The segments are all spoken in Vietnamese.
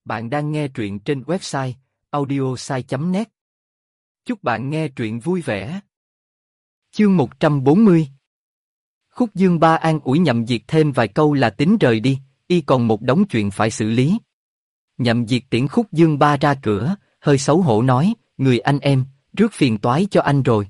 Bạn đang nghe truyện trên website audiosai.net. Chúc bạn nghe truyện vui vẻ. Chương 140. Khúc Dương Ba an ủi Nhậm Diệt thêm vài câu là tính rời đi, y còn một đống chuyện phải xử lý. Nhậm Diệt tiễn Khúc Dương Ba ra cửa, hơi xấu hổ nói, người anh em, rước phiền toái cho anh rồi.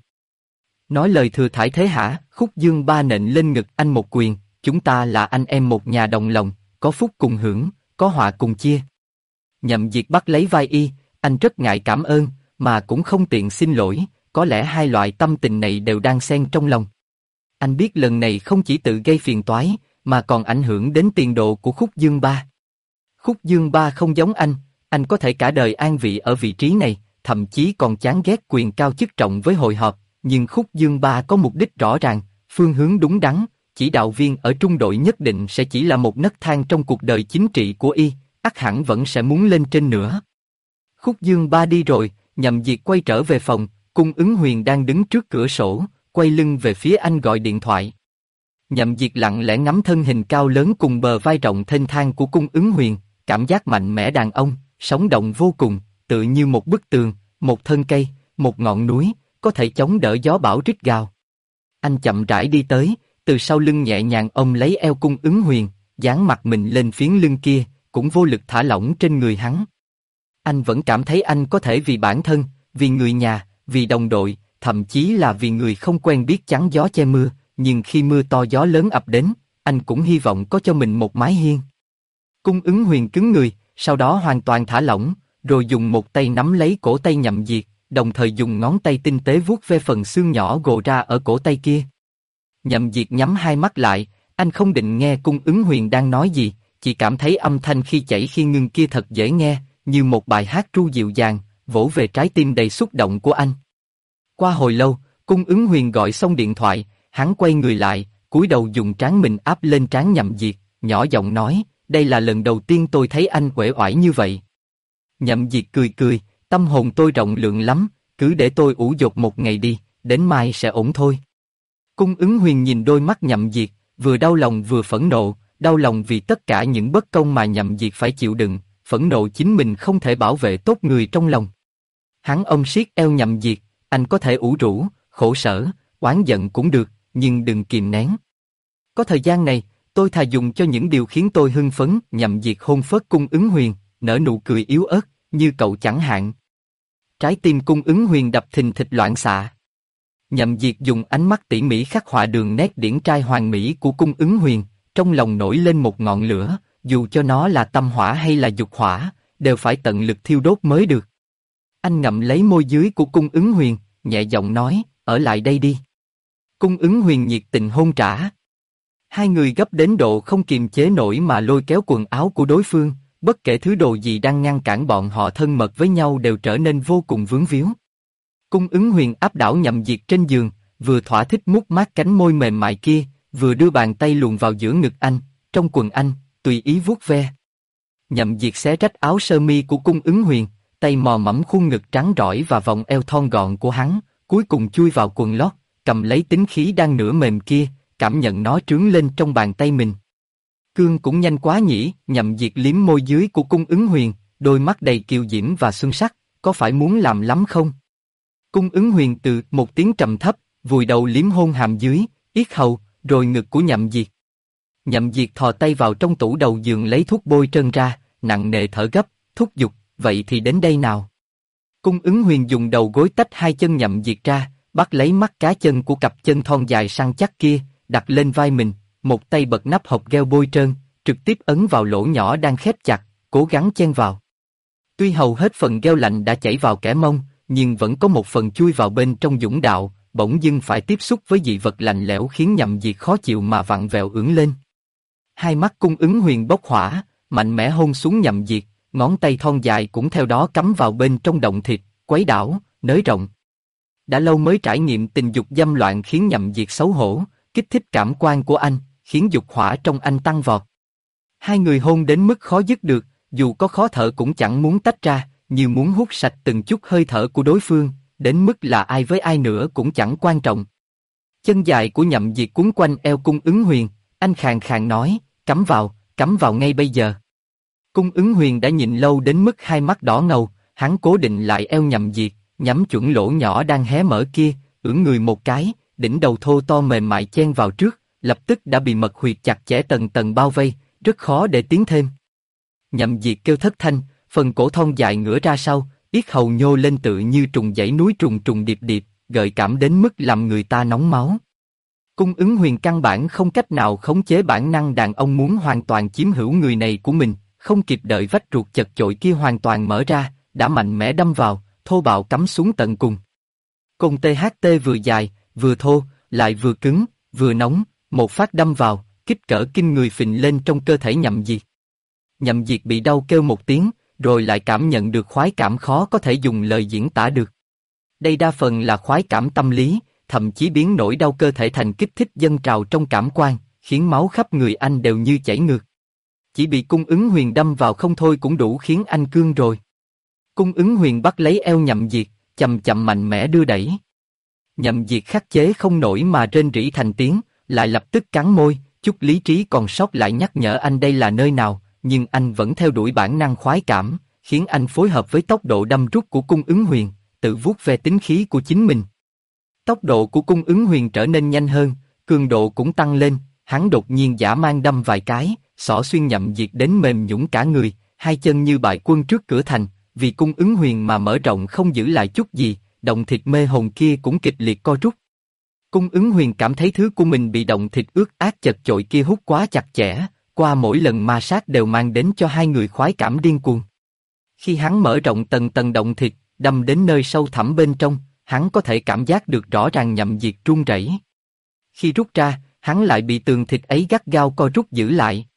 Nói lời thừa thãi thế hả? Khúc Dương Ba nện lên ngực anh một quyền, chúng ta là anh em một nhà đồng lòng, có phúc cùng hưởng, có họa cùng chia. Nhậm Diệt bắt lấy vai y, anh rất ngại cảm ơn, mà cũng không tiện xin lỗi, có lẽ hai loại tâm tình này đều đang xen trong lòng. Anh biết lần này không chỉ tự gây phiền toái, mà còn ảnh hưởng đến tiền đồ của Khúc Dương Ba. Khúc Dương Ba không giống anh có thể cả đời an vị ở vị trí này, thậm chí còn chán ghét quyền cao chức trọng với hội họp, nhưng Khúc Dương Ba có mục đích rõ ràng, phương hướng đúng đắn, chỉ đạo viên ở trung đội nhất định sẽ chỉ là một nấc thang trong cuộc đời chính trị của y, ắt hẳn vẫn sẽ muốn lên trên nữa. Khúc Dương Ba đi rồi, Nhậm Diệt quay trở về phòng, Cung Ứng Huyền đang đứng trước cửa sổ, quay lưng về phía anh gọi điện thoại. Nhậm Diệt lặng lẽ ngắm thân hình cao lớn cùng bờ vai rộng thênh thang của Cung Ứng Huyền, cảm giác mạnh mẽ đàn ông, sống động vô cùng, tựa như một bức tường, một thân cây, một ngọn núi, có thể chống đỡ gió bão rít gào. Anh chậm rãi đi tới, từ sau lưng nhẹ nhàng ôm lấy eo Cung Ứng Huyền, dán mặt mình lên phiến lưng kia, cũng vô lực thả lỏng trên người hắn. Anh vẫn cảm thấy anh có thể vì bản thân, vì người nhà, vì đồng đội, thậm chí là vì người không quen biết chắn gió che mưa, nhưng khi mưa to gió lớn ập đến, anh cũng hy vọng có cho mình một mái hiên. Cung Ứng Huyền cứng người, sau đó hoàn toàn thả lỏng, rồi dùng một tay nắm lấy cổ tay Nhậm Diệt, đồng thời dùng ngón tay tinh tế vuốt ve phần xương nhỏ gồ ra ở cổ tay kia. Nhậm Diệt nhắm hai mắt lại, anh không định nghe Cung Ứng Huyền đang nói gì, chỉ cảm thấy âm thanh khi chảy khi ngưng kia thật dễ nghe, như một bài hát ru dịu dàng, vỗ về trái tim đầy xúc động của anh. Qua hồi lâu, Cung Ứng Huyền gọi xong điện thoại, hắn quay người lại, cúi đầu dùng trán mình áp lên trán Nhậm Diệt, nhỏ giọng nói, đây là lần đầu tiên tôi thấy anh uể oải như vậy. Nhậm Diệt cười cười, tâm hồn tôi rộng lượng lắm, cứ để tôi ủ dột một ngày đi, đến mai sẽ ổn thôi. Cung Ứng Huyền nhìn đôi mắt Nhậm Diệt, vừa đau lòng vừa phẫn nộ, đau lòng vì tất cả những bất công mà Nhậm Diệt phải chịu đựng, phẫn nộ chính mình không thể bảo vệ tốt người trong lòng. Hắn ôm siết eo Nhậm Diệt, anh có thể ủ rũ, khổ sở, oán giận cũng được, nhưng đừng kìm nén. Có thời gian này, tôi thà dùng cho những điều khiến tôi hưng phấn. Nhậm Diệt hôn phớt Cung Ứng Huyền, nở nụ cười yếu ớt, như cậu chẳng hạn. Trái tim Cung Ứng Huyền đập thình thịch loạn xạ. Nhậm Diệt dùng ánh mắt tỉ mỉ khắc họa đường nét điển trai hoàn mỹ của Cung Ứng Huyền, trong lòng nổi lên một ngọn lửa, dù cho nó là tâm hỏa hay là dục hỏa, đều phải tận lực thiêu đốt mới được. Anh ngậm lấy môi dưới của Cung Ứng Huyền, nhẹ giọng nói, ở lại đây đi. Cung Ứng Huyền nhiệt tình hôn trả. Hai người gấp đến độ không kiềm chế nổi mà lôi kéo quần áo của đối phương, bất kể thứ đồ gì đang ngăn cản bọn họ thân mật với nhau đều trở nên vô cùng vướng víu. Cung Ứng Huyền áp đảo Nhậm Diệt trên giường, vừa thỏa thích mút mát cánh môi mềm mại kia, vừa đưa bàn tay luồn vào giữa ngực anh, trong quần anh, tùy ý vuốt ve. Nhậm Diệt xé rách áo sơ mi của Cung Ứng Huyền, tay mò mẫm khuôn ngực trắng rỏi và vòng eo thon gọn của hắn, cuối cùng chui vào quần lót, cầm lấy tính khí đang nửa mềm kia, cảm nhận nó trướng lên trong bàn tay mình. Cương cũng nhanh quá nhỉ. Nhậm Diệt liếm môi dưới của Cung Ứng Huyền, đôi mắt đầy kiều diễm và xuân sắc, có phải muốn làm lắm không? Cung Ứng Huyền từ một tiếng trầm thấp, vùi đầu liếm hôn hàm dưới, yết hầu, rồi ngực của Nhậm Diệt. Nhậm Diệt thò tay vào trong tủ đầu giường lấy thuốc bôi trơn ra, nặng nề thở gấp, thúc giục, vậy thì đến đây nào. Cung Ứng Huyền dùng đầu gối tách hai chân Nhậm Diệt ra, bắt lấy mắt cá chân của cặp chân thon dài săn chắc kia, đặt lên vai mình, một tay bật nắp hộp gel bôi trơn, trực tiếp ấn vào lỗ nhỏ đang khép chặt, cố gắng chen vào. Tuy hầu hết phần gel lạnh đã chảy vào kẽ mông, nhưng vẫn có một phần chui vào bên trong dũng đạo, bỗng dưng phải tiếp xúc với dị vật lạnh lẽo khiến Nhậm Diệt khó chịu mà vặn vẹo ưỡn lên. Hai mắt Cung Ứng Huyền bốc hỏa, mạnh mẽ hôn xuống Nhậm Diệt, ngón tay thon dài cũng theo đó cắm vào bên trong động thịt, quấy đảo, nới rộng. Đã lâu mới trải nghiệm tình dục dâm loạn khiến Nhậm Diệt xấu hổ, kích thích cảm quan của anh, khiến dục hỏa trong anh tăng vọt. Hai người hôn đến mức khó dứt được, dù có khó thở cũng chẳng muốn tách ra, như muốn hút sạch từng chút hơi thở của đối phương, đến mức là ai với ai nữa cũng chẳng quan trọng. Chân dài của Nhậm Diệt quấn quanh eo Cung Ứng Huyền, anh khàn khàn nói, cắm vào ngay bây giờ. Cung ứng huyền đã nhìn lâu đến mức hai mắt đỏ ngầu, hắn cố định lại eo Nhậm Diệt, nhắm chuẩn lỗ nhỏ đang hé mở kia, ưỡn người một cái, đỉnh đầu thô to mềm mại chen vào trước, lập tức đã bị mật huyệt chặt chẽ tầng tầng bao vây, rất khó để tiến thêm. Nhậm Diệt kêu thất thanh, phần cổ thon dài ngửa ra sau, yết hầu nhô lên tự như trùng dãy núi trùng trùng điệp điệp, gợi cảm đến mức làm người ta nóng máu. Cung ứng huyền căn bản không cách nào khống chế bản năng đàn ông muốn hoàn toàn chiếm hữu người này của mình, không kịp đợi vách ruột chật chội kia hoàn toàn mở ra, đã mạnh mẽ đâm vào, thô bạo cắm xuống tận cùng. Côn THT vừa dài, vừa thô, lại vừa cứng, vừa nóng, một phát đâm vào, kích cỡ kinh người phình lên trong cơ thể Nhậm Diệt. Nhậm Diệt bị đau kêu một tiếng, rồi lại cảm nhận được khoái cảm khó có thể dùng lời diễn tả được. Đây đa phần là khoái cảm tâm lý, thậm chí biến nỗi đau cơ thể thành kích thích dâng trào trong cảm quan, khiến máu khắp người anh đều như chảy ngược. Chỉ bị cung ứng huyền đâm vào không thôi cũng đủ khiến anh cương rồi. Cung ứng huyền bắt lấy eo Nhậm Diệt, chậm chậm mạnh mẽ đưa đẩy. Nhậm Diệt khắc chế không nổi mà rên rỉ thành tiếng, lại lập tức cắn môi, chút lý trí còn sót lại nhắc nhở anh đây là nơi nào, nhưng anh vẫn theo đuổi bản năng khoái cảm, khiến anh phối hợp với tốc độ đâm rút của cung ứng huyền, tự vuốt ve tính khí của chính mình. Tốc độ của cung ứng huyền trở nên nhanh hơn, cường độ cũng tăng lên, hắn đột nhiên dã man đâm vài cái, xỏ xuyên Nhậm Diệt đến mềm nhũn cả người, hai chân như bại quân trước cửa thành, vì cung ứng huyền mà mở rộng không giữ lại chút gì, động thịt mê hồn kia cũng kịch liệt co rút. Cung ứng huyền cảm thấy thứ của mình bị động thịt ướt át chật chội kia hút quá chặt chẽ, qua mỗi lần ma sát đều mang đến cho hai người khoái cảm điên cuồng. Khi hắn mở rộng tầng tầng động thịt, đâm đến nơi sâu thẳm bên trong, hắn có thể cảm giác được rõ ràng Nhậm Diệt run rẩy. Khi rút ra, hắn lại bị tường thịt ấy gắt gao co rút giữ lại.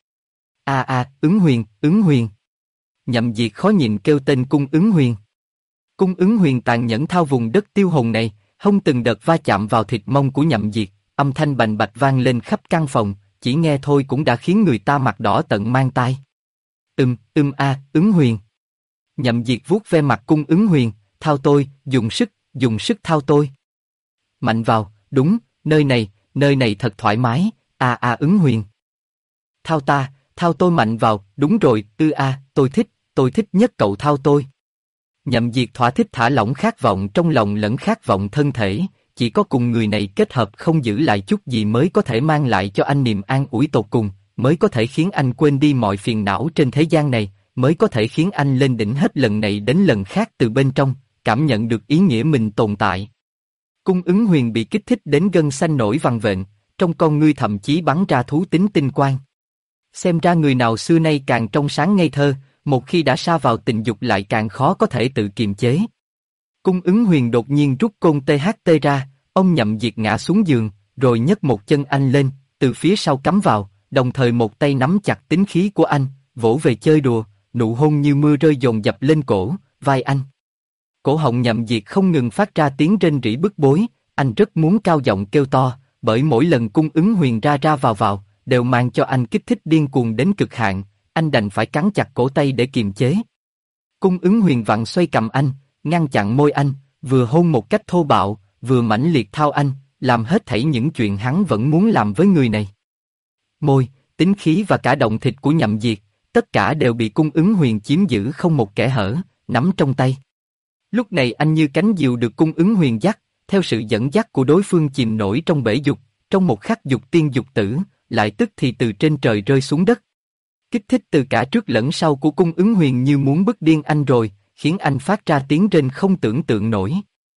Ứng huyền, ứng huyền. Nhậm Diệt khó nhịn kêu tên cung ứng huyền. Cung ứng huyền tàn nhẫn thao vùng đất tiêu hồn này, không từng đợt va chạm vào thịt mông của Nhậm Diệt, âm thanh bành bạch vang lên khắp căn phòng, chỉ nghe thôi cũng đã khiến người ta mặt đỏ tận mang tai. Ứng huyền. Nhậm Diệt vuốt ve mặt cung ứng huyền, thao tôi, dùng sức thao tôi. Mạnh vào, đúng, nơi này thật thoải mái, ứng huyền. Thao tôi mạnh vào, đúng rồi, tôi thích nhất cậu thao tôi. Nhậm Diệt thỏa thích thả lỏng khát vọng trong lòng lẫn khát vọng thân thể, chỉ có cùng người này kết hợp không giữ lại chút gì mới có thể mang lại cho anh niềm an ủi tột cùng, mới có thể khiến anh quên đi mọi phiền não trên thế gian này, mới có thể khiến anh lên đỉnh hết lần này đến lần khác từ bên trong, cảm nhận được ý nghĩa mình tồn tại. Cung ứng huyền bị kích thích đến gân xanh nổi vằn vện, trong con ngươi thậm chí bắn ra thú tính tinh quang. Xem ra người nào xưa nay càng trong sáng ngây thơ, một khi đã sa vào tình dục lại càng khó có thể tự kiềm chế. Cung ứng huyền đột nhiên rút côn THT ra, ông Nhậm Diệt ngã xuống giường, rồi nhấc một chân anh lên, từ phía sau cắm vào, đồng thời một tay nắm chặt tính khí của anh, vỗ về chơi đùa, nụ hôn như mưa rơi dồn dập lên cổ, vai anh. Cổ họng Nhậm Diệt không ngừng phát ra tiếng rên rỉ bức bối, anh rất muốn cao giọng kêu to, bởi mỗi lần cung ứng huyền ra ra vào, đều mang cho anh kích thích điên cuồng đến cực hạn, anh đành phải cắn chặt cổ tay để kiềm chế. Cung ứng huyền vặn xoay cầm anh, ngăn chặn môi anh, vừa hôn một cách thô bạo, vừa mãnh liệt thao anh, làm hết thảy những chuyện hắn vẫn muốn làm với người này. Môi, tính khí và cả động thịt của Nhậm Diệt, tất cả đều bị cung ứng huyền chiếm giữ không một kẽ hở, nắm trong tay. Lúc này anh như cánh diều được cung ứng huyền dắt, theo sự dẫn dắt của đối phương chìm nổi trong bể dục, trong một khắc dục tiên dục tử, lại tức thì từ trên trời rơi xuống đất. Kích thích từ cả trước lẫn sau của cung ứng huyền như muốn bức điên anh rồi, khiến anh phát ra tiếng rên không tưởng tượng nổi.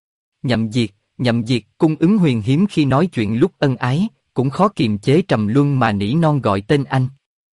Nhậm Diệt, cung ứng huyền hiếm khi nói chuyện lúc ân ái, cũng khó kiềm chế trầm luân mà nỉ non gọi tên anh.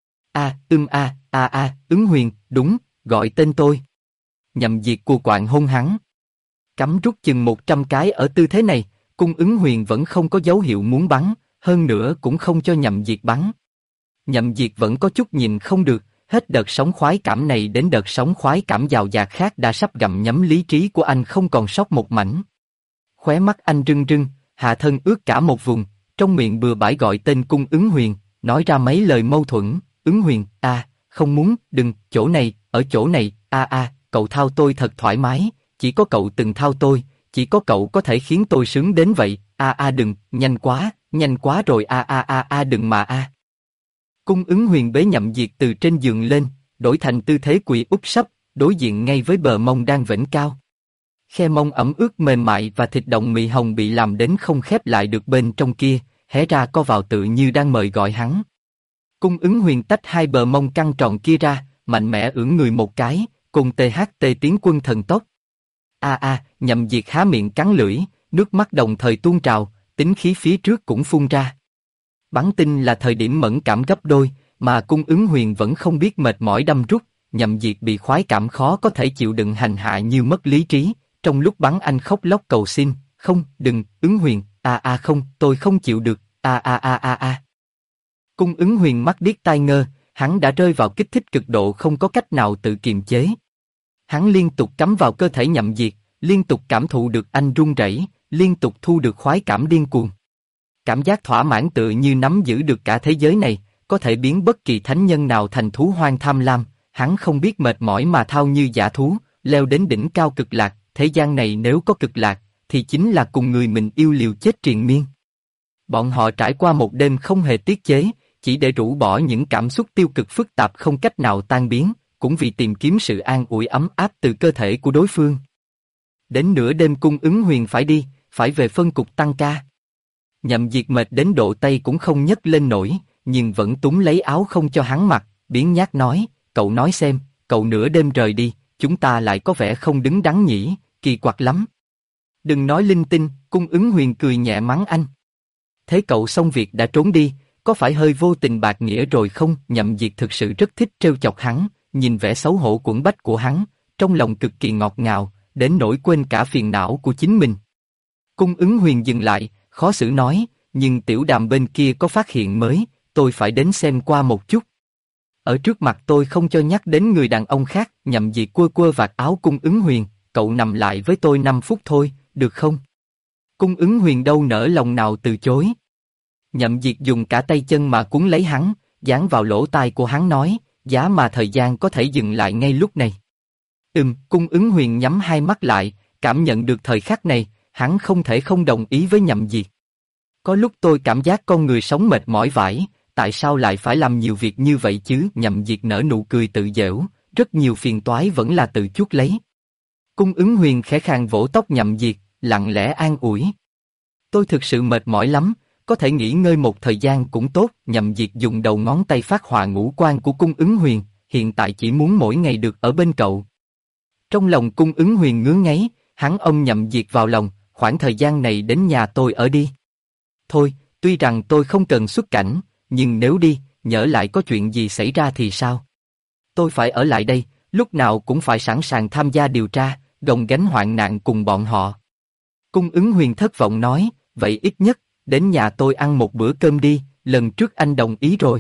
Ứng huyền, đúng, gọi tên tôi. Nhậm Diệt cù quạng hôn hắn. Cắm rút chừng 100 cái ở tư thế này, cung ứng huyền vẫn không có dấu hiệu muốn bắn, hơn nữa cũng không cho Nhậm Diệt bắn. Nhậm Diệt vẫn có chút nhìn không được, hết đợt sóng khoái cảm này đến đợt sóng khoái cảm giàu dạt khác đã sắp gặm nhấm lý trí của anh không còn sót một mảnh. Khóe mắt anh rưng rưng, hạ thân ướt cả một vùng, trong miệng bừa bãi gọi tên cung ứng huyền, nói ra mấy lời mâu thuẫn, ứng huyền, không muốn, đừng, chỗ này, ở chỗ này, cậu thao tôi thật thoải mái, chỉ có cậu từng thao tôi, chỉ có cậu có thể khiến tôi sướng đến vậy, đừng, nhanh quá rồi đừng mà. Cung ứng huyền bế Nhậm Diệt từ trên giường lên, đổi thành tư thế quỳ úp sấp, đối diện ngay với bờ mông đang vểnh cao. Khe mông ẩm ướt mềm mại và thịt động mị hồng bị làm đến không khép lại được bên trong kia, hé ra co vào tự như đang mời gọi hắn. Cung Ứng Huyền tách hai bờ mông căng tròn kia ra, mạnh mẽ ưỡn người một cái, cùng THT tiến quân thần tốc. Nhậm Diệt há miệng cắn lưỡi, nước mắt đồng thời tuôn trào, tính khí phía trước cũng phun ra. Bắn tinh là thời điểm mẫn cảm gấp đôi, mà Cung Ứng Huyền vẫn không biết mệt mỏi đâm rút, Nhậm Diệt bị khoái cảm khó có thể chịu đựng hành hạ như mất lý trí, trong lúc bắn anh khóc lóc cầu xin, không, đừng, Ứng Huyền, không, tôi không chịu được, Cung Ứng Huyền mắt điếc tai ngơ, hắn đã rơi vào kích thích cực độ không có cách nào tự kiềm chế. Hắn liên tục cắm vào cơ thể Nhậm Diệt, liên tục cảm thụ được anh run rẩy, liên tục thu được khoái cảm điên cuồng. Cảm giác thỏa mãn tự như nắm giữ được cả thế giới này, có thể biến bất kỳ thánh nhân nào thành thú hoang tham lam. Hắn không biết mệt mỏi mà thao như dã thú, leo đến đỉnh cao cực lạc. Thế gian này nếu có cực lạc, thì chính là cùng người mình yêu liều chết triền miên. Bọn họ trải qua một đêm không hề tiết chế, chỉ để rũ bỏ những cảm xúc tiêu cực phức tạp không cách nào tan biến, cũng vì tìm kiếm sự an ủi ấm áp từ cơ thể của đối phương. Đến nửa đêm Cung Ứng Huyền phải đi, phải về phân cục tăng ca. Nhậm Diệt mệt đến độ tay cũng không nhấc lên nổi, nhưng vẫn túm lấy áo không cho hắn mặc, biếng nhác nói, cậu nói xem, cậu nửa đêm rời đi, chúng ta lại có vẻ không đứng đắn nhỉ, kỳ quặc lắm. Đừng nói linh tinh, Cung Ứng Huyền cười nhẹ mắng anh. Thế cậu xong việc đã trốn đi, có phải hơi vô tình bạc nghĩa rồi không? Nhậm Diệt thực sự rất thích trêu chọc hắn, nhìn vẻ xấu hổ quẫn bách của hắn, trong lòng cực kỳ ngọt ngào, đến nỗi quên cả phiền não của chính mình. Cung Ứng Huyền dừng lại, khó xử nói, nhưng tiểu đàm bên kia có phát hiện mới, tôi phải đến xem qua một chút. Ở trước mặt tôi không cho nhắc đến người đàn ông khác. Nhậm Diệt quơ quơ vạt áo Cung Ứng Huyền, cậu nằm lại với tôi 5 phút thôi, được không? Cung Ứng Huyền đâu nỡ lòng nào từ chối. Nhậm Diệt dùng cả tay chân mà cuốn lấy hắn, dán vào lỗ tai của hắn nói, giá mà thời gian có thể dừng lại ngay lúc này. Cung Ứng Huyền nhắm hai mắt lại, cảm nhận được thời khắc này, hắn không thể không đồng ý với Nhậm Diệt. Có lúc tôi cảm giác con người sống mệt mỏi vãi, tại sao lại phải làm nhiều việc như vậy chứ? Nhậm Diệt nở nụ cười tự giễu, rất nhiều phiền toái vẫn là tự chuốc lấy. Cung Ứng Huyền khẽ khàng vỗ tóc Nhậm Diệt, lặng lẽ an ủi. Tôi thực sự mệt mỏi lắm, có thể nghỉ ngơi một thời gian cũng tốt. Nhậm Diệt dùng đầu ngón tay phát họa ngũ quan của Cung Ứng Huyền, hiện tại chỉ muốn mỗi ngày được ở bên cậu. Trong lòng Cung Ứng Huyền ngứa ngáy, hắn ôm Nhậm Diệt vào lòng, khoảng thời gian này đến nhà tôi ở đi. Thôi, tuy rằng tôi không cần xuất cảnh, nhưng nếu đi, nhỡ lại có chuyện gì xảy ra thì sao? Tôi phải ở lại đây, lúc nào cũng phải sẵn sàng tham gia điều tra, gồng gánh hoạn nạn cùng bọn họ. Cung Ứng Huyền thất vọng nói, vậy ít nhất, đến nhà tôi ăn một bữa cơm đi, lần trước anh đồng ý rồi.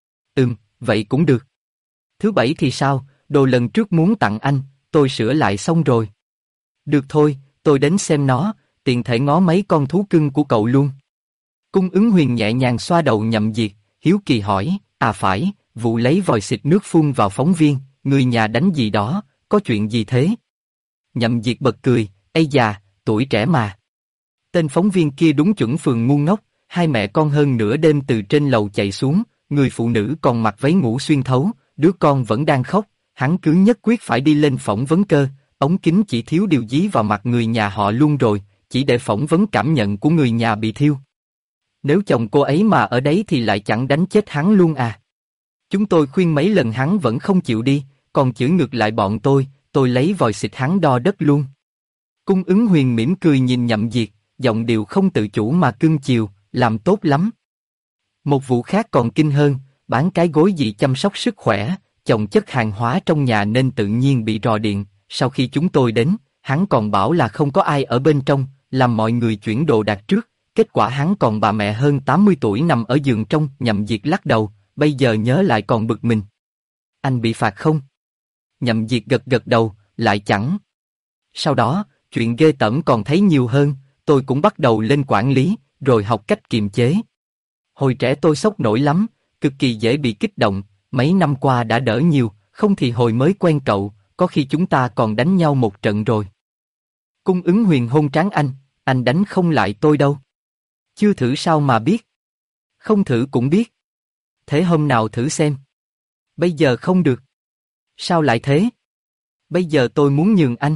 Vậy cũng được. Thứ bảy thì sao, đồ lần trước muốn tặng anh, tôi sửa lại xong rồi. Được thôi, tôi đến xem nó, tiện thể ngó mấy con thú cưng của cậu luôn. Cung Ứng Huyền nhẹ nhàng xoa đầu Nhậm Diệt, hiếu kỳ hỏi, phải, vụ lấy vòi xịt nước phun vào phóng viên, người nhà đánh gì đó, có chuyện gì thế? Nhậm Diệt bật cười, ây già, tuổi trẻ mà. Tên phóng viên kia đúng chuẩn phường ngu ngốc, hai mẹ con hơn nửa đêm từ trên lầu chạy xuống, người phụ nữ còn mặc váy ngủ xuyên thấu, đứa con vẫn đang khóc, hắn cứ nhất quyết phải đi lên phỏng vấn cơ, ống kính chỉ thiếu điều dí vào mặt người nhà họ luôn rồi, chỉ để phỏng vấn cảm nhận của người nhà bị thiêu. Nếu chồng cô ấy mà ở đấy thì lại chẳng đánh chết hắn luôn à. Chúng tôi khuyên mấy lần hắn vẫn không chịu đi, còn chửi ngược lại bọn tôi lấy vòi xịt hắn đo đất luôn. Cung Ứng Huyền mỉm cười nhìn Nhậm Diệt, giọng điệu không tự chủ mà cưng chiều, làm tốt lắm. Một vụ khác còn kinh hơn, bán cái gối dị chăm sóc sức khỏe, chồng chất hàng hóa trong nhà nên tự nhiên bị rò điện, sau khi chúng tôi đến, hắn còn bảo là không có ai ở bên trong, làm mọi người chuyển đồ đạc trước, kết quả hắn còn bà mẹ hơn 80 tuổi nằm ở giường trong. Nhậm Diệt lắc đầu, bây giờ nhớ lại còn bực mình. Anh bị phạt không? Nhậm Diệt gật gật đầu, lại chẳng. Sau đó, chuyện ghê tởm còn thấy nhiều hơn, tôi cũng bắt đầu lên quản lý, rồi học cách kiềm chế. Hồi trẻ tôi sốc nổi lắm, cực kỳ dễ bị kích động, mấy năm qua đã đỡ nhiều, không thì hồi mới quen cậu, có khi chúng ta còn đánh nhau một trận rồi. Cung Ứng Huyền hôn trán anh đánh không lại tôi đâu. Chưa thử sao mà biết. Không thử cũng biết. Thế hôm nào thử xem. Bây giờ không được. Sao lại thế? Bây giờ tôi muốn nhường anh.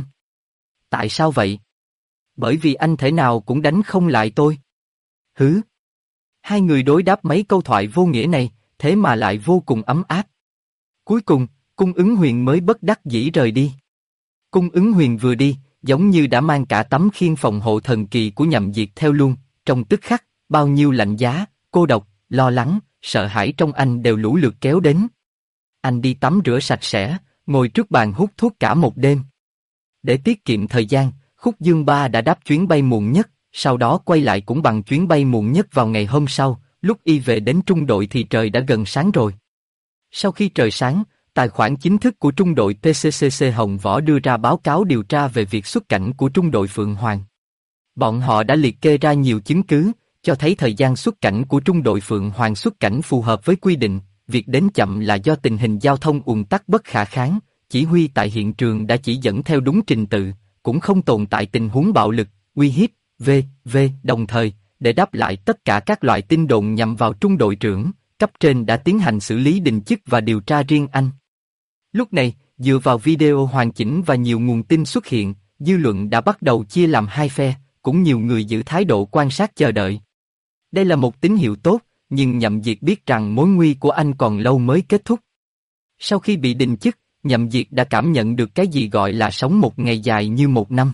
Tại sao vậy? Bởi vì anh thể nào cũng đánh không lại tôi. Hứ. Hai người đối đáp mấy câu thoại vô nghĩa này, thế mà lại vô cùng ấm áp. Cuối cùng, Cung Ứng Huyền mới bất đắc dĩ rời đi. Cung Ứng Huyền vừa đi, giống như đã mang cả tấm khiên phòng hộ thần kỳ của Nhậm Diệt theo luôn, trong tức khắc, bao nhiêu lạnh giá, cô độc, lo lắng, sợ hãi trong anh đều lũ lượt kéo đến. Anh đi tắm rửa sạch sẽ, ngồi trước bàn hút thuốc cả một đêm. Để tiết kiệm thời gian, Khúc Dương Ba đã đáp chuyến bay muộn nhất, sau đó quay lại cũng bằng chuyến bay muộn nhất vào ngày hôm sau, lúc y về đến trung đội thì trời đã gần sáng rồi. Sau khi trời sáng, tài khoản chính thức của trung đội PCCC Hồng Võ đưa ra báo cáo điều tra về việc xuất cảnh của trung đội Phượng Hoàng. Bọn họ đã liệt kê ra nhiều chứng cứ, cho thấy thời gian xuất cảnh của trung đội Phượng Hoàng xuất cảnh phù hợp với quy định, việc đến chậm là do tình hình giao thông ùn tắc bất khả kháng, chỉ huy tại hiện trường đã chỉ dẫn theo đúng trình tự, cũng không tồn tại tình huống bạo lực, uy hiếp, v.v. Đồng thời, để đáp lại tất cả các loại tin đồn nhằm vào trung đội trưởng, cấp trên đã tiến hành xử lý đình chức và điều tra riêng anh. Lúc này, dựa vào video hoàn chỉnh và nhiều nguồn tin xuất hiện, dư luận đã bắt đầu chia làm hai phe, cũng nhiều người giữ thái độ quan sát chờ đợi. Đây là một tín hiệu tốt, nhưng Nhậm Diệt biết rằng mối nguy của anh còn lâu mới kết thúc. Sau khi bị đình chức, Nhậm Diệt đã cảm nhận được cái gì gọi là sống một ngày dài như một năm.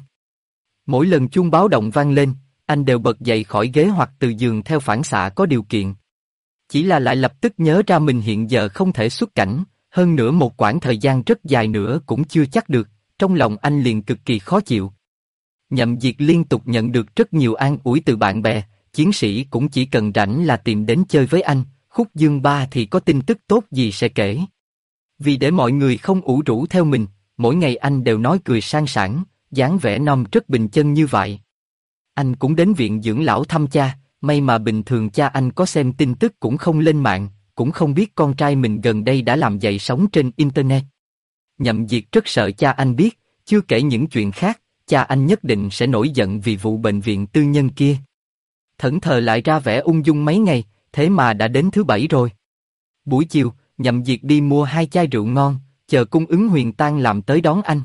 Mỗi lần chuông báo động vang lên, anh đều bật dậy khỏi ghế hoặc từ giường theo phản xạ có điều kiện. Chỉ là lại lập tức nhớ ra mình hiện giờ không thể xuất cảnh, hơn nữa một quãng thời gian rất dài nữa cũng chưa chắc được, trong lòng anh liền cực kỳ khó chịu. Nhậm Diệt liên tục nhận được rất nhiều an ủi từ bạn bè, chiến sĩ cũng chỉ cần rảnh là tìm đến chơi với anh, Khúc Dương Ba thì có tin tức tốt gì sẽ kể. Vì để mọi người không ủ rũ theo mình, mỗi ngày anh đều nói cười sang sảng, dáng vẻ non rất bình chân như vậy. Anh cũng đến viện dưỡng lão thăm cha, may mà bình thường cha anh có xem tin tức cũng không lên mạng, cũng không biết con trai mình gần đây đã làm dậy sóng trên Internet. Nhậm Diệt rất sợ cha anh biết, chưa kể những chuyện khác, cha anh nhất định sẽ nổi giận vì vụ bệnh viện tư nhân kia. Thẫn thờ lại ra vẻ ung dung mấy ngày, thế mà đã đến thứ bảy rồi. Buổi chiều, Nhậm Diệt đi mua 2 chai rượu ngon, chờ Cung Ứng Huyền tan làm tới đón anh.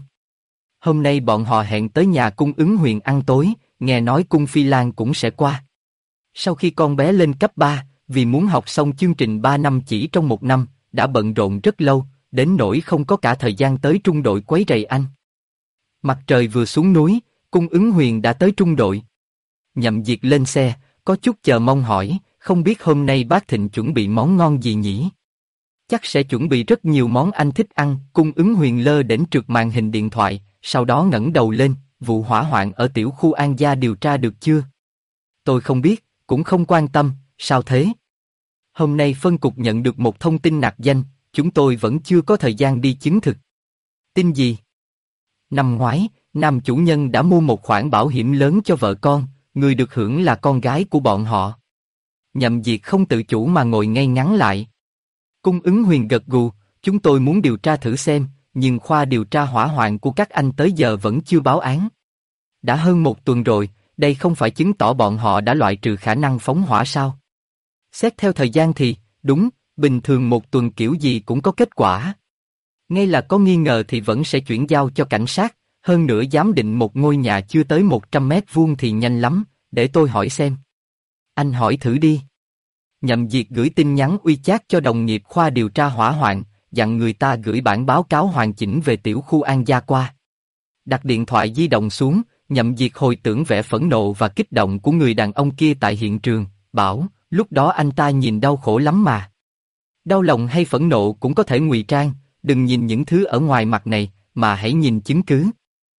Hôm nay bọn họ hẹn tới nhà Cung Ứng Huyền ăn tối, nghe nói Cung Phi Lan cũng sẽ qua. Sau khi con bé lên cấp 3, vì muốn học xong chương trình 3 năm chỉ trong 1 năm, đã bận rộn rất lâu, đến nỗi không có cả thời gian tới trung đội quấy rầy anh. Mặt trời vừa xuống núi, Cung Ứng Huyền đã tới trung đội. Nhậm Diệt lên xe, có chút chờ mong hỏi, không biết hôm nay bác Thịnh chuẩn bị món ngon gì nhỉ? Chắc sẽ chuẩn bị rất nhiều món anh thích ăn. Cung Ứng Huyền lơ đễnh trượt màn hình điện thoại, sau đó ngẩng đầu lên, vụ hỏa hoạn ở tiểu khu An Gia điều tra được chưa? Tôi không biết, cũng không quan tâm, sao thế? Hôm nay phân cục nhận được một thông tin nạc danh, chúng tôi vẫn chưa có thời gian đi chứng thực. Tin gì? Năm ngoái, nam chủ nhân đã mua một khoản bảo hiểm lớn cho vợ con, người được hưởng là con gái của bọn họ. Nhậm Diệt không tự chủ mà ngồi ngay ngắn lại. Cung Ứng Huyền gật gù, chúng tôi muốn điều tra thử xem, nhưng khoa điều tra hỏa hoạn của các anh tới giờ vẫn chưa báo án. Đã hơn 1 tuần rồi, đây không phải chứng tỏ bọn họ đã loại trừ khả năng phóng hỏa sao? Xét theo thời gian thì, đúng, bình thường 1 tuần kiểu gì cũng có kết quả. Ngay là có nghi ngờ thì vẫn sẽ chuyển giao cho cảnh sát, hơn nữa giám định một ngôi nhà chưa tới 100 mét vuông thì nhanh lắm, để tôi hỏi xem. Anh hỏi thử đi. Nhậm Diệt gửi tin nhắn WeChat cho đồng nghiệp khoa điều tra hỏa hoạn, dặn người ta gửi bản báo cáo hoàn chỉnh về tiểu khu An Gia qua. Đặt điện thoại di động xuống, Nhậm Diệt hồi tưởng vẻ phẫn nộ và kích động của người đàn ông kia tại hiện trường, bảo, lúc đó anh ta nhìn đau khổ lắm mà. Đau lòng hay phẫn nộ cũng có thể ngụy trang, đừng nhìn những thứ ở ngoài mặt này, mà hãy nhìn chứng cứ.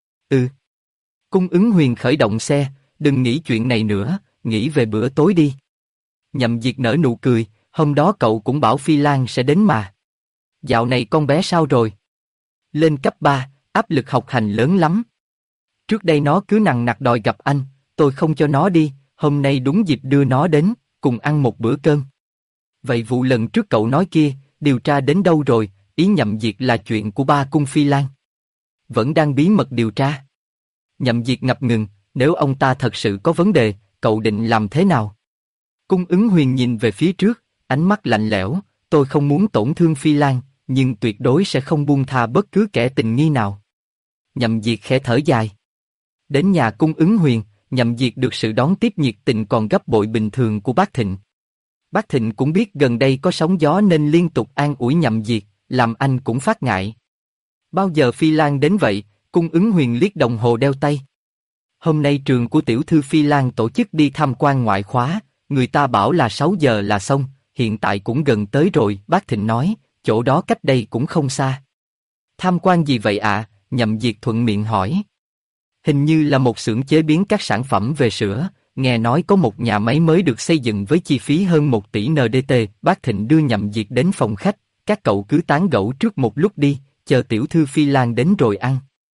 Cung Ứng Huyền khởi động xe, đừng nghĩ chuyện này nữa, nghĩ về bữa tối đi. Nhậm Diệt nở nụ cười, hôm đó cậu cũng bảo Phi Lan sẽ đến mà. Dạo này con bé sao rồi? Lên cấp 3, áp lực học hành lớn lắm. Trước đây nó cứ nằng nặc đòi gặp anh, tôi không cho nó đi, hôm nay đúng dịp đưa nó đến, cùng ăn một bữa cơm. Vậy vụ lần trước cậu nói kia, điều tra đến đâu rồi? Ý Nhậm Diệt là chuyện của ba Cung Phi Lan. Vẫn đang bí mật điều tra. Nhậm Diệt ngập ngừng, nếu ông ta thật sự có vấn đề, cậu định làm thế nào? Cung Ứng Huyền nhìn về phía trước, ánh mắt lạnh lẽo, tôi không muốn tổn thương Phi Lan, nhưng tuyệt đối sẽ không buông tha bất cứ kẻ tình nghi nào. Nhậm Diệt khẽ thở dài. Đến nhà cung ứng huyền, Nhậm Diệt được sự đón tiếp nhiệt tình còn gấp bội bình thường của bác Thịnh. Bác Thịnh cũng biết gần đây có sóng gió nên liên tục an ủi Nhậm Diệt, làm anh cũng phát ngại. Bao giờ Phi Lan đến vậy? Cung ứng huyền liếc đồng hồ đeo tay. Hôm nay trường của tiểu thư Phi Lan tổ chức đi tham quan ngoại khóa, người ta bảo là 6 giờ là xong, hiện tại cũng gần tới rồi, bác Thịnh nói, chỗ đó cách đây cũng không xa. Tham quan gì vậy ạ? Nhậm Diệt thuận miệng hỏi. Hình như là một xưởng chế biến các sản phẩm về sữa, nghe nói có một nhà máy mới được xây dựng với chi phí hơn 1 tỷ NDT, bác Thịnh đưa Nhậm Diệt đến phòng khách, các cậu cứ tán gẫu trước một lúc đi, chờ tiểu thư Phi Lan đến rồi ăn.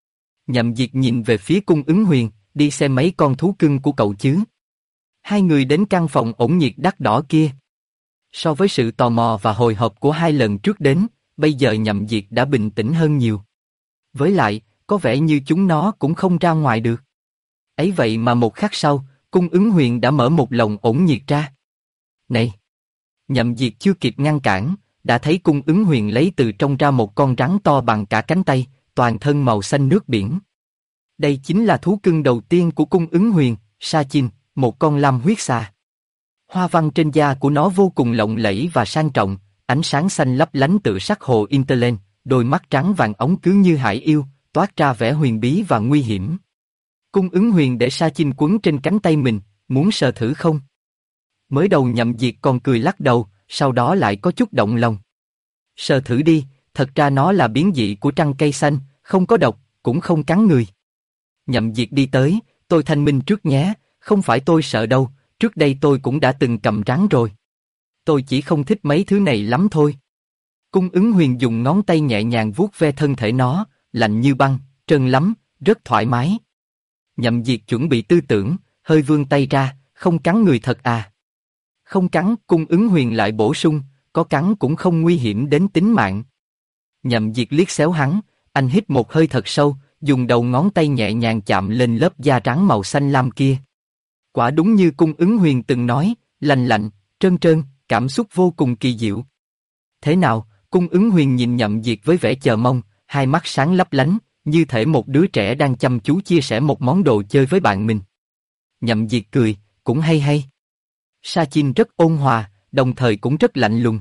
Nhậm Diệt nhìn về phía cung ứng huyền, đi xem mấy con thú cưng của cậu chứ. Hai người đến căn phòng ổn nhiệt đắt đỏ kia. So với sự tò mò và hồi hộp của hai lần trước đến, bây giờ Nhậm Diệt đã bình tĩnh hơn nhiều. Với lại, có vẻ như chúng nó cũng không ra ngoài được. Ấy vậy mà một khắc sau, cung ứng huyền đã mở một lồng ổn nhiệt ra. Này! Nhậm Diệt chưa kịp ngăn cản, đã thấy cung ứng huyền lấy từ trong ra một con rắn to bằng cả cánh tay, toàn thân màu xanh nước biển. Đây chính là thú cưng đầu tiên của cung ứng huyền, Sa Chinh, một con lam huyết xà. Hoa văn trên da của nó vô cùng lộng lẫy và sang trọng, ánh sáng xanh lấp lánh tựa sắc hồ Interland, đôi mắt trắng vàng óng cứ như hải yêu, toát ra vẻ huyền bí và nguy hiểm. Cung ứng huyền để Sa Chinh quấn trên cánh tay mình, muốn sờ thử không? Mới đầu Nhậm Diệt còn cười lắc đầu, sau đó lại có chút động lòng. Sờ thử đi, thật ra nó là biến dị của trăng cây xanh, không có độc, cũng không cắn người. Nhậm Diệt đi tới, tôi thanh minh trước nhé, không phải tôi sợ đâu, trước đây tôi cũng đã từng cầm rắn rồi. Tôi chỉ không thích mấy thứ này lắm thôi. Cung ứng huyền dùng ngón tay nhẹ nhàng vuốt ve thân thể nó, lạnh như băng, trơn lắm, rất thoải mái. Nhậm Diệt chuẩn bị tư tưởng, hơi vươn tay ra, không cắn người thật à? Không cắn, cung ứng huyền lại bổ sung, có cắn cũng không nguy hiểm đến tính mạng. Nhậm Diệt liếc xéo hắn, anh hít một hơi thật sâu, dùng đầu ngón tay nhẹ nhàng chạm lên lớp da rắn màu xanh lam kia. Quả đúng như cung ứng huyền từng nói, lành lạnh, trơn trơn, cảm xúc vô cùng kỳ diệu. Thế nào? Cung ứng huyền nhìn Nhậm Diệt với vẻ chờ mong, hai mắt sáng lấp lánh, như thể một đứa trẻ đang chăm chú chia sẻ một món đồ chơi với bạn mình. Nhậm Diệt cười, cũng hay hay. Sa Chinh rất ôn hòa, đồng thời cũng rất lạnh lùng.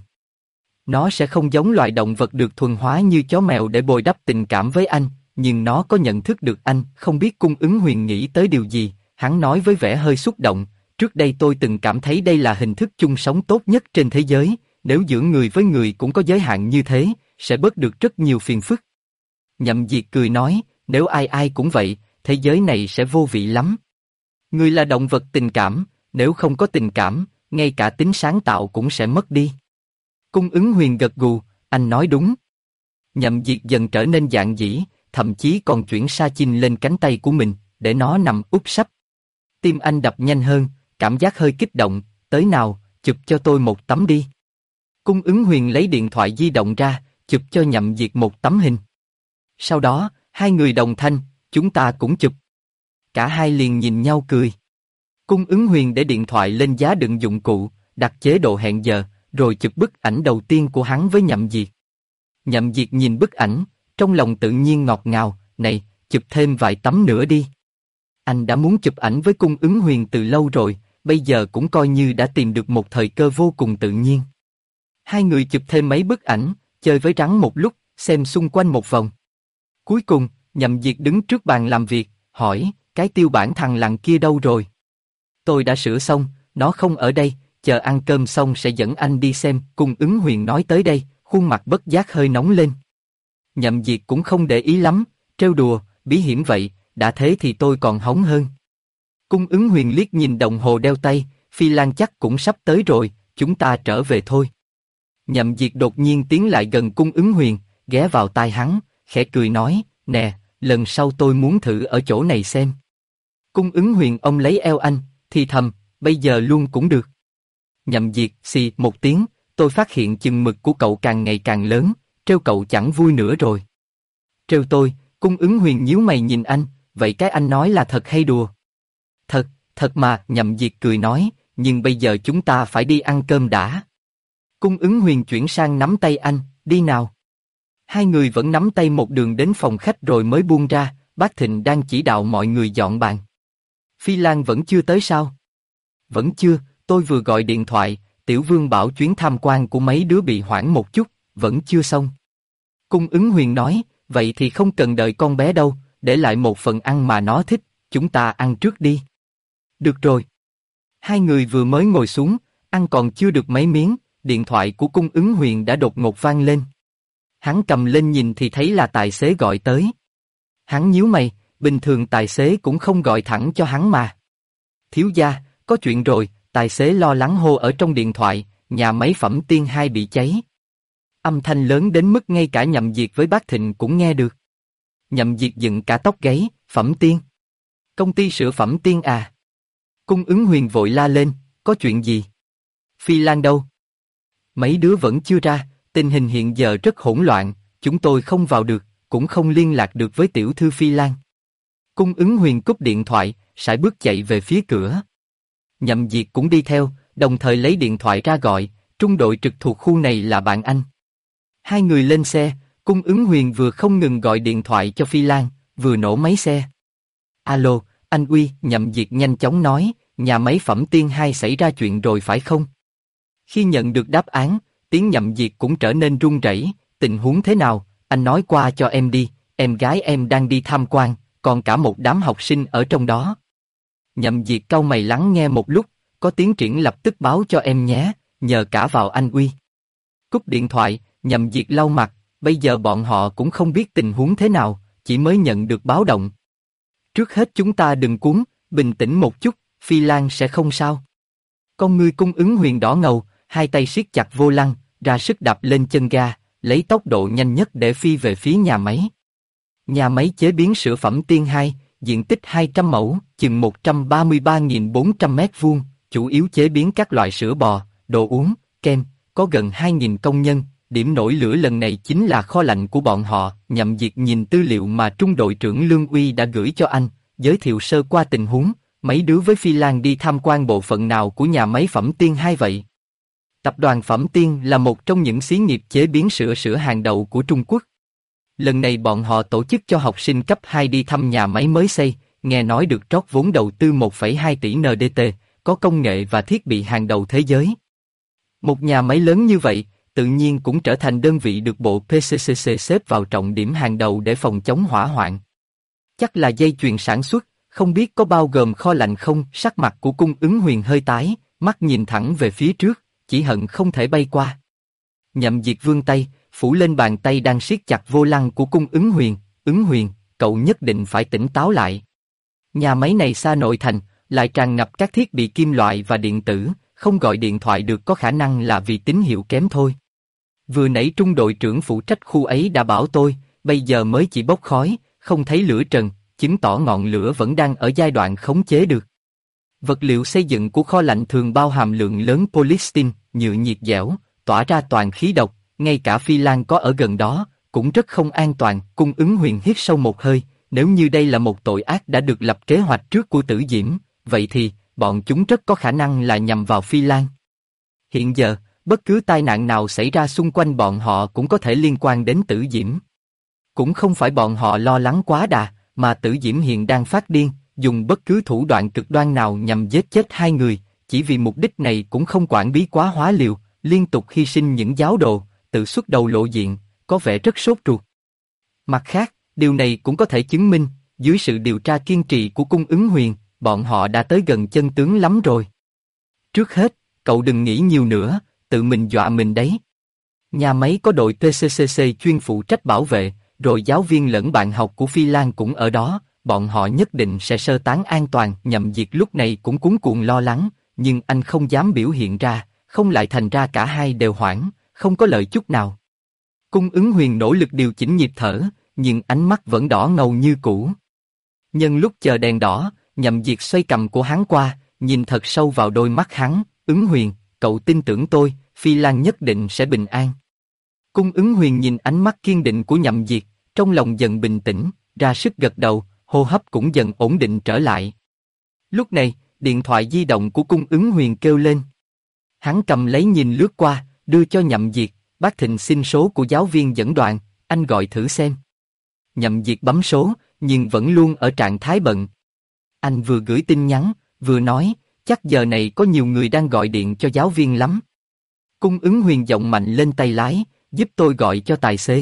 Nó sẽ không giống loài động vật được thuần hóa như chó mèo để bồi đắp tình cảm với anh, nhưng nó có nhận thức được anh. Không biết cung ứng huyền nghĩ tới điều gì, hắn nói với vẻ hơi xúc động, trước đây tôi từng cảm thấy đây là hình thức chung sống tốt nhất trên thế giới, nếu giữa người với người cũng có giới hạn như thế, sẽ bớt được rất nhiều phiền phức. Nhậm Diệt cười nói, nếu ai ai cũng vậy, thế giới này sẽ vô vị lắm. Người là động vật tình cảm, nếu không có tình cảm, ngay cả tính sáng tạo cũng sẽ mất đi. Cung ứng huyền gật gù, anh nói đúng. Nhậm Diệt dần trở nên dạn dĩ, thậm chí còn chuyển Sa Chinh lên cánh tay của mình, để nó nằm úp sấp. Tim anh đập nhanh hơn, cảm giác hơi kích động, tới nào, chụp cho tôi một tấm đi. Cung ứng huyền lấy điện thoại di động ra, chụp cho Nhậm Diệt một tấm hình. Sau đó, hai người đồng thanh, chúng ta cũng chụp. Cả hai liền nhìn nhau cười. Cung ứng huyền để điện thoại lên giá đựng dụng cụ, đặt chế độ hẹn giờ, rồi chụp bức ảnh đầu tiên của hắn với Nhậm Diệt. Nhậm Diệt nhìn bức ảnh, trong lòng tự nhiên ngọt ngào, này, chụp thêm vài tấm nữa đi. Anh đã muốn chụp ảnh với cung ứng huyền từ lâu rồi, bây giờ cũng coi như đã tìm được một thời cơ vô cùng tự nhiên. Hai người chụp thêm mấy bức ảnh, chơi với rắn một lúc, xem xung quanh một vòng. Cuối cùng, Nhậm Diệt đứng trước bàn làm việc, hỏi, cái tiêu bản thằng lằn kia đâu rồi? Tôi đã sửa xong, nó không ở đây, chờ ăn cơm xong sẽ dẫn anh đi xem. Cung ứng huyền nói tới đây, khuôn mặt bất giác hơi nóng lên. Nhậm Diệt cũng không để ý lắm, trêu đùa, bí hiểm vậy, đã thế thì tôi còn hóng hơn. Cung ứng huyền liếc nhìn đồng hồ đeo tay, Phi Lan chắc cũng sắp tới rồi, chúng ta trở về thôi. Nhậm Diệt đột nhiên tiến lại gần cung ứng huyền, ghé vào tai hắn, khẽ cười nói, nè, lần sau tôi muốn thử ở chỗ này xem. Cung ứng huyền ông lấy eo anh, thì thầm, bây giờ luôn cũng được. Nhậm Diệt xì một tiếng, tôi phát hiện chừng mực của cậu càng ngày càng lớn, trêu cậu chẳng vui nữa rồi. Trêu tôi? Cung ứng huyền nhíu mày nhìn anh, vậy cái anh nói là thật hay đùa? Thật, thật mà, Nhậm Diệt cười nói, nhưng bây giờ chúng ta phải đi ăn cơm đã. Cung ứng huyền chuyển sang nắm tay anh, đi nào. Hai người vẫn nắm tay một đường đến phòng khách rồi mới buông ra, bác Thịnh đang chỉ đạo mọi người dọn bàn. Phi Lan vẫn chưa tới sao? Vẫn chưa, tôi vừa gọi điện thoại, Tiểu Vương bảo chuyến tham quan của mấy đứa bị hoãn một chút, vẫn chưa xong. Cung Ứng Huyền nói, vậy thì không cần đợi con bé đâu, để lại một phần ăn mà nó thích, chúng ta ăn trước đi. Được rồi. Hai người vừa mới ngồi xuống, ăn còn chưa được mấy miếng, điện thoại của Cung Ứng Huyền đã đột ngột vang lên. Hắn cầm lên nhìn thì thấy là tài xế gọi tới. Hắn nhíu mày, bình thường tài xế cũng không gọi thẳng cho hắn mà. Thiếu gia, có chuyện rồi, tài xế lo lắng hô ở trong điện thoại, nhà máy Phẩm Tiên 2 bị cháy. Âm thanh lớn đến mức ngay cả Nhậm Diệt với bác Thịnh cũng nghe được. Nhậm Diệt dựng cả tóc gáy, Phẩm Tiên. Công ty sữa Phẩm Tiên à? Cung Ứng Huyền vội la lên, có chuyện gì? Phi Lan đâu? Mấy đứa vẫn chưa ra, tình hình hiện giờ rất hỗn loạn, chúng tôi không vào được, cũng không liên lạc được với tiểu thư Phi Lan. Cung Ứng Huyền cúp điện thoại, sải bước chạy về phía cửa. Nhậm Diệt cũng đi theo, đồng thời lấy điện thoại ra gọi, trung đội trực thuộc khu này là bạn anh. Hai người lên xe, Cung Ứng Huyền vừa không ngừng gọi điện thoại cho Phi Lan, vừa nổ máy xe. Alo, anh Uy, Nhậm Diệt nhanh chóng nói, nhà máy Phẩm Tiên 2 xảy ra chuyện rồi phải không? Khi nhận được đáp án, tiếng Nhậm Diệt cũng trở nên run rẩy. Tình huống thế nào, anh nói qua cho em đi, em gái em đang đi tham quan, còn cả một đám học sinh ở trong đó. Nhậm Diệt cau mày lắng nghe một lúc, có tiến triển lập tức báo cho em nhé, nhờ cả vào anh Uy. Cúp điện thoại, Nhậm Diệt lau mặt, bây giờ bọn họ cũng không biết tình huống thế nào, chỉ mới nhận được báo động. Trước hết chúng ta đừng cuống, bình tĩnh một chút, Phi Lan sẽ không sao. Con ngươi Cung Ứng Huyền đỏ ngầu, hai tay siết chặt vô lăng, ra sức đạp lên chân ga, lấy tốc độ nhanh nhất để phi về phía nhà máy. Nhà máy chế biến sữa Phẩm Tiên 2, diện tích 200 mẫu, chừng 133.400 mét vuông, chủ yếu chế biến các loại sữa bò, đồ uống, kem, có gần 2.000 công nhân. Điểm nổi lửa lần này chính là kho lạnh của bọn họ. Nhậm Diệt nhìn tư liệu mà trung đội trưởng Lương Uy đã gửi cho anh, giới thiệu sơ qua tình huống. Mấy đứa với Phi Lan đi tham quan bộ phận nào của nhà máy Phẩm Tiên 2 vậy? Tập đoàn Phẩm Tiên là một trong những xí nghiệp chế biến sữa hàng đầu của Trung Quốc. Lần này bọn họ tổ chức cho học sinh cấp 2 đi thăm nhà máy mới xây, nghe nói được trót vốn đầu tư 1,2 tỷ NDT, có công nghệ và thiết bị hàng đầu thế giới. Một nhà máy lớn như vậy, tự nhiên cũng trở thành đơn vị được bộ PCCC xếp vào trọng điểm hàng đầu để phòng chống hỏa hoạn. Chắc là dây chuyền sản xuất, không biết có bao gồm kho lạnh không? Sắc mặt của Cung Ứng Huyền hơi tái, mắt nhìn thẳng về phía trước, chỉ hận không thể bay qua. Nhậm Diệt vươn tay, phủ lên bàn tay đang siết chặt vô lăng của Cung Ứng Huyền. Ứng Huyền, cậu nhất định phải tỉnh táo lại. Nhà máy này xa nội thành, lại tràn ngập các thiết bị kim loại và điện tử, không gọi điện thoại được có khả năng là vì tín hiệu kém thôi. Vừa nãy trung đội trưởng phụ trách khu ấy đã bảo tôi, bây giờ mới chỉ bốc khói, không thấy lửa trần, chứng tỏ ngọn lửa vẫn đang ở giai đoạn khống chế được. Vật liệu xây dựng của kho lạnh thường bao hàm lượng lớn polystyrene, nhựa nhiệt dẻo, tỏa ra toàn khí độc, ngay cả Phi Lan có ở gần đó, cũng rất không an toàn. Cung Ứng Huyền hít sâu một hơi, nếu như đây là một tội ác đã được lập kế hoạch trước của Tử Diễm, vậy thì, bọn chúng rất có khả năng là nhằm vào Phi Lan. Hiện giờ, bất cứ tai nạn nào xảy ra xung quanh bọn họ cũng có thể liên quan đến Tử Diễm. Cũng không phải bọn họ lo lắng quá đà, mà Tử Diễm hiện đang phát điên, dùng bất cứ thủ đoạn cực đoan nào nhằm giết chết hai người, chỉ vì mục đích này cũng không quản bí quá hóa liều, liên tục hy sinh những giáo đồ, tự xuất đầu lộ diện, có vẻ rất sốt ruột. Mặt khác, điều này cũng có thể chứng minh, dưới sự điều tra kiên trì của Cung Ứng Huyền, bọn họ đã tới gần chân tướng lắm rồi. Trước hết, cậu đừng nghĩ nhiều nữa, tự mình dọa mình đấy. Nhà máy có đội PCCC chuyên phụ trách bảo vệ, rồi giáo viên lẫn bạn học của Phi Lan cũng ở đó, bọn họ nhất định sẽ sơ tán an toàn. Nhậm Diệt lúc này cũng cuống cuồng lo lắng, nhưng anh không dám biểu hiện ra, không lại thành ra cả hai đều hoảng, không có lợi chút nào. Cung Ứng Huyền nỗ lực điều chỉnh nhịp thở, nhưng ánh mắt vẫn đỏ ngầu như cũ. Nhân lúc chờ đèn đỏ, Nhậm Diệt xoay cầm của hắn qua, nhìn thật sâu vào đôi mắt hắn. Ứng Huyền, cậu tin tưởng tôi, Phi Lan nhất định sẽ bình an. Cung Ứng Huyền nhìn ánh mắt kiên định của Nhậm Diệt, trong lòng dần bình tĩnh, ra sức gật đầu, hô hấp cũng dần ổn định trở lại. Lúc này, điện thoại di động của Cung Ứng Huyền kêu lên. Hắn cầm lấy nhìn lướt qua, đưa cho Nhậm Diệt. Bác Thịnh xin số của giáo viên dẫn đoàn, anh gọi thử xem. Nhậm Diệt bấm số, nhưng vẫn luôn ở trạng thái bận. Anh vừa gửi tin nhắn, vừa nói, chắc giờ này có nhiều người đang gọi điện cho giáo viên lắm. Cung Ứng Huyền giọng mạnh lên tay lái, giúp tôi gọi cho tài xế.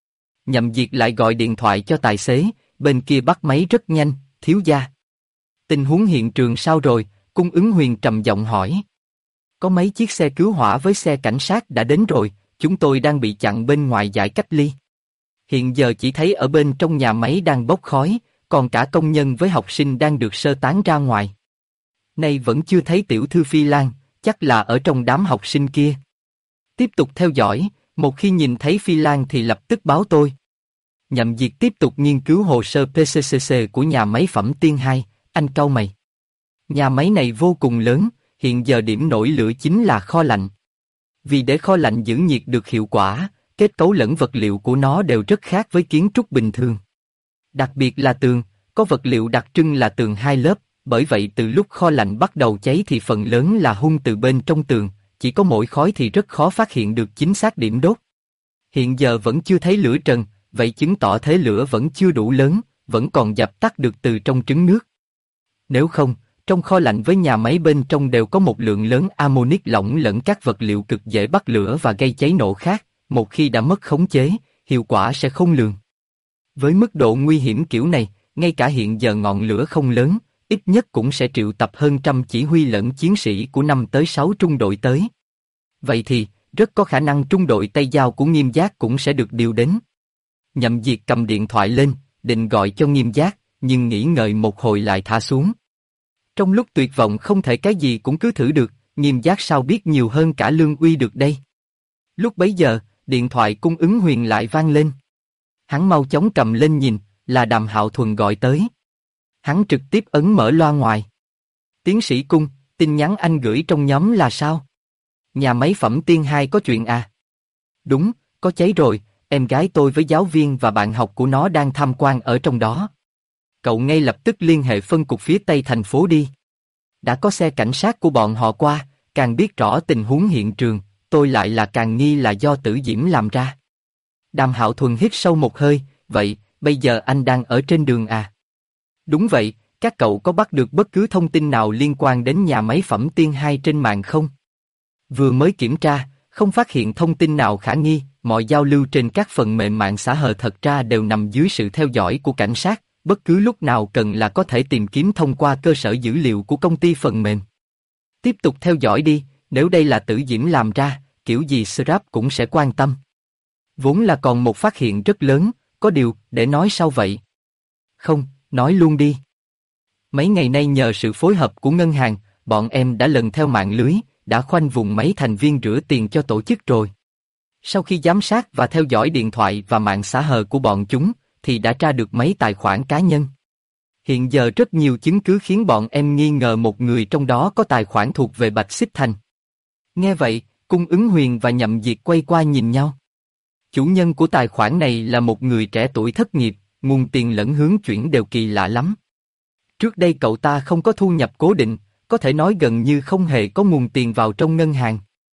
Nhậm Diệt lại gọi điện thoại cho tài xế, bên kia bắt máy rất nhanh, thiếu gia. Tình huống hiện trường sao rồi? Cung Ứng Huyền trầm giọng hỏi. Có mấy chiếc xe cứu hỏa với xe cảnh sát đã đến rồi, chúng tôi đang bị chặn bên ngoài giải cách ly. Hiện giờ chỉ thấy ở bên trong nhà máy đang bốc khói, còn cả công nhân với học sinh đang được sơ tán ra ngoài. Nay vẫn chưa thấy tiểu thư Phi Lan, chắc là ở trong đám học sinh kia. Tiếp tục theo dõi, một khi nhìn thấy Phi Lan thì lập tức báo tôi. Nhậm Diệt tiếp tục nghiên cứu hồ sơ PCCC của nhà máy Phẩm Tiên 2, anh cau mày. Nhà máy này vô cùng lớn, hiện giờ điểm nổi lửa chính là kho lạnh. Vì để kho lạnh giữ nhiệt được hiệu quả, kết cấu lẫn vật liệu của nó đều rất khác với kiến trúc bình thường. Đặc biệt là tường, có vật liệu đặc trưng là tường 2 lớp, bởi vậy từ lúc kho lạnh bắt đầu cháy thì phần lớn là hun từ bên trong tường, chỉ có mỗi khói thì rất khó phát hiện được chính xác điểm đốt. Hiện giờ vẫn chưa thấy lửa trần, vậy chứng tỏ thế lửa vẫn chưa đủ lớn, vẫn còn dập tắt được từ trong trứng nước. Nếu không, trong kho lạnh với nhà máy bên trong đều có một lượng lớn amonic lỏng lẫn các vật liệu cực dễ bắt lửa và gây cháy nổ khác, một khi đã mất khống chế, hiệu quả sẽ không lường. Với mức độ nguy hiểm kiểu này, ngay cả hiện giờ ngọn lửa không lớn, ít nhất cũng sẽ triệu tập hơn trăm chỉ huy lẫn chiến sĩ của 5 tới 6 trung đội tới. Vậy thì, rất có khả năng trung đội Tây Giao của Nghiêm Giác cũng sẽ được điều đến. Nhậm Diệt cầm điện thoại lên, định gọi cho Nghiêm Giác, nhưng nghĩ ngợi một hồi lại thả xuống. Trong lúc tuyệt vọng không thể cái gì cũng cứ thử được, Nghiêm Giác sao biết nhiều hơn cả Lương Uy được đây. Lúc bấy giờ, điện thoại Cung Ứng Huyền lại vang lên. Hắn mau chóng cầm lên nhìn, là Đàm Hạo Thuần gọi tới. Hắn trực tiếp ấn mở loa ngoài. Tiến sĩ Cung, tin nhắn anh gửi trong nhóm là sao? Nhà máy Phẩm Tiên 2 có chuyện à? Đúng, có cháy rồi, em gái tôi với giáo viên và bạn học của nó đang tham quan ở trong đó. Cậu ngay lập tức liên hệ phân cục phía Tây thành phố đi. Đã có xe cảnh sát của bọn họ qua, càng biết rõ tình huống hiện trường, tôi lại là càng nghi là do Tử Diễm làm ra. Đàm Hạo Thuần hít sâu một hơi, vậy, bây giờ anh đang ở trên đường à? Đúng vậy, các cậu có bắt được bất cứ thông tin nào liên quan đến nhà máy Phẩm Tiên 2 trên mạng không? Vừa mới kiểm tra, không phát hiện thông tin nào khả nghi, mọi giao lưu trên các phần mềm mạng xã hội thật ra đều nằm dưới sự theo dõi của cảnh sát, bất cứ lúc nào cần là có thể tìm kiếm thông qua cơ sở dữ liệu của công ty phần mềm. Tiếp tục theo dõi đi, nếu đây là Tử Diễm làm ra, kiểu gì Scrap cũng sẽ quan tâm. Vốn là còn một phát hiện rất lớn, có điều, để nói sau vậy? Không, nói luôn đi. Mấy ngày nay nhờ sự phối hợp của ngân hàng, bọn em đã lần theo mạng lưới, đã khoanh vùng mấy thành viên rửa tiền cho tổ chức rồi. Sau khi giám sát và theo dõi điện thoại và mạng xã hội của bọn chúng, thì đã tra được mấy tài khoản cá nhân. Hiện giờ rất nhiều chứng cứ khiến bọn em nghi ngờ một người trong đó có tài khoản thuộc về Bạch Xích Thành. Nghe vậy, Cung Ứng Huyền và Nhậm Diệt quay qua nhìn nhau. Chủ nhân của tài khoản này là một người trẻ tuổi thất nghiệp, nguồn tiền lẫn hướng chuyển đều kỳ lạ lắm. Trước đây cậu ta không có thu nhập cố định, có thể nói gần như không hề có nguồn tiền vào trong ngân hàng.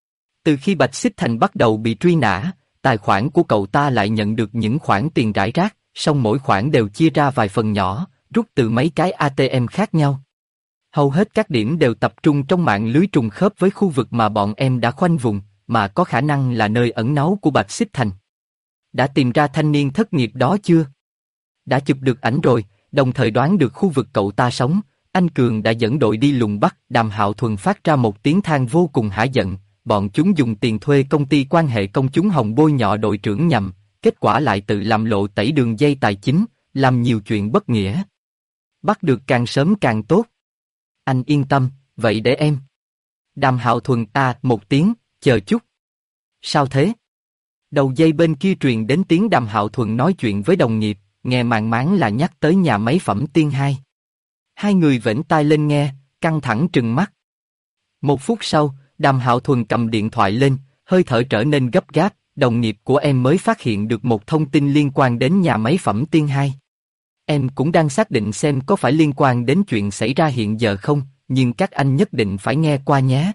Từ khi Bạch Xích Thành bắt đầu bị truy nã, tài khoản của cậu ta lại nhận được những khoản tiền rải rác, song mỗi khoản đều chia ra vài phần nhỏ, rút từ mấy cái ATM khác nhau. Hầu hết các điểm đều tập trung trong mạng lưới trùng khớp với khu vực mà bọn em đã khoanh vùng, mà có khả năng là nơi ẩn náu của Bạch Xích Thành. Đã tìm ra thanh niên thất nghiệp đó chưa? Đã chụp được ảnh rồi, đồng thời đoán được khu vực cậu ta sống, anh Cường đã dẫn đội đi lùng bắt. Đàm Hạo Thuần phát ra một tiếng than vô cùng hả giận, bọn chúng dùng tiền thuê công ty quan hệ công chúng hòng bôi nhọ đội trưởng Nhậm, kết quả lại tự làm lộ tẩy đường dây tài chính, làm nhiều chuyện bất nghĩa. Bắt được càng sớm càng tốt. Anh yên tâm, vậy để em. Đàm Hạo Thuần một tiếng, chờ chút. Sao thế? Đầu dây bên kia truyền đến tiếng Đàm Hạo Thuần nói chuyện với đồng nghiệp, nghe màng máng là nhắc tới nhà máy Phẩm Tiên 2. Hai người vểnh tai lên nghe, căng thẳng trừng mắt. Một phút sau, Đàm Hạo Thuần cầm điện thoại lên, hơi thở trở nên gấp gáp, đồng nghiệp của em mới phát hiện được một thông tin liên quan đến nhà máy Phẩm Tiên 2. Em cũng đang xác định xem có phải liên quan đến chuyện xảy ra hiện giờ không, nhưng các anh nhất định phải nghe qua nhé.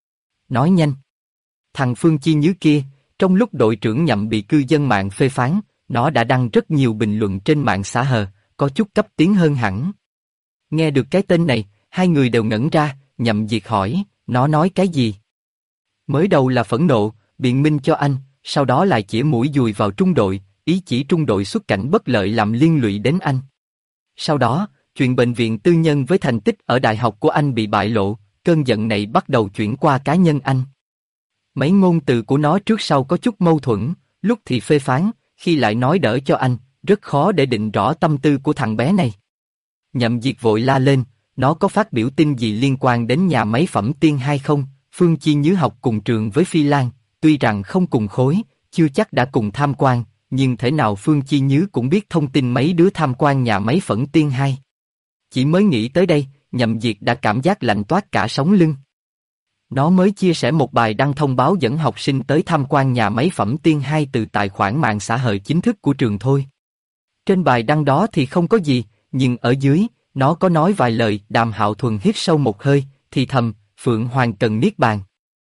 Nói nhanh. Thằng Phương Chi Nhứ kia, trong lúc đội trưởng Nhậm bị cư dân mạng phê phán, nó đã đăng rất nhiều bình luận trên mạng xã hội, có chút cấp tiến hơn hẳn. Nghe được cái tên này, hai người đều ngẩn ra, Nhậm Diệt hỏi, nó nói cái gì? Mới đầu là phẫn nộ, biện minh cho anh, sau đó lại chĩa mũi dùi vào trung đội, ý chỉ trung đội xuất cảnh bất lợi làm liên lụy đến anh. Sau đó, chuyện bệnh viện tư nhân với thành tích ở đại học của anh bị bại lộ, cơn giận này bắt đầu chuyển qua cá nhân anh. Mấy ngôn từ của nó trước sau có chút mâu thuẫn, lúc thì phê phán, khi lại nói đỡ cho anh, rất khó để định rõ tâm tư của thằng bé này. Nhậm Diệt vội la lên, nó có phát biểu tin gì liên quan đến nhà máy Phẩm Tiên hay không? Phương Chi Nhứ học cùng trường với Phi Lan, tuy rằng không cùng khối, chưa chắc đã cùng tham quan, nhưng thể nào Phương Chi Nhứ cũng biết thông tin mấy đứa tham quan nhà máy Phẩm Tiên hay. Chỉ mới nghĩ tới đây, Nhậm Diệt đã cảm giác lạnh toát cả sống lưng. Nó mới chia sẻ một bài đăng thông báo dẫn học sinh tới tham quan nhà máy Phẩm Tiên 2 từ tài khoản mạng xã hội chính thức của trường thôi. Trên bài đăng đó thì không có gì, nhưng ở dưới, nó có nói vài lời. Đàm Hạo Thuần hít sâu một hơi, thì thầm, Phượng Hoàng cần niết bàn.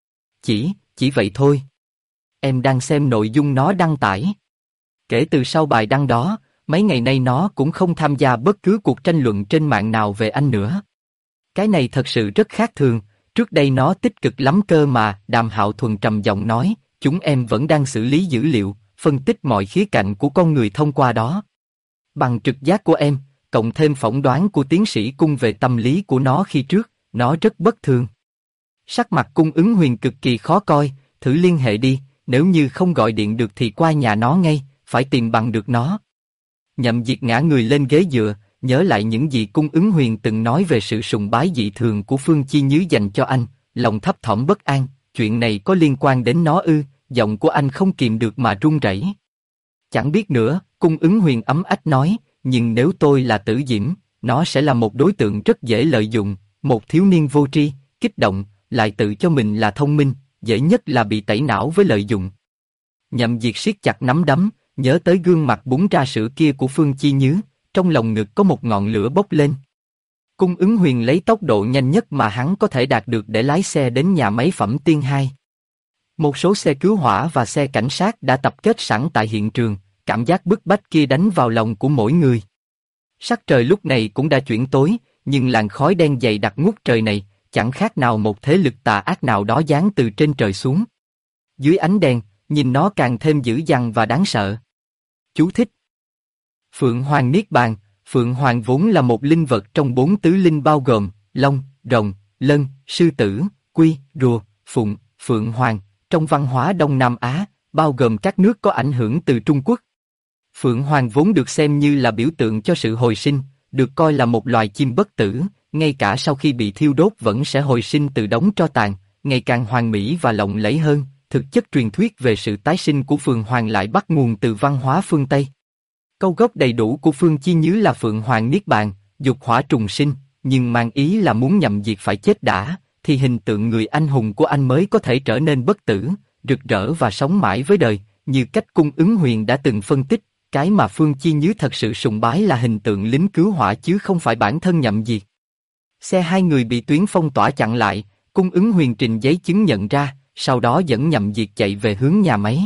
Chỉ vậy thôi. Em đang xem nội dung nó đăng tải. Kể từ sau bài đăng đó, mấy ngày nay nó cũng không tham gia bất cứ cuộc tranh luận trên mạng nào về anh nữa. Cái này thật sự rất khác thường, trước đây nó tích cực lắm cơ mà. Đàm Hạo Thuần trầm giọng nói, chúng em vẫn đang xử lý dữ liệu, phân tích mọi khía cạnh của con người thông qua đó. Bằng trực giác của em, cộng thêm phỏng đoán của tiến sĩ Cung về tâm lý của nó khi trước, nó rất bất thường. Sắc mặt Cung Ứng Huyền cực kỳ khó coi, thử liên hệ đi, nếu như không gọi điện được thì qua nhà nó ngay, phải tìm bằng được nó. Nhậm Diệt ngã người lên ghế dựa, nhớ lại những gì Cung Ứng Huyền từng nói về sự sùng bái dị thường của Phương Chi Nhứ dành cho anh, lòng thấp thỏm bất an, chuyện này có liên quan đến nó ư? Giọng của anh không kìm được mà run rẩy. Chẳng biết nữa, Cung Ứng Huyền ấm ách nói, nhưng nếu tôi là Tử Diễm, nó sẽ là một đối tượng rất dễ lợi dụng, một thiếu niên vô tri, kích động, lại tự cho mình là thông minh, dễ nhất là bị tẩy não với lợi dụng. Nhậm Diệt siết chặt nắm đấm, nhớ tới gương mặt búng ra sữa kia của Phương Chi Nhứ, trong lòng ngực có một ngọn lửa bốc lên. Cung Ứng Huyền lấy tốc độ nhanh nhất mà hắn có thể đạt được để lái xe đến nhà máy Phẩm Tiên 2. Một số xe cứu hỏa và xe cảnh sát đã tập kết sẵn tại hiện trường, cảm giác bức bách kia đánh vào lòng của mỗi người. Sắc trời lúc này cũng đã chuyển tối, nhưng làn khói đen dày đặc ngút trời này, chẳng khác nào một thế lực tà ác nào đó giáng từ trên trời xuống. Dưới ánh đèn, nhìn nó càng thêm dữ dằn và đáng sợ. Chú thích: Phượng Hoàng Niết Bàn. Phượng Hoàng vốn là một linh vật trong 4 tứ linh bao gồm long, rồng, lân, sư tử, quy, rùa, phụng, Phượng Hoàng. Trong văn hóa Đông Nam Á, bao gồm các nước có ảnh hưởng từ Trung Quốc. Phượng Hoàng vốn được xem như là biểu tượng cho sự hồi sinh, được coi là một loài chim bất tử, ngay cả sau khi bị thiêu đốt vẫn sẽ hồi sinh từ đống tro tàn, ngày càng hoàn mỹ và lộng lẫy hơn. Thực chất truyền thuyết về sự tái sinh của Phượng Hoàng lại bắt nguồn từ văn hóa phương Tây. Câu gốc đầy đủ của Phương Chi Nhứ là Phượng Hoàng Niết Bàn, dục hỏa trùng sinh, nhưng mang ý là muốn Nhậm Diệt phải chết đã, thì hình tượng người anh hùng của anh mới có thể trở nên bất tử, rực rỡ và sống mãi với đời, như cách Cung Ứng Huyền đã từng phân tích. Cái mà Phương Chi Nhứ thật sự sùng bái là hình tượng lính cứu hỏa chứ không phải bản thân Nhậm Diệt. Xe hai người bị tuyến phong tỏa chặn lại, Cung Ứng Huyền trình giấy chứng nhận ra, sau đó dẫn Nhậm Diệt chạy về hướng nhà máy.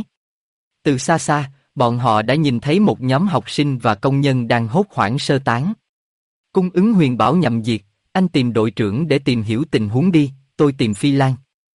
Từ xa xa, bọn họ đã nhìn thấy một nhóm học sinh và công nhân đang hốt hoảng sơ tán. Cung Ứng Huyền bảo Nhậm Diệt, anh tìm đội trưởng để tìm hiểu tình huống đi, tôi tìm Phi Lan.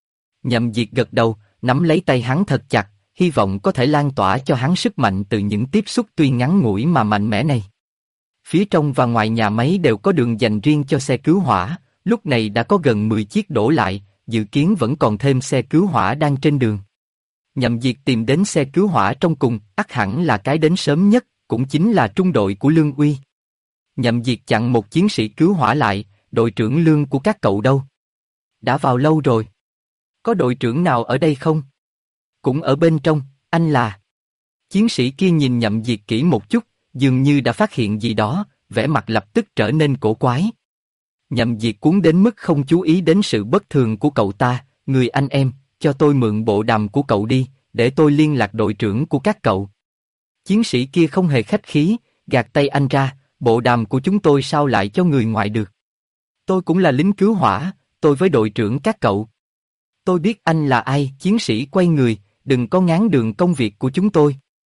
Nhậm Diệt gật đầu, nắm lấy tay hắn thật chặt, hy vọng có thể lan tỏa cho hắn sức mạnh từ những tiếp xúc tuy ngắn ngủi mà mạnh mẽ này. Phía trong và ngoài nhà máy đều có đường dành riêng cho xe cứu hỏa, lúc này đã có gần 10 chiếc đổ lại, dự kiến vẫn còn thêm xe cứu hỏa đang trên đường. Nhậm Diệt tìm đến xe cứu hỏa trong cùng, ắt hẳn là cái đến sớm nhất, cũng chính là trung đội của Lương Uy. Nhậm Diệt chặn một chiến sĩ cứu hỏa lại, đội trưởng Lương của các cậu đâu? Đã vào lâu rồi. Có đội trưởng nào ở đây không? Cũng ở bên trong, anh là... Chiến sĩ kia nhìn Nhậm Diệt kỹ một chút, dường như đã phát hiện gì đó, vẻ mặt lập tức trở nên cổ quái. Nhậm Diệt cuốn đến mức không chú ý đến sự bất thường của cậu ta, người anh em, cho tôi mượn bộ đàm của cậu đi, để tôi liên lạc đội trưởng của các cậu. Chiến sĩ kia không hề khách khí, gạt tay anh ra, bộ đàm của chúng tôi sao lại cho người ngoài được. Tôi cũng là lính cứu hỏa, tôi với đội trưởng các cậu. Tôi biết anh là ai, chiến sĩ quay người, đừng có ngáng đường công việc của chúng tôi.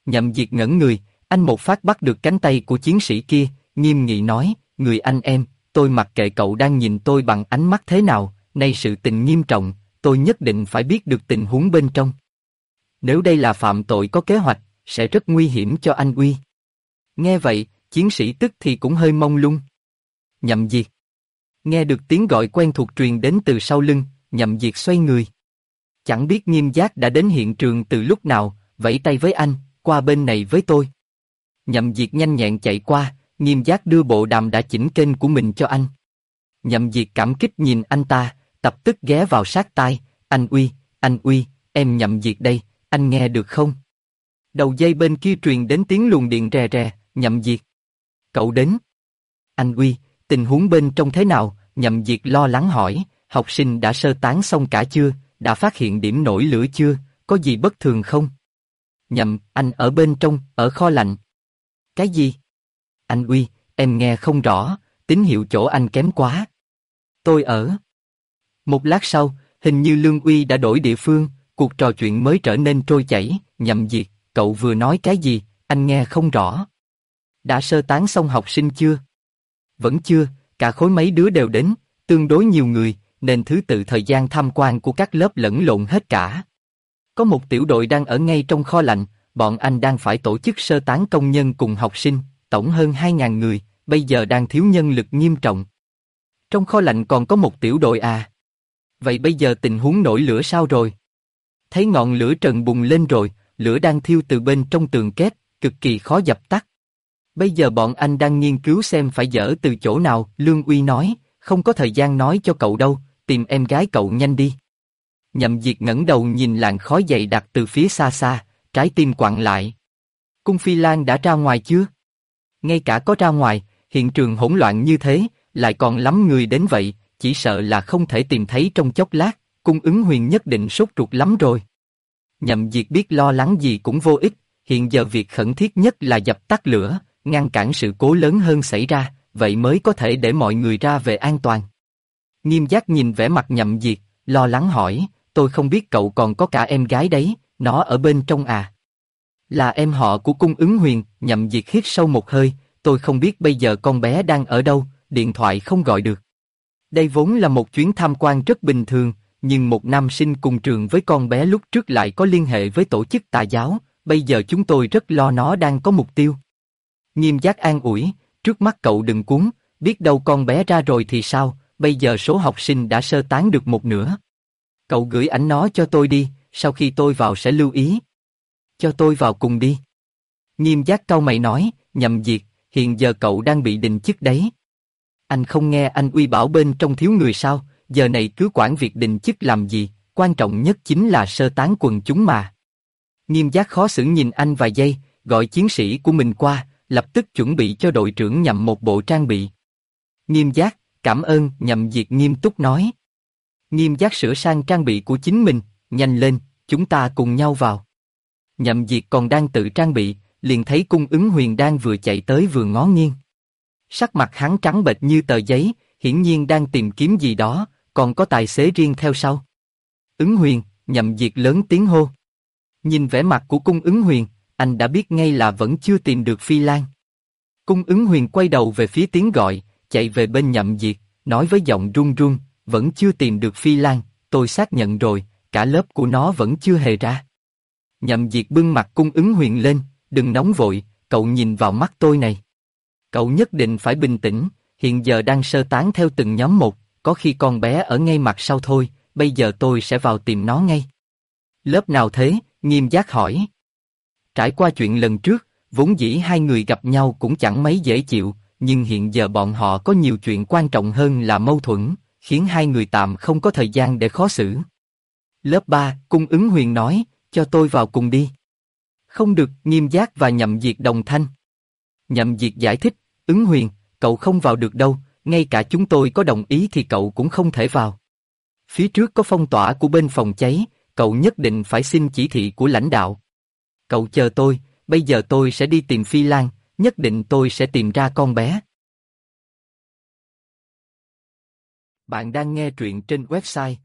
Nhậm Diệt ngẩn người, anh một phát bắt được cánh tay của chiến sĩ kia, nghiêm nghị nói, người anh em, tôi mặc kệ cậu đang nhìn tôi bằng ánh mắt thế nào, nay sự tình nghiêm trọng, tôi nhất định phải biết được tình huống bên trong. Nếu đây là phạm tội có kế hoạch, sẽ rất nguy hiểm cho anh Uy. Nghe vậy, chiến sĩ tức thì cũng hơi mông lung. Nhậm Diệt. Nghe được tiếng gọi quen thuộc truyền đến từ sau lưng, Nhậm Diệt xoay người. Chẳng biết Nghiêm Giác đã đến hiện trường từ lúc nào, vẫy tay với anh, qua bên này với tôi. Nhậm Diệt nhanh nhẹn chạy qua, Nghiêm Giác đưa bộ đàm đã chỉnh kênh của mình cho anh. Nhậm Diệt cảm kích nhìn anh ta, lập tức ghé vào sát tai, anh Uy, em Nhậm Diệt đây, anh nghe được không? Đầu dây bên kia truyền đến tiếng luồng điện rè rè, Nhậm Diệt. Cậu đến. Anh Uy, tình huống bên trong thế nào? Nhậm Diệt lo lắng hỏi, học sinh đã sơ tán xong cả chưa, đã phát hiện điểm nổi lửa chưa, có gì bất thường không? Anh ở bên trong, ở kho lạnh. Cái gì? Anh Uy, em nghe không rõ, tín hiệu chỗ anh kém quá. Tôi ở. Một lát sau, hình như Lương Uy đã đổi địa phương, cuộc trò chuyện mới trở nên trôi chảy. Nhậm Diệt, cậu vừa nói cái gì, anh nghe không rõ. Đã sơ tán xong học sinh chưa? Vẫn chưa, cả khối mấy đứa đều đến, tương đối nhiều người, nên thứ tự thời gian tham quan của các lớp lẫn lộn hết cả. Có một tiểu đội đang ở ngay trong kho lạnh, bọn anh đang phải tổ chức sơ tán công nhân cùng học sinh, tổng hơn 2.000 người, bây giờ đang thiếu nhân lực nghiêm trọng. Trong kho lạnh còn có một tiểu đội à? Vậy bây giờ tình huống nổi lửa sao rồi? Thấy ngọn lửa trần bùng lên rồi, lửa đang thiêu từ bên trong tường kép, cực kỳ khó dập tắt. Bây giờ bọn anh đang nghiên cứu xem phải dỡ từ chỗ nào, Lương Uy nói, không có thời gian nói cho cậu đâu, tìm em gái cậu nhanh đi. Nhậm Diệt ngẩng đầu nhìn làn khói dày đặc từ phía xa xa, trái tim quặn lại. Cung Phi Lan đã ra ngoài chưa? Ngay cả có ra ngoài, hiện trường hỗn loạn như thế, lại còn lắm người đến vậy, chỉ sợ là không thể tìm thấy trong chốc lát, Cung Ứng Huyền nhất định sốt ruột lắm rồi. Nhậm Diệt biết lo lắng gì cũng vô ích, hiện giờ việc khẩn thiết nhất là dập tắt lửa, ngăn cản sự cố lớn hơn xảy ra, vậy mới có thể để mọi người ra về an toàn. Nghiêm Giác nhìn vẻ mặt Nhậm Diệt, lo lắng hỏi, tôi không biết cậu còn có cả em gái đấy, nó ở bên trong à? Là em họ của Cung Ứng Huyền. Nhậm Diệt hít sâu một hơi, tôi không biết bây giờ con bé đang ở đâu, điện thoại không gọi được. Đây vốn là một chuyến tham quan rất bình thường, nhưng một nam sinh cùng trường với con bé lúc trước lại có liên hệ với tổ chức tà giáo, bây giờ chúng tôi rất lo nó đang có mục tiêu. Nghiêm Giác an ủi, trước mắt cậu đừng cuống, biết đâu con bé ra rồi thì sao, bây giờ số học sinh đã sơ tán được một nửa. Cậu gửi ảnh nó cho tôi đi, sau khi tôi vào sẽ lưu ý. Cho tôi vào cùng đi. Nghiêm Giác cau mày nói, Nhậm Diệt, hiện giờ cậu đang bị đình chức đấy. Anh không nghe anh Uy bảo bên trong thiếu người sao, giờ này cứ quản việc đình chức làm gì, quan trọng nhất chính là sơ tán quần chúng mà. Nghiêm Giác khó xử nhìn anh vài giây, gọi chiến sĩ của mình qua, lập tức chuẩn bị cho đội trưởng Nhậm một bộ trang bị. Nghiêm Giác, cảm ơn. Nhậm Diệt nghiêm túc nói. Nghiêm Giác sửa sang trang bị của chính mình, nhanh lên, chúng ta cùng nhau vào. Nhậm Diệt còn đang tự trang bị, liền thấy Cung Ứng Huyền đang vừa chạy tới vừa ngó nghiêng. Sắc mặt hắn trắng bệch như tờ giấy, hiển nhiên đang tìm kiếm gì đó, còn có tài xế riêng theo sau. Ứng Huyền, Nhậm Diệt lớn tiếng hô. Nhìn vẻ mặt của Cung Ứng Huyền, anh đã biết ngay là vẫn chưa tìm được Phi Lan. Cung Ứng Huyền quay đầu về phía tiếng gọi, chạy về bên Nhậm Diệt, nói với giọng run run, vẫn chưa tìm được Phi Lan, tôi xác nhận rồi, cả lớp của nó vẫn chưa hề ra. Nhậm Diệt bưng mặt Cung Ứng Huyền lên, đừng nóng vội, cậu nhìn vào mắt tôi này. Cậu nhất định phải bình tĩnh, hiện giờ đang sơ tán theo từng nhóm một, có khi con bé ở ngay mặt sau thôi, bây giờ tôi sẽ vào tìm nó ngay. Lớp nào thế? Nghiêm Giác hỏi. Trải qua chuyện lần trước, vốn dĩ hai người gặp nhau cũng chẳng mấy dễ chịu, nhưng hiện giờ bọn họ có nhiều chuyện quan trọng hơn là mâu thuẫn, khiến hai người tạm không có thời gian để khó xử. Lớp 3, Cung Ứng Huyền nói, cho tôi vào cùng đi. Không được. Nghiêm Giác và Nhậm Diệt đồng thanh. Nhậm Diệt giải thích, Ứng Huyền, cậu không vào được đâu, ngay cả chúng tôi có đồng ý thì cậu cũng không thể vào. Phía trước có phong tỏa của bên phòng cháy, cậu nhất định phải xin chỉ thị của lãnh đạo. Cậu chờ tôi, bây giờ tôi sẽ đi tìm Phi Lan, nhất định tôi sẽ tìm ra con bé. Bạn đang nghe truyện trên website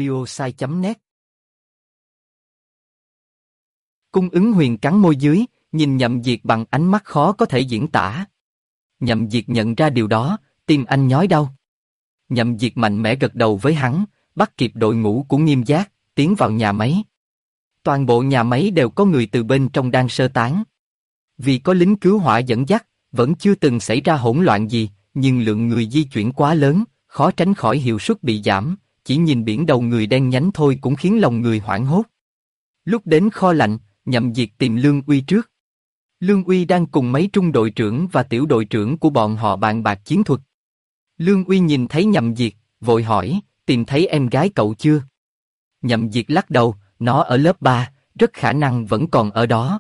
audiosai.net. Cung Ứng Huyền cắn môi dưới, nhìn Nhậm Diệt bằng ánh mắt khó có thể diễn tả. Nhậm Diệt nhận ra điều đó, tim anh nhói đau. Nhậm Diệt mạnh mẽ gật đầu với hắn, bắt kịp đội ngũ của Nghiêm Giác, tiến vào nhà máy. Toàn bộ nhà máy đều có người từ bên trong đang sơ tán. Vì có lính cứu hỏa dẫn dắt, vẫn chưa từng xảy ra hỗn loạn gì, nhưng lượng người di chuyển quá lớn, khó tránh khỏi hiệu suất bị giảm, chỉ nhìn biển đầu người đen nhánh thôi cũng khiến lòng người hoảng hốt. Lúc đến kho lạnh, Nhậm Diệt tìm Lương Uy trước. Lương Uy đang cùng mấy trung đội trưởng và tiểu đội trưởng của bọn họ bàn bạc chiến thuật. Lương Uy nhìn thấy Nhậm Diệt, vội hỏi, tìm thấy em gái cậu chưa? Nhậm Diệt lắc đầu, nó ở lớp 3, rất khả năng vẫn còn ở đó.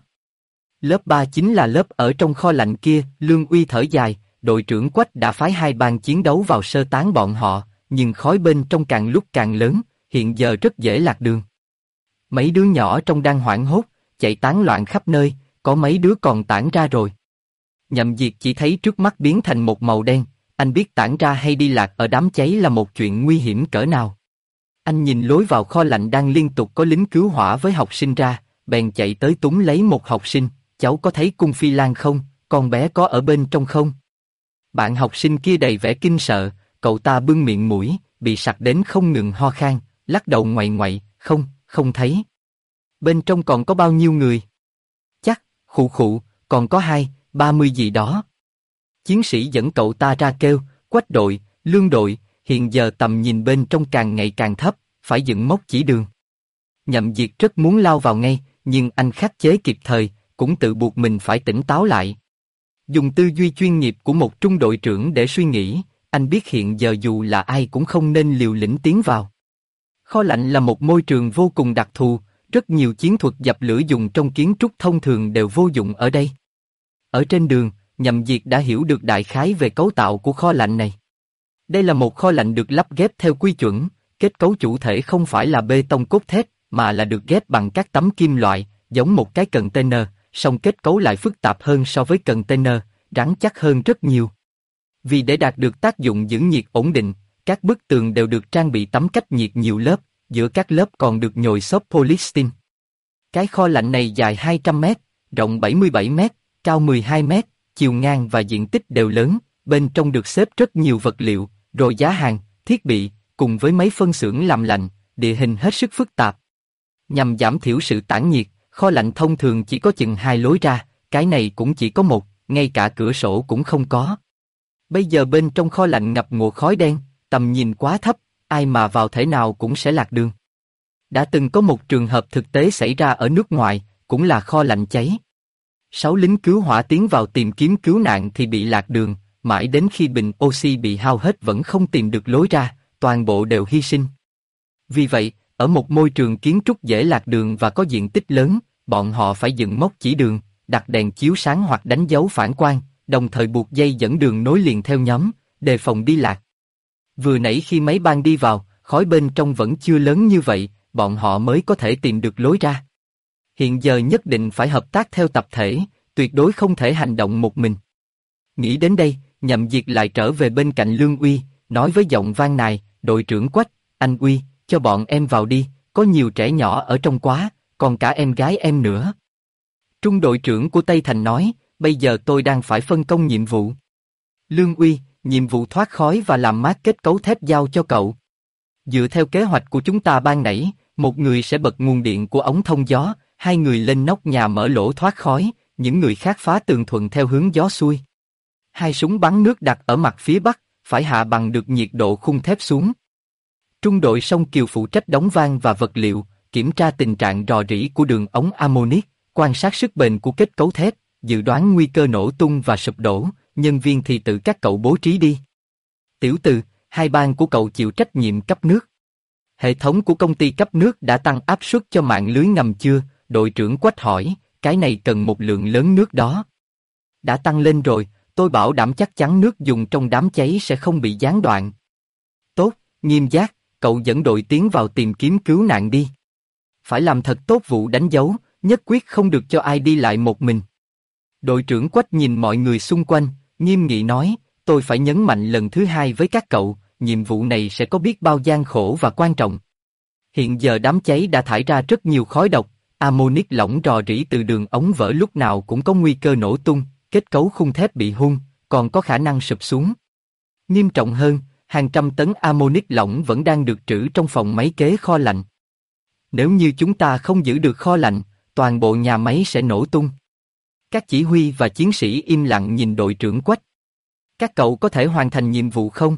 Lớp 3 chính là lớp ở trong kho lạnh kia, Lương Uy thở dài, đội trưởng Quách đã phái 2 ban chiến đấu vào sơ tán bọn họ, nhưng khói bên trong càng lúc càng lớn, hiện giờ rất dễ lạc đường. Mấy đứa nhỏ trong đang hoảng hốt, chạy tán loạn khắp nơi, có mấy đứa còn tản ra rồi. Nhậm Diệt chỉ thấy trước mắt biến thành một màu đen, anh biết tản ra hay đi lạc ở đám cháy là một chuyện nguy hiểm cỡ nào. Anh nhìn lối vào kho lạnh đang liên tục có lính cứu hỏa với học sinh ra, bèn chạy tới túm lấy một học sinh, cháu có thấy Cung Phi Lan không, con bé có ở bên trong không? Bạn học sinh kia đầy vẻ kinh sợ, cậu ta bưng miệng mũi, bị sặc đến không ngừng ho khan, lắc đầu ngoại ngoại, không thấy. Bên trong còn có bao nhiêu người? Chắc, khụ khụ, còn có 20-30 gì đó. Chiến sĩ dẫn cậu ta ra kêu, Quách đội, Lương đội, hiện giờ tầm nhìn bên trong càng ngày càng thấp, phải dựng mốc chỉ đường. Nhậm Diệt rất muốn lao vào ngay, nhưng anh khắc chế kịp thời, cũng tự buộc mình phải tỉnh táo lại. Dùng tư duy chuyên nghiệp của một trung đội trưởng để suy nghĩ, anh biết hiện giờ dù là ai cũng không nên liều lĩnh tiến vào. Kho lạnh là một môi trường vô cùng đặc thù, rất nhiều chiến thuật dập lửa dùng trong kiến trúc thông thường đều vô dụng ở đây. Ở trên đường, Nhậm Diệt đã hiểu được đại khái về cấu tạo của kho lạnh này. Đây là một kho lạnh được lắp ghép theo quy chuẩn, kết cấu chủ thể không phải là bê tông cốt thép, mà là được ghép bằng các tấm kim loại, giống một cái container, song kết cấu lại phức tạp hơn so với container, rắn chắc hơn rất nhiều. Vì để đạt được tác dụng giữ nhiệt ổn định, các bức tường đều được trang bị tấm cách nhiệt nhiều lớp, giữa các lớp còn được nhồi xốp polystyrene. Cái kho lạnh này dài 200 mét, rộng 77 mét, cao 12 mét, chiều ngang và diện tích đều lớn, bên trong được xếp rất nhiều vật liệu, rồi giá hàng, thiết bị, cùng với mấy phân xưởng làm lạnh, địa hình hết sức phức tạp. Nhằm giảm thiểu sự tản nhiệt, kho lạnh thông thường chỉ có chừng 2 lối ra, cái này cũng chỉ có một, ngay cả cửa sổ cũng không có. Bây giờ bên trong kho lạnh ngập ngụa khói đen, tầm nhìn quá thấp, ai mà vào thể nào cũng sẽ lạc đường. Đã từng có một trường hợp thực tế xảy ra ở nước ngoài, cũng là kho lạnh cháy. 6 lính cứu hỏa tiến vào tìm kiếm cứu nạn thì bị lạc đường, mãi đến khi bình oxy bị hao hết vẫn không tìm được lối ra, toàn bộ đều hy sinh. Vì vậy, ở một môi trường kiến trúc dễ lạc đường và có diện tích lớn, bọn họ phải dựng mốc chỉ đường, đặt đèn chiếu sáng hoặc đánh dấu phản quang, đồng thời buộc dây dẫn đường nối liền theo nhóm, đề phòng đi lạc. Vừa nãy khi mấy ban đi vào, khói bên trong vẫn chưa lớn như vậy, bọn họ mới có thể tìm được lối ra. Hiện giờ nhất định phải hợp tác theo tập thể, tuyệt đối không thể hành động một mình. Nghĩ đến đây, Nhậm Diệt lại trở về bên cạnh Lương Uy, nói với giọng vang nài, đội trưởng Quách, anh Uy, cho bọn em vào đi, có nhiều trẻ nhỏ ở trong quá, còn cả em gái em nữa. Trung đội trưởng của Tây Thành nói, bây giờ tôi đang phải phân công nhiệm vụ. Lương Uy, nhiệm vụ thoát khói và làm mát kết cấu thép giao cho cậu. Dựa theo kế hoạch của chúng ta ban nãy, một người sẽ bật nguồn điện của ống thông gió, 2 người lên nóc nhà mở lỗ thoát khói, những người khác phá tường thuận theo hướng gió xuôi. 2 súng bắn nước đặt ở mặt phía bắc, phải hạ bằng được nhiệt độ khung thép xuống. Trung đội Sông Kiều phụ trách đóng van và vật liệu, kiểm tra tình trạng rò rỉ của đường ống ammonic, quan sát sức bền của kết cấu thép, dự đoán nguy cơ nổ tung và sụp đổ, nhân viên thì tự các cậu bố trí đi. Tiểu Từ, 2 ban của cậu chịu trách nhiệm cấp nước. Hệ thống của công ty cấp nước đã tăng áp suất cho mạng lưới ngầm chưa? Đội trưởng Quách hỏi, cái này cần một lượng lớn nước đó. Đã tăng lên rồi, tôi bảo đảm chắc chắn nước dùng trong đám cháy sẽ không bị gián đoạn. Tốt, Nghiêm Giác, cậu dẫn đội tiến vào tìm kiếm cứu nạn đi. Phải làm thật tốt vụ đánh dấu, nhất quyết không được cho ai đi lại một mình. Đội trưởng Quách nhìn mọi người xung quanh, nghiêm nghị nói, tôi phải nhấn mạnh lần thứ 2 với các cậu, nhiệm vụ này sẽ có biết bao gian khổ và quan trọng. Hiện giờ đám cháy đã thải ra rất nhiều khói độc, Ammonic lỏng rò rỉ từ đường ống vỡ lúc nào cũng có nguy cơ nổ tung, kết cấu khung thép bị hun, còn có khả năng sụp xuống. Nghiêm trọng hơn, hàng trăm tấn ammonic lỏng vẫn đang được trữ trong phòng máy kế kho lạnh. Nếu như chúng ta không giữ được kho lạnh, toàn bộ nhà máy sẽ nổ tung. Các chỉ huy và chiến sĩ im lặng nhìn đội trưởng Quách. Các cậu có thể hoàn thành nhiệm vụ không?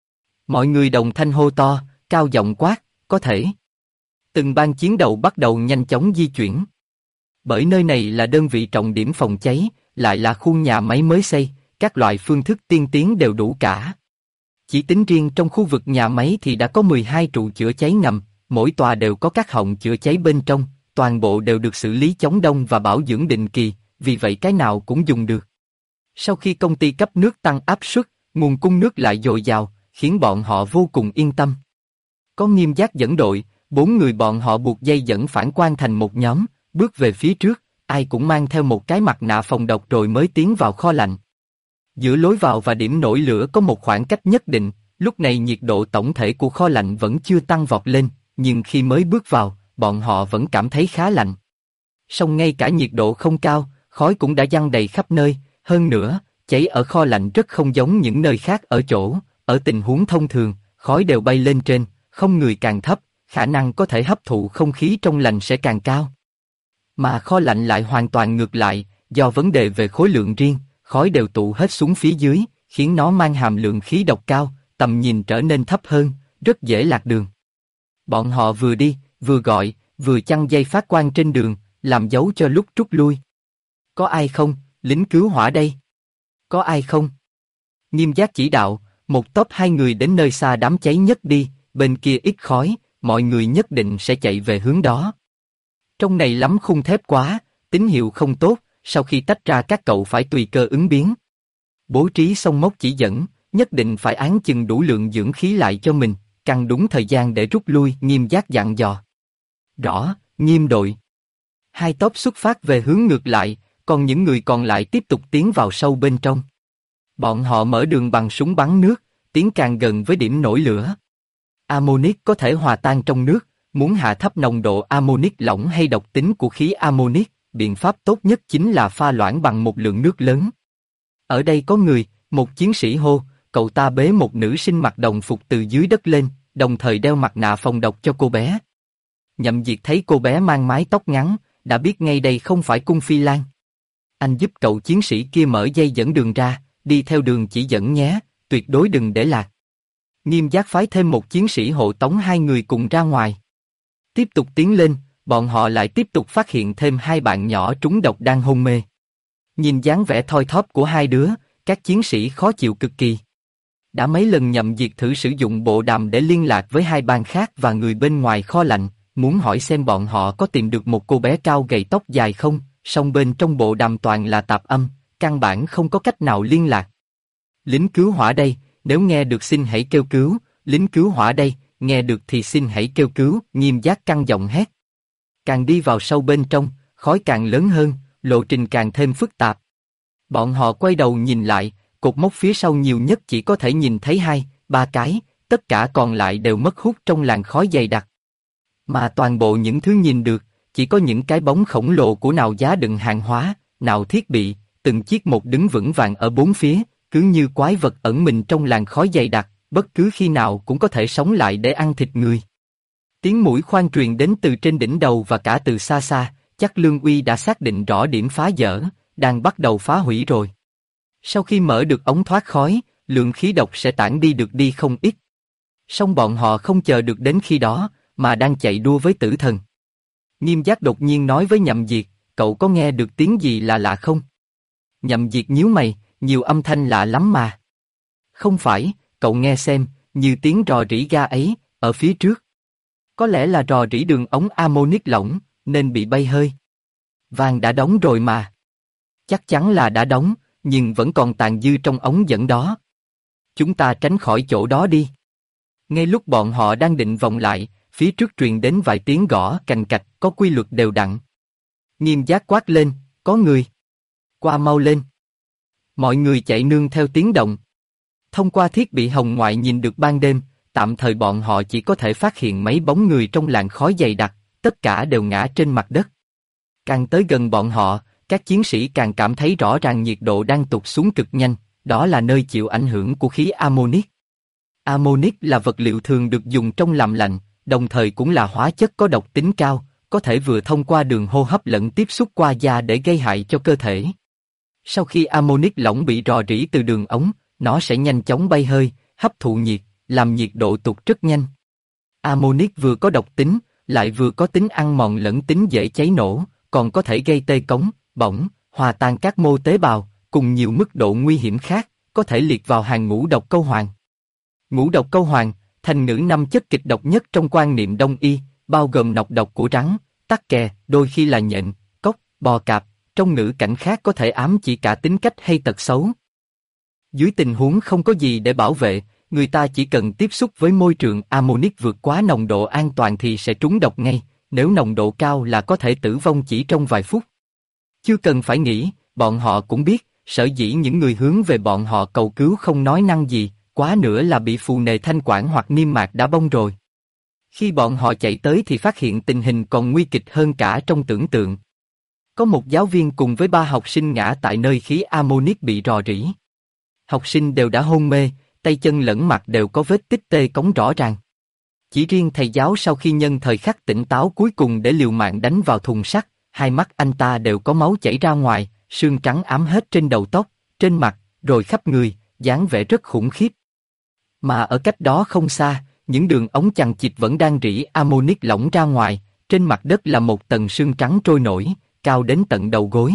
Mọi người đồng thanh hô to, cao giọng quát, có thể. Từng ban chiến đầu bắt đầu nhanh chóng di chuyển. Bởi nơi này là đơn vị trọng điểm phòng cháy, lại là khu nhà máy mới xây, các loại phương thức tiên tiến đều đủ cả. Chỉ tính riêng trong khu vực nhà máy thì đã có 12 trụ chữa cháy ngầm, mỗi tòa đều có các họng chữa cháy bên trong, toàn bộ đều được xử lý chống đông và bảo dưỡng định kỳ, vì vậy cái nào cũng dùng được. Sau khi công ty cấp nước tăng áp suất, nguồn cung nước lại dồi dào, khiến bọn họ vô cùng yên tâm. Có Nghiêm Giác dẫn đội, 4 người bọn họ buộc dây dẫn phản quang thành một nhóm, bước về phía trước, ai cũng mang theo một cái mặt nạ phòng độc rồi mới tiến vào kho lạnh. Giữa lối vào và điểm nổi lửa có một khoảng cách nhất định, lúc này nhiệt độ tổng thể của kho lạnh vẫn chưa tăng vọt lên, nhưng khi mới bước vào, bọn họ vẫn cảm thấy khá lạnh. Song ngay cả nhiệt độ không cao, khói cũng đã giăng đầy khắp nơi, hơn nữa, cháy ở kho lạnh rất không giống những nơi khác ở chỗ, ở tình huống thông thường, khói đều bay lên trên, không người càng thấp, khả năng có thể hấp thụ không khí trong lành sẽ càng cao. Mà kho lạnh lại hoàn toàn ngược lại, do vấn đề về khối lượng riêng, khói đều tụ hết xuống phía dưới, khiến nó mang hàm lượng khí độc cao, tầm nhìn trở nên thấp hơn, rất dễ lạc đường. Bọn họ vừa đi, vừa gọi, vừa chăng dây phát quang trên đường, làm dấu cho lúc rút lui. Có ai không, lính cứu hỏa đây? Có ai không? Nghiêm Giác chỉ đạo, một tốp 2 người đến nơi xa đám cháy nhất đi, bên kia ít khói, mọi người nhất định sẽ chạy về hướng đó. Trong này lắm khung thép quá, tín hiệu không tốt, sau khi tách ra các cậu phải tùy cơ ứng biến. Bố trí xong mốc chỉ dẫn, nhất định phải án chừng đủ lượng dưỡng khí lại cho mình, căn đúng thời gian để rút lui, Nghiêm Giác dặn dò. Rõ, Nghiêm đội. 2 tốp xuất phát về hướng ngược lại, còn những người còn lại tiếp tục tiến vào sâu bên trong. Bọn họ mở đường bằng súng bắn nước, tiến càng gần với điểm nổi lửa. Ammonic có thể hòa tan trong nước, muốn hạ thấp nồng độ ammonic lỏng hay độc tính của khí ammonic, biện pháp tốt nhất chính là pha loãng bằng một lượng nước lớn. Ở đây có người, một chiến sĩ hô, cậu ta bế một nữ sinh mặc đồng phục từ dưới đất lên, đồng thời đeo mặt nạ phòng độc cho cô bé. Nhậm Diệt thấy cô bé mang mái tóc ngắn, đã biết ngay đây không phải cung Phi Lan. Anh giúp cậu chiến sĩ kia mở dây dẫn đường ra, đi theo đường chỉ dẫn nhé, tuyệt đối đừng để lạc. Nghiêm Giác phái thêm một chiến sĩ hộ tống 2 người cùng ra ngoài. Tiếp tục tiến lên, bọn họ lại tiếp tục phát hiện thêm 2 bạn nhỏ trúng độc đang hôn mê. Nhìn dáng vẻ thoi thóp của 2 đứa, các chiến sĩ khó chịu cực kỳ. Đã mấy lần Nhậm Diệt thử sử dụng bộ đàm để liên lạc với 2 bang khác và người bên ngoài kho lạnh, muốn hỏi xem bọn họ có tìm được một cô bé cao gầy tóc dài không, song bên trong bộ đàm toàn là tạp âm, căn bản không có cách nào liên lạc. Lính cứu hỏa đây, nếu nghe được xin hãy kêu cứu, lính cứu hỏa đây, nghe được thì xin hãy kêu cứu, Nghiêm Giác căng giọng hét. Càng đi vào sâu bên trong, khói càng lớn hơn, lộ trình càng thêm phức tạp. Bọn họ quay đầu nhìn lại, cột mốc phía sau nhiều nhất chỉ có thể nhìn thấy 2-3 cái, tất cả còn lại đều mất hút trong làn khói dày đặc. Mà toàn bộ những thứ nhìn được, chỉ có những cái bóng khổng lồ của nào giá đựng hàng hóa, nào thiết bị, từng chiếc một đứng vững vàng ở bốn phía, cứ như quái vật ẩn mình trong làn khói dày đặc, bất cứ khi nào cũng có thể sống lại để ăn thịt người. Tiếng mũi khoan truyền đến từ trên đỉnh đầu và cả từ xa xa, chắc Lương Uy đã xác định rõ điểm phá dỡ, đang bắt đầu phá hủy rồi. Sau khi mở được ống thoát khói, lượng khí độc sẽ tản đi được đi không ít. Song bọn họ không chờ được đến khi đó, mà đang chạy đua với tử thần. Nghiêm Giác đột nhiên nói với Nhậm Diệt, cậu có nghe được tiếng gì lạ lạ không? Nhậm Diệt nhíu mày, nhiều âm thanh lạ lắm mà. Không phải, cậu nghe xem, như tiếng rò rỉ ga ấy, ở phía trước. Có lẽ là rò rỉ đường ống ammonic lỏng, nên bị bay hơi. Van đã đóng rồi mà. Chắc chắn là đã đóng, nhưng vẫn còn tàn dư trong ống dẫn đó. Chúng ta tránh khỏi chỗ đó đi. Ngay lúc bọn họ đang định vòng lại, phía trước truyền đến vài tiếng gõ cành cạch có quy luật đều đặn. Nghiêm Giác quát lên, có người. Qua mau lên. Mọi người chạy nương theo tiếng động. Thông qua thiết bị hồng ngoại nhìn được ban đêm, tạm thời bọn họ chỉ có thể phát hiện mấy bóng người trong làn khói dày đặc, tất cả đều ngã trên mặt đất. Càng tới gần bọn họ, các chiến sĩ càng cảm thấy rõ ràng nhiệt độ đang tụt xuống cực nhanh, đó là nơi chịu ảnh hưởng của khí ammonic. Ammonic là vật liệu thường được dùng trong làm lạnh, đồng thời cũng là hóa chất có độc tính cao, có thể vừa thông qua đường hô hấp lẫn tiếp xúc qua da để gây hại cho cơ thể. Sau khi ammonic lỏng bị rò rỉ từ đường ống, nó sẽ nhanh chóng bay hơi, hấp thụ nhiệt, làm nhiệt độ tụt rất nhanh. Ammonic vừa có độc tính, lại vừa có tính ăn mòn lẫn tính dễ cháy nổ, còn có thể gây tê cống, bỏng, hòa tan các mô tế bào, cùng nhiều mức độ nguy hiểm khác, có thể liệt vào hàng ngũ độc câu hoàng. Ngũ độc câu hoàng, thành ngữ 5 chất kịch độc nhất trong quan niệm Đông y, bao gồm nọc độc của rắn, tắc kè, đôi khi là nhện, cóc, bò cạp, trong ngữ cảnh khác có thể ám chỉ cả tính cách hay tật xấu. Dưới tình huống không có gì để bảo vệ, người ta chỉ cần tiếp xúc với môi trường ammonic vượt quá nồng độ an toàn thì sẽ trúng độc ngay, nếu nồng độ cao là có thể tử vong chỉ trong vài phút. Chưa cần phải nghĩ, bọn họ cũng biết, sở dĩ những người hướng về bọn họ cầu cứu không nói năng gì, quá nữa là bị phù nề thanh quản hoặc niêm mạc đã bong rồi. Khi bọn họ chạy tới thì phát hiện tình hình còn nguy kịch hơn cả trong tưởng tượng. Có một giáo viên cùng với 3 học sinh ngã tại nơi khí ammonic bị rò rỉ. Học sinh đều đã hôn mê, tay chân lẫn mặt đều có vết tích tê cống rõ ràng. Chỉ riêng thầy giáo sau khi nhân thời khắc tỉnh táo cuối cùng để liều mạng đánh vào thùng sắt, hai mắt anh ta đều có máu chảy ra ngoài, sương trắng ám hết trên đầu tóc, trên mặt, rồi khắp người, dáng vẻ rất khủng khiếp. Mà ở cách đó không xa, những đường ống chằng chịt vẫn đang rỉ ammonic lỏng ra ngoài, trên mặt đất là một tầng sương trắng trôi nổi, cao đến tận đầu gối.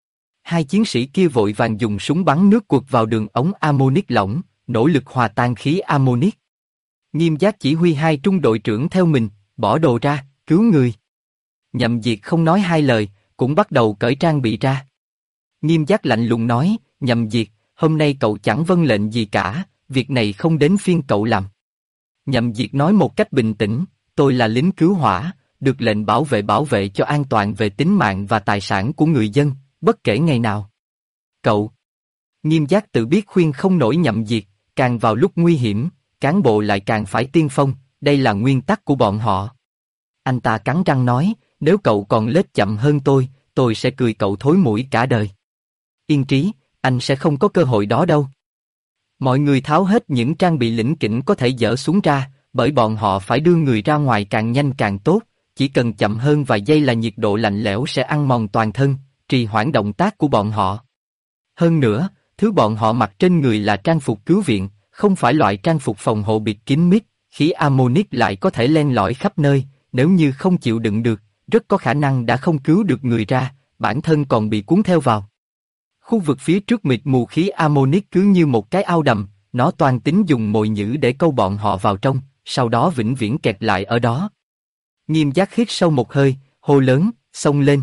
Hai chiến sĩ kia vội vàng dùng súng bắn nước quật vào đường ống ammonic lỏng, nỗ lực hòa tan khí ammonic. Nghiêm Giác chỉ huy 2 trung đội trưởng theo mình, bỏ đồ ra, cứu người. Nhậm Diệt không nói 2 lời, cũng bắt đầu cởi trang bị ra. Nghiêm Giác lạnh lùng nói, Nhậm Diệt, hôm nay cậu chẳng vâng lệnh gì cả, việc này không đến phiên cậu làm. Nhậm Diệt nói một cách bình tĩnh, tôi là lính cứu hỏa, được lệnh bảo vệ cho an toàn về tính mạng và tài sản của người dân, bất kể ngày nào. Cậu! Nghiêm Giác tự biết khuyên không nổi Nhậm Diệt, càng vào lúc nguy hiểm, cán bộ lại càng phải tiên phong, đây là nguyên tắc của bọn họ. Anh ta cắn răng nói, nếu cậu còn lết chậm hơn tôi sẽ cười cậu thối mũi cả đời. Yên trí, anh sẽ không có cơ hội đó đâu. Mọi người tháo hết những trang bị lỉnh kỉnh có thể dỡ xuống ra, bởi bọn họ phải đưa người ra ngoài càng nhanh càng tốt, chỉ cần chậm hơn vài giây là nhiệt độ lạnh lẽo sẽ ăn mòn toàn thân, trì hoãn động tác của bọn họ. Hơn nữa, thứ bọn họ mặc trên người là trang phục cứu viện, không phải loại trang phục phòng hộ bịt kín mít, khí ammonic lại có thể len lỏi khắp nơi, nếu như không chịu đựng được, rất có khả năng đã không cứu được người ra, bản thân còn bị cuốn theo vào. Khu vực phía trước mịt mù khí ammonic cứ như một cái ao đầm, nó toan tính dùng mồi nhử để câu bọn họ vào trong, sau đó vĩnh viễn kẹt lại ở đó. Nghiêm Giác hít sâu một hơi, hô lớn, xông lên.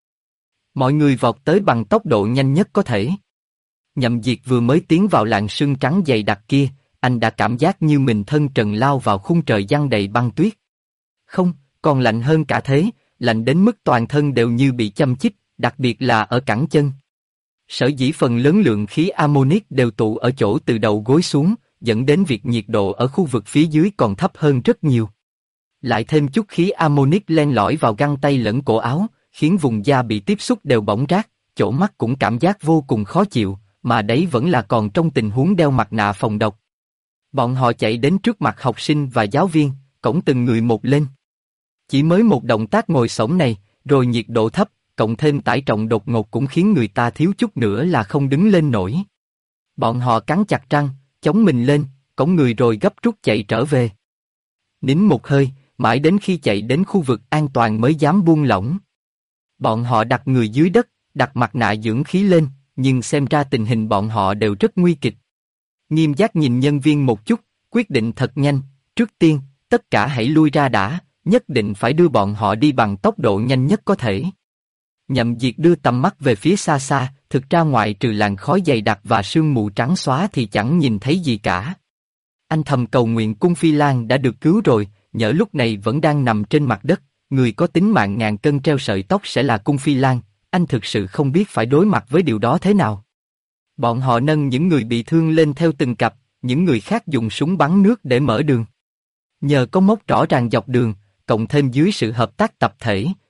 Mọi người vọt tới bằng tốc độ nhanh nhất có thể. Nhậm Diệt vừa mới tiến vào làn sương trắng dày đặc kia, anh đã cảm giác như mình thân trần lao vào khung trời giăng đầy băng tuyết. Không, còn lạnh hơn cả thế, lạnh đến mức toàn thân đều như bị châm chích, đặc biệt là ở cẳng chân. Sở dĩ phần lớn lượng khí ammonic đều tụ ở chỗ từ đầu gối xuống, dẫn đến việc nhiệt độ ở khu vực phía dưới còn thấp hơn rất nhiều. Lại thêm chút khí ammonic len lỏi vào găng tay lẫn cổ áo, khiến vùng da bị tiếp xúc đều bỏng rát, chỗ mắt cũng cảm giác vô cùng khó chịu, mà đấy vẫn là còn trong tình huống đeo mặt nạ phòng độc. Bọn họ chạy đến trước mặt học sinh và giáo viên, cõng từng người một lên. Chỉ mới một động tác ngồi xổm này, rồi nhiệt độ thấp, cộng thêm tải trọng đột ngột cũng khiến người ta thiếu chút nữa là không đứng lên nổi. Bọn họ cắn chặt răng, chống mình lên, cõng người rồi gấp rút chạy trở về. Nín một hơi, mãi đến khi chạy đến khu vực an toàn mới dám buông lỏng. Bọn họ đặt người dưới đất, đặt mặt nạ dưỡng khí lên, nhưng xem ra tình hình bọn họ đều rất nguy kịch. Nghiêm Giác nhìn nhân viên một chút, quyết định thật nhanh, trước tiên, tất cả hãy lui ra đã, nhất định phải đưa bọn họ đi bằng tốc độ nhanh nhất có thể. Nhậm Diệt đưa tầm mắt về phía xa xa, thực ra ngoại trừ làn khói dày đặc và sương mù trắng xóa thì chẳng nhìn thấy gì cả. Anh thầm cầu nguyện Cung Phi Lan đã được cứu rồi, nhỡ lúc này vẫn đang nằm trên mặt đất, người có tính mạng ngàn cân treo sợi tóc sẽ là Cung Phi Lan, anh thực sự không biết phải đối mặt với điều đó thế nào. Bọn họ nâng những người bị thương lên theo từng cặp, những người khác dùng súng bắn nước để mở đường. Nhờ có mốc rõ ràng dọc đường, cộng thêm dưới sự hợp tác tập thể,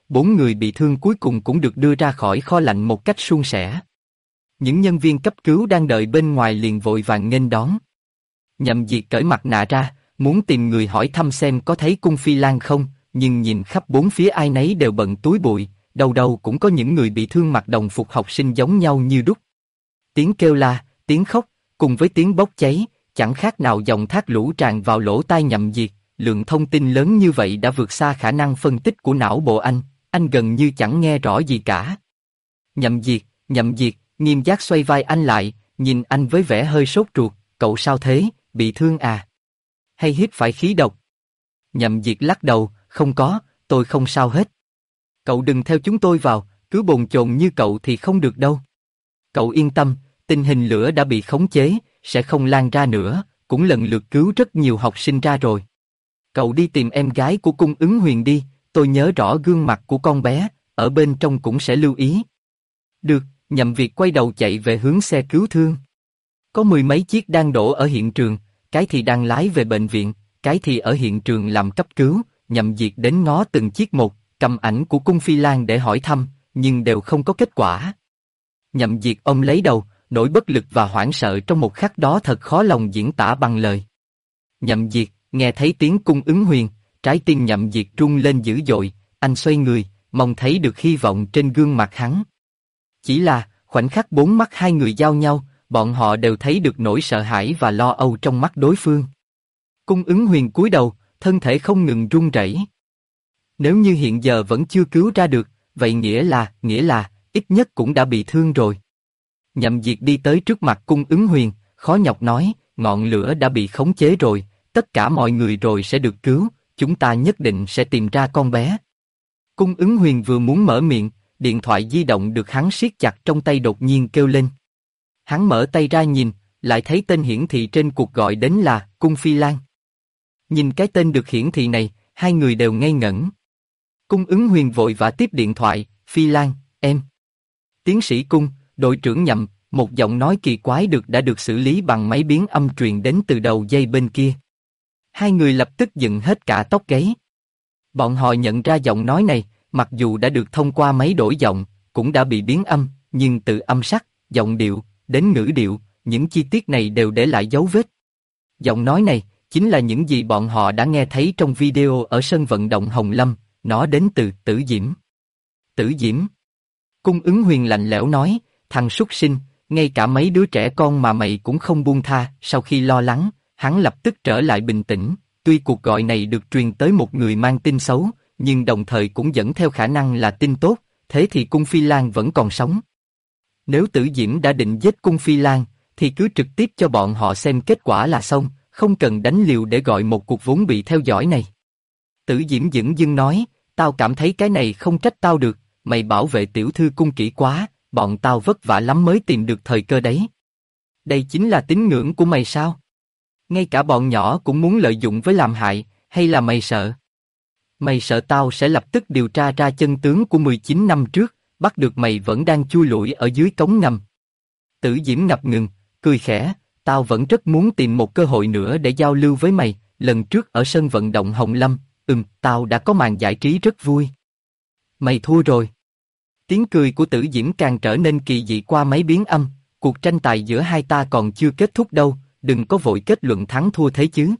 4 người bị thương cuối cùng cũng được đưa ra khỏi kho lạnh một cách suôn sẻ. Những nhân viên cấp cứu đang đợi bên ngoài liền vội vàng nghênh đón. Nhậm Diệt cởi mặt nạ ra, muốn tìm người hỏi thăm xem có thấy Cung Phi Lan không, nhưng nhìn khắp bốn phía ai nấy đều bận túi bụi, đâu đâu cũng có những người bị thương mặc đồng phục học sinh giống nhau như đúc. Tiếng kêu la, tiếng khóc, cùng với tiếng bốc cháy, chẳng khác nào dòng thác lũ tràn vào lỗ tai Nhậm Diệt. Lượng thông tin lớn như vậy đã vượt xa khả năng phân tích của não bộ anh gần như chẳng nghe rõ gì cả. Nhậm Diệt, Nghiêm Giác xoay vai anh lại, nhìn anh với vẻ hơi sốt ruột, cậu sao thế, bị thương à? Hay hít phải khí độc? Nhậm Diệt lắc đầu, không có, tôi không sao hết. Cậu đừng theo chúng tôi vào, cứ bồn chồn như cậu thì không được đâu. Cậu yên tâm, tình hình lửa đã bị khống chế, sẽ không lan ra nữa, cũng lần lượt cứu rất nhiều học sinh ra rồi. Cậu đi tìm em gái của Cung Ứng Huyền đi, tôi nhớ rõ gương mặt của con bé, ở bên trong cũng sẽ lưu ý. Được, Nhậm Việt quay đầu chạy về hướng xe cứu thương. Có 10 mấy chiếc đang đổ ở hiện trường, cái thì đang lái về bệnh viện, cái thì ở hiện trường làm cấp cứu. Nhậm Việt đến ngó từng chiếc một, cầm ảnh của Cung Phi Lan để hỏi thăm, nhưng đều không có kết quả. Nhậm Việt ôm lấy đầu, nỗi bất lực và hoảng sợ trong một khắc đó thật khó lòng diễn tả bằng lời. Nhậm Việt nghe thấy tiếng Cung Ứng Huyền, trái tim Nhậm Việt rung lên dữ dội, anh xoay người, mong thấy được hy vọng trên gương mặt hắn. Chỉ là, khoảnh khắc bốn mắt hai người giao nhau, bọn họ đều thấy được nỗi sợ hãi và lo âu trong mắt đối phương. Cung Ứng Huyền cúi đầu, thân thể không ngừng run rẩy. Nếu như hiện giờ vẫn chưa cứu ra được, vậy nghĩa là, ít nhất cũng đã bị thương rồi. Nhậm Việt đi tới trước mặt Cung Ứng Huyền, khó nhọc nói, ngọn lửa đã bị khống chế rồi, tất cả mọi người rồi sẽ được cứu, chúng ta nhất định sẽ tìm ra con bé. Cung Ứng Huyền vừa muốn mở miệng, điện thoại di động được hắn siết chặt trong tay đột nhiên kêu lên. Hắn mở tay ra nhìn, lại thấy tên hiển thị trên cuộc gọi đến là Cung Phi Lan. Nhìn cái tên được hiển thị này, hai người đều ngây ngẩn. Cung Ứng Huyền vội vã tiếp điện thoại, Phi Lan, em. Tiến sĩ Cung, đội trưởng Nhậm, một giọng nói kỳ quái đã được xử lý bằng máy biến âm truyền đến từ đầu dây bên kia. Hai người lập tức dựng hết cả tóc gáy. Bọn họ nhận ra giọng nói này, mặc dù đã được thông qua máy đổi giọng, cũng đã bị biến âm, nhưng từ âm sắc, giọng điệu, đến ngữ điệu, những chi tiết này đều để lại dấu vết. Giọng nói này, chính là những gì bọn họ đã nghe thấy trong video ở sân vận động Hồng Lâm, nó đến từ Tử Diễm. Tử Diễm. Cung Ứng Huyền lạnh lẽo nói, thằng súc sinh, ngay cả mấy đứa trẻ con mà mày cũng không buông tha. Sau khi lo lắng, hắn lập tức trở lại bình tĩnh, tuy cuộc gọi này được truyền tới một người mang tin xấu, nhưng đồng thời cũng dẫn theo khả năng là tin tốt, thế thì Cung Phi Lan vẫn còn sống. Nếu Tử Diễm đã định giết Cung Phi Lan, thì cứ trực tiếp cho bọn họ xem kết quả là xong, không cần đánh liều để gọi một cuộc vốn bị theo dõi này. Tử Diễm dửng dưng nói, tao cảm thấy cái này không trách tao được, mày bảo vệ tiểu thư Cung kỹ quá, bọn tao vất vả lắm mới tìm được thời cơ đấy. Đây chính là tín ngưỡng của mày sao? Ngay cả bọn nhỏ cũng muốn lợi dụng với làm hại, hay là mày sợ? Mày sợ tao sẽ lập tức điều tra ra chân tướng của 19 năm trước, bắt được mày vẫn đang chui lủi ở dưới cống ngầm. Tử Diễm ngập ngừng, cười khẽ, tao vẫn rất muốn tìm một cơ hội nữa để giao lưu với mày, lần trước ở sân vận động Hồng Lâm, tao đã có màn giải trí rất vui. Mày thua rồi. Tiếng cười của Tử Diễm càng trở nên kỳ dị qua máy biến âm, cuộc tranh tài giữa hai ta còn chưa kết thúc đâu, đừng có vội kết luận thắng thua thế chứ.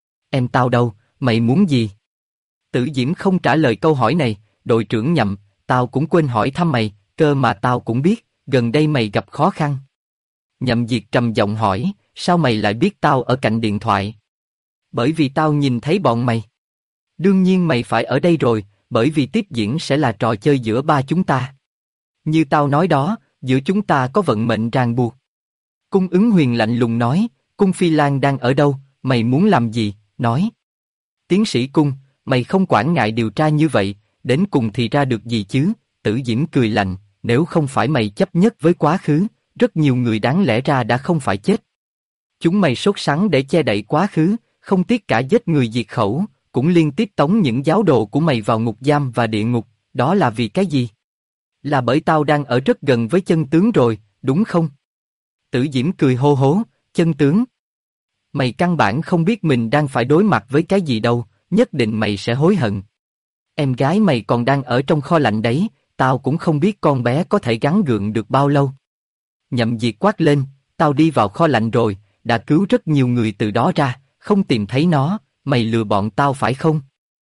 Em tao đâu, mày muốn gì? Tử Diễm không trả lời câu hỏi này, đội trưởng Nhậm, tao cũng quên hỏi thăm mày, cơ mà tao cũng biết, gần đây mày gặp khó khăn. Nhậm Diệt trầm giọng hỏi, sao mày lại biết tao ở cạnh điện thoại? Bởi vì tao nhìn thấy bọn mày. Đương nhiên mày phải ở đây rồi, bởi vì tiếp diễn sẽ là trò chơi giữa ba chúng ta. Như tao nói đó, giữa chúng ta có vận mệnh ràng buộc. Cung Ứng Huyền lạnh lùng nói, Cung Phi Lan đang ở đâu, mày muốn làm gì, nói. Tiến sĩ Cung, mày không quản ngại điều tra như vậy, đến cùng thì ra được gì chứ? Tử Diễm cười lạnh, nếu không phải mày chấp nhất với quá khứ, rất nhiều người đáng lẽ ra đã không phải chết. Chúng mày sốt sắng để che đậy quá khứ, không tiếc cả giết người diệt khẩu, cũng liên tiếp tống những giáo đồ của mày vào ngục giam và địa ngục, đó là vì cái gì? Là bởi tao đang ở rất gần với chân tướng rồi, đúng không? Tử Diễm cười hô hố, chân tướng? Mày căn bản không biết mình đang phải đối mặt với cái gì đâu, nhất định mày sẽ hối hận. Em gái mày còn đang ở trong kho lạnh đấy, tao cũng không biết con bé có thể gắng gượng được bao lâu. Nhậm Diệt quát lên, tao đi vào kho lạnh rồi, đã cứu rất nhiều người từ đó ra, không tìm thấy nó, mày lừa bọn tao phải không?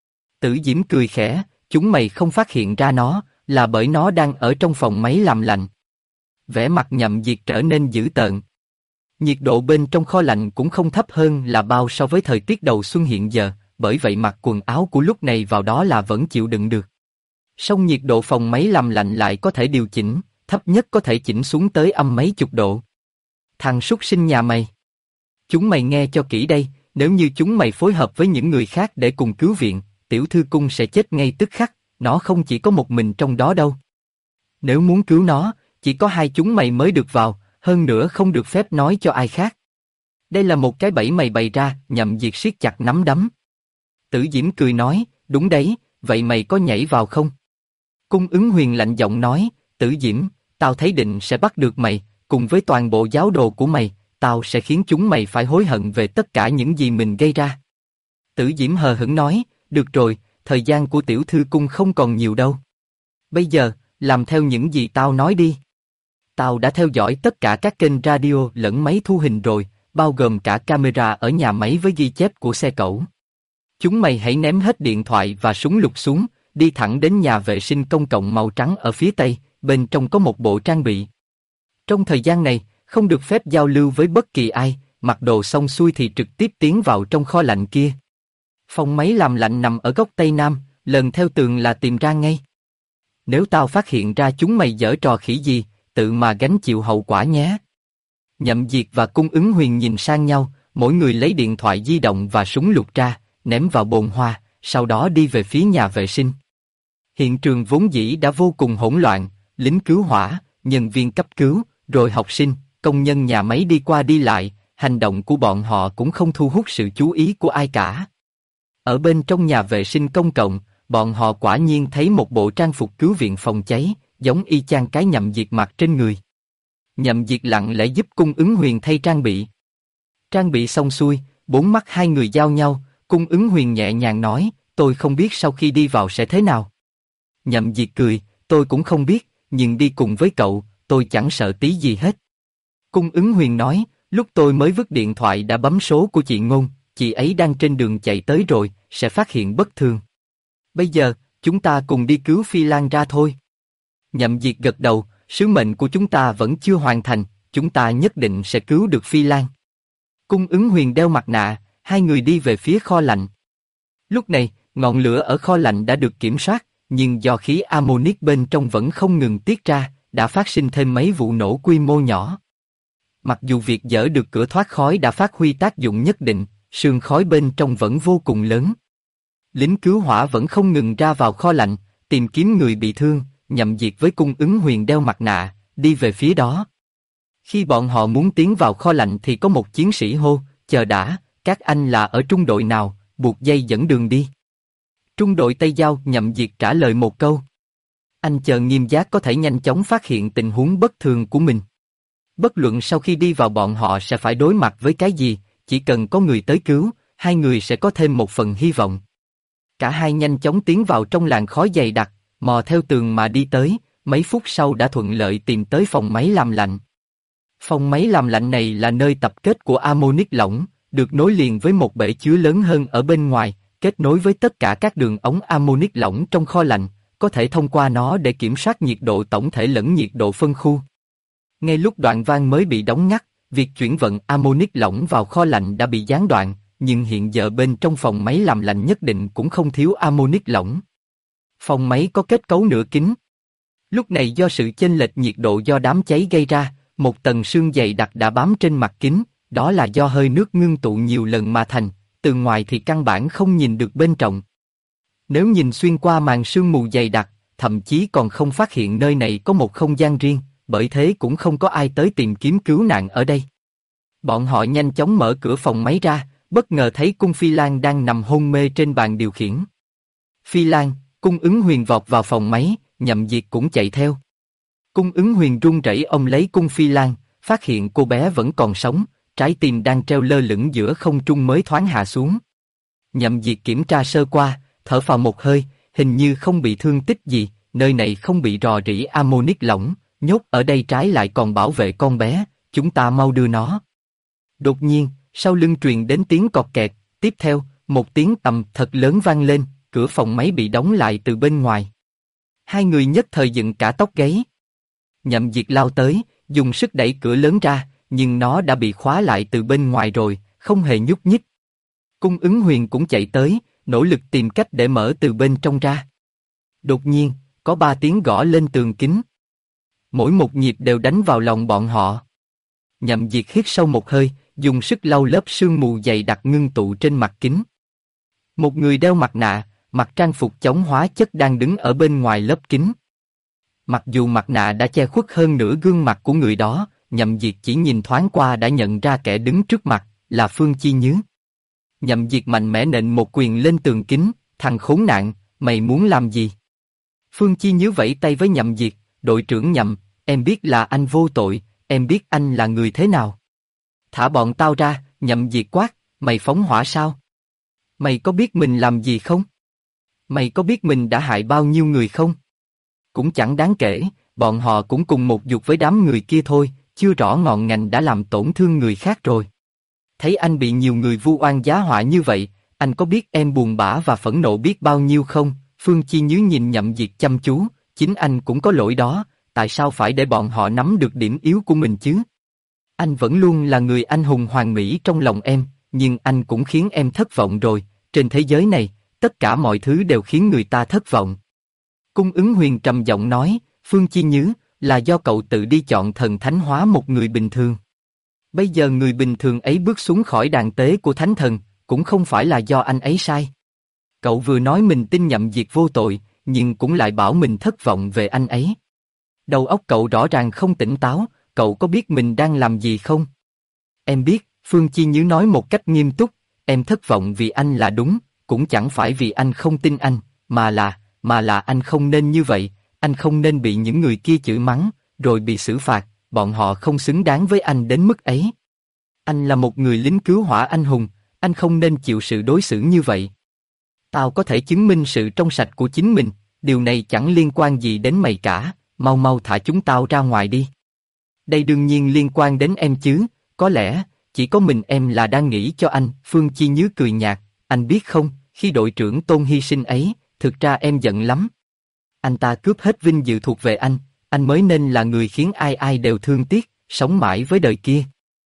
Tử Diễm cười khẽ, chúng mày không phát hiện ra nó, là bởi nó đang ở trong phòng máy làm lạnh. Vẻ mặt Nhậm Diệt trở nên dữ tợn. Nhiệt độ bên trong kho lạnh cũng không thấp hơn là bao so với thời tiết đầu xuân hiện giờ, bởi vậy mặc quần áo của lúc này vào đó là vẫn chịu đựng được. Song nhiệt độ phòng máy làm lạnh lại có thể điều chỉnh, thấp nhất có thể chỉnh xuống tới âm mấy chục độ. Thằng súc sinh nhà mày! Chúng mày nghe cho kỹ đây, nếu như chúng mày phối hợp với những người khác để cùng cứu viện, tiểu thư cung sẽ chết ngay tức khắc, nó không chỉ có một mình trong đó đâu. Nếu muốn cứu nó, chỉ có hai chúng mày mới được vào, hơn nữa không được phép nói cho ai khác. Đây là một cái bẫy mày bày ra, Nhậm Diệt siết chặt nắm đấm. Tử Diễm cười nói, đúng đấy, vậy mày có nhảy vào không? Cung Ứng Huyền lạnh giọng nói, Tử Diễm, tao thấy định sẽ bắt được mày, cùng với toàn bộ giáo đồ của mày, tao sẽ khiến chúng mày phải hối hận về tất cả những gì mình gây ra. Tử Diễm hờ hững nói, được rồi, thời gian của tiểu thư cung không còn nhiều đâu. Bây giờ, làm theo những gì tao nói đi. Tao đã theo dõi tất cả các kênh radio lẫn máy thu hình rồi, bao gồm cả camera ở nhà máy với ghi chép của xe cẩu. Chúng mày hãy ném hết điện thoại và súng lục xuống, đi thẳng đến nhà vệ sinh công cộng màu trắng ở phía tây, bên trong có một bộ trang bị. Trong thời gian này, không được phép giao lưu với bất kỳ ai, mặc đồ xong xuôi thì trực tiếp tiến vào trong kho lạnh kia. Phòng máy làm lạnh nằm ở góc tây nam, lần theo tường là tìm ra ngay. Nếu tao phát hiện ra chúng mày giở trò khỉ gì, tự mà gánh chịu hậu quả nhé. Nhậm Diệt và Cung Ứng Huyền nhìn sang nhau, mỗi người lấy điện thoại di động và súng lục ra, ném vào bồn hoa, sau đó đi về phía nhà vệ sinh. Hiện trường vốn dĩ đã vô cùng hỗn loạn, lính cứu hỏa, nhân viên cấp cứu, rồi học sinh, công nhân nhà máy đi qua đi lại, hành động của bọn họ cũng không thu hút sự chú ý của ai cả. Ở bên trong nhà vệ sinh công cộng, bọn họ quả nhiên thấy một bộ trang phục cứu viện phòng cháy, giống y chang cái Nhậm Diệt mặc trên người. Nhậm Diệt lặng lẽ giúp Cung Ứng Huyền thay trang bị. Trang bị xong xuôi, bốn mắt hai người giao nhau, Cung Ứng Huyền nhẹ nhàng nói, tôi không biết sau khi đi vào sẽ thế nào. Nhậm Diệt cười, tôi cũng không biết, nhưng đi cùng với cậu, tôi chẳng sợ tí gì hết. Cung Ứng Huyền nói, lúc tôi mới vứt điện thoại đã bấm số của chị Ngôn, chị ấy đang trên đường chạy tới rồi, sẽ phát hiện bất thường. Bây giờ, chúng ta cùng đi cứu Phi Lan ra thôi. Nhậm Diệt gật đầu, sứ mệnh của chúng ta vẫn chưa hoàn thành, chúng ta nhất định sẽ cứu được Phi Lan. Cung Ứng Huyền đeo mặt nạ, hai người đi về phía kho lạnh. Lúc này, ngọn lửa ở kho lạnh đã được kiểm soát, nhưng do khí amonic bên trong vẫn không ngừng tiết ra, đã phát sinh thêm mấy vụ nổ quy mô nhỏ. Mặc dù việc dỡ được cửa thoát khói đã phát huy tác dụng nhất định, sương khói bên trong vẫn vô cùng lớn. Lính cứu hỏa vẫn không ngừng ra vào kho lạnh, tìm kiếm người bị thương, Nhậm Diệt với Cung Ứng Huyền đeo mặt nạ, đi về phía đó. Khi bọn họ muốn tiến vào kho lạnh thì có một chiến sĩ hô, chờ đã, các anh là ở trung đội nào, buộc dây dẫn đường đi. Trung đội Tây Giao, Nhậm Diệt trả lời một câu. Anh chờ Nghiêm Giác có thể nhanh chóng phát hiện tình huống bất thường của mình. Bất luận sau khi đi vào bọn họ sẽ phải đối mặt với cái gì, chỉ cần có người tới cứu, hai người sẽ có thêm một phần hy vọng. Cả hai nhanh chóng tiến vào trong làn khói dày đặc, mò theo tường mà đi tới, mấy phút sau đã thuận lợi tìm tới phòng máy làm lạnh. Phòng máy làm lạnh này là nơi tập kết của amonic lỏng, được nối liền với một bể chứa lớn hơn ở bên ngoài, kết nối với tất cả các đường ống amonic lỏng trong kho lạnh, có thể thông qua nó để kiểm soát nhiệt độ tổng thể lẫn nhiệt độ phân khu. Ngay lúc đoạn van mới bị đóng ngắt, việc chuyển vận amonic lỏng vào kho lạnh đã bị gián đoạn, nhưng hiện giờ bên trong phòng máy làm lạnh nhất định cũng không thiếu amonic lỏng. Phòng máy có kết cấu nửa kính. Lúc này do sự chênh lệch nhiệt độ do đám cháy gây ra, một tầng sương dày đặc đã bám trên mặt kính, đó là do hơi nước ngưng tụ nhiều lần mà thành, từ ngoài thì căn bản không nhìn được bên trong. Nếu nhìn xuyên qua màn sương mù dày đặc, thậm chí còn không phát hiện nơi này có một không gian riêng, bởi thế cũng không có ai tới tìm kiếm cứu nạn ở đây. Bọn họ nhanh chóng mở cửa phòng máy ra, bất ngờ thấy Cung Phi Lan đang nằm hôn mê trên bàn điều khiển. Phi Lan, Cung Ứng Huyền vọt vào phòng máy, Nhậm Diệt cũng chạy theo. Cung Ứng Huyền run rẩy ôm lấy Cung Phi Lan, phát hiện cô bé vẫn còn sống, trái tim đang treo lơ lửng giữa không trung mới thoáng hạ xuống. Nhậm Diệt kiểm tra sơ qua, thở phào một hơi, hình như không bị thương tích gì, nơi này không bị rò rỉ amonic lỏng, nhốt ở đây trái lại còn bảo vệ con bé, chúng ta mau đưa nó. Đột nhiên, sau lưng truyền đến tiếng cọt kẹt, tiếp theo, một tiếng ầm thật lớn vang lên, cửa phòng máy bị đóng lại từ bên ngoài. Hai người nhất thời dựng cả tóc gáy. Nhậm Diệt lao tới, dùng sức đẩy cửa lớn ra, nhưng nó đã bị khóa lại từ bên ngoài rồi, không hề nhúc nhích. Cung Ứng Huyền cũng chạy tới, nỗ lực tìm cách để mở từ bên trong ra. Đột nhiên, có 3 tiếng gõ lên tường kính. Mỗi một nhịp đều đánh vào lòng bọn họ. Nhậm Diệt hít sâu một hơi, dùng sức lau lớp sương mù dày đặc ngưng tụ trên mặt kính. Một người đeo mặt nạ, mặc trang phục chống hóa chất đang đứng ở bên ngoài lớp kính. Mặc dù mặt nạ đã che khuất hơn nửa gương mặt của người đó, Nhậm Diệt chỉ nhìn thoáng qua đã nhận ra kẻ đứng trước mặt, là Phương Chi Nhứ. Nhậm Diệt mạnh mẽ nện một quyền lên tường kính, thằng khốn nạn, mày muốn làm gì? Phương Chi Nhứ vẫy tay với Nhậm Diệt, đội trưởng Nhậm, em biết là anh vô tội, em biết anh là người thế nào. Thả bọn tao ra, Nhậm Diệt quát, mày phóng hỏa sao? Mày có biết mình làm gì không? Mày có biết mình đã hại bao nhiêu người không? Cũng chẳng đáng kể, bọn họ cũng cùng một giục với đám người kia thôi, chưa rõ ngọn ngành đã làm tổn thương người khác rồi. Thấy anh bị nhiều người vu oan giá họa như vậy, anh có biết em buồn bã và phẫn nộ biết bao nhiêu không? Phương Chi Nhứ nhìn Nhậm Diệt chăm chú, chính anh cũng có lỗi đó, tại sao phải để bọn họ nắm được điểm yếu của mình chứ? Anh vẫn luôn là người anh hùng hoàn mỹ trong lòng em, nhưng anh cũng khiến em thất vọng rồi, trên thế giới này, tất cả mọi thứ đều khiến người ta thất vọng. Cung Ứng Huyền trầm giọng nói, Phương Chi Nhứ, là do cậu tự đi chọn thần thánh hóa một người bình thường. Bây giờ người bình thường ấy bước xuống khỏi đàn tế của thánh thần, cũng không phải là do anh ấy sai. Cậu vừa nói mình tin Nhậm Diệt vô tội, nhưng cũng lại bảo mình thất vọng về anh ấy. Đầu óc cậu rõ ràng không tỉnh táo, cậu có biết mình đang làm gì không? Em biết, Phương Chi Nhứ nói một cách nghiêm túc, em thất vọng vì anh là đúng, cũng chẳng phải vì anh không tin anh, mà là anh không nên như vậy, anh không nên bị những người kia chửi mắng, rồi bị xử phạt, bọn họ không xứng đáng với anh đến mức ấy. Anh là một người lính cứu hỏa anh hùng, anh không nên chịu sự đối xử như vậy. Tao có thể chứng minh sự trong sạch của chính mình, điều này chẳng liên quan gì đến mày cả, mau mau thả chúng tao ra ngoài đi. Đây đương nhiên liên quan đến em chứ, có lẽ, chỉ có mình em là đang nghĩ cho anh, Phương Chi Nhứ cười nhạt, anh biết không, khi đội trưởng Tôn hy sinh ấy, thực ra em giận lắm. Anh ta cướp hết vinh dự thuộc về anh mới nên là người khiến ai ai đều thương tiếc, sống mãi với đời kia.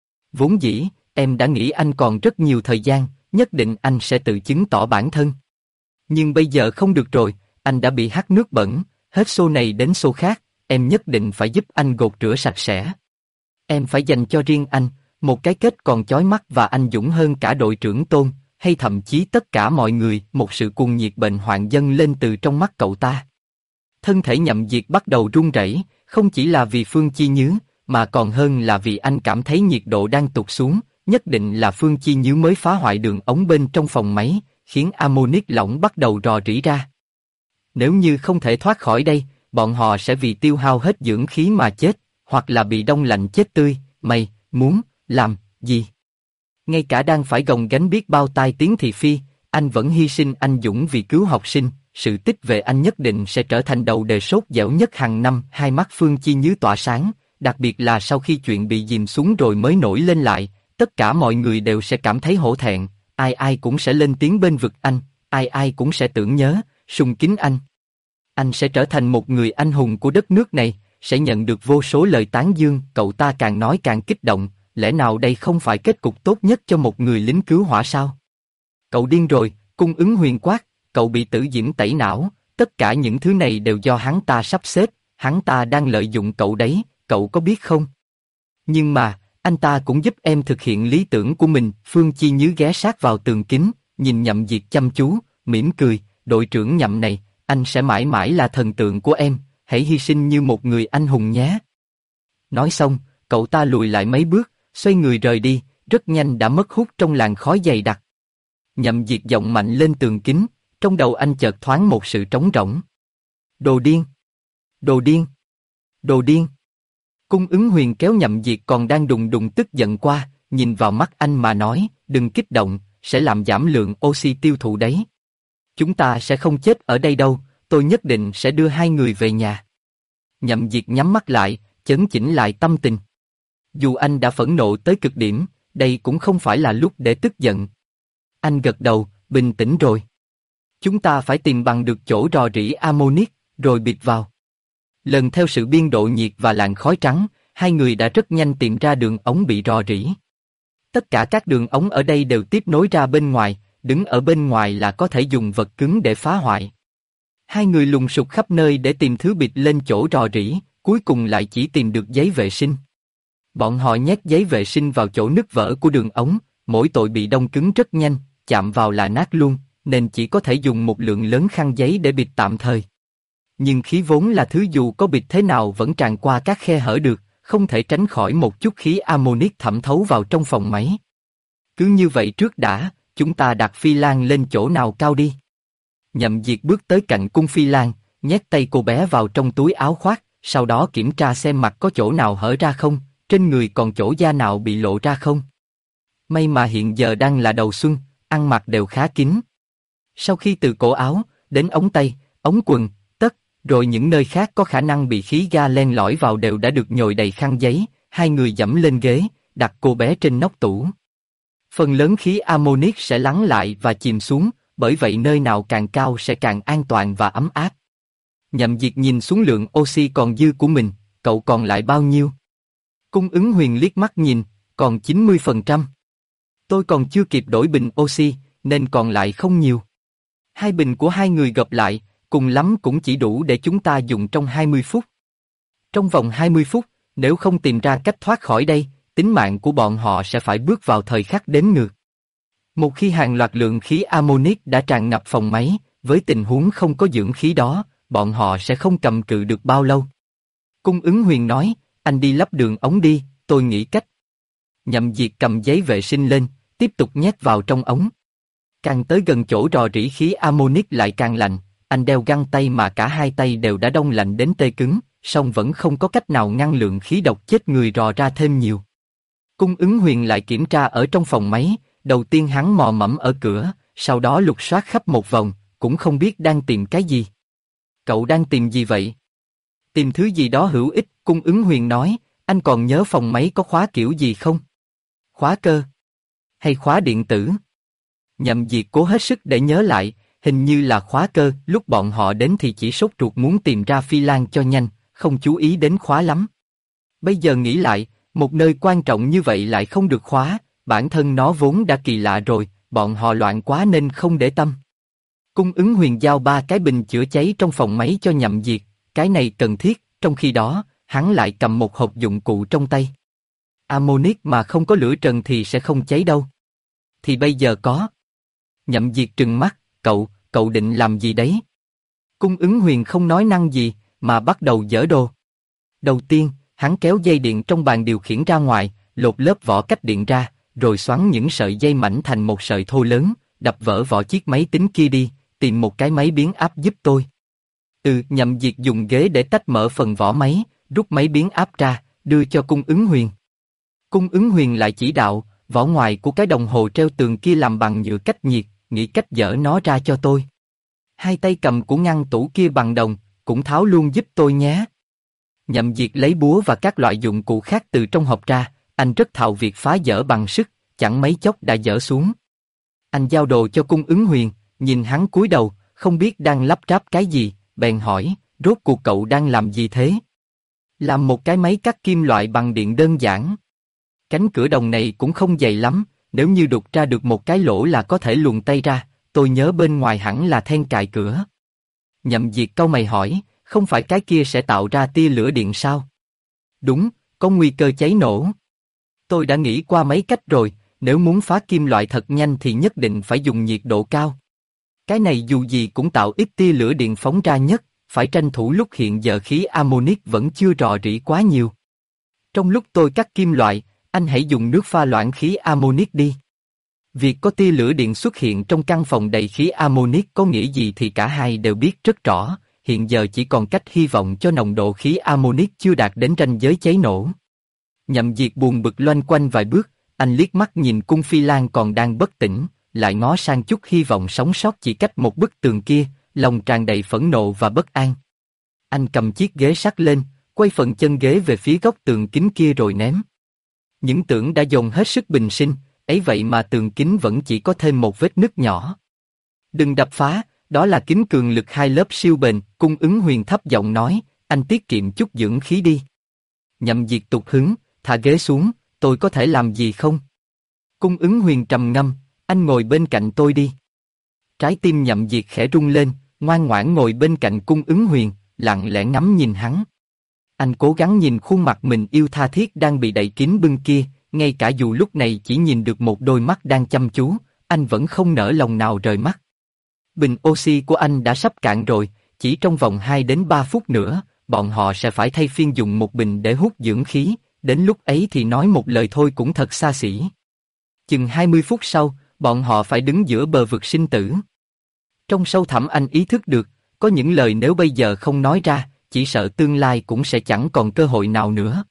Vốn dĩ, em đã nghĩ anh còn rất nhiều thời gian, nhất định anh sẽ tự chứng tỏ bản thân. Nhưng bây giờ không được rồi, anh đã bị hắt nước bẩn, hết xô này đến xô khác, em nhất định phải giúp anh gột rửa sạch sẽ. Em phải dành cho riêng anh, một cái kết còn chói mắt và anh dũng hơn cả đội trưởng Tôn, hay thậm chí tất cả mọi người, một sự cuồng nhiệt bệnh hoạn dâng lên từ trong mắt cậu ta. Thân thể Nhậm Diệt bắt đầu run rẩy, không chỉ là vì Phương Chi Nhứ, mà còn hơn là vì anh cảm thấy nhiệt độ đang tụt xuống, nhất định là Phương Chi Nhứ mới phá hoại đường ống bên trong phòng máy, khiến amonic lỏng bắt đầu rò rỉ ra. Nếu như không thể thoát khỏi đây, bọn họ sẽ vì tiêu hao hết dưỡng khí mà chết, hoặc là bị đông lạnh chết tươi. Mày muốn làm gì? Ngay cả đang phải gồng gánh biết bao tai tiếng thị phi, anh vẫn hy sinh anh dũng vì cứu học sinh. Sự tích về anh nhất định sẽ trở thành đầu đề sốt dẻo nhất hàng năm. Hai mắt Phương Chi Nhứ tỏa sáng, đặc biệt là sau khi chuyện bị dìm xuống rồi mới nổi lên lại, tất cả mọi người đều sẽ cảm thấy hổ thẹn, ai ai cũng sẽ lên tiếng bên vực anh, ai ai cũng sẽ tưởng nhớ, sùng kính anh. Anh sẽ trở thành một người anh hùng của đất nước này, sẽ nhận được vô số lời tán dương. Cậu ta càng nói càng kích động, lẽ nào đây không phải kết cục tốt nhất cho một người lính cứu hỏa sao? Cậu điên rồi, Cung Ứng Huyền quát, cậu bị tử diễm tẩy não, tất cả những thứ này đều do hắn ta sắp xếp, hắn ta đang lợi dụng cậu đấy, cậu có biết không? Nhưng mà, anh ta cũng giúp em thực hiện lý tưởng của mình. Phương Chi Nhứ ghé sát vào tường kính, nhìn Nhậm Diệt chăm chú, mỉm cười, đội trưởng Nhậm này, anh sẽ mãi mãi là thần tượng của em, hãy hy sinh như một người anh hùng nhé. Nói xong, cậu ta lùi lại mấy bước, xoay người rời đi, rất nhanh đã mất hút trong làn khói dày đặc. Nhậm Diệt giọng mạnh lên tường kính, trong đầu anh chợt thoáng một sự trống rỗng. Đồ điên! Đồ điên! Đồ điên! Cung Ứng Huyền kéo Nhậm Diệt còn đang đùng đùng tức giận qua, nhìn vào mắt anh mà nói, đừng kích động, sẽ làm giảm lượng oxy tiêu thụ đấy. Chúng ta sẽ không chết ở đây đâu, tôi nhất định sẽ đưa hai người về nhà. Nhậm Diệt nhắm mắt lại, chấn chỉnh lại tâm tình. Dù anh đã phẫn nộ tới cực điểm, đây cũng không phải là lúc để tức giận. Anh gật đầu, bình tĩnh rồi. Chúng ta phải tìm bằng được chỗ rò rỉ ammonic, rồi bịt vào. Lần theo sự biên độ nhiệt và làn khói trắng, hai người đã rất nhanh tìm ra đường ống bị rò rỉ. Tất cả các đường ống ở đây đều tiếp nối ra bên ngoài, đứng ở bên ngoài là có thể dùng vật cứng để phá hoại. Hai người lùng sục khắp nơi để tìm thứ bịt lên chỗ rò rỉ, cuối cùng lại chỉ tìm được giấy vệ sinh. Bọn họ nhét giấy vệ sinh vào chỗ nứt vỡ của đường ống, mỗi tội bị đông cứng rất nhanh, chạm vào là nát luôn, nên chỉ có thể dùng một lượng lớn khăn giấy để bịt tạm thời. Nhưng khí vốn là thứ dù có bịt thế nào vẫn tràn qua các khe hở được, không thể tránh khỏi một chút khí ammonic thẩm thấu vào trong phòng máy. Cứ như vậy trước đã, chúng ta đặt Phi Lan lên chỗ nào cao đi. Nhậm Diệt bước tới cạnh cung Phi Lan, nhét tay cô bé vào trong túi áo khoác, sau đó kiểm tra xem mặt có chỗ nào hở ra không, trên người còn chỗ da nào bị lộ ra không. May mà hiện giờ đang là đầu xuân, ăn mặc đều khá kín. Sau khi từ cổ áo, đến ống tay, ống quần, tất, rồi những nơi khác có khả năng bị khí ga len lỏi vào đều đã được nhồi đầy khăn giấy, hai người giẫm lên ghế, đặt cô bé trên nóc tủ. Phần lớn khí ammonic sẽ lắng lại và chìm xuống, bởi vậy nơi nào càng cao sẽ càng an toàn và ấm áp. Nhậm Diệt nhìn xuống lượng oxy còn dư của mình, cậu còn lại bao nhiêu? Cung Ứng Huyền liếc mắt nhìn, còn 90%. Tôi còn chưa kịp đổi bình oxy, nên còn lại không nhiều. Hai bình của hai người gộp lại, cùng lắm cũng chỉ đủ để chúng ta dùng trong 20 phút. Trong vòng 20 phút, nếu không tìm ra cách thoát khỏi đây, tính mạng của bọn họ sẽ phải bước vào thời khắc đếm ngược. Một khi hàng loạt lượng khí ammonic đã tràn ngập phòng máy, với tình huống không có dưỡng khí đó, bọn họ sẽ không cầm cự được bao lâu. Cung Ứng Huyền nói, anh đi lắp đường ống đi, tôi nghĩ cách. Nhậm Diệt cầm giấy vệ sinh lên, tiếp tục nhét vào trong ống. Càng tới gần chỗ rò rỉ khí ammonic lại càng lạnh, anh đeo găng tay mà cả hai tay đều đã đông lạnh đến tê cứng, song vẫn không có cách nào ngăn lượng khí độc chết người rò ra thêm nhiều. Cung Ứng Huyền lại kiểm tra ở trong phòng máy, đầu tiên hắn mò mẫm ở cửa, sau đó lục soát khắp một vòng, cũng không biết đang tìm cái gì. Cậu đang tìm gì vậy? Tìm thứ gì đó hữu ích, Cung Ứng Huyền nói, anh còn nhớ phòng máy có khóa kiểu gì không? Khóa cơ? Hay khóa điện tử? Nhậm Diệt cố hết sức để nhớ lại, hình như là khóa cơ, lúc bọn họ đến thì chỉ sốt ruột muốn tìm ra Phi Lan cho nhanh, không chú ý đến khóa lắm. Bây giờ nghĩ lại, một nơi quan trọng như vậy lại không được khóa, bản thân nó vốn đã kỳ lạ rồi, bọn họ loạn quá nên không để tâm. Cung Ứng Huyền giao 3 cái bình chữa cháy trong phòng máy cho Nhậm Diệt, cái này cần thiết, trong khi đó, hắn lại cầm một hộp dụng cụ trong tay. Ammonic mà không có lửa trần thì sẽ không cháy đâu. Thì bây giờ có. Nhậm Diệt trừng mắt, cậu định làm gì đấy? Cung Ứng Huyền không nói năng gì, mà bắt đầu giở đồ. Đầu tiên, hắn kéo dây điện trong bàn điều khiển ra ngoài, lột lớp vỏ cách điện ra, rồi xoắn những sợi dây mảnh thành một sợi thô lớn, đập vỡ vỏ chiếc máy tính kia đi, tìm một cái máy biến áp giúp tôi. Nhậm Diệt dùng ghế để tách mở phần vỏ máy, rút máy biến áp ra, đưa cho Cung Ứng Huyền. Cung Ứng Huyền lại chỉ đạo, vỏ ngoài của cái đồng hồ treo tường kia làm bằng nhựa cách nhiệt, nghĩ cách dỡ nó ra cho tôi. Hai tay cầm của ngăn tủ kia bằng đồng, cũng tháo luôn giúp tôi nhé. Nhậm Diệt lấy búa và các loại dụng cụ khác từ trong hộp ra, anh rất thạo việc phá dỡ bằng sức, chẳng mấy chốc đã dỡ xuống. Anh giao đồ cho Cung Ứng Huyền, nhìn hắn cúi đầu, không biết đang lắp ráp cái gì, bèn hỏi, rốt cuộc cậu đang làm gì thế? Làm một cái máy cắt kim loại bằng điện đơn giản. Cánh cửa đồng này cũng không dày lắm, nếu như đục ra được một cái lỗ là có thể luồn tay ra, tôi nhớ bên ngoài hẳn là then cài cửa. Nhậm Diệt cau mày hỏi, không phải cái kia sẽ tạo ra tia lửa điện sao? Đúng, có nguy cơ cháy nổ. Tôi đã nghĩ qua mấy cách rồi, nếu muốn phá kim loại thật nhanh thì nhất định phải dùng nhiệt độ cao. Cái này dù gì cũng tạo ít tia lửa điện phóng ra nhất, phải tranh thủ lúc hiện giờ khí ammonic vẫn chưa rò rỉ quá nhiều. Trong lúc tôi cắt kim loại, anh hãy dùng nước pha loãng khí ammonic đi. Việc có tia lửa điện xuất hiện trong căn phòng đầy khí ammonic có nghĩa gì thì cả hai đều biết rất rõ, hiện giờ chỉ còn cách hy vọng cho nồng độ khí ammonic chưa đạt đến ranh giới cháy nổ. Nhậm Diệt buồn bực loanh quanh vài bước, anh liếc mắt nhìn cung Phi Lan còn đang bất tỉnh, lại ngó sang chút hy vọng sống sót chỉ cách một bức tường kia, lòng tràn đầy phẫn nộ và bất an. Anh cầm chiếc ghế sắt lên, quay phần chân ghế về phía góc tường kính kia rồi ném. Những tưởng đã dồn hết sức bình sinh, ấy vậy mà tường kính vẫn chỉ có thêm một vết nứt nhỏ. Đừng đập phá, đó là kính cường lực 2 lớp siêu bền, Cung Ứng Huyền thấp giọng nói, anh tiết kiệm chút dưỡng khí đi. Nhậm Diệt tụt hứng, thả ghế xuống, tôi có thể làm gì không? Cung Ứng Huyền trầm ngâm, anh ngồi bên cạnh tôi đi. Trái tim Nhậm Diệt khẽ rung lên, ngoan ngoãn ngồi bên cạnh Cung Ứng Huyền, lặng lẽ ngắm nhìn hắn. Anh cố gắng nhìn khuôn mặt mình yêu tha thiết đang bị đậy kín bưng kia, ngay cả dù lúc này chỉ nhìn được một đôi mắt đang chăm chú, anh vẫn không nỡ lòng nào rời mắt. Bình oxy của anh đã sắp cạn rồi, chỉ trong vòng 2 đến 3 phút nữa, bọn họ sẽ phải thay phiên dùng một bình để hút dưỡng khí, đến lúc ấy thì nói một lời thôi cũng thật xa xỉ. Chừng 20 phút sau, bọn họ phải đứng giữa bờ vực sinh tử. Trong sâu thẳm anh ý thức được, có những lời nếu bây giờ không nói ra, chỉ sợ tương lai cũng sẽ chẳng còn cơ hội nào nữa.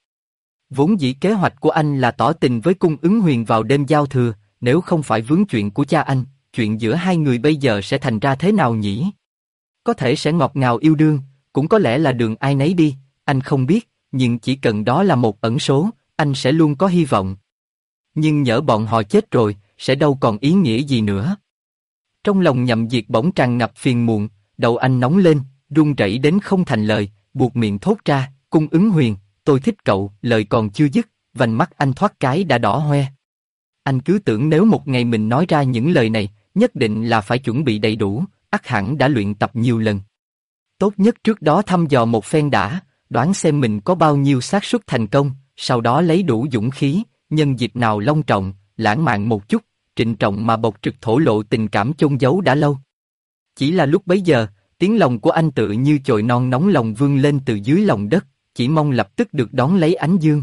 Vốn dĩ kế hoạch của anh là tỏ tình với Cung Ứng Huyền vào đêm giao thừa, nếu không phải vướng chuyện của cha anh, chuyện giữa hai người bây giờ sẽ thành ra thế nào nhỉ? Có thể sẽ ngọt ngào yêu đương, cũng có lẽ là đường ai nấy đi, anh không biết, nhưng chỉ cần đó là một ẩn số, anh sẽ luôn có hy vọng. Nhưng nhỡ bọn họ chết rồi, sẽ đâu còn ý nghĩa gì nữa. Trong lòng Nhậm Diệt bỗng tràn ngập phiền muộn, đầu anh nóng lên, run rẩy đến không thành lời, buột miệng thốt ra, Cung Ứng Huyền, tôi thích cậu, lời còn chưa dứt, vành mắt anh thoát cái đã đỏ hoe. Anh cứ tưởng nếu một ngày mình nói ra những lời này, nhất định là phải chuẩn bị đầy đủ, ắt hẳn đã luyện tập nhiều lần. Tốt nhất trước đó thăm dò một phen đã, đoán xem mình có bao nhiêu xác suất thành công, sau đó lấy đủ dũng khí, nhân dịp nào long trọng, lãng mạn một chút, trịnh trọng mà bộc trực thổ lộ tình cảm chôn giấu đã lâu. Chỉ là lúc bấy giờ, tiếng lòng của anh tự như chồi non nóng lòng vươn lên từ dưới lòng đất, chỉ mong lập tức được đón lấy ánh dương.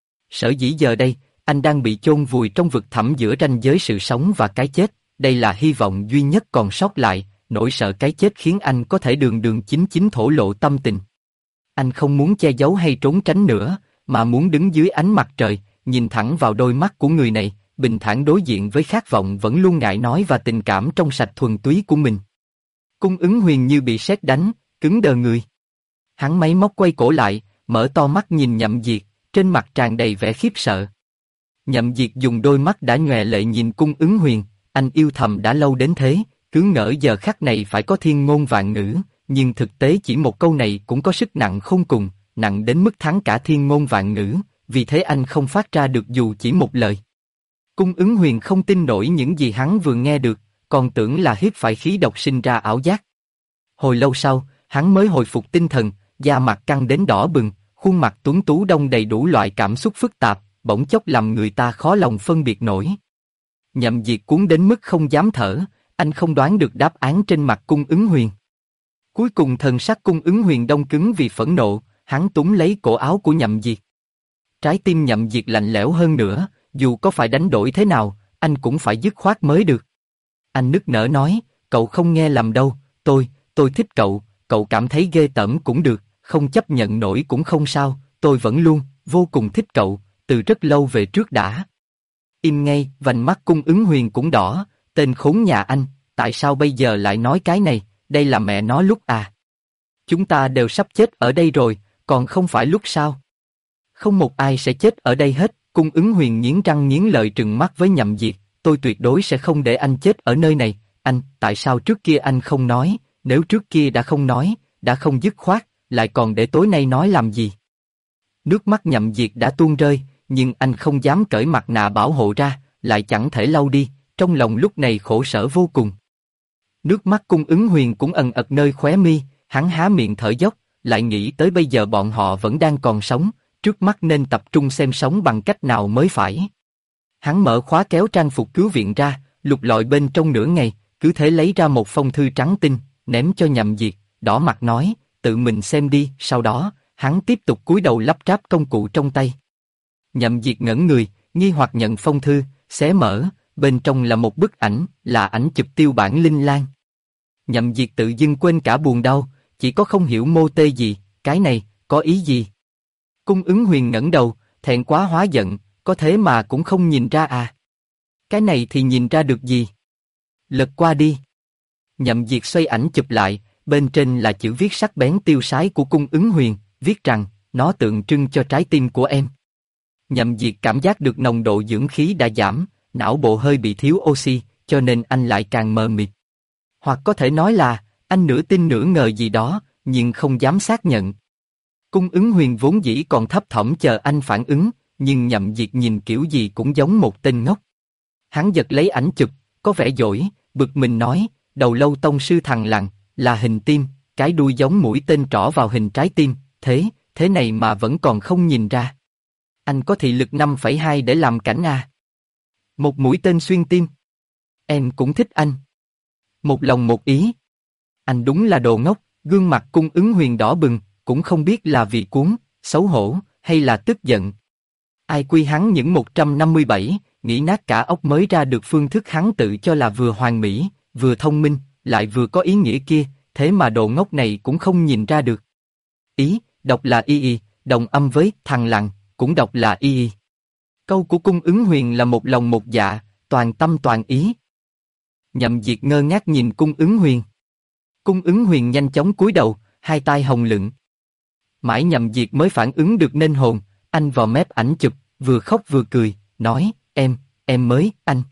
Sở dĩ giờ đây, anh đang bị chôn vùi trong vực thẳm giữa ranh giới sự sống và cái chết, đây là hy vọng duy nhất còn sót lại, nỗi sợ cái chết khiến anh có thể đường đường chính chính thổ lộ tâm tình. Anh không muốn che giấu hay trốn tránh nữa, mà muốn đứng dưới ánh mặt trời, nhìn thẳng vào đôi mắt của người này, bình thản đối diện với khát vọng vẫn luôn ngại nói và tình cảm trong sạch thuần túy của mình. Cung Ứng Huyền như bị sét đánh, cứng đờ người. Hắn máy móc quay cổ lại, mở to mắt nhìn Nhậm Diệt, trên mặt tràn đầy vẻ khiếp sợ. Nhậm Diệt dùng đôi mắt đã nhòe lệ nhìn Cung Ứng Huyền, anh yêu thầm đã lâu đến thế, cứ ngỡ giờ khắc này phải có thiên ngôn vạn ngữ, nhưng thực tế chỉ một câu này cũng có sức nặng khôn cùng, nặng đến mức thắng cả thiên ngôn vạn ngữ, vì thế anh không phát ra được dù chỉ một lời. Cung Ứng Huyền không tin nổi những gì hắn vừa nghe được, còn tưởng là hít phải khí độc sinh ra ảo giác. Hồi lâu sau, hắn mới hồi phục tinh thần, da mặt căng đến đỏ bừng, khuôn mặt tuấn tú đông đầy đủ loại cảm xúc phức tạp, bỗng chốc làm người ta khó lòng phân biệt nổi. Nhậm Diệt cuốn đến mức không dám thở, anh không đoán được đáp án trên mặt Cung Ứng Huyền. Cuối cùng thần sắc Cung Ứng Huyền đông cứng vì phẫn nộ, hắn túm lấy cổ áo của Nhậm Diệt. Trái tim Nhậm Diệt lạnh lẽo hơn nữa, dù có phải đánh đổi thế nào, anh cũng phải dứt khoát mới được. Anh nức nở nói, cậu không nghe lầm đâu, tôi thích cậu, cậu cảm thấy ghê tởm cũng được, không chấp nhận nổi cũng không sao, tôi vẫn luôn, vô cùng thích cậu, từ rất lâu về trước đã. Im ngay, vành mắt Cung Ứng Huyền cũng đỏ, tên khốn nhà anh, tại sao bây giờ lại nói cái này, đây là mẹ nó lúc à. Chúng ta đều sắp chết ở đây rồi, còn không phải lúc sao. Không một ai sẽ chết ở đây hết, Cung Ứng Huyền nghiến răng nghiến lợi trừng mắt với Nhậm Diệt, tôi tuyệt đối sẽ không để anh chết ở nơi này, anh, tại sao trước kia anh không nói, nếu trước kia đã không nói, đã không dứt khoát, lại còn để tối nay nói làm gì. Nước mắt Nhậm Diệt đã tuôn rơi, nhưng anh không dám cởi mặt nạ bảo hộ ra, lại chẳng thể lau đi, trong lòng lúc này khổ sở vô cùng. Nước mắt Cung Ứng Huyền cũng ần ật nơi khóe mi, hắn há miệng thở dốc, lại nghĩ tới bây giờ bọn họ vẫn đang còn sống, trước mắt nên tập trung xem sống bằng cách nào mới phải. Hắn mở khóa kéo trang phục cứu viện ra, lục lọi bên trong nửa ngày, cứ thế lấy ra một phong thư trắng tinh, ném cho Nhậm Diệt, đỏ mặt nói, tự mình xem đi, sau đó, hắn tiếp tục cúi đầu lắp ráp công cụ trong tay. Nhậm Diệt ngẩn người, nghi hoặc nhận phong thư, xé mở, bên trong là một bức ảnh, là ảnh chụp tiêu bản Linh Lan. Nhậm Diệt tự dưng quên cả buồn đau, chỉ có không hiểu mô tê gì, cái này, có ý gì? Cung Ứng Huyền ngẩng đầu, thẹn quá hóa giận, có thế mà cũng không nhìn ra à? Cái này thì nhìn ra được gì? Lật qua đi. Nhậm Diệt xoay ảnh chụp lại, bên trên là chữ viết sắc bén tiêu sái của cung ứng huyền, viết rằng, nó tượng trưng cho trái tim của em. Nhậm Diệt cảm giác được nồng độ dưỡng khí đã giảm, não bộ hơi bị thiếu oxy, cho nên anh lại càng mờ mịt. Hoặc có thể nói là, anh nửa tin nửa ngờ gì đó, nhưng không dám xác nhận. Cung ứng huyền vốn dĩ còn thấp thỏm chờ anh phản ứng, nhưng Nhậm Diệt nhìn kiểu gì cũng giống một tên ngốc. Hắn giật lấy ảnh chụp, có vẻ dỗi, bực mình nói, đầu lâu tông sư thằng lằn, là hình tim, cái đuôi giống mũi tên trỏ vào hình trái tim, thế này mà vẫn còn không nhìn ra. Anh có thị lực 5,2 để làm cảnh à? Một mũi tên xuyên tim. Em cũng thích anh. Một lòng một ý. Anh đúng là đồ ngốc, gương mặt cung ứng huyền đỏ bừng, cũng không biết là vì cuốn, xấu hổ, hay là tức giận. Ai quy hắn những 157, nghĩ nát cả óc mới ra được phương thức hắn tự cho là vừa hoàn mỹ, vừa thông minh, lại vừa có ý nghĩa kia, thế mà đồ ngốc này cũng không nhìn ra được. Ý, đọc là y, đồng âm với thằng lằn, cũng đọc là y. Câu của cung ứng huyền là một lòng một dạ, toàn tâm toàn ý. Nhậm Diệt ngơ ngác nhìn cung ứng huyền. Cung ứng huyền nhanh chóng cúi đầu, hai tai hồng lựng. Mãi Nhậm Diệt mới phản ứng được nên hồn, anh vò mép ảnh chụp, vừa khóc vừa cười, nói, em mới,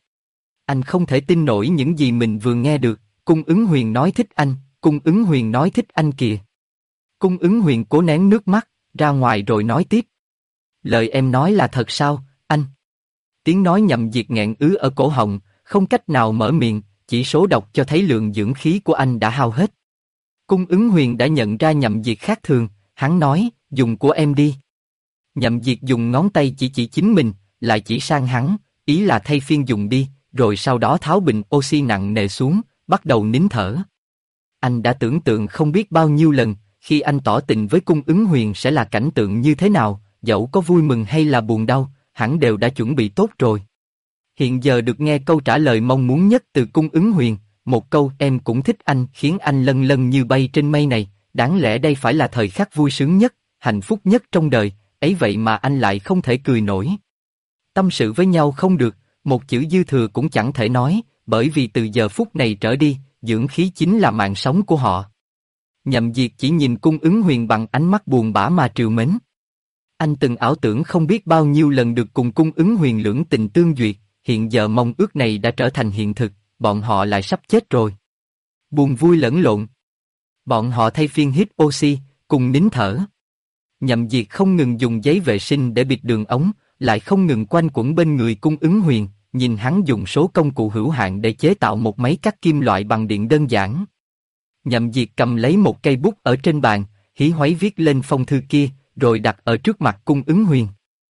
anh không thể tin nổi những gì mình vừa nghe được, cung ứng huyền nói thích anh, cung ứng huyền nói thích anh kìa. Cung ứng huyền cố nén nước mắt, ra ngoài rồi nói tiếp. Lời em nói là thật sao, anh? Tiếng nói Nhậm Diệt nghẹn ứ ở cổ họng, không cách nào mở miệng, chỉ số độc cho thấy lượng dưỡng khí của anh đã hao hết. Cung ứng huyền đã nhận ra Nhậm Diệt khác thường, hắn nói, dùng của em đi. Nhậm Diệt dùng ngón tay chỉ chính mình, lại chỉ sang hắn, ý là thay phiên dùng đi, rồi sau đó tháo bình oxy nặng nề xuống, bắt đầu nín thở. Anh đã tưởng tượng không biết bao nhiêu lần, khi anh tỏ tình với cung ứng huyền sẽ là cảnh tượng như thế nào, dẫu có vui mừng hay là buồn đau, hắn đều đã chuẩn bị tốt rồi. Hiện giờ được nghe câu trả lời mong muốn nhất từ cung ứng huyền, một câu em cũng thích anh khiến anh lân lân như bay trên mây này, đáng lẽ đây phải là thời khắc vui sướng nhất, hạnh phúc nhất trong đời, ấy vậy mà anh lại không thể cười nổi. Tâm sự với nhau không được, một chữ dư thừa cũng chẳng thể nói, bởi vì từ giờ phút này trở đi, dưỡng khí chính là mạng sống của họ. Nhậm Diệt chỉ nhìn cung ứng huyền bằng ánh mắt buồn bã mà trìu mến. Anh từng ảo tưởng không biết bao nhiêu lần được cùng cung ứng huyền lưỡng tình tương duyệt, hiện giờ mong ước này đã trở thành hiện thực, bọn họ lại sắp chết rồi. Buồn vui lẫn lộn. Bọn họ thay phiên hít oxy, cùng nín thở. Nhậm Diệt không ngừng dùng giấy vệ sinh để bịt đường ống, lại không ngừng quanh quẩn bên người cung ứng huyền, nhìn hắn dùng số công cụ hữu hạn để chế tạo một máy cắt kim loại bằng điện đơn giản. Nhậm Diệt cầm lấy một cây bút ở trên bàn, hí hoáy viết lên phong thư kia, rồi đặt ở trước mặt cung ứng huyền.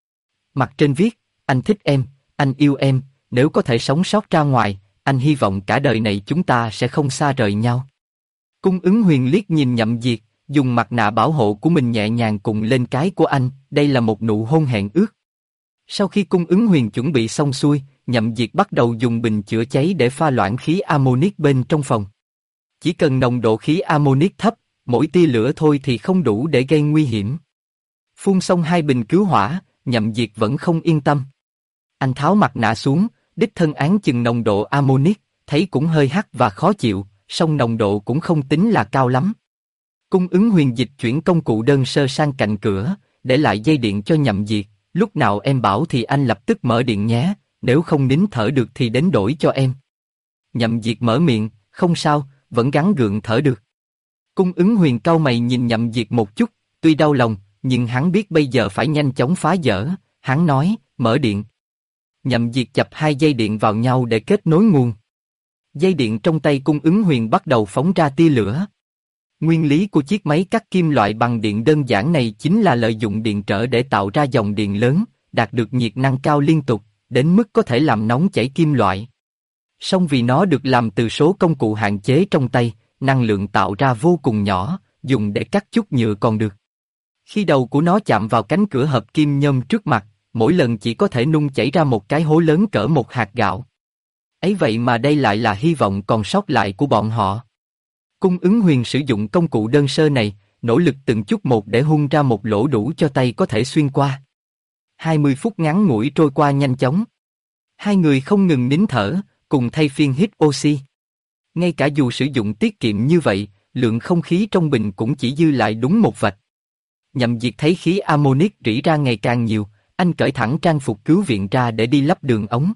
Mặt trên viết, anh thích em, anh yêu em, nếu có thể sống sót ra ngoài, anh hy vọng cả đời này chúng ta sẽ không xa rời nhau. Cung ứng huyền liếc nhìn Nhậm Diệt, dùng mặt nạ bảo hộ của mình nhẹ nhàng cùng lên cái của anh, đây là một nụ hôn hẹn ước. Sau khi cung ứng huyền chuẩn bị xong xuôi, Nhậm Diệt bắt đầu dùng bình chữa cháy để pha loãng khí amonic bên trong phòng. Chỉ cần nồng độ khí amonic thấp, mỗi tia lửa thôi thì không đủ để gây nguy hiểm. Phun xong 2 bình cứu hỏa, Nhậm Diệt vẫn không yên tâm. Anh tháo mặt nạ xuống, đích thân án chừng nồng độ amonic, thấy cũng hơi hắt và khó chịu, song nồng độ cũng không tính là cao lắm. Cung ứng huyền dịch chuyển công cụ đơn sơ sang cạnh cửa, để lại dây điện cho Nhậm Diệt, lúc nào em bảo thì anh lập tức mở điện nhé, nếu không nín thở được thì đến đổi cho em. Nhậm Diệt mở miệng, không sao, vẫn gắng gượng thở được. Cung ứng huyền cau mày nhìn Nhậm Diệt một chút, tuy đau lòng, nhưng hắn biết bây giờ phải nhanh chóng phá vỡ, hắn nói, mở điện. Nhậm Diệt chập 2 dây điện vào nhau để kết nối nguồn. Dây điện trong tay cung ứng huyền bắt đầu phóng ra tia lửa. Nguyên lý của chiếc máy cắt kim loại bằng điện đơn giản này chính là lợi dụng điện trở để tạo ra dòng điện lớn, đạt được nhiệt năng cao liên tục, đến mức có thể làm nóng chảy kim loại. Song vì nó được làm từ số công cụ hạn chế trong tay, năng lượng tạo ra vô cùng nhỏ, dùng để cắt chút nhựa còn được. Khi đầu của nó chạm vào cánh cửa hợp kim nhôm trước mặt, mỗi lần chỉ có thể nung chảy ra một cái hố lớn cỡ một hạt gạo. Ấy vậy mà đây lại là hy vọng còn sót lại của bọn họ. Cung ứng huyền sử dụng công cụ đơn sơ này, nỗ lực từng chút một để hun ra một lỗ đủ cho tay có thể xuyên qua. 20 phút ngắn ngủi trôi qua nhanh chóng. Hai người không ngừng nín thở, cùng thay phiên hít oxy. Ngay cả dù sử dụng tiết kiệm như vậy, lượng không khí trong bình cũng chỉ dư lại đúng một vạch. Nhậm Diệt thấy khí amonic rỉ ra ngày càng nhiều, anh cởi thẳng trang phục cứu viện ra để đi lắp đường ống.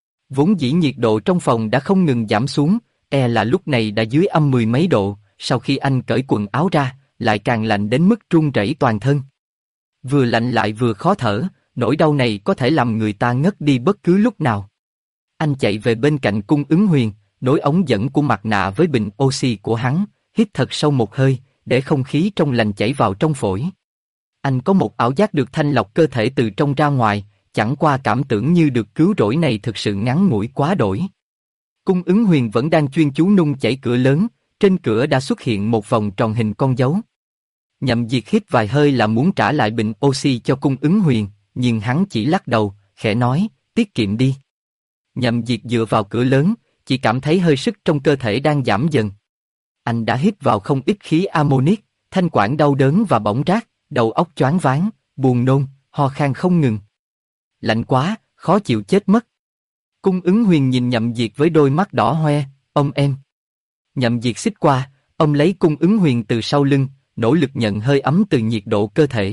Vốn dĩ nhiệt độ trong phòng đã không ngừng giảm xuống, là lúc này đã dưới âm 10 mấy độ, sau khi anh cởi quần áo ra, lại càng lạnh đến mức run rẩy toàn thân. Vừa lạnh lại vừa khó thở, nỗi đau này có thể làm người ta ngất đi bất cứ lúc nào. Anh chạy về bên cạnh Cung Ứng Huyền, nối ống dẫn của mặt nạ với bình oxy của hắn, hít thật sâu một hơi, để không khí trong lành chảy vào trong phổi. Anh có một ảo giác được thanh lọc cơ thể từ trong ra ngoài, chẳng qua cảm tưởng như được cứu rỗi này thực sự ngắn ngủi quá đổi. Cung Ứng Huyền vẫn đang chuyên chú nung chảy cửa lớn, trên cửa đã xuất hiện một vòng tròn hình con dấu. Nhậm Diệt hít vài hơi là muốn trả lại bình oxy cho Cung Ứng Huyền, nhưng hắn chỉ lắc đầu, khẽ nói, tiết kiệm đi. Nhậm Diệt dựa vào cửa lớn, chỉ cảm thấy hơi sức trong cơ thể đang giảm dần. Anh đã hít vào không ít khí amonic, thanh quản đau đớn và bỏng rát, đầu óc choáng váng, buồn nôn, ho khan không ngừng. Lạnh quá, khó chịu chết mất. Cung Ứng Huyền nhìn Nhậm Diệt với đôi mắt đỏ hoe, em. Nhậm Diệt xích qua, lấy Cung Ứng Huyền từ sau lưng, nỗ lực nhận hơi ấm từ nhiệt độ cơ thể.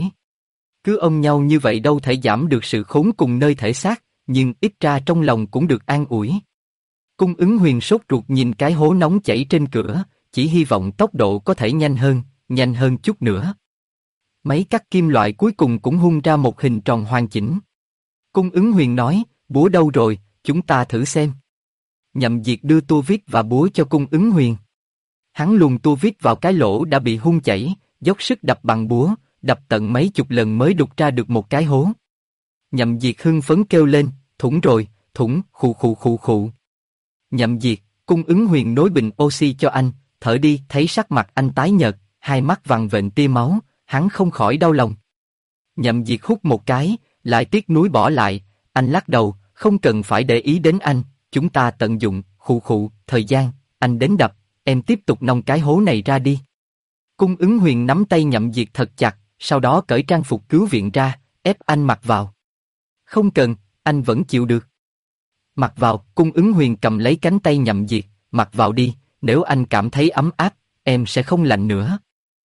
Cứ ôm nhau như vậy đâu thể giảm được sự khốn cùng nơi thể xác, nhưng ít ra trong lòng cũng được an ủi. Cung Ứng Huyền sốt ruột nhìn cái hố nóng chảy trên cửa, chỉ hy vọng tốc độ có thể nhanh hơn chút nữa. Mấy cắt kim loại cuối cùng cũng hung ra một hình tròn hoàn chỉnh. Cung Ứng Huyền nói, búa đâu rồi, chúng ta thử xem. Nhậm Diệt đưa tua vít và búa cho Cung Ứng Huyền. Hắn luồn tua vít vào cái lỗ đã bị hun chảy, dốc sức đập bằng búa, đập tận mấy chục lần mới đục ra được một cái hố. Nhậm Diệt hưng phấn kêu lên, thủng rồi, thủng, khụ. Nhậm Diệt, Cung Ứng Huyền nối bình oxy cho anh, thở đi, thấy sắc mặt anh tái nhợt, hai mắt vằn vện tia máu, hắn không khỏi đau lòng. Nhậm Diệt hút một cái, lại tiếc nuối bỏ lại, anh lắc đầu, không cần phải để ý đến anh, chúng ta tận dụng, khụ, thời gian, anh đến đập, em tiếp tục nong cái hố này ra đi. Cung Ứng Huyền nắm tay Nhậm Diệt thật chặt, sau đó cởi trang phục cứu viện ra, ép anh mặc vào. Không cần, anh vẫn chịu được. Mặc vào, Cung Ứng Huyền cầm lấy cánh tay Nhậm Diệt, mặc vào đi, nếu anh cảm thấy ấm áp, em sẽ không lạnh nữa.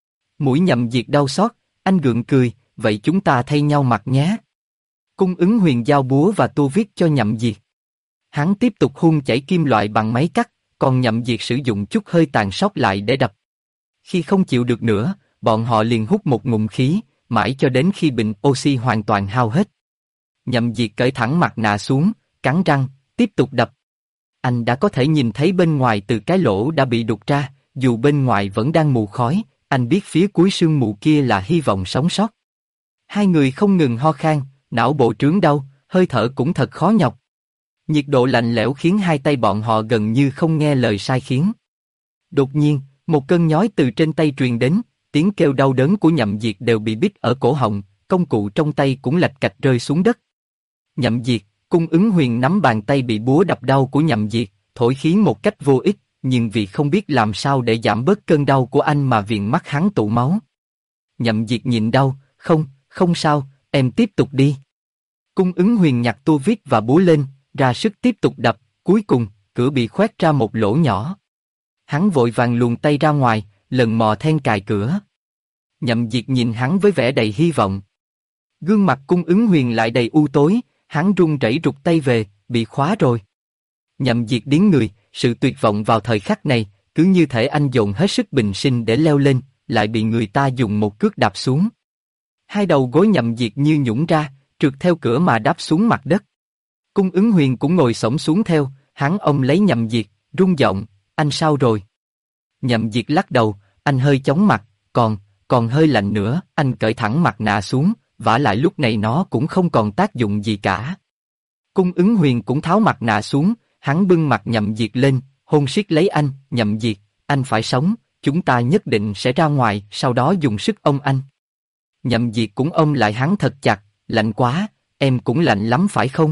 Mũi Nhậm Diệt đau xót, anh gượng cười, vậy chúng ta thay nhau mặc nhé. Cung Ứng Huyền giao búa và tua viết cho Nhậm Diệt. Hắn tiếp tục hun chảy kim loại bằng máy cắt, còn Nhậm Diệt sử dụng chút hơi tàn sót lại để đập. Khi không chịu được nữa, bọn họ liền hút một ngụm khí, mãi cho đến khi bình oxy hoàn toàn hao hết. Nhậm Diệt cởi thẳng mặt nạ xuống, cắn răng, tiếp tục đập. Anh đã có thể nhìn thấy bên ngoài từ cái lỗ đã bị đục ra, dù bên ngoài vẫn đang mù khói, anh biết phía cuối sương mù kia là hy vọng sống sót. Hai người không ngừng ho khan, não bộ trướng đau, hơi thở cũng thật khó nhọc. Nhiệt độ lạnh lẽo khiến hai tay bọn họ gần như không nghe lời sai khiến. Đột nhiên, một cơn nhói từ trên tay truyền đến, tiếng kêu đau đớn của Nhậm Diệt đều bị bít ở cổ họng, công cụ trong tay cũng lạch cạch rơi xuống đất. Nhậm Diệt, Cung Ứng Huyền nắm bàn tay bị búa đập đau của Nhậm Diệt, thổi khí một cách vô ích, nhưng vì không biết làm sao để giảm bớt cơn đau của anh mà viền mắt hắn tụ máu. Nhậm Diệt nhịn đau, không sao, em tiếp tục đi. Cung Ứng Huyền nhặt tua viết và búa lên, ra sức tiếp tục đập, cuối cùng, cửa bị khoét ra một lỗ nhỏ. Hắn vội vàng luồn tay ra ngoài, lần mò then cài cửa. Nhậm Diệt nhìn hắn với vẻ đầy hy vọng. Gương mặt Cung Ứng Huyền lại đầy u tối, hắn run rẩy rụt tay về, bị khóa rồi. Nhậm Diệt điếng người, sự tuyệt vọng vào thời khắc này, cứ như thể anh dồn hết sức bình sinh để leo lên, lại bị người ta dùng một cước đạp xuống. Hai đầu gối Nhậm Diệt như nhũn ra, trượt theo cửa mà đáp xuống mặt đất. Cung Ứng Huyền cũng ngồi xổm xuống theo, hắn ôm lấy Nhậm Diệt, run giọng, anh sao rồi? Nhậm Diệt lắc đầu, anh hơi chóng mặt, còn hơi lạnh nữa, anh cởi thẳng mặt nạ xuống, vả lại lúc này nó cũng không còn tác dụng gì cả. Cung Ứng Huyền cũng tháo mặt nạ xuống, hắn bưng mặt Nhậm Diệt lên, hôn siết lấy anh, Nhậm Diệt, anh phải sống, chúng ta nhất định sẽ ra ngoài, sau đó dùng sức ôm anh. Nhậm Diệt cũng ôm lại hắn thật chặt, lạnh quá, em cũng lạnh lắm phải không?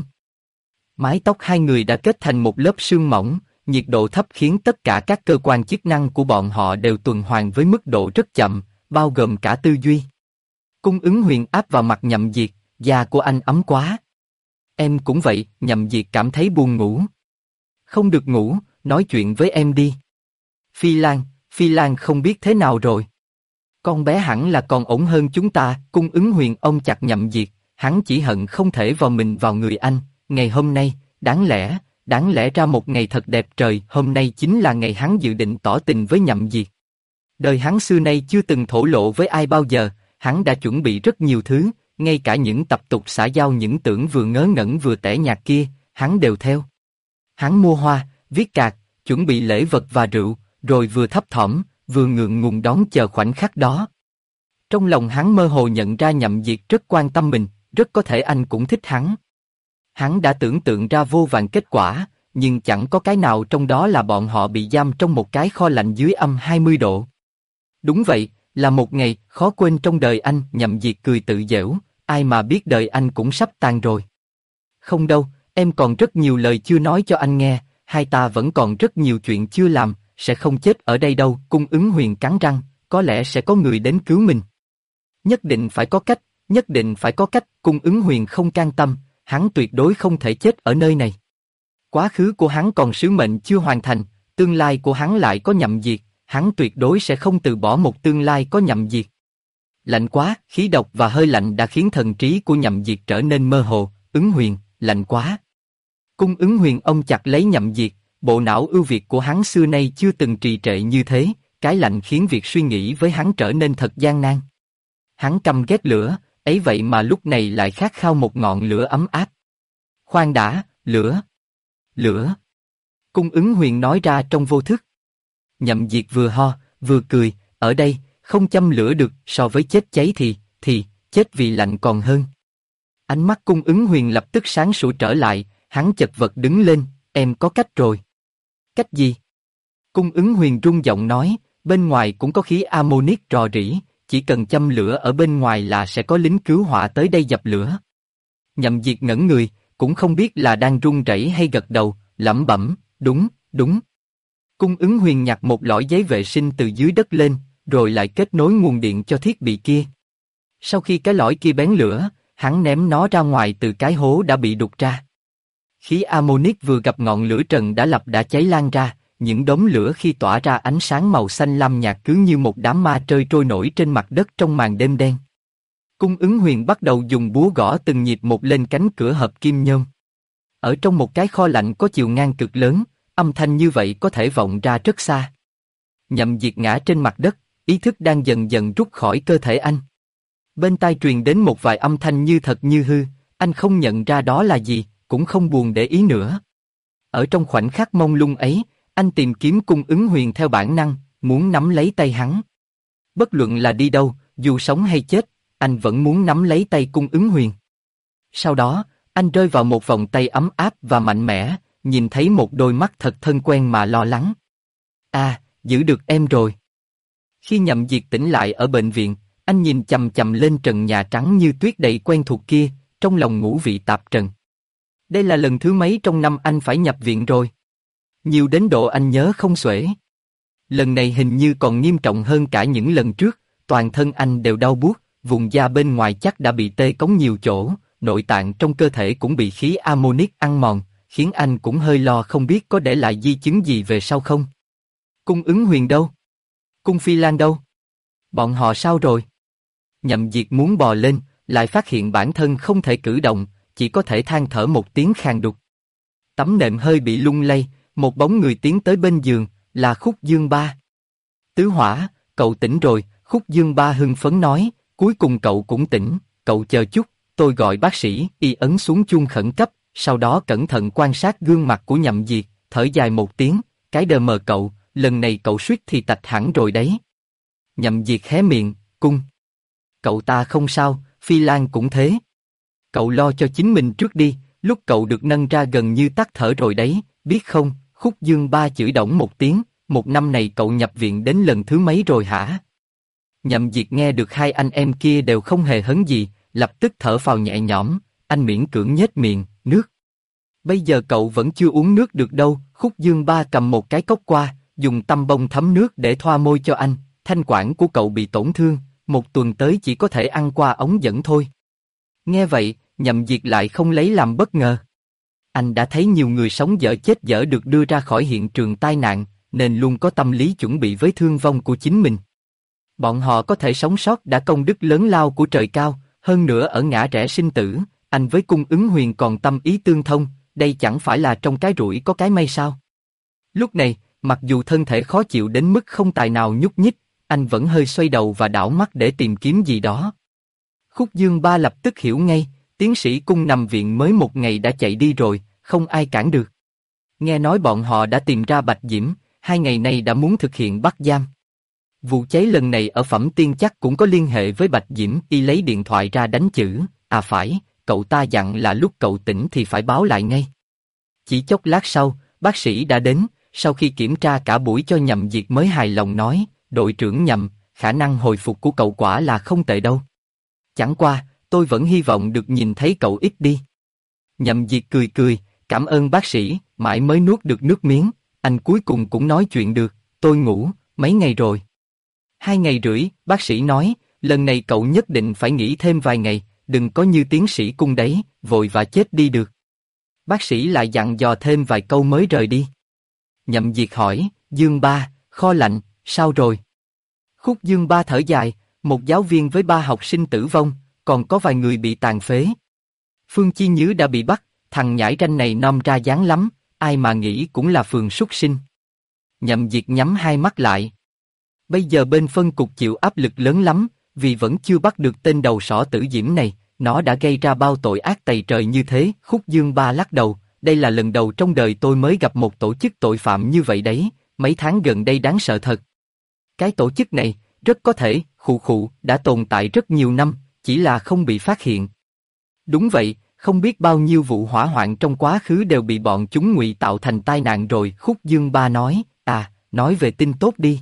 Mái tóc hai người đã kết thành một lớp sương mỏng, nhiệt độ thấp khiến tất cả các cơ quan chức năng của bọn họ đều tuần hoàn với mức độ rất chậm, bao gồm cả tư duy. Cung Ứng Huyền áp vào mặt Nhậm Diệt, da của anh ấm quá. Em cũng vậy, Nhậm Diệt cảm thấy buồn ngủ. Không được ngủ, nói chuyện với em đi. Phi Lan không biết thế nào rồi. Con bé hẳn là còn ổn hơn chúng ta, Cung Ứng Huyền ôm chặt Nhậm Diệt, hắn chỉ hận không thể vào mình vào người anh, ngày hôm nay, đáng lẽ ra một ngày thật đẹp trời, hôm nay chính là ngày hắn dự định tỏ tình với Nhậm Diệt. Đời hắn xưa nay chưa từng thổ lộ với ai bao giờ, hắn đã chuẩn bị rất nhiều thứ, ngay cả những tập tục xã giao những tưởng vừa ngớ ngẩn vừa tẻ nhạt kia, hắn đều theo. Hắn mua hoa, viết card, chuẩn bị lễ vật và rượu, rồi vừa thấp thỏm, vừa ngượng ngùng đón chờ khoảnh khắc đó. Trong lòng hắn mơ hồ nhận ra Nhậm Diệt rất quan tâm mình, rất có thể anh cũng thích hắn. Hắn đã tưởng tượng ra vô vàn kết quả, nhưng chẳng có cái nào trong đó là bọn họ bị giam trong một cái kho lạnh dưới âm 20 độ. Đúng vậy, là một ngày khó quên trong đời anh, Nhậm Diệt cười tự giễu, ai mà biết đời anh cũng sắp tàn rồi. Không đâu, em còn rất nhiều lời chưa nói cho anh nghe, hai ta vẫn còn rất nhiều chuyện chưa làm, sẽ không chết ở đây đâu. Cung Ứng Huyền cắn răng, có lẽ sẽ có người đến cứu mình. Nhất định phải có cách, nhất định phải có cách. Cung Ứng Huyền không can tâm, hắn tuyệt đối không thể chết ở nơi này. Quá khứ của hắn còn sứ mệnh chưa hoàn thành, tương lai của hắn lại có Nhậm Diệt, hắn tuyệt đối sẽ không từ bỏ một tương lai có Nhậm Diệt. Lạnh quá, khí độc và hơi lạnh đã khiến thần trí của Nhậm Diệt trở nên mơ hồ. Ứng Huyền, lạnh quá. Cung Ứng Huyền ôm chặt lấy Nhậm Diệt, bộ não ưu việt của hắn xưa nay chưa từng trì trệ như thế, cái lạnh khiến việc suy nghĩ với hắn trở nên thật gian nan. Hắn căm ghét lửa, ấy vậy mà lúc này lại khát khao một ngọn lửa ấm áp. Khoan đã, lửa. Lửa. Cung Ứng Huyền nói ra trong vô thức. Nhậm Diệt vừa ho, vừa cười, ở đây, không châm lửa được, so với chết cháy thì, chết vì lạnh còn hơn. Ánh mắt Cung Ứng Huyền lập tức sáng sủa trở lại, hắn chật vật đứng lên, em có cách rồi. Cách gì? Cung Ứng Huyền rung giọng nói, bên ngoài cũng có khí amonic rò rỉ, chỉ cần châm lửa ở bên ngoài là sẽ có lính cứu hỏa tới đây dập lửa. Nhậm Diệt ngẩn người, cũng không biết là đang run rẩy hay gật đầu, lẩm bẩm, đúng, đúng. Cung Ứng Huyền nhặt một lõi giấy vệ sinh từ dưới đất lên, rồi lại kết nối nguồn điện cho thiết bị kia. Sau khi cái lõi kia bén lửa, hắn ném nó ra ngoài từ cái hố đã bị đục ra. Khí amonic vừa gặp ngọn lửa trần đã cháy lan ra, những đốm lửa khi tỏa ra ánh sáng màu xanh lam nhạt cứ như một đám ma trơi trôi nổi trên mặt đất trong màn đêm đen. Cung Ứng Huyền bắt đầu dùng búa gõ từng nhịp một lên cánh cửa hợp kim nhôm. Ở trong một cái kho lạnh có chiều ngang cực lớn, âm thanh như vậy có thể vọng ra rất xa. Nhậm Diệt ngã trên mặt đất, ý thức đang dần dần rút khỏi cơ thể anh. Bên tai truyền đến một vài âm thanh như thật như hư, anh không nhận ra đó là gì, cũng không buồn để ý nữa. Ở trong khoảnh khắc mông lung ấy, anh tìm kiếm Cung Ứng Huyền theo bản năng, muốn nắm lấy tay hắn. Bất luận là đi đâu, dù sống hay chết, anh vẫn muốn nắm lấy tay Cung Ứng Huyền. Sau đó, anh rơi vào một vòng tay ấm áp và mạnh mẽ, nhìn thấy một đôi mắt thật thân quen mà lo lắng. À, giữ được em rồi. Khi Nhậm Diệt tỉnh lại ở bệnh viện, anh nhìn chằm chằm lên trần nhà trắng như tuyết đầy quen thuộc kia, trong lòng ngũ vị tạp trần. Đây là lần thứ mấy trong năm anh phải nhập viện rồi? Nhiều đến độ anh nhớ không xuể. Lần này hình như còn nghiêm trọng hơn cả những lần trước, toàn thân anh đều đau buốt, vùng da bên ngoài chắc đã bị tê cống nhiều chỗ, nội tạng trong cơ thể cũng bị khí amonic ăn mòn, khiến anh cũng hơi lo không biết có để lại di chứng gì về sau không. Cung Ứng Huyền đâu? Cung Phi Lan đâu? Bọn họ sao rồi? Nhậm Diệt muốn bò lên, lại phát hiện bản thân không thể cử động, chỉ có thể than thở một tiếng khàn đục. Tấm nệm hơi bị lung lay, một bóng người tiến tới bên giường, là Khúc Dương Ba. Tứ Hỏa, cậu tỉnh rồi, Khúc Dương Ba hưng phấn nói, cuối cùng cậu cũng tỉnh, cậu chờ chút, tôi gọi bác sĩ. Y ấn xuống chuông khẩn cấp, sau đó cẩn thận quan sát gương mặt của Nhậm Diệt, thở dài một tiếng, cái đờ mờ cậu, lần này cậu suýt thì tạch hẳn rồi đấy. Nhậm Diệt hé miệng, cung. Cậu ta không sao, Phi Lan cũng thế. Cậu lo cho chính mình trước đi, lúc cậu được nâng ra gần như tắt thở rồi đấy, biết không? Khúc Dương Ba chửi đổng một tiếng, một năm này cậu nhập viện đến lần thứ mấy rồi hả? Nhậm Diệt nghe được hai anh em kia đều không hề hấn gì, lập tức thở phào nhẹ nhõm, anh miễn cưỡng nhếch miệng, nước. Bây giờ cậu vẫn chưa uống nước được đâu. Khúc Dương Ba cầm một cái cốc qua, dùng tăm bông thấm nước để thoa môi cho anh, thanh quản của cậu bị tổn thương, một tuần tới chỉ có thể ăn qua ống dẫn thôi. Nghe vậy, Nhậm Diệt lại không lấy làm bất ngờ. Anh đã thấy nhiều người sống dở chết dở được đưa ra khỏi hiện trường tai nạn, nên luôn có tâm lý chuẩn bị với thương vong của chính mình. Bọn họ có thể sống sót đã công đức lớn lao của trời cao, hơn nữa ở ngã rẽ sinh tử, anh với Cung Ứng Huyền còn tâm ý tương thông, đây chẳng phải là trong cái rủi có cái may sao? Lúc này, mặc dù thân thể khó chịu đến mức không tài nào nhúc nhích, anh vẫn hơi xoay đầu và đảo mắt để tìm kiếm gì đó. Khúc Dương Ba lập tức hiểu ngay, tiến sĩ Cung nằm viện mới một ngày đã chạy đi rồi, không ai cản được. Nghe nói bọn họ đã tìm ra Bạch Diễm, 2 ngày nay đã muốn thực hiện bắt giam. Vụ cháy lần này ở Phẩm Tiên chắc cũng có liên hệ với Bạch Diễm, y lấy điện thoại ra đánh chữ, à phải, cậu ta dặn là lúc cậu tỉnh thì phải báo lại ngay. Chỉ chốc lát sau, bác sĩ đã đến, sau khi kiểm tra cả buổi cho Nhậm Diệt mới hài lòng nói, đội trưởng Nhậm, khả năng hồi phục của cậu quả là không tệ đâu. Chẳng qua, tôi vẫn hy vọng được nhìn thấy cậu ít đi. Nhậm Diệt cười cười, cảm ơn bác sĩ, mãi mới nuốt được nước miếng, anh cuối cùng cũng nói chuyện được, tôi ngủ, mấy ngày rồi. 2 ngày rưỡi, bác sĩ nói, lần này cậu nhất định phải nghỉ thêm vài ngày, đừng có như tiến sĩ Cung đấy, vội và chết đi được. Bác sĩ lại dặn dò thêm vài câu mới rời đi. Nhậm Diệt hỏi, Dương Ba, kho lạnh, sao rồi? Khúc Dương Ba thở dài, một giáo viên với 3 học sinh tử vong, còn có vài người bị tàn phế. Phương Chi Nhứ đã bị bắt, thằng nhãi ranh này nom ra dáng lắm, ai mà nghĩ cũng là phường súc sinh. Nhậm Diệt nhắm hai mắt lại. Bây giờ bên phân cục chịu áp lực lớn lắm, vì vẫn chưa bắt được tên đầu sỏ Tử Diễm này, nó đã gây ra bao tội ác tày trời như thế. Khúc Dương Ba lắc đầu, đây là lần đầu trong đời tôi mới gặp một tổ chức tội phạm như vậy đấy, mấy tháng gần đây đáng sợ thật. Cái tổ chức này, rất có thể, đã tồn tại rất nhiều năm, chỉ là không bị phát hiện. Đúng vậy, không biết bao nhiêu vụ hỏa hoạn trong quá khứ đều bị bọn chúng ngụy tạo thành tai nạn rồi. Khúc Dương Ba nói, nói về tin tốt đi.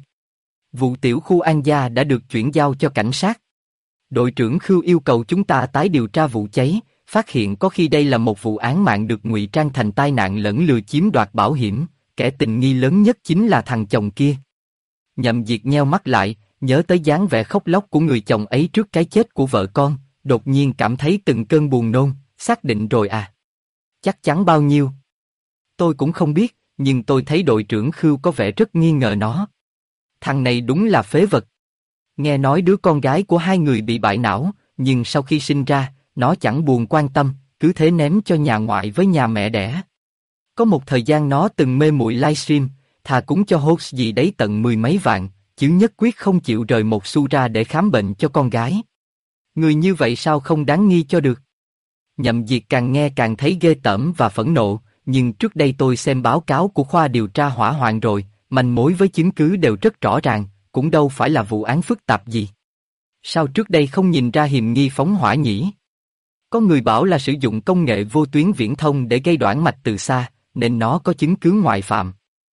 Vụ tiểu khu An Gia đã được chuyển giao cho cảnh sát. Đội trưởng Khưu yêu cầu chúng ta tái điều tra vụ cháy, phát hiện có khi đây là một vụ án mạng được ngụy trang thành tai nạn lẫn lừa chiếm đoạt bảo hiểm, kẻ tình nghi lớn nhất chính là thằng chồng kia. Nhậm Diệt nheo mắt lại, nhớ tới dáng vẻ khóc lóc của người chồng ấy trước cái chết của vợ con, đột nhiên cảm thấy từng cơn buồn nôn, xác định rồi à? Chắc chắn bao nhiêu? Tôi cũng không biết, nhưng tôi thấy đội trưởng Khưu có vẻ rất nghi ngờ nó. Thằng này đúng là phế vật. Nghe nói đứa con gái của hai người bị bại não, nhưng sau khi sinh ra, nó chẳng buồn quan tâm, cứ thế ném cho nhà ngoại với nhà mẹ đẻ. Có một thời gian nó từng mê muội livestream, thà cúng cho host gì đấy tận 10 mấy vạn, chứ nhất quyết không chịu rời một xu ra để khám bệnh cho con gái. Người như vậy sao không đáng nghi cho được? Nhậm Diệt càng nghe càng thấy ghê tởm và phẫn nộ, nhưng trước đây tôi xem báo cáo của khoa điều tra hỏa hoạn rồi, manh mối với chứng cứ đều rất rõ ràng, cũng đâu phải là vụ án phức tạp gì. Sao trước đây không nhìn ra hiểm nghi phóng hỏa nhỉ? Có người bảo là sử dụng công nghệ vô tuyến viễn thông để gây đoản mạch từ xa, nên nó có chứng cứ ngoại phạm.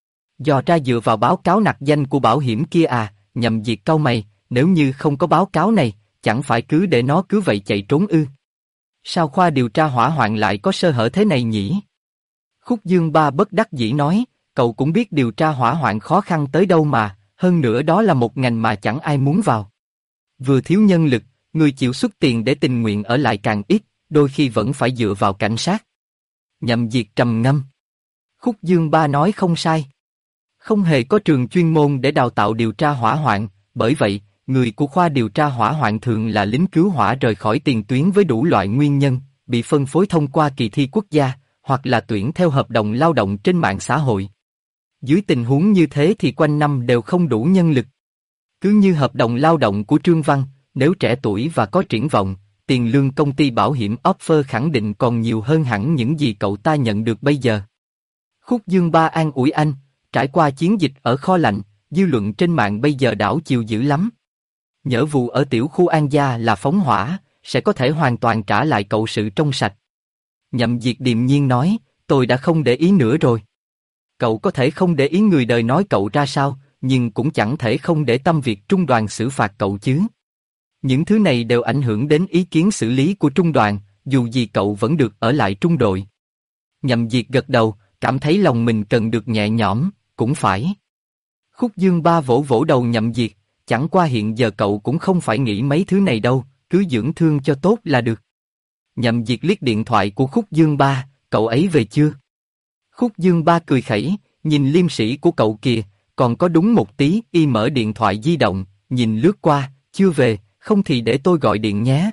Dò ra dựa vào báo cáo nặc danh của bảo hiểm kia à? Nhậm Diệt cau mày, nếu như không có báo cáo này, chẳng phải cứ để nó cứ vậy chạy trốn ư? Sao khoa điều tra hỏa hoạn lại có sơ hở thế này nhỉ? Khúc Dương Ba bất đắc dĩ nói, cậu cũng biết điều tra hỏa hoạn khó khăn tới đâu mà, hơn nữa đó là một ngành mà chẳng ai muốn vào. Vừa thiếu nhân lực, người chịu xuất tiền để tình nguyện ở lại càng ít, đôi khi vẫn phải dựa vào cảnh sát. Nhậm Diệt trầm ngâm. Khúc Dương Ba nói không sai. Không hề có trường chuyên môn để đào tạo điều tra hỏa hoạn, bởi vậy, người của khoa điều tra hỏa hoạn thường là lính cứu hỏa rời khỏi tiền tuyến với đủ loại nguyên nhân, bị phân phối thông qua kỳ thi quốc gia, hoặc là tuyển theo hợp đồng lao động trên mạng xã hội. Dưới tình huống như thế thì quanh năm đều không đủ nhân lực. Cứ như hợp đồng lao động của Trương Văn, nếu trẻ tuổi và có triển vọng, tiền lương công ty bảo hiểm offer khẳng định còn nhiều hơn hẳn những gì cậu ta nhận được bây giờ. Khúc Dương Ba an ủi anh, trải qua chiến dịch ở kho lạnh, dư luận trên mạng bây giờ đảo chiều dữ lắm. Nhỡ vụ ở tiểu khu An Gia là phóng hỏa, sẽ có thể hoàn toàn trả lại cậu sự trong sạch. Nhậm Diệt điềm nhiên nói, tôi đã không để ý nữa rồi. Cậu có thể không để ý người đời nói cậu ra sao, nhưng cũng chẳng thể không để tâm việc trung đoàn xử phạt cậu chứ. Những thứ này đều ảnh hưởng đến ý kiến xử lý của trung đoàn, dù gì cậu vẫn được ở lại trung đội. Nhậm Diệt gật đầu, cảm thấy lòng mình cần được nhẹ nhõm, cũng phải. Khúc Dương Ba vỗ vỗ đầu Nhậm Diệt, chẳng qua hiện giờ cậu cũng không phải nghĩ mấy thứ này đâu, cứ dưỡng thương cho tốt là được. Nhậm Diệt liếc điện thoại của Khúc Dương Ba, cậu ấy về chưa? Khúc Dương Ba cười khẩy, nhìn liêm sĩ của cậu kìa, còn có đúng một tí. Y mở điện thoại di động, nhìn lướt qua, chưa về, không thì để tôi gọi điện nhé.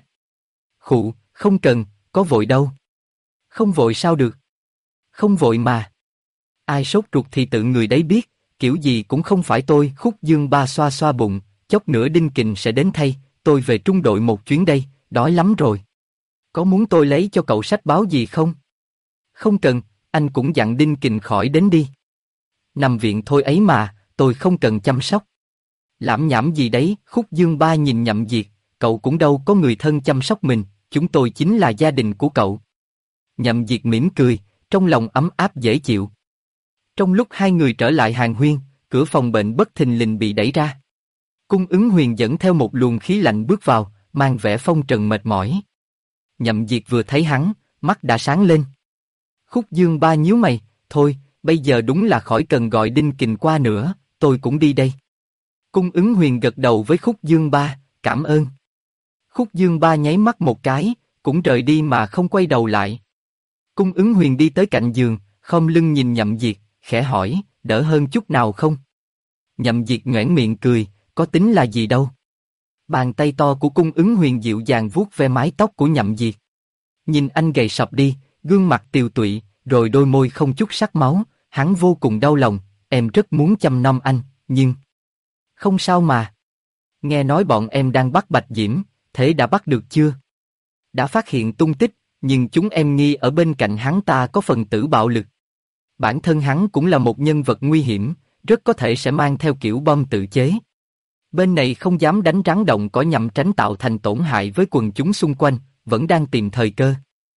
Khụ, không cần, có vội đâu. Không vội sao được? Không vội mà. Ai sốt ruột thì tự người đấy biết, kiểu gì cũng không phải tôi. Khúc Dương Ba xoa xoa bụng, chốc nữa Đinh Kình sẽ đến thay, tôi về trung đội một chuyến đây, đói lắm rồi. Có muốn tôi lấy cho cậu sách báo gì không? Không cần, anh cũng dặn Đinh Kình khỏi đến đi. Nằm viện thôi ấy mà, tôi không cần chăm sóc. Lảm nhảm gì đấy? Khúc Dương Ba nhìn Nhậm Diệt, cậu cũng đâu có người thân chăm sóc mình, chúng tôi chính là gia đình của cậu. Nhậm Diệt mỉm cười, trong lòng ấm áp dễ chịu. Trong lúc hai người trở lại Hàn Huyên, cửa phòng bệnh bất thình lình bị đẩy ra. Cung Ứng Huyền dẫn theo một luồng khí lạnh bước vào, mang vẻ phong trần mệt mỏi. Nhậm Diệt vừa thấy hắn, mắt đã sáng lên. Khúc Dương Ba nhíu mày, thôi, bây giờ đúng là khỏi cần gọi Đinh Kình qua nữa, tôi cũng đi đây. Cung Ứng Huyền gật đầu với Khúc Dương Ba, cảm ơn. Khúc Dương Ba nháy mắt một cái, cũng rời đi mà không quay đầu lại. Cung Ứng Huyền đi tới cạnh giường, khom lưng nhìn Nhậm Diệt, khẽ hỏi, đỡ hơn chút nào không? Nhậm Diệt nhoẻn miệng cười, có tính là gì đâu. Bàn tay to của Cung Ứng Huyền dịu dàng vuốt ve mái tóc của Nhậm Diệt. Nhìn anh gầy sập đi, gương mặt tiều tụy, rồi đôi môi không chút sắc máu, hắn vô cùng đau lòng, em rất muốn chăm nom anh, nhưng... Không sao mà. Nghe nói bọn em đang bắt Bạch Diễm, thế đã bắt được chưa? Đã phát hiện tung tích, nhưng chúng em nghi ở bên cạnh hắn ta có phần tử bạo lực. Bản thân hắn cũng là một nhân vật nguy hiểm, rất có thể sẽ mang theo kiểu bom tự chế. Bên này không dám đánh rắn động cỏ nhằm tránh tạo thành tổn hại với quần chúng xung quanh, vẫn đang tìm thời cơ.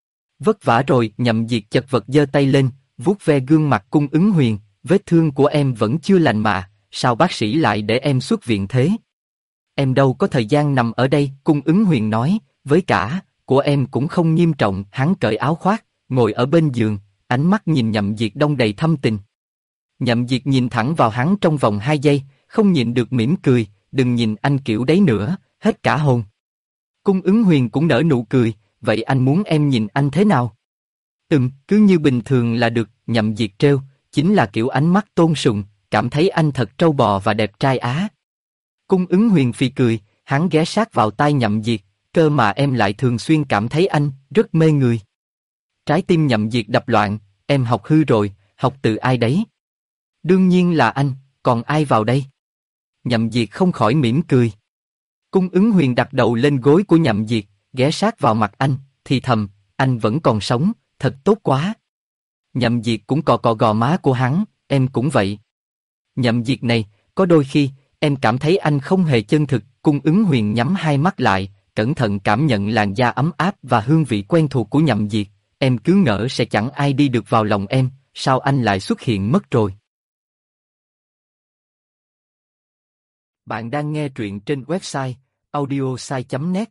Vất vả rồi. Nhậm Diệt chật vật giơ tay lên, vuốt ve gương mặt Cung Ứng Huyền, vết thương của em vẫn chưa lành mà, sao bác sĩ lại để em xuất viện thế? Em đâu có thời gian nằm ở đây, Cung Ứng Huyền nói, với cả, của em cũng không nghiêm trọng. Hắn cởi áo khoác, ngồi ở bên giường, ánh mắt nhìn Nhậm Diệt đong đầy thâm tình. Nhậm Diệt nhìn thẳng vào hắn trong vòng 2 giây, không nhịn được mỉm cười, đừng nhìn anh kiểu đấy nữa, hết cả hồn. Cung Ứng Huyền cũng nở nụ cười, vậy anh muốn em nhìn anh thế nào? Cứ như bình thường là được. Nhậm Diệt trêu, chính là kiểu ánh mắt tôn sùng, cảm thấy anh thật trâu bò và đẹp trai á. Cung Ứng Huyền phì cười, hắn ghé sát vào tai Nhậm Diệt, cơ mà em lại thường xuyên cảm thấy anh rất mê người. Trái tim Nhậm Diệt đập loạn, em học hư rồi, học từ ai đấy? Đương nhiên là anh, còn ai vào đây? Nhậm Diệt không khỏi mỉm cười. Cung Ứng Huyền đặt đầu lên gối của Nhậm Diệt, ghé sát vào mặt anh, thì thầm, anh vẫn còn sống, thật tốt quá. Nhậm Diệt cũng cọ cọ gò má của hắn, em cũng vậy. Nhậm Diệt này, có đôi khi, em cảm thấy anh không hề chân thực. Cung Ứng Huyền nhắm hai mắt lại, cẩn thận cảm nhận làn da ấm áp và hương vị quen thuộc của Nhậm Diệt. Em cứ ngỡ sẽ chẳng ai đi được vào lòng em, sao anh lại xuất hiện mất rồi? Bạn đang nghe truyện trên website audiosai.net.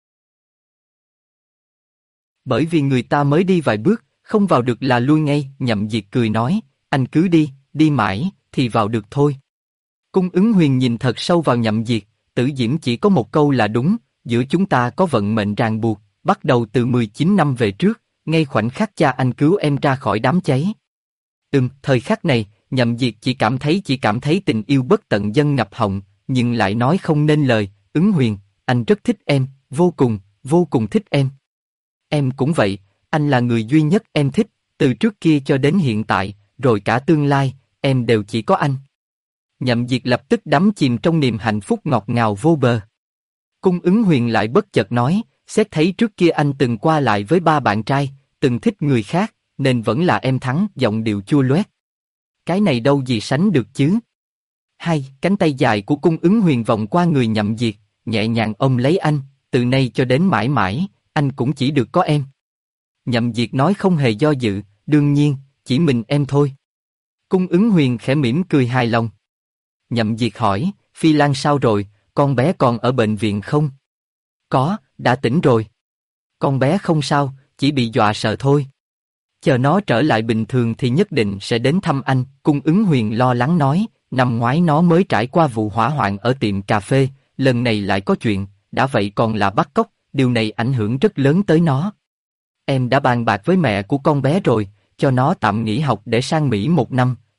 Bởi vì người ta mới đi vài bước, không vào được là lui ngay. Nhậm Diệt cười nói, anh cứ đi, đi mãi, thì vào được thôi. Cung Ứng Huyền nhìn thật sâu vào Nhậm Diệt, Tử Diễm chỉ có một câu là đúng, giữa chúng ta có vận mệnh ràng buộc, bắt đầu từ 19 năm về trước, ngay khoảnh khắc cha anh cứu em ra khỏi đám cháy. Thời khắc này, Nhậm Diệt chỉ cảm thấy tình yêu bất tận dâng ngập họng, nhưng lại nói không nên lời. Ứng Huyền, anh rất thích em, vô cùng thích em. Em cũng vậy, anh là người duy nhất em thích, từ trước kia cho đến hiện tại, rồi cả tương lai, em đều chỉ có anh. Nhậm Diệt lập tức đắm chìm trong niềm hạnh phúc ngọt ngào vô bờ. Cung Ứng Huyền lại bất chợt nói, xét thấy trước kia anh từng qua lại với 3 bạn trai, từng thích người khác, nên vẫn là em thắng. Giọng điệu chua loét. Cái này đâu gì sánh được chứ? Cánh tay dài của Cung Ứng Huyền vòng qua người Nhậm Diệt, nhẹ nhàng ôm lấy anh, từ nay cho đến mãi mãi, anh cũng chỉ được có em. Nhậm Diệt nói không hề do dự, đương nhiên, chỉ mình em thôi. Cung Ứng Huyền khẽ mỉm cười hài lòng. Nhậm Diệt hỏi, Phi Lan sao rồi, con bé còn ở bệnh viện không? Có, đã tỉnh rồi. Con bé không sao, chỉ bị dọa sợ thôi. Chờ nó trở lại bình thường thì nhất định sẽ đến thăm anh. Cung Ứng Huyền lo lắng nói, năm ngoái nó mới trải qua vụ hỏa hoạn ở tiệm cà phê, lần này lại có chuyện, đã vậy còn là bắt cóc, điều này ảnh hưởng rất lớn tới nó. Em đã bàn bạc với mẹ của con bé rồi, cho nó tạm nghỉ học để sang Mỹ 1 năm,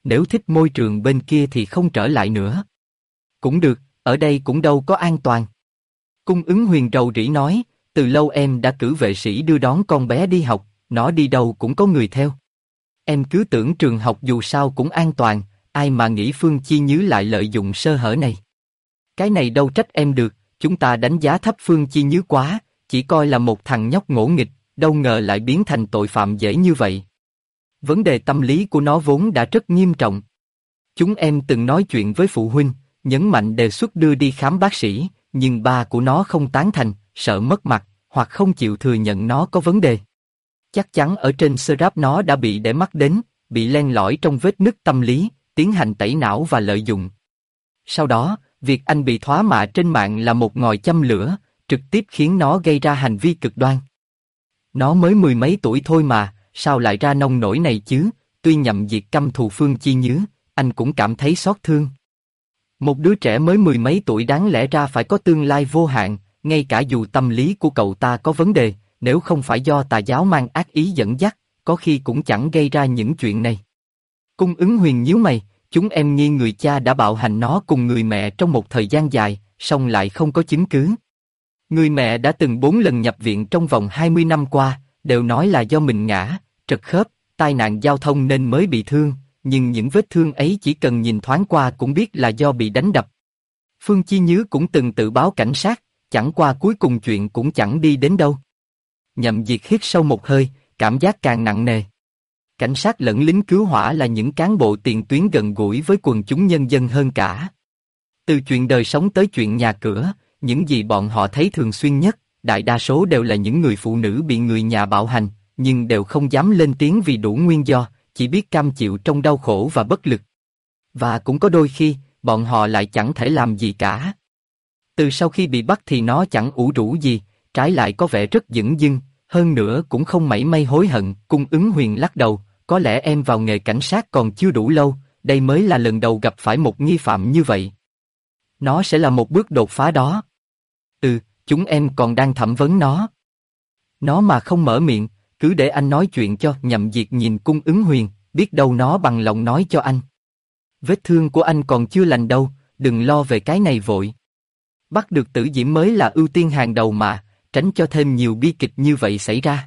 nếu thích môi trường bên kia thì không trở lại nữa. Cũng được, ở đây cũng đâu có an toàn. Cung ứng huyền rầu rĩ nói, từ lâu em đã cử vệ sĩ đưa đón con bé đi học, nó đi đâu cũng có người theo. Em cứ tưởng trường học dù sao cũng an toàn, ai mà nghĩ Phương Chi Nhứ lại lợi dụng sơ hở này. Cái này đâu trách em được, chúng ta đánh giá thấp Phương Chi Nhứ quá, chỉ coi là một thằng nhóc ngỗ nghịch, đâu ngờ lại biến thành tội phạm dễ như vậy. Vấn đề tâm lý của nó vốn đã rất nghiêm trọng. Chúng em từng nói chuyện với phụ huynh, nhấn mạnh đề xuất đưa đi khám bác sĩ, nhưng ba của nó không tán thành, sợ mất mặt, hoặc không chịu thừa nhận nó có vấn đề. Chắc chắn ở trên Scrap nó đã bị để mắt đến, bị len lỏi trong vết nứt tâm lý, tiến hành tẩy não và lợi dụng. Sau đó, việc anh bị thoá mạ trên mạng là một ngòi châm lửa, trực tiếp khiến nó gây ra hành vi cực đoan. Nó mới mười mấy tuổi thôi mà, sao lại ra nông nổi này chứ? Tuy Nhậm Diệt căm thù Phương Chi Nhứ, anh cũng cảm thấy xót thương. Một đứa trẻ mới mười mấy tuổi đáng lẽ ra phải có tương lai vô hạn, ngay cả dù tâm lý của cậu ta có vấn đề, nếu không phải do tà giáo mang ác ý dẫn dắt, có khi cũng chẳng gây ra những chuyện này. Cung ứng huyền nhíu mày, chúng em nghi người cha đã bạo hành nó cùng người mẹ trong một thời gian dài, song lại không có chứng cứ. Người mẹ đã từng 4 lần nhập viện trong vòng 20 năm qua, đều nói là do mình ngã, trật khớp, tai nạn giao thông nên mới bị thương, nhưng những vết thương ấy chỉ cần nhìn thoáng qua cũng biết là do bị đánh đập. Phương Chi Nhứ cũng từng tự báo cảnh sát, chẳng qua cuối cùng chuyện cũng chẳng đi đến đâu. Nhậm Diệt hít sâu một hơi, cảm giác càng nặng nề. Cảnh sát lẫn lính cứu hỏa là những cán bộ tiền tuyến gần gũi với quần chúng nhân dân hơn cả. Từ chuyện đời sống tới chuyện nhà cửa, những gì bọn họ thấy thường xuyên nhất, đại đa số đều là những người phụ nữ bị người nhà bạo hành, nhưng đều không dám lên tiếng vì đủ nguyên do, chỉ biết cam chịu trong đau khổ và bất lực. Và cũng có đôi khi, bọn họ lại chẳng thể làm gì cả. Từ sau khi bị bắt thì nó chẳng ủ rũ gì, trái lại có vẻ rất dửng dưng, hơn nữa cũng không mảy may hối hận. Cung ứng huyền lắc đầu, có lẽ em vào nghề cảnh sát còn chưa đủ lâu, đây mới là lần đầu gặp phải một nghi phạm như vậy. Nó sẽ là một bước đột phá đó. Chúng em còn đang thẩm vấn nó. Nó mà không mở miệng, cứ để anh nói chuyện cho. Nhậm Diệt nhìn cung ứng huyền, biết đâu nó bằng lòng nói cho anh. Vết thương của anh còn chưa lành đâu, đừng lo về cái này vội. Bắt được Tử Diễm mới là ưu tiên hàng đầu mà, tránh cho thêm nhiều bi kịch như vậy xảy ra.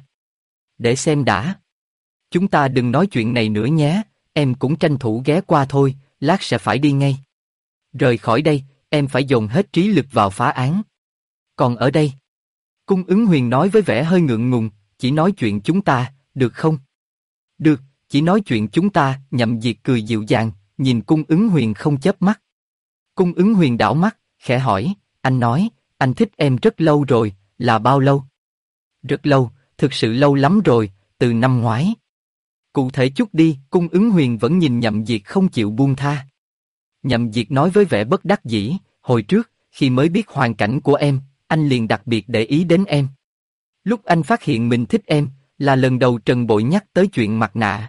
Để xem đã. Chúng ta đừng nói chuyện này nữa nhé, em cũng tranh thủ ghé qua thôi, lát sẽ phải đi ngay. Rời khỏi đây, em phải dồn hết trí lực vào phá án. Còn ở đây, cung ứng huyền nói với vẻ hơi ngượng ngùng, chỉ nói chuyện chúng ta, được không? Được, chỉ nói chuyện chúng ta. Nhậm Diệt cười dịu dàng, nhìn cung ứng huyền không chớp mắt. Cung ứng huyền đảo mắt, khẽ hỏi, anh nói, anh thích em rất lâu rồi, là bao lâu? Rất lâu, thực sự lâu lắm rồi, từ năm ngoái. Cụ thể chút đi. Cung ứng huyền vẫn nhìn Nhậm Diệt không chịu buông tha. Nhậm Diệt nói với vẻ bất đắc dĩ, hồi trước, khi mới biết hoàn cảnh của em, anh liền đặc biệt để ý đến em. Lúc anh phát hiện mình thích em, là lần đầu Trần Bội nhắc tới chuyện mặt nạ.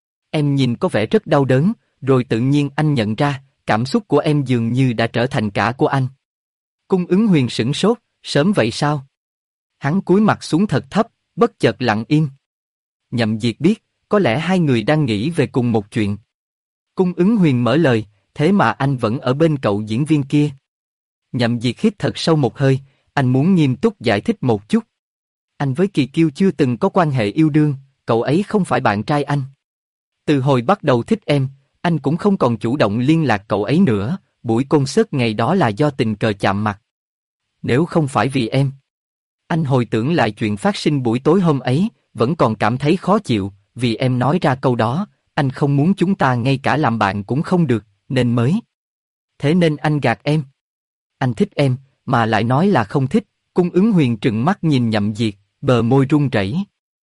Em nhìn có vẻ rất đau đớn, rồi tự nhiên anh nhận ra, cảm xúc của em dường như đã trở thành cả của anh. Cung ứng huyền sửng sốt, sớm vậy sao? Hắn cúi mặt xuống thật thấp, bất chợt lặng im. Nhậm Diệt biết, có lẽ hai người đang nghĩ về cùng một chuyện. Cung ứng huyền mở lời, thế mà anh vẫn ở bên cậu diễn viên kia. Nhậm Diệt hít thật sâu một hơi, anh muốn nghiêm túc giải thích một chút. Anh với Kỳ Kiêu chưa từng có quan hệ yêu đương, cậu ấy không phải bạn trai anh. Từ hồi bắt đầu thích em, anh cũng không còn chủ động liên lạc cậu ấy nữa, buổi concert ngày đó là do tình cờ chạm mặt. Nếu không phải vì em, anh hồi tưởng lại chuyện phát sinh buổi tối hôm ấy, vẫn còn cảm thấy khó chịu, vì em nói ra câu đó, anh không muốn chúng ta ngay cả làm bạn cũng không được, nên mới. Thế nên anh gạt em. Anh thích em, mà lại nói là không thích. Cung ứng huyền trừng mắt nhìn Nhậm Diệt, bờ môi run rẩy.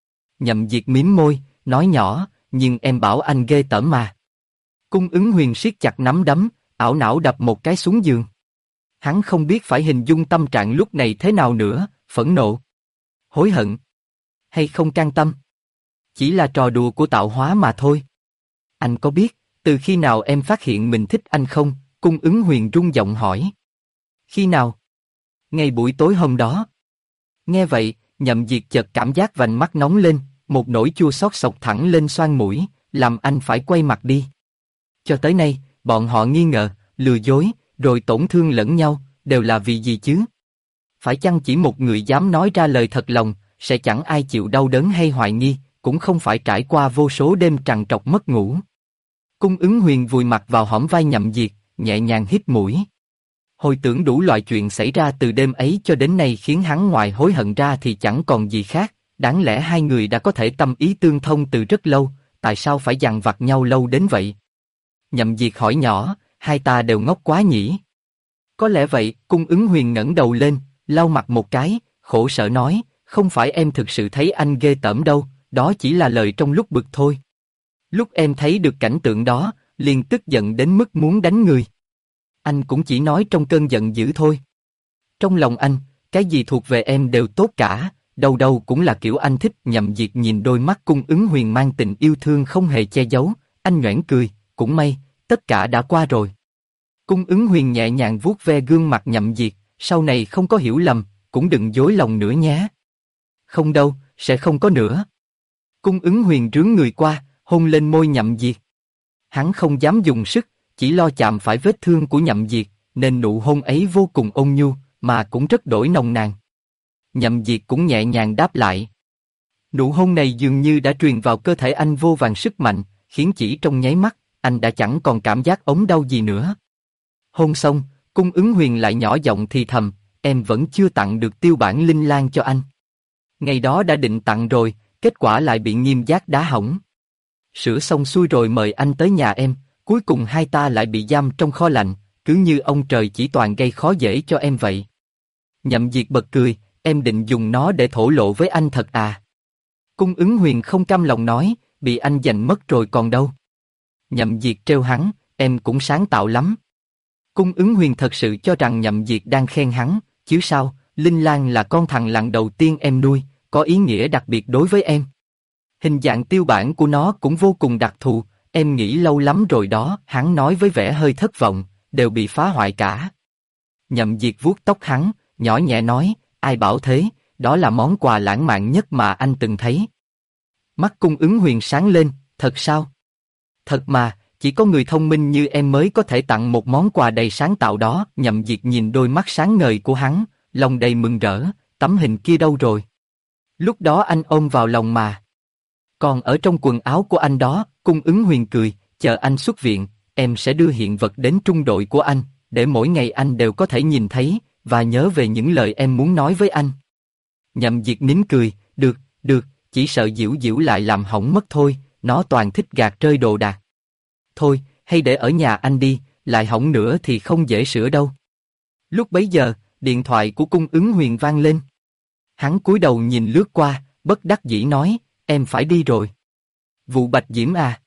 Nhậm Diệt mím môi, nói nhỏ, nhưng em bảo anh ghê tởm mà. Cung ứng huyền siết chặt nắm đấm, ảo não đập một cái xuống giường. Hắn không biết phải hình dung tâm trạng lúc này thế nào nữa, phẫn nộ, hối hận, hay không can tâm. Chỉ là trò đùa của tạo hóa mà thôi. Anh có biết, từ khi nào em phát hiện mình thích anh không? Cung ứng huyền run giọng hỏi. Khi nào? Ngay buổi tối hôm đó. Nghe vậy, Nhậm Diệt chợt cảm giác vành mắt nóng lên, một nỗi chua xót xộc thẳng lên xoang mũi, làm anh phải quay mặt đi. Cho tới nay, bọn họ nghi ngờ, lừa dối, rồi tổn thương lẫn nhau, đều là vì gì chứ? Phải chăng chỉ một người dám nói ra lời thật lòng, sẽ chẳng ai chịu đau đớn hay hoài nghi, cũng không phải trải qua vô số đêm trằn trọc mất ngủ. Cung Ứng Huyền vùi mặt vào hõm vai Nhậm Diệt, nhẹ nhàng hít mũi. Hồi tưởng đủ loại chuyện xảy ra từ đêm ấy cho đến nay khiến hắn ngoài hối hận ra thì chẳng còn gì khác, đáng lẽ hai người đã có thể tâm ý tương thông từ rất lâu, tại sao phải dằn vặt nhau lâu đến vậy? Nhậm Diệt hỏi nhỏ, hai ta đều ngốc quá nhỉ? Có lẽ vậy, Cung Ứng Huyền ngẩng đầu lên, lau mặt một cái, khổ sở nói, không phải em thực sự thấy anh ghê tởm đâu, đó chỉ là lời trong lúc bực thôi. Lúc em thấy được cảnh tượng đó, liền tức giận đến mức muốn đánh người. Anh cũng chỉ nói trong cơn giận dữ thôi. Trong lòng anh, cái gì thuộc về em đều tốt cả, đâu đâu cũng là kiểu anh thích. Nhậm Diệt nhìn đôi mắt Cung Ứng Huyền mang tình yêu thương không hề che giấu, anh nhoẻn cười, cũng may, tất cả đã qua rồi. Cung Ứng Huyền nhẹ nhàng vuốt ve gương mặt Nhậm Diệt, sau này không có hiểu lầm, cũng đừng dối lòng nữa nhé. Không đâu, sẽ không có nữa. Cung Ứng Huyền rướn người qua, hôn lên môi Nhậm Diệt. Hắn không dám dùng sức, chỉ lo chạm phải vết thương của Nhậm Diệt, nên nụ hôn ấy vô cùng ôn nhu, mà cũng rất đổi nồng nàn. Nhậm Diệt cũng nhẹ nhàng đáp lại. Nụ hôn này dường như đã truyền vào cơ thể anh vô vàn sức mạnh, khiến chỉ trong nháy mắt, anh đã chẳng còn cảm giác ống đau gì nữa. Hôn xong, Cung Ứng Huyền lại nhỏ giọng thì thầm, em vẫn chưa tặng được tiêu bản linh lan cho anh. Ngày đó đã định tặng rồi, kết quả lại bị Nghiêm Giác đá hỏng. Sửa xong xuôi rồi mời anh tới nhà em, cuối cùng hai ta lại bị giam trong kho lạnh, cứ như ông trời chỉ toàn gây khó dễ cho em vậy. Nhậm Diệt bật cười, em định dùng nó để thổ lộ với anh thật à? Cung Ứng Huyền không cam lòng nói, bị anh giành mất rồi còn đâu. Nhậm Diệt trêu hắn, em cũng sáng tạo lắm. Cung Ứng Huyền thật sự cho rằng Nhậm Diệt đang khen hắn, chứ sao, Linh Lan là con thằn lằn đầu tiên em nuôi, có ý nghĩa đặc biệt đối với em. Hình dạng tiêu bản của nó cũng vô cùng đặc thù, em nghĩ lâu lắm rồi đó, hắn nói với vẻ hơi thất vọng, đều bị phá hoại cả. Nhậm Diệt vuốt tóc hắn, nhỏ nhẹ nói, ai bảo thế, đó là món quà lãng mạn nhất mà anh từng thấy. Mắt Cung Ứng Huyền sáng lên, thật sao? Thật mà, chỉ có người thông minh như em mới có thể tặng một món quà đầy sáng tạo đó. Nhậm Diệt nhìn đôi mắt sáng ngời của hắn, lòng đầy mừng rỡ, tấm hình kia đâu rồi? Lúc đó anh ôm vào lòng mà. Còn ở trong quần áo của anh đó. Cung Ứng Huyền cười, chờ anh xuất viện, em sẽ đưa hiện vật đến trung đội của anh, để mỗi ngày anh đều có thể nhìn thấy, và nhớ về những lời em muốn nói với anh. Nhậm Diệt nín cười, được, chỉ sợ Diễu Diễu lại làm hỏng mất thôi, nó toàn thích gạt rơi đồ đạc. Thôi, hay để ở nhà anh đi, lại hỏng nữa thì không dễ sửa đâu. Lúc bấy giờ, điện thoại của Cung Ứng Huyền vang lên. Hắn cúi đầu nhìn lướt qua, bất đắc dĩ nói, em phải đi rồi. Vụ Bạch Diễm à?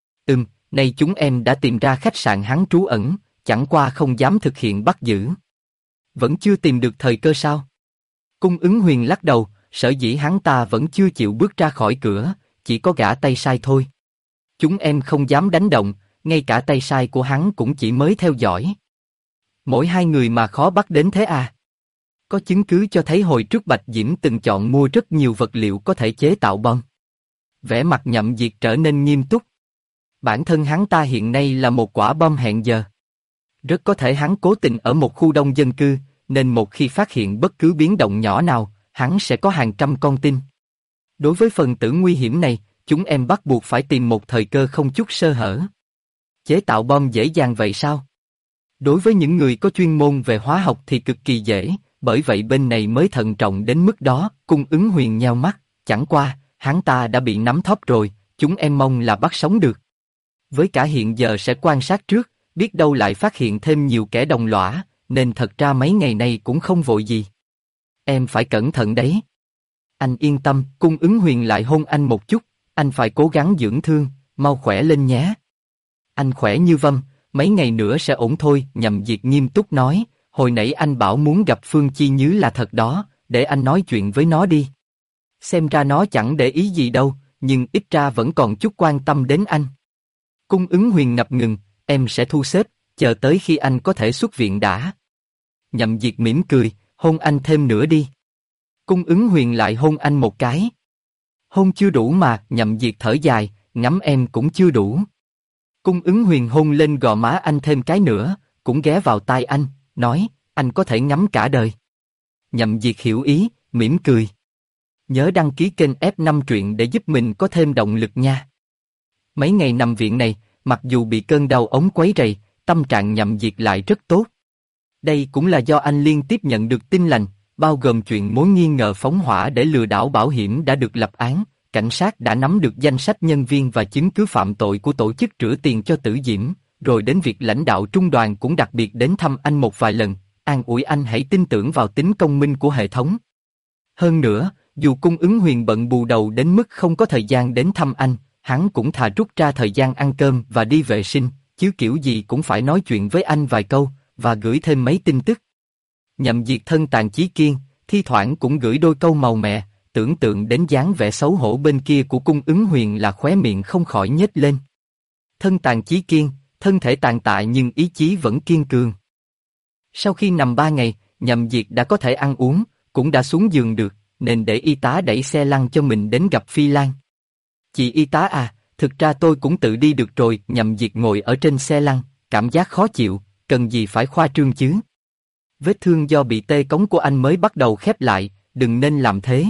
Nay chúng em đã tìm ra khách sạn hắn trú ẩn, chẳng qua không dám thực hiện bắt giữ. Vẫn chưa tìm được thời cơ sao? Cung Ứng Huyền lắc đầu, sở dĩ hắn ta vẫn chưa chịu bước ra khỏi cửa, chỉ có gã tay sai thôi. Chúng em không dám đánh động, ngay cả tay sai của hắn cũng chỉ mới theo dõi. Mỗi hai người mà khó bắt đến thế à? Có chứng cứ cho thấy hồi trước Bạch Diễm từng chọn mua rất nhiều vật liệu có thể chế tạo bom. Vẻ mặt Nhậm Diệt trở nên nghiêm túc. Bản thân hắn ta hiện nay là một quả bom hẹn giờ. Rất có thể hắn cố tình ở một khu đông dân cư, nên một khi phát hiện bất cứ biến động nhỏ nào, hắn sẽ có hàng trăm con tin. Đối với phần tử nguy hiểm này, chúng em bắt buộc phải tìm một thời cơ không chút sơ hở. Chế tạo bom dễ dàng vậy sao? Đối với những người có chuyên môn về hóa học thì cực kỳ dễ, bởi vậy bên này mới thận trọng đến mức đó. Cung Ứng Huyền nheo mắt, chẳng qua, hắn ta đã bị nắm thóp rồi, chúng em mong là bắt sống được. Với cả hiện giờ sẽ quan sát trước, biết đâu lại phát hiện thêm nhiều kẻ đồng lõa, nên thật ra mấy ngày nay cũng không vội gì. Em phải cẩn thận đấy. Anh yên tâm. Cung Ứng Huyền lại hôn anh một chút, anh phải cố gắng dưỡng thương, mau khỏe lên nhé. Anh khỏe như vâm, mấy ngày nữa sẽ ổn thôi. Nhậm Diệt nghiêm túc nói, hồi nãy anh bảo muốn gặp Phương Chi Nhứ là thật đó, để anh nói chuyện với nó đi. Xem ra nó chẳng để ý gì đâu, nhưng ít ra vẫn còn chút quan tâm đến anh. Cung Ứng Huyền ngập ngừng, em sẽ thu xếp, chờ tới khi anh có thể xuất viện đã. Nhậm Diệt mỉm cười, hôn anh thêm nữa đi. Cung Ứng Huyền lại hôn anh một cái. Hôn chưa đủ mà. Nhậm Diệt thở dài, ngắm em cũng chưa đủ. Cung Ứng Huyền hôn lên gò má anh thêm cái nữa, cũng ghé vào tai anh, nói, anh có thể ngắm cả đời. Nhậm Diệt hiểu ý, mỉm cười. Nhớ đăng ký kênh F5 truyện để giúp mình có thêm động lực nha. Mấy ngày nằm viện này, mặc dù bị cơn đau ống quấy rầy, tâm trạng Nhậm Diệt lại rất tốt. Đây cũng là do anh liên tiếp nhận được tin lành, bao gồm chuyện mối nghi ngờ phóng hỏa để lừa đảo bảo hiểm đã được lập án, cảnh sát đã nắm được danh sách nhân viên và chứng cứ phạm tội của tổ chức rửa tiền cho Tử Diễm, rồi đến việc lãnh đạo trung đoàn cũng đặc biệt đến thăm anh một vài lần, an ủi anh hãy tin tưởng vào tính công minh của hệ thống. Hơn nữa, dù Cung Ứng Huyền bận bù đầu đến mức không có thời gian đến thăm anh, hắn cũng thà rút ra thời gian ăn cơm và đi vệ sinh, chứ kiểu gì cũng phải nói chuyện với anh vài câu, và gửi thêm mấy tin tức. Nhậm Diệt thân tàn chí kiên, thi thoảng cũng gửi đôi câu màu mè, tưởng tượng đến dáng vẻ xấu hổ bên kia của Cung Ứng Huyền là khóe miệng không khỏi nhếch lên. Thân tàn chí kiên, thân thể tàn tạ nhưng ý chí vẫn kiên cường. Sau khi nằm 3 ngày, Nhậm Diệt đã có thể ăn uống, cũng đã xuống giường được, nên để y tá đẩy xe lăn cho mình đến gặp Phi Lan. Chị y tá à, thực ra tôi cũng tự đi được rồi. Nhậm Diệt ngồi ở trên xe lăn, cảm giác khó chịu, cần gì phải khoa trương chứ. Vết thương do bị tê cống của anh mới bắt đầu khép lại, đừng nên làm thế.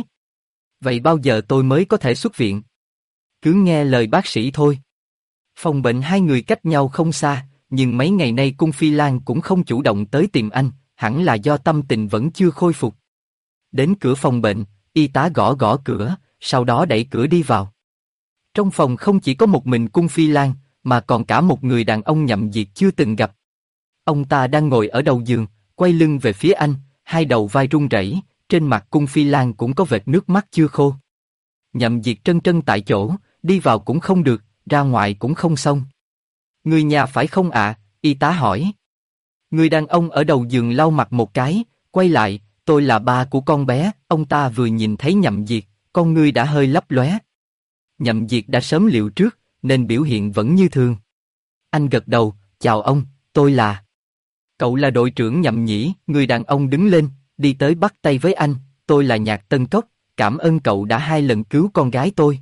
Vậy bao giờ tôi mới có thể xuất viện? Cứ nghe lời bác sĩ thôi. Phòng bệnh hai người cách nhau không xa, nhưng mấy ngày nay Cung Phi Lan cũng không chủ động tới tìm anh, hẳn là do tâm tình vẫn chưa khôi phục. Đến cửa phòng bệnh, y tá gõ gõ cửa, sau đó đẩy cửa đi vào. Trong phòng không chỉ có một mình Cung Phi Lan, mà còn cả một người đàn ông Nhậm Diệt chưa từng gặp. Ông ta đang ngồi ở đầu giường, quay lưng về phía anh, hai đầu vai run rẩy, trên mặt Cung Phi Lan cũng có vệt nước mắt chưa khô. Nhậm Diệt trân trân tại chỗ, đi vào cũng không được, ra ngoài cũng không xong. Người nhà phải không ạ? Y tá hỏi. Người đàn ông ở đầu giường lau mặt một cái, quay lại, tôi là ba của con bé. Ông ta vừa nhìn thấy Nhậm Diệt, con ngươi đã hơi lấp lóe. Nhậm Diệt đã sớm liệu trước, nên biểu hiện vẫn như thường. Anh gật đầu, chào ông, tôi là... Cậu là đội trưởng Nhậm nhỉ? Người đàn ông đứng lên, đi tới bắt tay với anh, tôi là Nhạc Tân Cốc, cảm ơn cậu đã 2 lần cứu con gái tôi.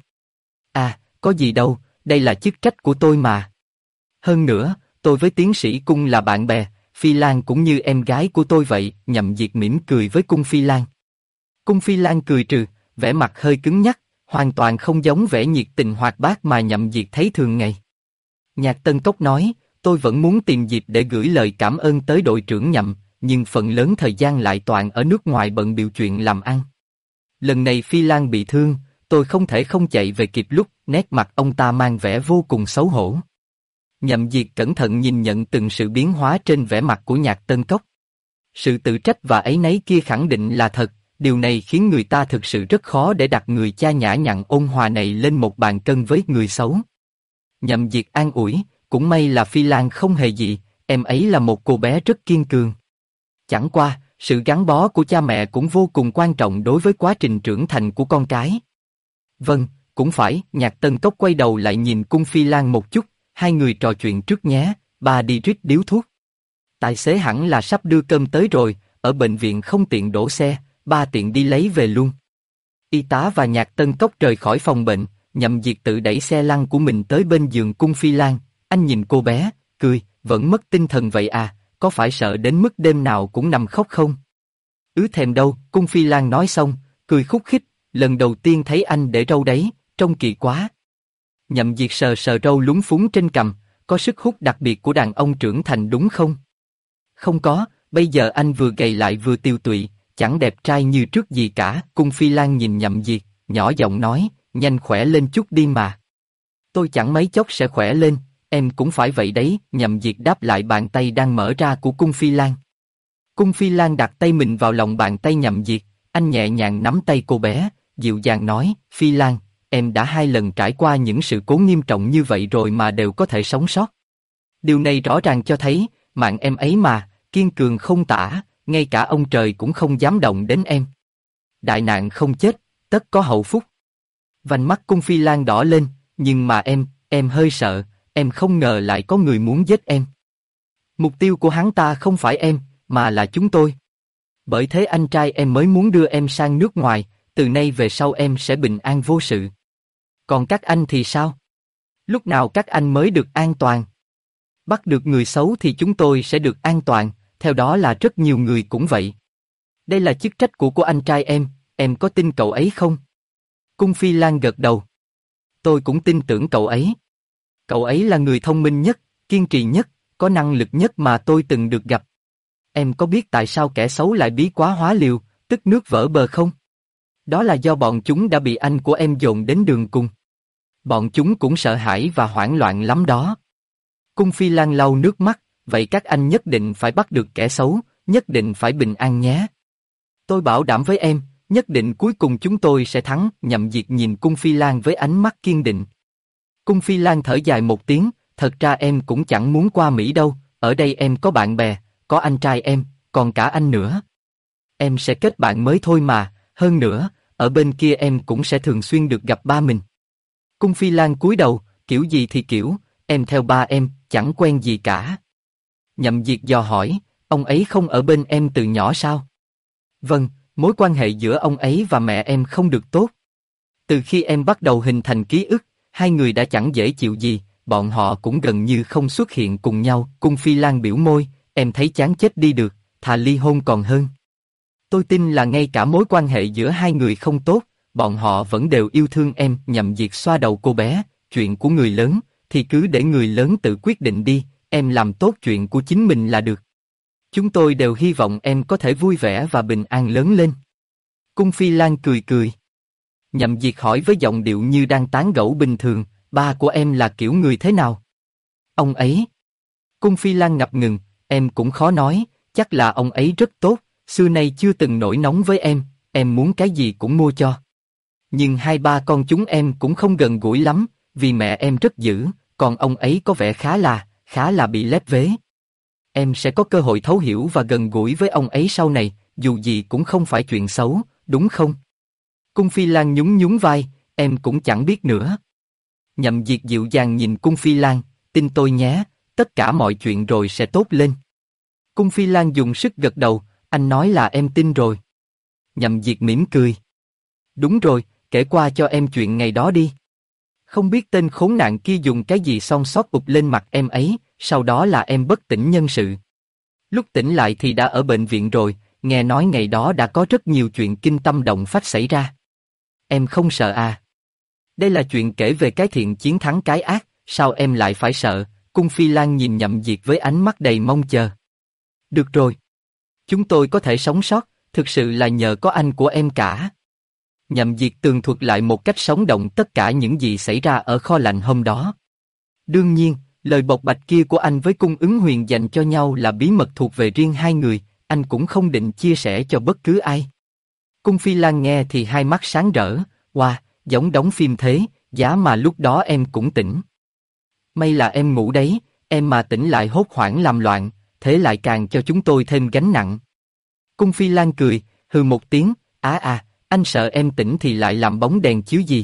À, có gì đâu, đây là chức trách của tôi mà. Hơn nữa, tôi với tiến sĩ Cung là bạn bè, Phi Lan cũng như em gái của tôi vậy. Nhậm Diệt mỉm cười với Cung Phi Lan. Cung Phi Lan cười trừ, vẻ mặt hơi cứng nhắc, hoàn toàn không giống vẻ nhiệt tình hoạt bát mà Nhậm Diệt thấy thường ngày. Nhạc Tân Cốc nói, tôi vẫn muốn tìm dịp để gửi lời cảm ơn tới đội trưởng Nhậm, nhưng phần lớn thời gian lại toàn ở nước ngoài bận bịu chuyện làm ăn. Lần này Phi Lan bị thương, tôi không thể không chạy về kịp lúc. Nét mặt ông ta mang vẻ vô cùng xấu hổ. Nhậm Diệt cẩn thận nhìn nhận từng sự biến hóa trên vẻ mặt của Nhạc Tân Cốc. Sự tự trách và áy náy kia khẳng định là thật, điều này khiến người ta thực sự rất khó để đặt người cha nhã nhặn ôn hòa này lên một bàn cân với người xấu. Nhậm Diệt an ủi, cũng may là Phi Lan không hề gì, em ấy là một cô bé rất kiên cường. Chẳng qua, sự gắn bó của cha mẹ cũng vô cùng quan trọng đối với quá trình trưởng thành của con cái. Vâng, cũng phải. Nhạc Tân Cốc quay đầu lại nhìn Cung Phi Lan một chút, hai người trò chuyện trước nhé, ba đi rít điếu thuốc. Tài xế hẳn là sắp đưa cơm tới rồi, ở bệnh viện không tiện đổ xe, ba tiện đi lấy về luôn. Y tá và Nhạc Tân Cốc rời khỏi phòng bệnh, Nhậm Diệt tự đẩy xe lăn của mình tới bên giường Cung Phi Lan, anh nhìn cô bé, cười, vẫn mất tinh thần vậy à, có phải sợ đến mức đêm nào cũng nằm khóc không? Thèm đâu. Cung Phi Lan nói xong, cười khúc khích, lần đầu tiên thấy anh để râu đấy, trông kỳ quá. Nhậm Diệt sờ sờ râu lúng phúng trên cằm, có sức hút đặc biệt của đàn ông trưởng thành đúng không? Không có, bây giờ anh vừa gầy lại vừa tiều tụy, chẳng đẹp trai như trước gì cả. Cung Phi Lan nhìn Nhậm Diệt, nhỏ giọng nói, nhanh khỏe lên chút đi mà. Tôi chẳng mấy chốc sẽ khỏe lên, em cũng phải vậy đấy. Nhậm Diệt đáp lại bàn tay đang mở ra của Cung Phi Lan. Cung Phi Lan đặt tay mình vào lòng bàn tay Nhậm Diệt, anh nhẹ nhàng nắm tay cô bé, dịu dàng nói, Phi Lan, em đã 2 lần trải qua những sự cố nghiêm trọng như vậy rồi mà đều có thể sống sót. Điều này rõ ràng cho thấy, mạng em ấy mà, kiên cường không tả, ngay cả ông trời cũng không dám động đến em. Đại nạn không chết, tất có hậu phúc. Vành mắt Cung Phi Lan đỏ lên, nhưng mà em hơi sợ, em không ngờ lại có người muốn giết em. Mục tiêu của hắn ta không phải em, mà là chúng tôi. Bởi thế anh trai em mới muốn đưa em sang nước ngoài, từ nay về sau em sẽ bình an vô sự. Còn các anh thì sao? Lúc nào các anh mới được an toàn? Bắt được người xấu thì chúng tôi sẽ được an toàn, theo đó là rất nhiều người cũng vậy. Đây là chức trách của anh trai em có tin cậu ấy không? Cung Phi Lan gật đầu. Tôi cũng tin tưởng cậu ấy. Cậu ấy là người thông minh nhất, kiên trì nhất, có năng lực nhất mà tôi từng được gặp. Em có biết tại sao kẻ xấu lại bí quá hóa liều, tức nước vỡ bờ không? Đó là do bọn chúng đã bị anh của em dồn đến đường cùng. Bọn chúng cũng sợ hãi và hoảng loạn lắm đó. Cung Phi Lan lau nước mắt, vậy các anh nhất định phải bắt được kẻ xấu, nhất định phải bình an nhé. Tôi bảo đảm với em, nhất định cuối cùng chúng tôi sẽ thắng. Nhậm Diệt nhìn Cung Phi Lan với ánh mắt kiên định. Cung Phi Lan thở dài một tiếng, thật ra em cũng chẳng muốn qua Mỹ đâu, ở đây em có bạn bè, có anh trai em, còn cả anh nữa. Em sẽ kết bạn mới thôi mà, hơn nữa, ở bên kia em cũng sẽ thường xuyên được gặp ba mình. Cung Phi Lan cúi đầu, kiểu gì thì kiểu, em theo ba em, chẳng quen gì cả. Nhậm Diệt dò hỏi, ông ấy không ở bên em từ nhỏ sao? Vâng, mối quan hệ giữa ông ấy và mẹ em không được tốt. Từ khi em bắt đầu hình thành ký ức, hai người đã chẳng dễ chịu gì, bọn họ cũng gần như không xuất hiện cùng nhau. Cung Phi Lan biểu môi, em thấy chán chết đi được, thà ly hôn còn hơn. Tôi tin là ngay cả mối quan hệ giữa hai người không tốt, bọn họ vẫn đều yêu thương em. Nhậm Diệt xoa đầu cô bé, chuyện của người lớn, thì cứ để người lớn tự quyết định đi, em làm tốt chuyện của chính mình là được. Chúng tôi đều hy vọng em có thể vui vẻ và bình an lớn lên. Cung Phi Lan cười cười. Nhậm Diệt hỏi với giọng điệu như đang tán gẫu bình thường, ba của em là kiểu người thế nào? Ông ấy. Cung Phi Lan ngập ngừng, em cũng khó nói, chắc là ông ấy rất tốt, xưa nay chưa từng nổi nóng với em muốn cái gì cũng mua cho. Nhưng hai ba con chúng em cũng không gần gũi lắm, vì mẹ em rất dữ, còn ông ấy có vẻ khá là bị lép vế. Em sẽ có cơ hội thấu hiểu và gần gũi với ông ấy sau này, dù gì cũng không phải chuyện xấu, đúng không? Cung Phi Lan nhún nhún vai, em cũng chẳng biết nữa. Nhậm Diệt dịu dàng nhìn Cung Phi Lan, tin tôi nhé, tất cả mọi chuyện rồi sẽ tốt lên. Cung Phi Lan dùng sức gật đầu, anh nói là em tin rồi. Nhậm Diệt mỉm cười. Đúng rồi, kể qua cho em chuyện ngày đó đi. Không biết tên khốn nạn kia dùng cái gì xong xót ụp lên mặt em ấy, sau đó là em bất tỉnh nhân sự. Lúc tỉnh lại thì đã ở bệnh viện rồi, nghe nói ngày đó đã có rất nhiều chuyện kinh tâm động phách xảy ra. Em không sợ à? Đây là chuyện kể về cái thiện chiến thắng cái ác, sao em lại phải sợ? Cung Phi Lan nhìn Nhậm Diệt với ánh mắt đầy mong chờ. Được rồi. Chúng tôi có thể sống sót, thực sự là nhờ có anh của em cả. Nhậm Diệt tường thuật lại một cách sống động tất cả những gì xảy ra ở kho lạnh hôm đó. Đương nhiên, lời bộc bạch kia của anh với Cung Ứng Huyền dành cho nhau là bí mật thuộc về riêng hai người, anh cũng không định chia sẻ cho bất cứ ai. Cung Phi Lan nghe thì hai mắt sáng rỡ, wow, giống đóng phim thế, giá mà lúc đó em cũng tỉnh. May là em ngủ đấy, em mà tỉnh lại hốt hoảng làm loạn, thế lại càng cho chúng tôi thêm gánh nặng. Cung Phi Lan cười, hừ một tiếng, anh sợ em tỉnh thì lại làm bóng đèn chiếu gì.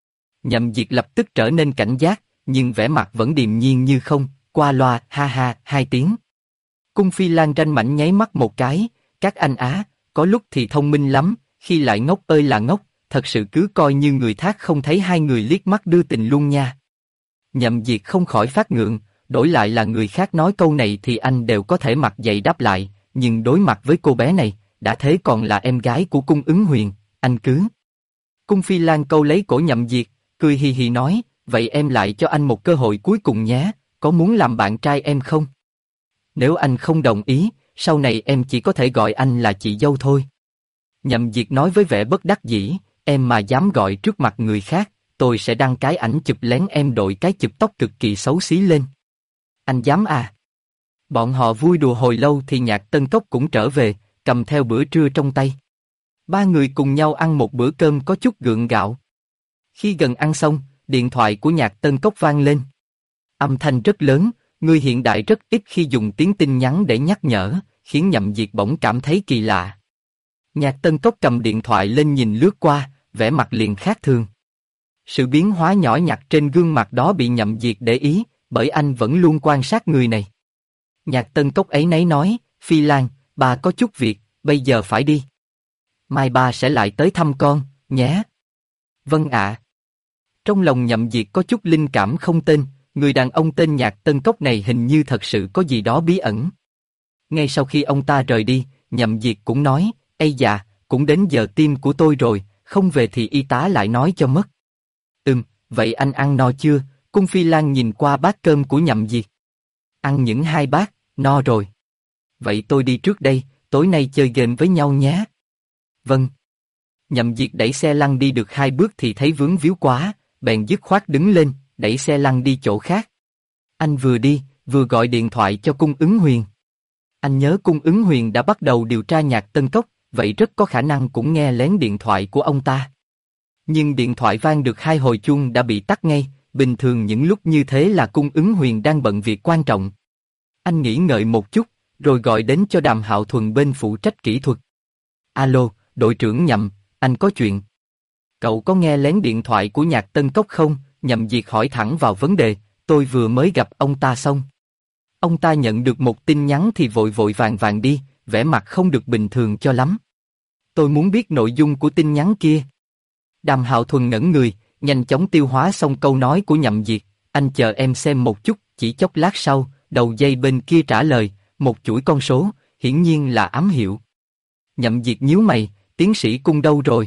Nhậm Diệt lập tức trở nên cảnh giác, nhưng vẻ mặt vẫn điềm nhiên như không, qua loa, ha ha, hai tiếng. Cung Phi Lan ranh mảnh nháy mắt một cái, các anh có lúc thì thông minh lắm, khi lại ngốc ơi là ngốc, thật sự cứ coi như người thác không thấy hai người liếc mắt đưa tình luôn nha. Nhậm Diệt không khỏi phát ngượng, đổi lại là người khác nói câu này thì anh đều có thể mặt dày đáp lại, nhưng đối mặt với cô bé này, đã thế còn là em gái của Cung Ứng Huyền, anh cứ. Cung Phi Lan câu lấy cổ Nhậm Diệt, cười hì hì nói, vậy em lại cho anh một cơ hội cuối cùng nhé, có muốn làm bạn trai em không? Nếu anh không đồng ý, sau này em chỉ có thể gọi anh là chị dâu thôi. Nhậm Diệt nói với vẻ bất đắc dĩ, em mà dám gọi trước mặt người khác, tôi sẽ đăng cái ảnh chụp lén em đội cái chụp tóc cực kỳ xấu xí lên. Anh dám à? Bọn họ vui đùa hồi lâu thì Nhạc Tân Cốc cũng trở về, cầm theo bữa trưa trong tay. Ba người cùng nhau ăn một bữa cơm có chút gượng gạo. Khi gần ăn xong, điện thoại của Nhạc Tân Cốc vang lên. Âm thanh rất lớn, người hiện đại rất ít khi dùng tiếng tin nhắn để nhắc nhở, khiến Nhậm Diệt bỗng cảm thấy kỳ lạ. Nhạc Tân Cốc cầm điện thoại lên nhìn lướt qua, vẻ mặt liền khác thường. Sự biến hóa nhỏ nhặt trên gương mặt đó bị Nhậm Diệt để ý, bởi anh vẫn luôn quan sát người này. Nhạc Tân Cốc ấy nấy nói, Phi Lan, bà có chút việc, bây giờ phải đi. Mai ba sẽ lại tới thăm con, nhé. Vâng ạ. Trong lòng Nhậm Diệt có chút linh cảm không tên, người đàn ông tên Nhạc Tân Cốc này hình như thật sự có gì đó bí ẩn. Ngay sau khi ông ta rời đi, Nhậm Diệt cũng nói, ây dạ, cũng đến giờ tim của tôi rồi, không về thì y tá lại nói cho mất. Vậy anh ăn no chưa? Cung Phi Lan nhìn qua bát cơm của Nhậm Diệt. Ăn những 2 bát, no rồi. Vậy tôi đi trước đây, tối nay chơi game với nhau nhé. Vâng. Nhậm Diệt đẩy xe lăn đi được 2 bước thì thấy vướng víu quá, bèn dứt khoát đứng lên, đẩy xe lăn đi chỗ khác. Anh vừa đi, vừa gọi điện thoại cho Cung Ứng Huyền. Anh nhớ Cung Ứng Huyền đã bắt đầu điều tra Nhạc Tân Cốc, vậy rất có khả năng cũng nghe lén điện thoại của ông ta. Nhưng điện thoại vang được 2 hồi chuông đã bị tắt ngay, bình thường những lúc như thế là Cung Ứng Huyền đang bận việc quan trọng. Anh nghĩ ngợi một chút, rồi gọi đến cho Đàm Hạo Thuần bên phụ trách kỹ thuật. Alo, đội trưởng Nhậm, anh có chuyện. Cậu có nghe lén điện thoại của Nhạc Tân Cốc không? Nhậm Diệt hỏi thẳng vào vấn đề, tôi vừa mới gặp ông ta xong. Ông ta nhận được một tin nhắn thì vội vội vàng đi, vẻ mặt không được bình thường cho lắm. Tôi muốn biết nội dung của tin nhắn kia. Đàm Hạo Thuần ngẩn người, nhanh chóng tiêu hóa xong câu nói của Nhậm Diệt, anh chờ em xem một chút, chỉ chốc lát sau, đầu dây bên kia trả lời, một chuỗi con số, hiển nhiên là ám hiệu. Nhậm Diệt nhíu mày, tiến sĩ Cung đâu rồi?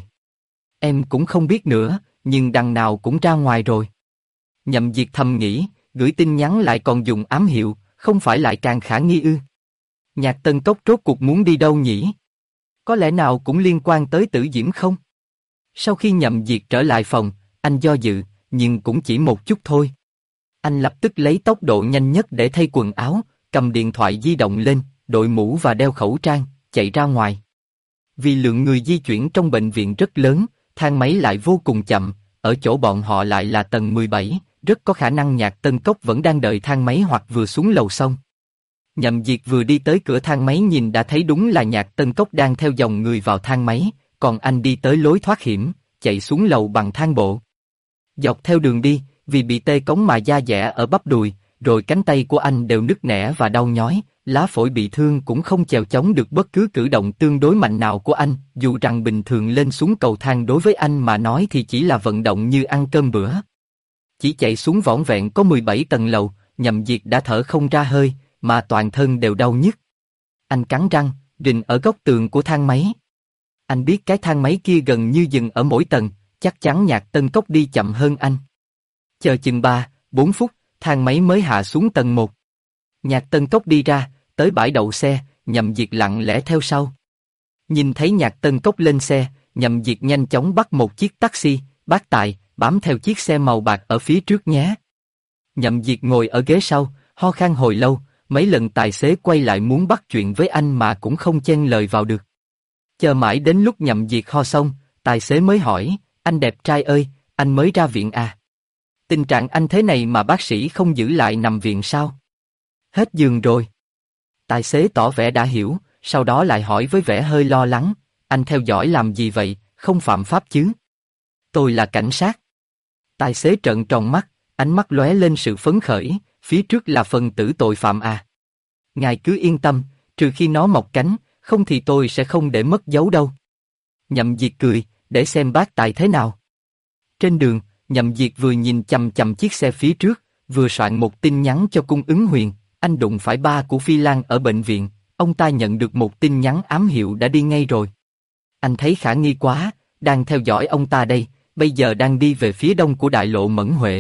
Em cũng không biết nữa, nhưng đằng nào cũng ra ngoài rồi. Nhậm Diệt thầm nghĩ, gửi tin nhắn lại còn dùng ám hiệu, không phải lại càng khả nghi ư? Nhạc Tân Cốc rốt cuộc muốn đi đâu nhỉ? Có lẽ nào cũng liên quan tới Tử Diễm không? Sau khi Nhậm Diệt trở lại phòng, anh do dự, nhưng cũng chỉ một chút thôi. Anh lập tức lấy tốc độ nhanh nhất để thay quần áo, cầm điện thoại di động lên, đội mũ và đeo khẩu trang, chạy ra ngoài. Vì lượng người di chuyển trong bệnh viện rất lớn, thang máy lại vô cùng chậm, ở chỗ bọn họ lại là tầng 17, rất có khả năng Nhạc Tân Cốc vẫn đang đợi thang máy hoặc vừa xuống lầu xong. Nhậm Diệt vừa đi tới cửa thang máy nhìn đã thấy đúng là Nhạc Tân Cốc đang theo dòng người vào thang máy, còn anh đi tới lối thoát hiểm, chạy xuống lầu bằng thang bộ. Dọc theo đường đi, vì bị tê cống mà da dẻ ở bắp đùi, rồi cánh tay của anh đều nứt nẻ và đau nhói, lá phổi bị thương cũng không chèo chống được bất cứ cử động tương đối mạnh nào của anh, dù rằng bình thường lên xuống cầu thang đối với anh mà nói thì chỉ là vận động như ăn cơm bữa. Chỉ chạy xuống vỏn vẹn có 17 tầng lầu, Nhậm Diệt đã thở không ra hơi, mà toàn thân đều đau nhức. Anh cắn răng, rình ở góc tường của thang máy. Anh biết cái thang máy kia gần như dừng ở mỗi tầng, chắc chắn Nhạc Tân Cốc đi chậm hơn anh. Chờ chừng 3-4 phút, thang máy mới hạ xuống tầng 1. Nhạc Tân Cốc đi ra, tới bãi đậu xe, Nhậm Diệt lặng lẽ theo sau. Nhìn thấy Nhạc Tân Cốc lên xe, Nhậm Diệt nhanh chóng bắt một chiếc taxi, bác tài, bám theo chiếc xe màu bạc ở phía trước nhé. Nhậm Diệt ngồi ở ghế sau, ho khan hồi lâu, mấy lần tài xế quay lại muốn bắt chuyện với anh mà cũng không chen lời vào được. Chờ mãi đến lúc Nhậm Diệt ho xong, tài xế mới hỏi, anh đẹp trai ơi, anh mới ra viện à? Tình trạng anh thế này mà bác sĩ không giữ lại nằm viện sao? Hết giường rồi. Tài xế tỏ vẻ đã hiểu, sau đó lại hỏi với vẻ hơi lo lắng, anh theo dõi làm gì vậy, không phạm pháp chứ? Tôi là cảnh sát. Tài xế trợn tròn mắt, ánh mắt lóe lên sự phấn khởi, phía trước là phần tử tội phạm à? Ngài cứ yên tâm, trừ khi nó mọc cánh, không thì tôi sẽ không để mất dấu đâu. Nhậm Diệt cười, để xem bác tài thế nào. Trên đường, Nhậm Diệt vừa nhìn chằm chằm chiếc xe phía trước, vừa soạn một tin nhắn cho Cung Ứng Huyền, anh đụng phải ba của Phi Lan ở bệnh viện, ông ta nhận được một tin nhắn ám hiệu đã đi ngay rồi. Anh thấy khả nghi quá, đang theo dõi ông ta đây, bây giờ đang đi về phía đông của đại lộ Mẫn Huệ.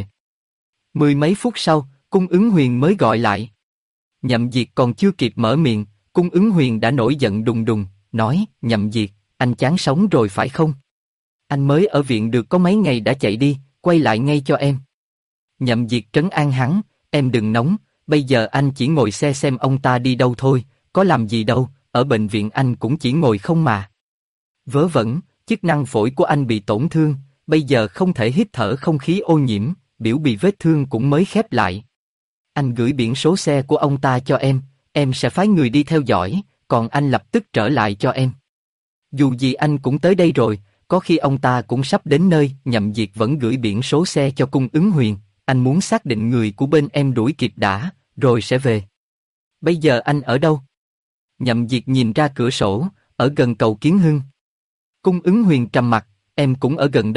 10 mấy phút sau, Cung Ứng Huyền mới gọi lại. Nhậm Diệt còn chưa kịp mở miệng, Cung Ứng Huyền đã nổi giận đùng đùng, nói, Nhậm Diệt, anh chán sống rồi phải không? Anh mới ở viện được có mấy ngày đã chạy đi, quay lại ngay cho em. Nhậm Diệt trấn an hắn, em đừng nóng, bây giờ anh chỉ ngồi xe xem ông ta đi đâu thôi, có làm gì đâu, ở bệnh viện anh cũng chỉ ngồi không mà. Vớ vẩn, chức năng phổi của anh bị tổn thương, bây giờ không thể hít thở không khí ô nhiễm, biểu bì vết thương cũng mới khép lại. Anh gửi biển số xe của ông ta cho em sẽ phái người đi theo dõi, còn anh lập tức trở lại cho em. Dù gì anh cũng tới đây rồi, có khi ông ta cũng sắp đến nơi. Nhậm Diệt vẫn gửi biển số xe cho Cung Ứng Huyền, anh muốn xác định người của bên em đuổi kịp đã, rồi sẽ về. Bây giờ anh ở đâu? Nhậm Diệt nhìn ra cửa sổ, ở gần cầu Kiến Hưng. Cung Ứng Huyền trầm mặt, em cũng ở gần đó,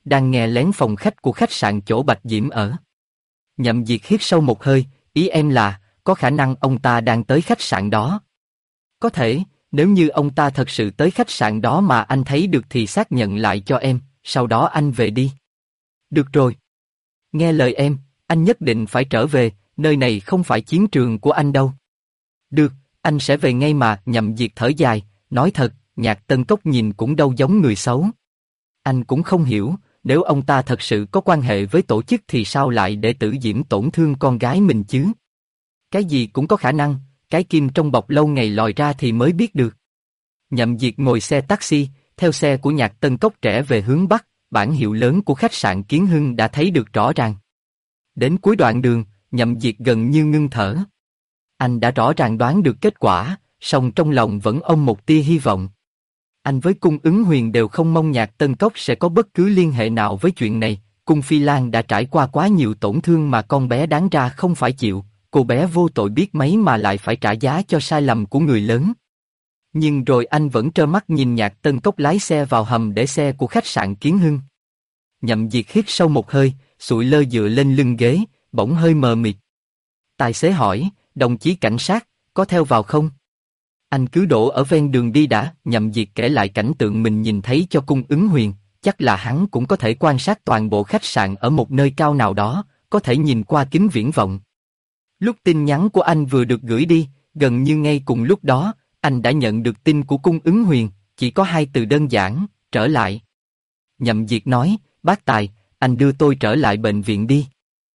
đang nghe lén phòng khách của khách sạn chỗ Bạch Diễm ở. Nhậm Diệt hít sâu một hơi, ý em là, có khả năng ông ta đang tới khách sạn đó. Có thể, nếu như ông ta thật sự tới khách sạn đó mà anh thấy được thì xác nhận lại cho em, sau đó anh về đi. Được rồi. Nghe lời em, anh nhất định phải trở về, nơi này không phải chiến trường của anh đâu. Được, anh sẽ về ngay mà. Nhậm Diệt thở dài, nói thật, Nhạc Tân Cốc nhìn cũng đâu giống người xấu. Anh cũng không hiểu, nếu ông ta thật sự có quan hệ với tổ chức thì sao lại để Tử Diễm tổn thương con gái mình chứ? Cái gì cũng có khả năng, cái kim trong bọc lâu ngày lòi ra thì mới biết được. Nhậm Diệt ngồi xe taxi, theo xe của Nhạc Tân Cốc rẽ về hướng Bắc, bảng hiệu lớn của khách sạn Kiến Hưng đã thấy được rõ ràng. Đến cuối đoạn đường, Nhậm Diệt gần như ngưng thở. Anh đã rõ ràng đoán được kết quả, song trong lòng vẫn ôm một tia hy vọng. Anh với Cung Ứng Huyền đều không mong Nhạc Tân Cốc sẽ có bất cứ liên hệ nào với chuyện này. Cung Phi Lan đã trải qua quá nhiều tổn thương mà con bé đáng ra không phải chịu. Cô bé vô tội biết mấy mà lại phải trả giá cho sai lầm của người lớn. Nhưng rồi anh vẫn trơ mắt nhìn Nhạc Tân Cốc lái xe vào hầm để xe của khách sạn Kiến Hưng. Nhậm Diệt hít sâu một hơi, sụi lơ dựa lên lưng ghế, bỗng hơi mờ mịt. Tài xế hỏi, đồng chí cảnh sát, có theo vào không? Anh cứ đổ ở ven đường đi đã. Nhậm Diệt kể lại cảnh tượng mình nhìn thấy cho Cung Ứng Huyền, chắc là hắn cũng có thể quan sát toàn bộ khách sạn ở một nơi cao nào đó, có thể nhìn qua kính viễn vọng. Lúc tin nhắn của anh vừa được gửi đi, gần như ngay cùng lúc đó, anh đã nhận được tin của Cung Ứng Huyền, chỉ có 2 từ đơn giản, trở lại. Nhậm Diệt nói, bác Tài, anh đưa tôi trở lại bệnh viện đi.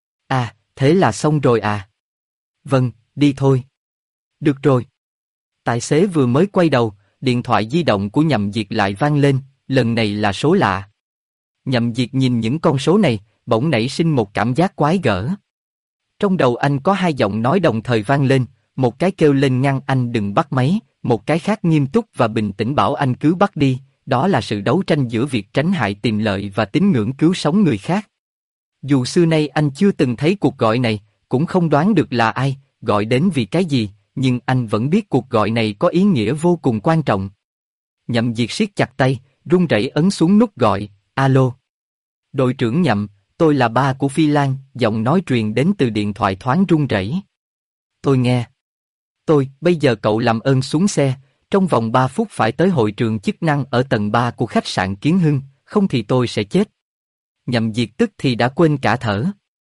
À, thế là xong rồi à? Vâng, đi thôi. Được rồi. Tài xế vừa mới quay đầu, điện thoại di động của Nhậm Diệt lại vang lên, lần này là số lạ. Nhậm Diệt nhìn những con số này, bỗng nảy sinh một cảm giác quái gở. Trong đầu anh có 2 giọng nói đồng thời vang lên, một cái kêu lên ngăn anh đừng bắt máy, một cái khác nghiêm túc và bình tĩnh bảo anh cứ bắt đi, đó là sự đấu tranh giữa việc tránh hại tìm lợi và tín ngưỡng cứu sống người khác. Dù xưa nay anh chưa từng thấy cuộc gọi này, cũng không đoán được là ai, gọi đến vì cái gì, nhưng anh vẫn biết cuộc gọi này có ý nghĩa vô cùng quan trọng. Nhậm Diệt siết chặt tay, run rẩy ấn xuống nút gọi, alo. Đội trưởng Nhậm, tôi là ba của Phi Lan, giọng nói truyền đến từ điện thoại thoáng run rẩy. Tôi nghe. Bây giờ cậu làm ơn xuống xe, trong vòng 3 phút phải tới hội trường chức năng ở tầng 3 của khách sạn Kiến Hưng, không thì tôi sẽ chết. Nhậm Diệt tức thì đã quên cả thở.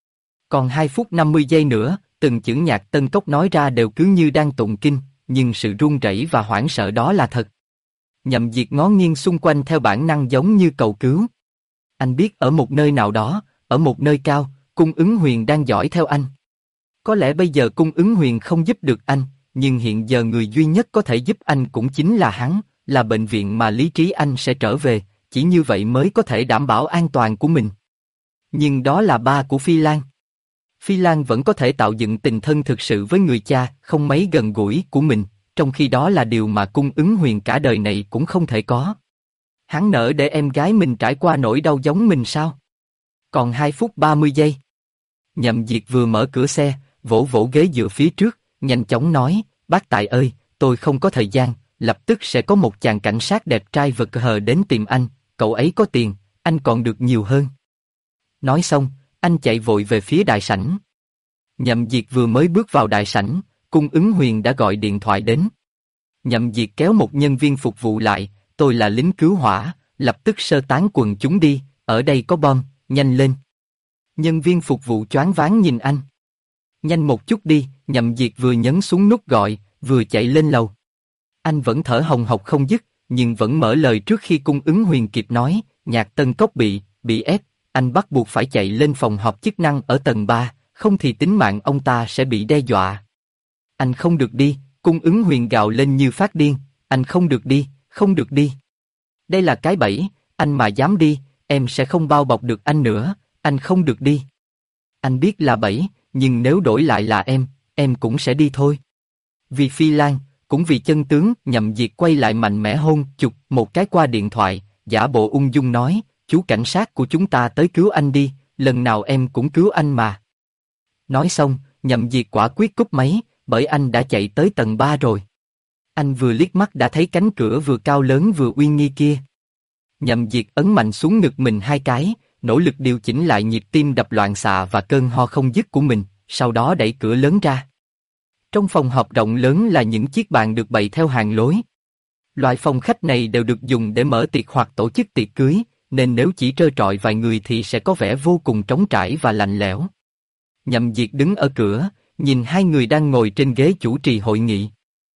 Còn 2 phút 50 giây nữa, từng chữ Nhạc Tân Cốc nói ra đều cứ như đang tụng kinh, nhưng sự run rẩy và hoảng sợ đó là thật. Nhậm Diệt ngó nghiêng xung quanh theo bản năng giống như cầu cứu. Anh biết ở một nơi nào đó, ở một nơi cao, Cung Ứng Huyền đang dõi theo anh. Có lẽ bây giờ Cung Ứng Huyền không giúp được anh, nhưng hiện giờ người duy nhất có thể giúp anh cũng chính là hắn, là bệnh viện mà lý trí anh sẽ trở về, chỉ như vậy mới có thể đảm bảo an toàn của mình. Nhưng đó là ba của Phi Lan. Phi Lan vẫn có thể tạo dựng tình thân thực sự với người cha không mấy gần gũi của mình, trong khi đó là điều mà Cung Ứng Huyền cả đời này cũng không thể có. Hắn nỡ để em gái mình trải qua nỗi đau giống mình sao? Còn 2 phút 30 giây. Nhậm Diệt vừa mở cửa xe, vỗ vỗ ghế dựa phía trước, nhanh chóng nói, bác Tài ơi, tôi không có thời gian, lập tức sẽ có một chàng cảnh sát đẹp trai vật hờ đến tìm anh, cậu ấy có tiền, anh còn được nhiều hơn. Nói xong, anh chạy vội về phía đại sảnh. Nhậm Diệt vừa mới bước vào đại sảnh, Cung Ứng Huyền đã gọi điện thoại đến. Nhậm Diệt kéo một nhân viên phục vụ lại, tôi là lính cứu hỏa, lập tức sơ tán quần chúng đi, ở đây có bom, nhanh lên. Nhân viên phục vụ choáng váng nhìn anh. Nhanh một chút đi, Nhậm Diệt vừa nhấn xuống nút gọi, vừa chạy lên lầu. Anh vẫn thở hồng hộc không dứt, nhưng vẫn mở lời trước khi Cung Ứng Huyền kịp nói, Nhạc Tân Cốc bị ép, anh bắt buộc phải chạy lên phòng họp chức năng ở tầng 3, không thì tính mạng ông ta sẽ bị đe dọa. Anh không được đi, Cung Ứng Huyền gào lên như phát điên, anh không được đi, không được đi. Đây là cái bẫy, anh mà dám đi, em sẽ không bao bọc được anh nữa, anh không được đi. Anh biết là bẫy, nhưng nếu đổi lại là em cũng sẽ đi thôi. Vì Phi Lan, cũng vì chân tướng. Nhậm Diệt quay lại mạnh mẽ hôn chụp một cái qua điện thoại, giả bộ ung dung nói, chú cảnh sát của chúng ta tới cứu anh đi, lần nào em cũng cứu anh mà. Nói xong, Nhậm Diệt quả quyết cúp máy, bởi anh đã chạy tới tầng 3 rồi. Anh vừa liếc mắt đã thấy cánh cửa vừa cao lớn vừa uy nghi kia. Nhậm Diệt ấn mạnh xuống ngực mình 2 cái, nỗ lực điều chỉnh lại nhịp tim đập loạn xạ và cơn ho không dứt của mình, sau đó đẩy cửa lớn ra. Trong phòng họp rộng lớn là những chiếc bàn được bày theo hàng lối. Loại phòng khách này đều được dùng để mở tiệc hoặc tổ chức tiệc cưới, nên nếu chỉ trơ trọi vài người thì sẽ có vẻ vô cùng trống trải và lạnh lẽo. Nhậm Diệt đứng ở cửa, nhìn hai người đang ngồi trên ghế chủ trì hội nghị.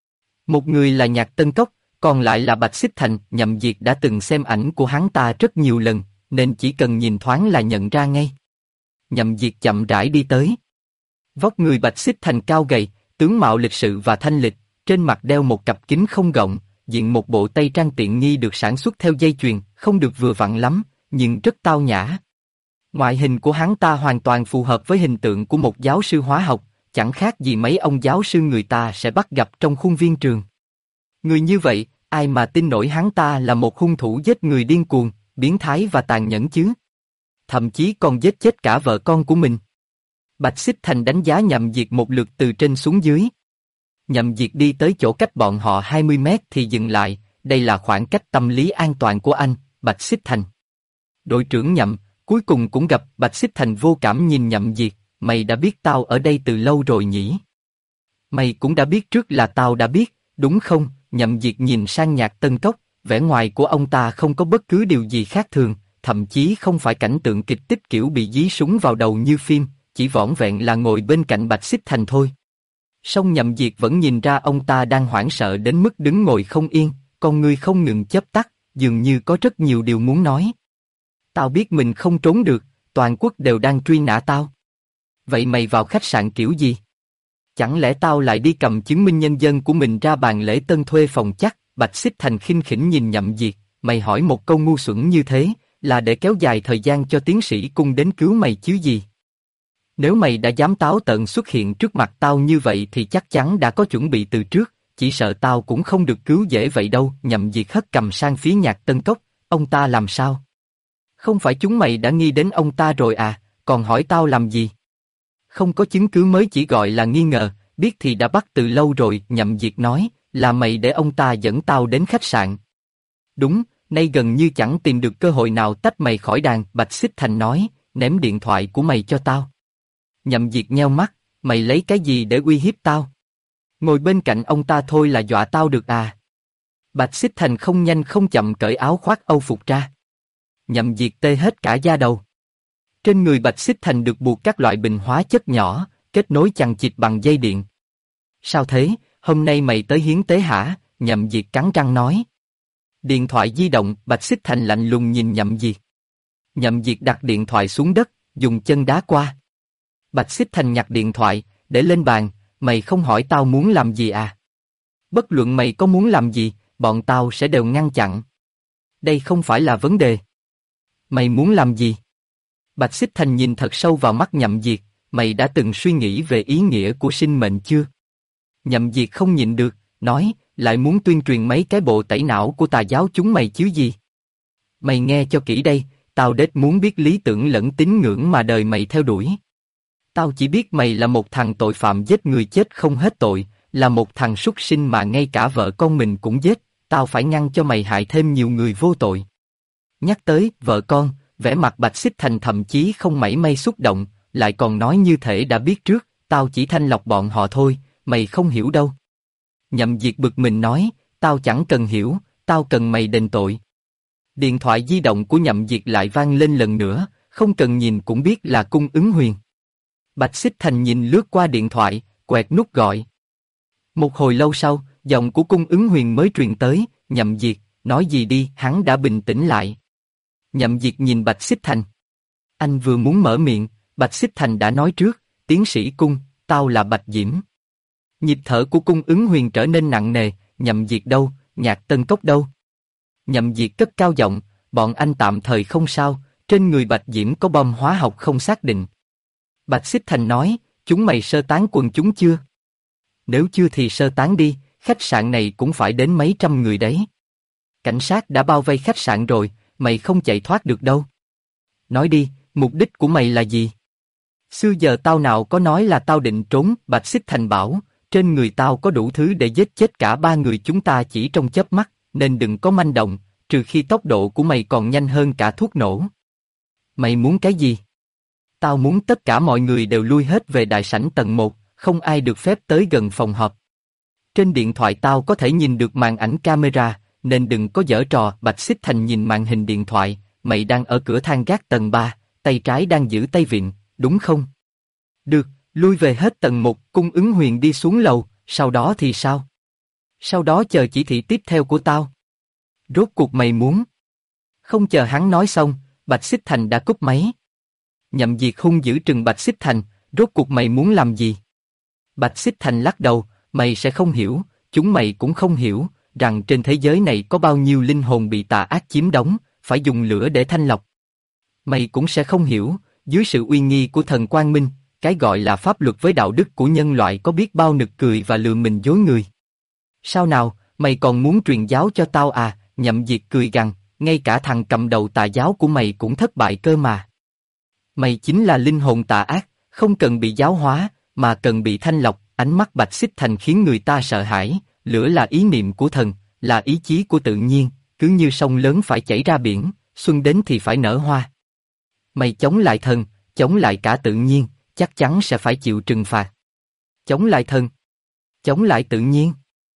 Một người là Nhạc Tân Cốc, còn lại là Bạch Xích Thành. Nhậm Diệt đã từng xem ảnh của hắn ta rất nhiều lần, nên chỉ cần nhìn thoáng là nhận ra ngay. Nhậm Diệt chậm rãi đi tới. Vóc người Bạch Xích Thành cao gầy, tướng mạo lịch sự và thanh lịch, trên mặt đeo một cặp kính không gọng, diện một bộ tây trang tiện nghi được sản xuất theo dây chuyền, không được vừa vặn lắm, nhưng rất tao nhã. Ngoại hình của hắn ta hoàn toàn phù hợp với hình tượng của một giáo sư hóa học, chẳng khác gì mấy ông giáo sư người ta sẽ bắt gặp trong khuôn viên trường. Người như vậy, ai mà tin nổi hắn ta là một hung thủ giết người điên cuồng, biến thái và tàn nhẫn chứ? Thậm chí còn giết chết cả vợ con của mình. Bạch Xích Thành đánh giá Nhậm Diệt một lượt từ trên xuống dưới. Nhậm Diệt đi tới chỗ cách bọn họ 20 mét thì dừng lại, đây là khoảng cách tâm lý an toàn của anh, Bạch Xích Thành. Đội trưởng Nhậm, cuối cùng cũng gặp. Bạch Xích Thành vô cảm nhìn Nhậm Diệt, mày đã biết tao ở đây từ lâu rồi nhỉ? Mày cũng đã biết trước là tao đã biết, đúng không? Nhậm Diệt nhìn sang Nhạc Tân Cốc, vẻ ngoài của ông ta không có bất cứ điều gì khác thường, thậm chí không phải cảnh tượng kịch tích kiểu bị dí súng vào đầu như phim, chỉ vỏn vẹn là ngồi bên cạnh Bạch Xích Thành thôi. Song Nhậm Diệt vẫn nhìn ra ông ta đang hoảng sợ đến mức đứng ngồi không yên, con ngươi không ngừng chớp tắt, dường như có rất nhiều điều muốn nói. Tao biết mình không trốn được, toàn quốc đều đang truy nã tao. Vậy mày vào khách sạn kiểu gì? Chẳng lẽ tao lại đi cầm chứng minh nhân dân của mình ra bàn lễ tân thuê phòng chắc? Bạch Xích Thành khinh khỉnh nhìn Nhậm Diệt, mày hỏi một câu ngu xuẩn như thế, là để kéo dài thời gian cho tiến sĩ Cung đến cứu mày chứ gì? Nếu mày đã dám táo tợn xuất hiện trước mặt tao như vậy thì chắc chắn đã có chuẩn bị từ trước, chỉ sợ tao cũng không được cứu dễ vậy đâu. Nhậm Diệt hất cầm sang phía Nhạc Tân Cốc, ông ta làm sao? Không phải chúng mày đã nghi đến ông ta rồi à, còn hỏi tao làm gì? Không có chứng cứ mới chỉ gọi là nghi ngờ, biết thì đã bắt từ lâu rồi. Nhậm Diệt nói, là mày để ông ta dẫn tao đến khách sạn. Đúng, nay gần như chẳng tìm được cơ hội nào tách mày khỏi đàn. Bạch Xích Thành nói, ném điện thoại của mày cho tao. Nhậm Diệt nheo mắt, mày lấy cái gì để uy hiếp tao? Ngồi bên cạnh ông ta thôi là dọa tao được à? Bạch Xích Thành không nhanh không chậm cởi áo khoác âu phục ra. Nhậm Diệt tê hết cả da đầu. Trên người Bạch Xích Thành được buộc các loại bình hóa chất nhỏ, kết nối chằng chịt bằng dây điện. Sao thế, hôm nay mày tới hiến tế hả? Nhậm Diệt cắn răng nói. Điện thoại di động. Bạch Xích Thành lạnh lùng nhìn Nhậm Diệt. Nhậm Diệt đặt điện thoại xuống đất, dùng chân đá qua. Bạch Xích Thành nhặt điện thoại, để lên bàn, mày không hỏi tao muốn làm gì à? Bất luận mày có muốn làm gì, bọn tao sẽ đều ngăn chặn. Đây không phải là vấn đề. Mày muốn làm gì? Bạch Xích Thành nhìn thật sâu vào mắt Nhậm Diệt, mày đã từng suy nghĩ về ý nghĩa của sinh mệnh chưa? Nhậm Diệt không nhịn được, nói, lại muốn tuyên truyền mấy cái bộ tẩy não của tà giáo chúng mày chứ gì? Mày nghe cho kỹ đây, tao đếch muốn biết lý tưởng lẫn tín ngưỡng mà đời mày theo đuổi. Tao chỉ biết mày là một thằng tội phạm giết người chết không hết tội, là một thằng súc sinh mà ngay cả vợ con mình cũng giết, tao phải ngăn cho mày hại thêm nhiều người vô tội. Nhắc tới vợ con, vẻ mặt Bạch Xích Thành thậm chí không mảy may xúc động, lại còn nói như thể đã biết trước, tao chỉ thanh lọc bọn họ thôi, mày không hiểu đâu. Nhậm Diệt bực mình nói, tao chẳng cần hiểu, tao cần mày đền tội. Điện thoại di động của Nhậm Diệt lại vang lên lần nữa, không cần nhìn cũng biết là Cung Ứng Huyền. Bạch Xích Thành nhìn lướt qua điện thoại, quẹt nút gọi. Một hồi lâu sau, giọng của Cung Ứng Huyền mới truyền tới, Nhậm Diệt, nói gì đi, hắn đã bình tĩnh lại. Nhậm Diệt nhìn Bạch Xích Thành. Anh vừa muốn mở miệng, Bạch Xích Thành đã nói trước, tiến sĩ Cung, tao là Bạch Diễm. Nhịp thở của Cung Ứng Huyền trở nên nặng nề, Nhậm Diệt đâu, Nhạc Tân Cốc đâu? Nhậm Diệt cất cao giọng, bọn anh tạm thời không sao, trên người Bạch Diễm có bom hóa học không xác định. Bạch Xích Thành nói, chúng mày sơ tán quần chúng chưa? Nếu chưa thì sơ tán đi, khách sạn này cũng phải đến mấy trăm người đấy. Cảnh sát đã bao vây khách sạn rồi, mày không chạy thoát được đâu. Nói đi, mục đích của mày là gì? Xưa giờ tao nào có nói là tao định trốn. Bạch Xích Thành bảo, trên người tao có đủ thứ để giết chết cả ba người chúng ta chỉ trong chớp mắt, nên đừng có manh động, trừ khi tốc độ của mày còn nhanh hơn cả thuốc nổ. Mày muốn cái gì? Tao muốn tất cả mọi người đều lui hết về đại sảnh tầng 1, không ai được phép tới gần phòng họp. Trên điện thoại tao có thể nhìn được màn ảnh camera, nên đừng có giở trò. Bạch Xích Thành nhìn màn hình điện thoại, mày đang ở cửa thang gác tầng 3, tay trái đang giữ tay vịn, đúng không? Được, lui về hết tầng 1, Cung Ứng Huyền đi xuống lầu, sau đó thì sao? Sau đó chờ chỉ thị tiếp theo của tao. Rốt cuộc mày muốn? Không chờ hắn nói xong, Bạch Xích Thành đã cúp máy. Nhậm Diệt hung dữ trừng Bạch Xích Thành, rốt cuộc mày muốn làm gì? Bạch Xích Thành lắc đầu, mày sẽ không hiểu, chúng mày cũng không hiểu, rằng trên thế giới này có bao nhiêu linh hồn bị tà ác chiếm đóng, phải dùng lửa để thanh lọc. Mày cũng sẽ không hiểu, dưới sự uy nghi của thần Quang Minh, cái gọi là pháp luật với đạo đức của nhân loại có biết bao nực cười và lừa mình dối người. Sao nào, mày còn muốn truyền giáo cho tao à? Nhậm Diệt cười gằn, ngay cả thằng cầm đầu tà giáo của mày cũng thất bại cơ mà. Mày chính là linh hồn tà ác, không cần bị giáo hóa, mà cần bị thanh lọc. Ánh mắt Bạch Xích Thành khiến người ta sợ hãi, lửa là ý niệm của thần, là ý chí của tự nhiên, cứ như sông lớn phải chảy ra biển, xuân đến thì phải nở hoa. Mày chống lại thần, chống lại cả tự nhiên, chắc chắn sẽ phải chịu trừng phạt. Chống lại thần, chống lại tự nhiên.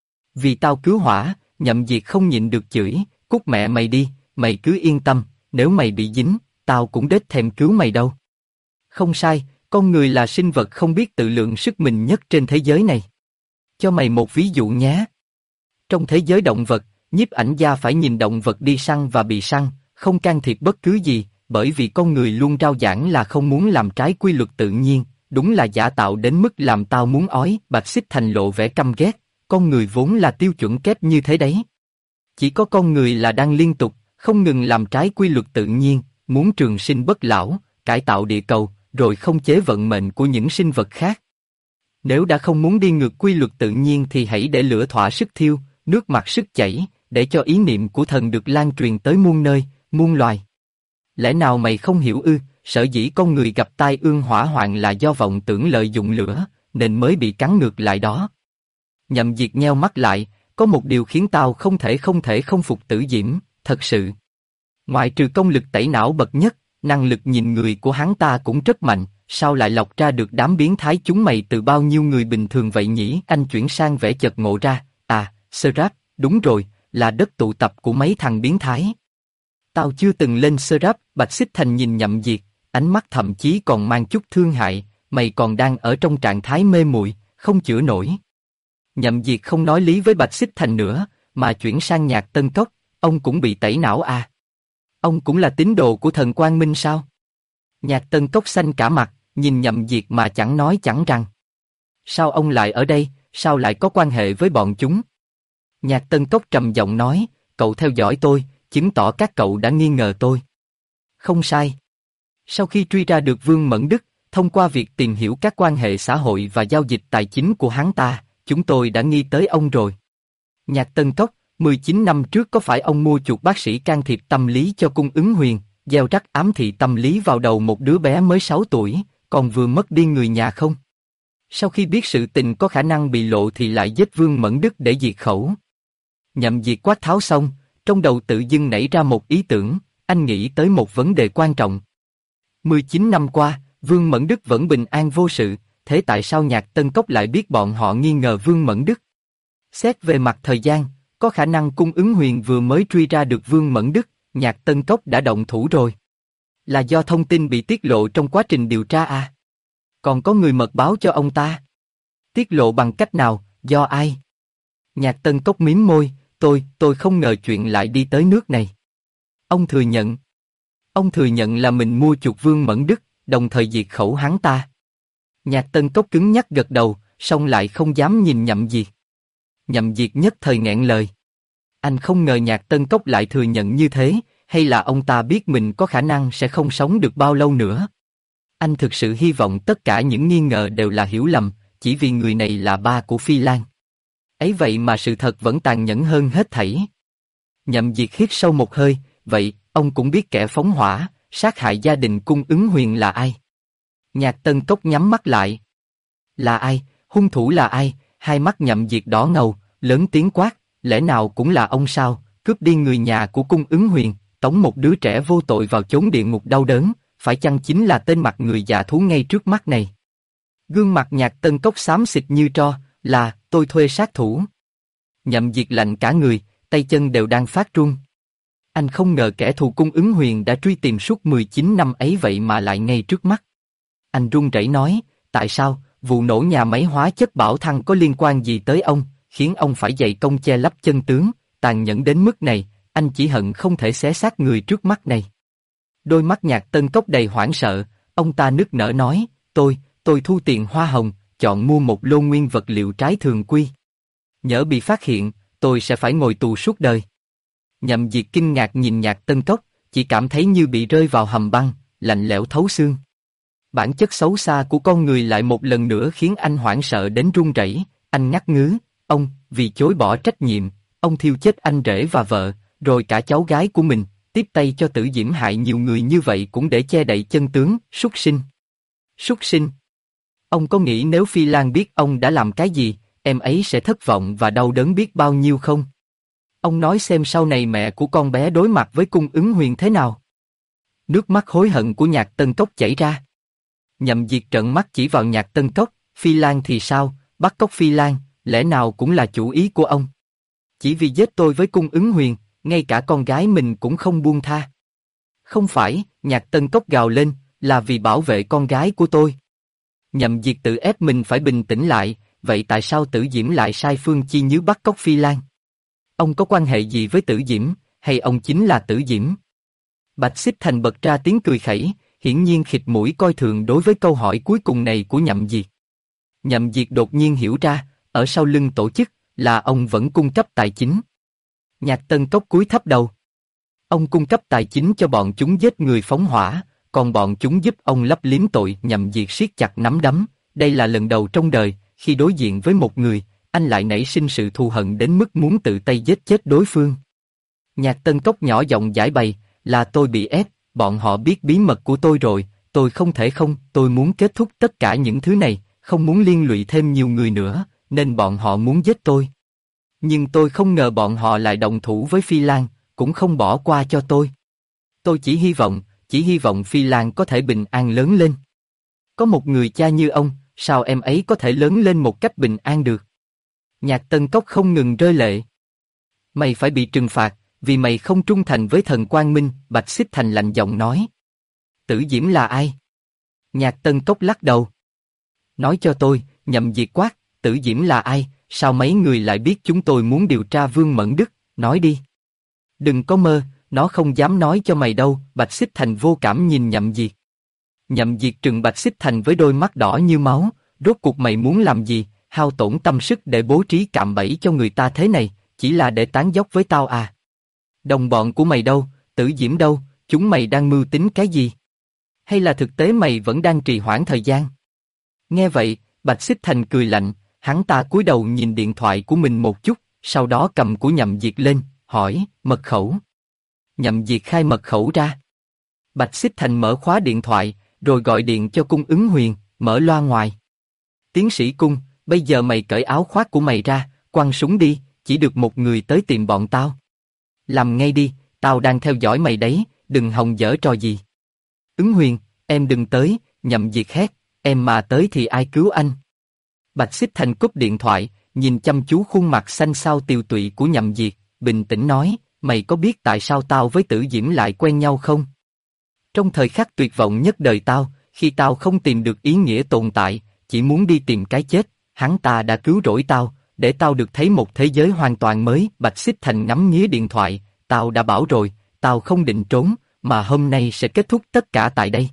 Vì tao cứu hỏa, Nhậm Diệt không nhịn được chửi, cút mẹ mày đi, mày cứ yên tâm, nếu mày bị dính, tao cũng đếch thèm cứu mày đâu. Không sai, con người là sinh vật không biết tự lượng sức mình nhất trên thế giới này. Cho mày một ví dụ nhé. Trong thế giới động vật, nhiếp ảnh gia phải nhìn động vật đi săn và bị săn, không can thiệp bất cứ gì, bởi vì con người luôn rao giảng là không muốn làm trái quy luật tự nhiên, đúng là giả tạo đến mức làm tao muốn ói. Bạch Xích Thành lộ vẻ căm ghét, con người vốn là tiêu chuẩn kép như thế đấy. Chỉ có con người là đang liên tục, không ngừng làm trái quy luật tự nhiên, muốn trường sinh bất lão, cải tạo địa cầu, rồi không chế vận mệnh của những sinh vật khác. Nếu đã không muốn đi ngược quy luật tự nhiên thì hãy để lửa thỏa sức thiêu, nước mặc sức chảy, để cho ý niệm của thần được lan truyền tới muôn nơi, muôn loài. Lẽ nào mày không hiểu ư? Sở dĩ con người gặp tai ương hỏa hoạn là do vọng tưởng lợi dụng lửa, nên mới bị cắn ngược lại đó. Nhậm Diệt nheo mắt lại, có một điều khiến tao không thể không phục Tử Diễm, thật sự. Ngoại trừ công lực tẩy não bậc nhất, năng lực nhìn người của hắn ta cũng rất mạnh, sao lại lọc ra được đám biến thái chúng mày từ bao nhiêu người bình thường vậy nhỉ? Anh chuyển sang vẻ chợt ngộ ra, Seraph, đúng rồi, là đất tụ tập của mấy thằng biến thái. Tao chưa từng lên Seraph. Bạch Xích Thành nhìn Nhậm Diệt, ánh mắt thậm chí còn mang chút thương hại, mày còn đang ở trong trạng thái mê muội, không chữa nổi. Nhậm Diệt không nói lý với Bạch Xích Thành nữa, mà chuyển sang Nhạc Tân Cốc, ông cũng bị tẩy não à? Ông cũng là tín đồ của thần Quang Minh sao? Nhạc Tân Cốc xanh cả mặt, nhìn Nhậm Diệt mà chẳng nói chẳng rằng. Sao ông lại ở đây, sao lại có quan hệ với bọn chúng? Nhạc Tân Cốc trầm giọng nói, cậu theo dõi tôi, chứng tỏ các cậu đã nghi ngờ tôi. Không sai. Sau khi truy ra được Vương Mẫn Đức, thông qua việc tìm hiểu các quan hệ xã hội và giao dịch tài chính của hắn ta, chúng tôi đã nghi tới ông rồi. Nhạc Tân Cốc, 19 năm trước có phải ông mua chuộc bác sĩ can thiệp tâm lý cho Cung Ứng Huyền, gieo rắc ám thị tâm lý vào đầu một đứa bé mới 6 tuổi, còn vừa mất đi người nhà không? Sau khi biết sự tình có khả năng bị lộ thì lại giết Vương Mẫn Đức để diệt khẩu. Nhậm Diệt quát tháo xong, trong đầu tự dưng nảy ra một ý tưởng, anh nghĩ tới một vấn đề quan trọng. 19 năm qua, Vương Mẫn Đức vẫn bình an vô sự, thế tại sao Nhạc Tân Cốc lại biết bọn họ nghi ngờ Vương Mẫn Đức? Xét về mặt thời gian, có khả năng Cung Ứng Huyền vừa mới truy ra được Vương Mẫn Đức, Nhạc Tân Cốc đã động thủ rồi. Là do thông tin bị tiết lộ trong quá trình điều tra à? Còn có người mật báo cho ông ta? Tiết lộ bằng cách nào, do ai? Nhạc Tân Cốc mím môi, tôi không ngờ chuyện lại đi tới nước này. Ông thừa nhận. Ông thừa nhận là mình mua chuộc Vương Mẫn Đức, đồng thời diệt khẩu hắn ta. Nhạc Tân Cốc cứng nhắc gật đầu, song lại không dám nhìn Nhậm Diệt. Nhậm Diệt nhất thời nghẹn lời. Anh không ngờ Nhạc Tân Cốc lại thừa nhận như thế, hay là ông ta biết mình có khả năng sẽ không sống được bao lâu nữa. Anh thực sự hy vọng tất cả những nghi ngờ đều là hiểu lầm, chỉ vì người này là ba của Phi Lan. Ấy vậy mà sự thật vẫn tàn nhẫn hơn hết thảy. Nhậm Diệt hít sâu một hơi, vậy, ông cũng biết kẻ phóng hỏa, sát hại gia đình Cung Ứng Huyền là ai? Nhạc Tân Cốc nhắm mắt lại. Là ai? Hung thủ là ai? Hai mắt Nhậm Diệt đỏ ngầu, lớn tiếng quát, lẽ nào cũng là ông sao? Cướp đi người nhà của Cung Ứng Huyền, tống một đứa trẻ vô tội vào chốn địa ngục đau đớn, phải chăng chính là tên mặt người dạ thú ngay trước mắt này? Gương mặt Nhạc Tân Cốc xám xịt như tro, là, tôi thuê sát thủ. Nhậm Diệt lạnh cả người, tay chân đều đang phát run. Anh không ngờ kẻ thù Cung Ứng Huyền đã truy tìm suốt 19 năm ấy vậy mà lại ngay trước mắt. Anh run rẩy nói, tại sao, vụ nổ nhà máy hóa chất Bảo Thăng có liên quan gì tới ông, khiến ông phải dày công che lấp chân tướng, tàn nhẫn đến mức này, anh chỉ hận không thể xé xác người trước mắt này. Đôi mắt Nhạc Tân Cốc đầy hoảng sợ, ông ta nức nở nói, tôi thu tiền hoa hồng, chọn mua một lô nguyên vật liệu trái thường quy. Nhỡ bị phát hiện, tôi sẽ phải ngồi tù suốt đời. Nhậm Diệt kinh ngạc nhìn Nhạc Tân Cốc, chỉ cảm thấy như bị rơi vào hầm băng, lạnh lẽo thấu xương. Bản chất xấu xa của con người lại một lần nữa khiến anh hoảng sợ đến run rẩy. Anh ngắt ngứ, ông, vì chối bỏ trách nhiệm, ông thiêu chết anh rể và vợ, rồi cả cháu gái của mình, tiếp tay cho Tử Diễm hại nhiều người như vậy cũng để che đậy chân tướng, súc sinh. Súc sinh. Ông có nghĩ nếu Phi Lan biết ông đã làm cái gì, em ấy sẽ thất vọng và đau đớn biết bao nhiêu không? Ông nói xem sau này mẹ của con bé đối mặt với Cung Ứng Huyền thế nào? Nước mắt hối hận của Nhạc Tân Cốc chảy ra. Nhậm Diệt trợn mắt chỉ vào Nhạc Tân Cốc, Phi Lan thì sao, bắt cóc Phi Lan, lẽ nào cũng là chủ ý của ông? Chỉ vì giết tôi với Cung Ứng Huyền, ngay cả con gái mình cũng không buông tha. Không phải, Nhạc Tân Cốc gào lên, là vì bảo vệ con gái của tôi. Nhậm Diệt tự ép mình phải bình tĩnh lại, vậy tại sao Tử Diễm lại sai Phương Chi Nhứ bắt cóc Phi Lan? Ông có quan hệ gì với Tử Diễm, hay ông chính là Tử Diễm? Bạch Xích Thành bật ra tiếng cười khẩy, hiển nhiên khịt mũi coi thường đối với câu hỏi cuối cùng này của Nhậm Diệt. Nhậm Diệt đột nhiên hiểu ra, ở sau lưng tổ chức, là ông vẫn cung cấp tài chính. Nhạc Tân Cốc cúi thấp đầu. Ông cung cấp tài chính cho bọn chúng giết người phóng hỏa, còn bọn chúng giúp ông lấp liếm tội. Nhậm Diệt siết chặt nắm đấm, đây là lần đầu trong đời, khi đối diện với một người, anh lại nảy sinh sự thù hận đến mức muốn tự tay giết chết đối phương. Nhạc Tân Cốc nhỏ giọng giải bày, là tôi bị ép, bọn họ biết bí mật của tôi rồi, tôi không thể không, tôi muốn kết thúc tất cả những thứ này, không muốn liên lụy thêm nhiều người nữa, nên bọn họ muốn giết tôi. Nhưng tôi không ngờ bọn họ lại đồng thủ với Phi Lan, cũng không bỏ qua cho tôi. Tôi chỉ hy vọng Phi Lan có thể bình an lớn lên. Có một người cha như ông, sao em ấy có thể lớn lên một cách bình an được? Nhạc Tân Cốc không ngừng rơi lệ. Mày phải bị trừng phạt, vì mày không trung thành với thần Quang Minh, Bạch Xích Thành lạnh giọng nói. Tử Diễm là ai? Nhạc Tân Cốc lắc đầu. Nói cho tôi, Nhậm Diệt quát, Tử Diễm là ai, sao mấy người lại biết chúng tôi muốn điều tra Vương Mẫn Đức, nói đi. Đừng có mơ, nó không dám nói cho mày đâu, Bạch Xích Thành vô cảm nhìn Nhậm Diệt. Nhậm Diệt trừng Bạch Xích Thành với đôi mắt đỏ như máu, rốt cuộc mày muốn làm gì, hao tổn tâm sức để bố trí cạm bẫy cho người ta thế này, chỉ là để tán dóc với tao à? Đồng bọn của mày đâu, Tử Diễm đâu, chúng mày đang mưu tính cái gì? Hay là thực tế mày vẫn đang trì hoãn thời gian? Nghe vậy, Bạch Xích Thành cười lạnh, hắn ta cúi đầu nhìn điện thoại của mình một chút, sau đó cầm của Nhậm Diệt lên, hỏi, mật khẩu. Nhậm Diệt khai mật khẩu ra. Bạch Xích Thành mở khóa điện thoại, rồi gọi điện cho Cung Ứng Huyền, mở loa ngoài. Tiến sĩ Cung, bây giờ mày cởi áo khoác của mày ra, quăng súng đi, chỉ được một người tới tìm bọn tao. Làm ngay đi, tao đang theo dõi mày đấy, đừng hòng giở trò gì. Ứng Huyền, em đừng tới, Nhậm Diệt hét, em mà tới thì ai cứu anh? Bạch Xích Thành cúp điện thoại, nhìn chăm chú khuôn mặt xanh xao tiều tụy của Nhậm Diệt, bình tĩnh nói, mày có biết tại sao tao với Tử Diễm lại quen nhau không? Trong thời khắc tuyệt vọng nhất đời tao, khi tao không tìm được ý nghĩa tồn tại, chỉ muốn đi tìm cái chết, hắn ta đã cứu rỗi tao, để tao được thấy một thế giới hoàn toàn mới. Bạch Xích Thành ngắm nghía điện thoại, tao đã bảo rồi, tao không định trốn, mà hôm nay sẽ kết thúc tất cả tại đây.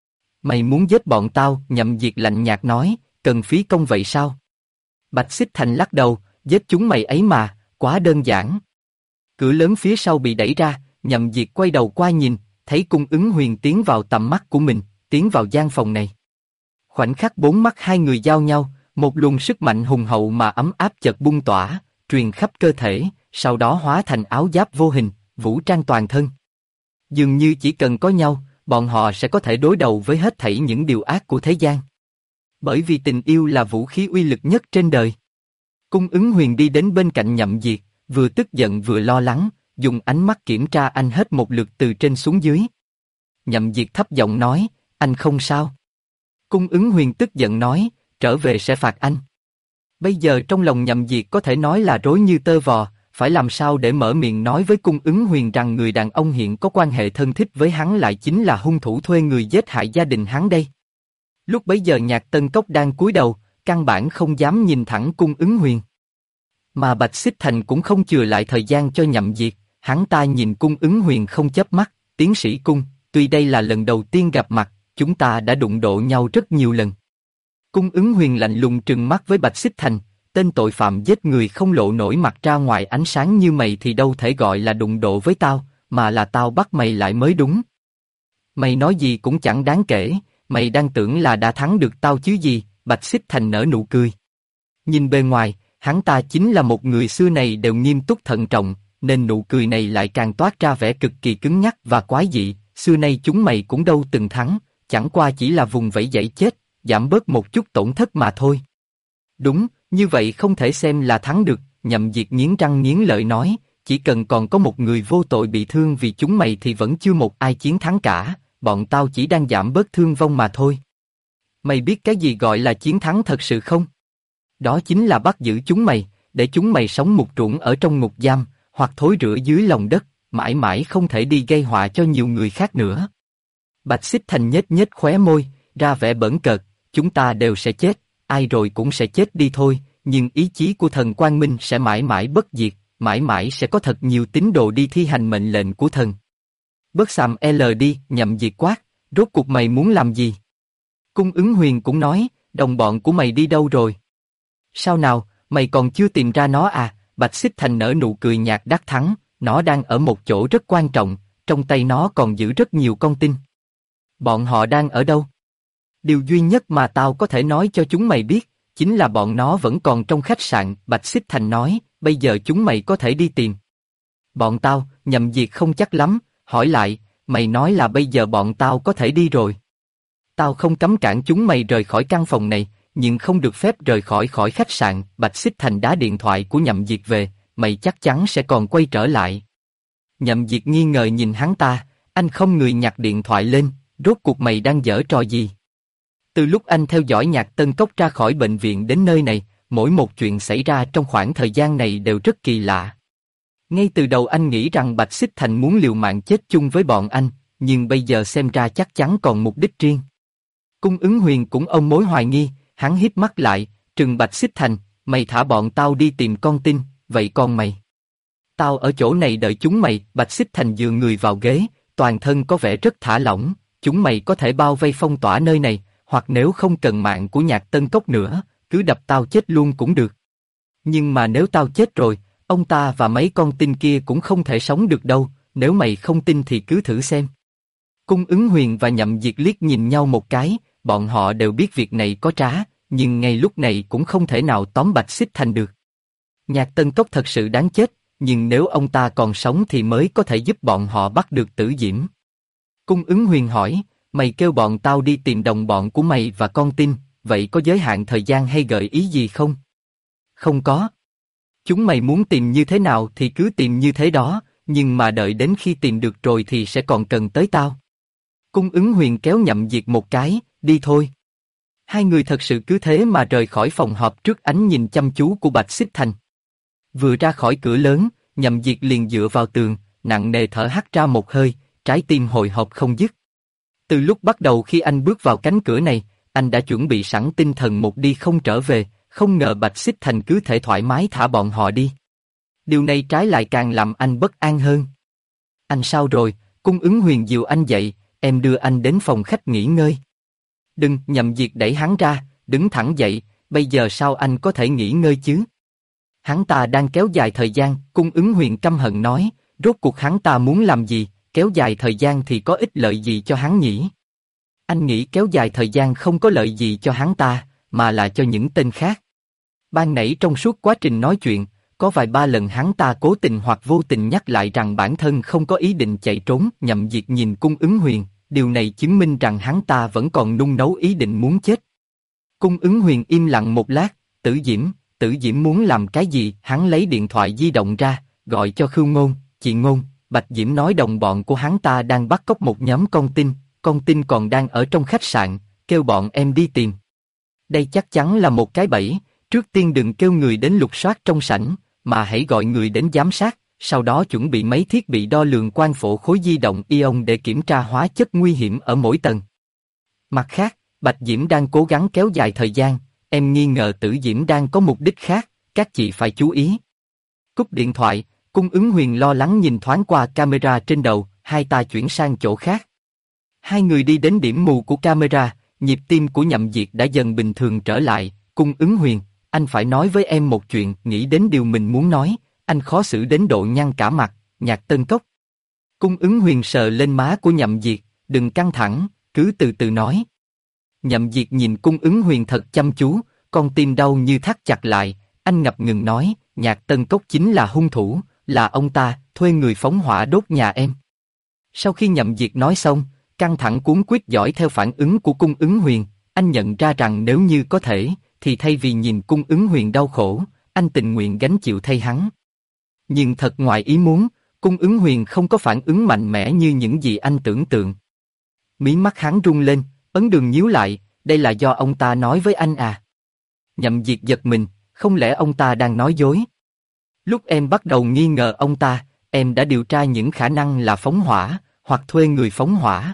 Mày muốn giết bọn tao, Nhậm Diệt lạnh nhạt nói, cần phí công vậy sao? Bạch Xích Thành lắc đầu, giết chúng mày ấy mà, quá đơn giản. Cửa lớn phía sau bị đẩy ra, Nhậm Diệt quay đầu qua nhìn, thấy Cung Ứng Huyền tiến vào tầm mắt của mình, tiến vào gian phòng này. Khoảnh khắc bốn mắt hai người giao nhau, một luồng sức mạnh hùng hậu mà ấm áp chợt bung tỏa, truyền khắp cơ thể, sau đó hóa thành áo giáp vô hình, vũ trang toàn thân. Dường như chỉ cần có nhau, bọn họ sẽ có thể đối đầu với hết thảy những điều ác của thế gian. Bởi vì tình yêu là vũ khí uy lực nhất trên đời. Cung Ứng Huyền đi đến bên cạnh Nhậm Diệt, vừa tức giận vừa lo lắng, dùng ánh mắt kiểm tra anh hết một lượt từ trên xuống dưới. Nhậm Diệt thấp giọng nói, anh không sao. Cung Ứng Huyền tức giận nói, trở về sẽ phạt anh. Bây giờ trong lòng Nhậm Diệt có thể nói là rối như tơ vò, phải làm sao để mở miệng nói với Cung Ứng Huyền rằng người đàn ông hiện có quan hệ thân thích với hắn lại chính là hung thủ thuê người giết hại gia đình hắn đây. Lúc bấy giờ Nhạc Tân Cốc đang cúi đầu, căn bản không dám nhìn thẳng Cung Ứng Huyền. Mà Bạch Xích Thành cũng không chừa lại thời gian cho Nhậm Diệt, hắn ta nhìn Cung Ứng Huyền không chớp mắt, tiến sĩ Cung, tuy đây là lần đầu tiên gặp mặt, chúng ta đã đụng độ nhau rất nhiều lần. Cung Ứng Huyền lạnh lùng trừng mắt với Bạch Xích Thành, tên tội phạm giết người không lộ nổi mặt ra ngoài ánh sáng như mày thì đâu thể gọi là đụng độ với tao, mà là tao bắt mày lại mới đúng. Mày nói gì cũng chẳng đáng kể, mày đang tưởng là đã thắng được tao chứ gì, Bạch Xích Thành nở nụ cười. Nhìn bề ngoài, hắn ta chính là một người xưa này đều nghiêm túc thận trọng, nên nụ cười này lại càng toát ra vẻ cực kỳ cứng nhắc và quái dị, xưa nay chúng mày cũng đâu từng thắng, chẳng qua chỉ là vùng vẫy dãy chết, giảm bớt một chút tổn thất mà thôi. Đúng, như vậy không thể xem là thắng được, Nhậm Diệt nghiến răng nghiến lợi nói, chỉ cần còn có một người vô tội bị thương vì chúng mày thì vẫn chưa một ai chiến thắng cả, bọn tao chỉ đang giảm bớt thương vong mà thôi. Mày biết cái gì gọi là chiến thắng thật sự không? Đó chính là bắt giữ chúng mày, để chúng mày sống mục ruỗng ở trong ngục giam, hoặc thối rữa dưới lòng đất, mãi mãi không thể đi gây họa cho nhiều người khác nữa. Bạch Xích Thành nhếch nhếch khóe môi, ra vẻ bỡn cợt, chúng ta đều sẽ chết, ai rồi cũng sẽ chết đi thôi, nhưng ý chí của thần Quang Minh sẽ mãi mãi bất diệt, mãi mãi sẽ có thật nhiều tín đồ đi thi hành mệnh lệnh của thần. Bớt xàm L đi, Nhậm Diệt quát, rốt cuộc mày muốn làm gì? Cung Ứng Huyền cũng nói, đồng bọn của mày đi đâu rồi? Sao nào, mày còn chưa tìm ra nó à? Bạch Xích Thành nở nụ cười nhạt đắc thắng, nó đang ở một chỗ rất quan trọng, trong tay nó còn giữ rất nhiều con tin. Bọn họ đang ở đâu? Điều duy nhất mà tao có thể nói cho chúng mày biết, chính là bọn nó vẫn còn trong khách sạn, Bạch Xích Thành nói, bây giờ chúng mày có thể đi tìm. Bọn tao, Nhậm Diệt không chắc lắm, hỏi lại, mày nói là bây giờ bọn tao có thể đi rồi. Tao không cấm cản chúng mày rời khỏi căn phòng này, nhưng không được phép rời khỏi khách sạn, Bạch Xích Thành đá điện thoại của Nhậm Diệt về, mày chắc chắn sẽ còn quay trở lại. Nhậm Diệt nghi ngờ nhìn hắn ta, anh không người nhặt điện thoại lên, rốt cuộc mày đang giở trò gì? Từ lúc anh theo dõi Nhạc Tân Cốc ra khỏi bệnh viện đến nơi này, mỗi một chuyện xảy ra trong khoảng thời gian này đều rất kỳ lạ. Ngay từ đầu anh nghĩ rằng Bạch Xích Thành muốn liều mạng chết chung với bọn anh, nhưng bây giờ xem ra chắc chắn còn mục đích riêng. Cung Ứng Huyền cũng ôm mối hoài nghi, hắn híp mắt lại, trừng Bạch Xích Thành, mày thả bọn tao đi tìm con tin, vậy còn mày? Tao ở chỗ này đợi chúng mày, Bạch Xích Thành dựa người vào ghế, toàn thân có vẻ rất thả lỏng, chúng mày có thể bao vây phong tỏa nơi này, hoặc nếu không cần mạng của Nhạc Tân Cốc nữa, cứ đập tao chết luôn cũng được. Nhưng mà nếu tao chết rồi, ông ta và mấy con tin kia cũng không thể sống được đâu, nếu mày không tin thì cứ thử xem. Cung Ứng Huyền và Nhậm Diệt liếc nhìn nhau một cái, bọn họ đều biết việc này có trá, nhưng ngay lúc này cũng không thể nào tóm Bạch Xích Thành được. Nhạc Tân Cốc thật sự đáng chết, nhưng nếu ông ta còn sống thì mới có thể giúp bọn họ bắt được Tử Diễm. Cung Ứng Huyền hỏi, mày kêu bọn tao đi tìm đồng bọn của mày và con tin, vậy có giới hạn thời gian hay gợi ý gì không? Không có. Chúng mày muốn tìm như thế nào thì cứ tìm như thế đó, nhưng mà đợi đến khi tìm được rồi thì sẽ còn cần tới tao. Cung Ứng Huyền kéo Nhậm Diệt một cái, đi thôi. Hai người thật sự cứ thế mà rời khỏi phòng họp trước ánh nhìn chăm chú của Bạch Xích Thành. Vừa ra khỏi cửa lớn, Nhậm Diệt liền dựa vào tường, nặng nề thở hắt ra một hơi, trái tim hồi hộp không dứt. Từ lúc bắt đầu khi anh bước vào cánh cửa này, anh đã chuẩn bị sẵn tinh thần một đi không trở về, không ngờ Bạch Xích Thành cứ thể thoải mái thả bọn họ đi. Điều này trái lại càng làm anh bất an hơn. Anh sao rồi? Cung Ứng Huyền dìu anh dậy, em đưa anh đến phòng khách nghỉ ngơi. Đừng, Nhậm Diệt đẩy hắn ra, đứng thẳng dậy, bây giờ sao anh có thể nghỉ ngơi chứ? Hắn ta đang kéo dài thời gian, Cung Ứng Huyền căm hận nói, rốt cuộc hắn ta muốn làm gì, kéo dài thời gian thì có ích lợi gì cho hắn nhỉ? Anh nghĩ kéo dài thời gian không có lợi gì cho hắn ta, mà là cho những tên khác. Ban nãy trong suốt quá trình nói chuyện, có vài ba lần hắn ta cố tình hoặc vô tình nhắc lại rằng bản thân không có ý định chạy trốn. Nhậm Diệt nhìn Cung Ứng Huyền, điều này chứng minh rằng hắn ta vẫn còn nung nấu ý định muốn chết. Cung Ứng Huyền im lặng một lát, Tử Diễm muốn làm cái gì? Hắn lấy điện thoại di động ra, gọi cho Khưu Ngôn, chị Ngôn, Bạch Diễm nói đồng bọn của hắn ta đang bắt cóc một nhóm con tin còn đang ở trong khách sạn, kêu bọn em đi tìm. Đây chắc chắn là một cái bẫy, trước tiên đừng kêu người đến lục soát trong sảnh, mà hãy gọi người đến giám sát, sau đó chuẩn bị mấy thiết bị đo lường quang phổ khối di động ion để kiểm tra hóa chất nguy hiểm ở mỗi tầng. Mặt khác, Bạch Diễm đang cố gắng kéo dài thời gian, em nghi ngờ Tử Diễm đang có mục đích khác, các chị phải chú ý. Cúp điện thoại, Cung Ứng Huyền lo lắng nhìn thoáng qua camera trên đầu, hai ta chuyển sang chỗ khác. Hai người đi đến điểm mù của camera, nhịp tim của Nhậm Diệt đã dần bình thường trở lại. Cung Ứng Huyền, anh phải nói với em một chuyện, nghĩ đến điều mình muốn nói, anh khó xử đến độ nhăn cả mặt. Nhạc Tân Cốc. Cung Ứng Huyền sờ lên má của Nhậm Diệt, đừng căng thẳng, cứ từ từ nói. Nhậm Diệt nhìn Cung Ứng Huyền thật chăm chú, con tim đau như thắt chặt lại, anh ngập ngừng nói, Nhạc Tân Cốc chính là hung thủ, là ông ta thuê người phóng hỏa đốt nhà em. Sau khi Nhậm Diệt nói xong, căng thẳng cuống quýt dõi theo phản ứng của Cung Ứng Huyền, anh nhận ra rằng nếu như có thể, thì thay vì nhìn Cung Ứng Huyền đau khổ, anh tình nguyện gánh chịu thay hắn. Nhưng thật ngoài ý muốn, Cung Ứng Huyền không có phản ứng mạnh mẽ như những gì anh tưởng tượng. Mí mắt hắn rung lên, ấn đường nhíu lại, đây là do ông ta nói với anh à? Nhậm Diệt giật mình, không lẽ ông ta đang nói dối? Lúc em bắt đầu nghi ngờ ông ta, em đã điều tra những khả năng là phóng hỏa, hoặc thuê người phóng hỏa.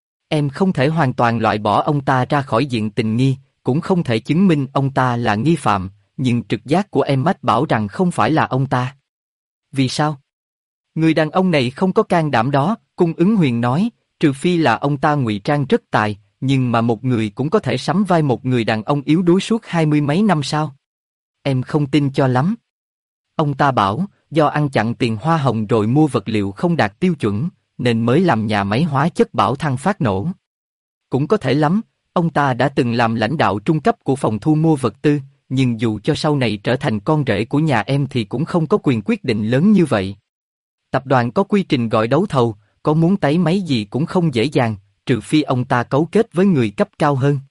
Em không thể hoàn toàn loại bỏ ông ta ra khỏi diện tình nghi, cũng không thể chứng minh ông ta là nghi phạm, nhưng trực giác của em mách bảo rằng không phải là ông ta. Vì sao? Người đàn ông này không có can đảm đó, Cung Ứng Huyền nói, trừ phi là ông ta ngụy trang rất tài, nhưng mà một người cũng có thể sắm vai một người đàn ông yếu đuối suốt 20 mấy năm sao? Em không tin cho lắm. Ông ta bảo, do ăn chặn tiền hoa hồng rồi mua vật liệu không đạt tiêu chuẩn, nên mới làm nhà máy hóa chất Bảo Thăng phát nổ. Cũng có thể lắm, ông ta đã từng làm lãnh đạo trung cấp của phòng thu mua vật tư, nhưng dù cho sau này trở thành con rể của nhà em thì cũng không có quyền quyết định lớn như vậy. Tập đoàn có quy trình gọi đấu thầu, có muốn tấy máy gì cũng không dễ dàng, trừ phi ông ta cấu kết với người cấp cao hơn.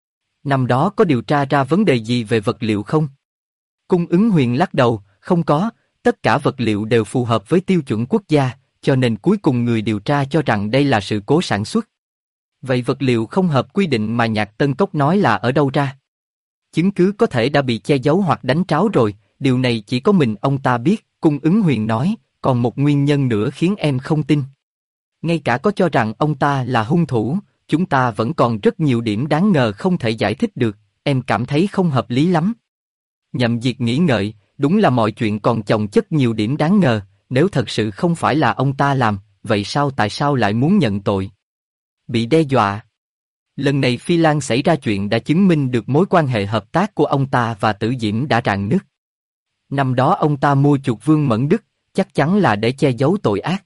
Năm đó có điều tra ra vấn đề gì về vật liệu không? Cung Ứng Huyền lắc đầu, không có, tất cả vật liệu đều phù hợp với tiêu chuẩn quốc gia, cho nên cuối cùng người điều tra cho rằng đây là sự cố sản xuất. Vậy vật liệu không hợp quy định mà Nhạc Tân Cốc nói là ở đâu ra? Chứng cứ có thể đã bị che giấu hoặc đánh tráo rồi, điều này chỉ có mình ông ta biết, Cung Ứng Huyền nói, còn một nguyên nhân nữa khiến em không tin. Ngay cả có cho rằng ông ta là hung thủ, chúng ta vẫn còn rất nhiều điểm đáng ngờ không thể giải thích được, em cảm thấy không hợp lý lắm. Nhậm Diệt nghĩ ngợi, đúng là mọi chuyện còn chồng chất nhiều điểm đáng ngờ, nếu thật sự không phải là ông ta làm, vậy tại sao lại muốn nhận tội? Bị đe dọa. Lần này Phi Lan xảy ra chuyện đã chứng minh được mối quan hệ hợp tác của ông ta và Tử Diễm đã rạn nứt. Năm đó ông ta mua chuộc Vương Mẫn Đức, chắc chắn là để che giấu tội ác.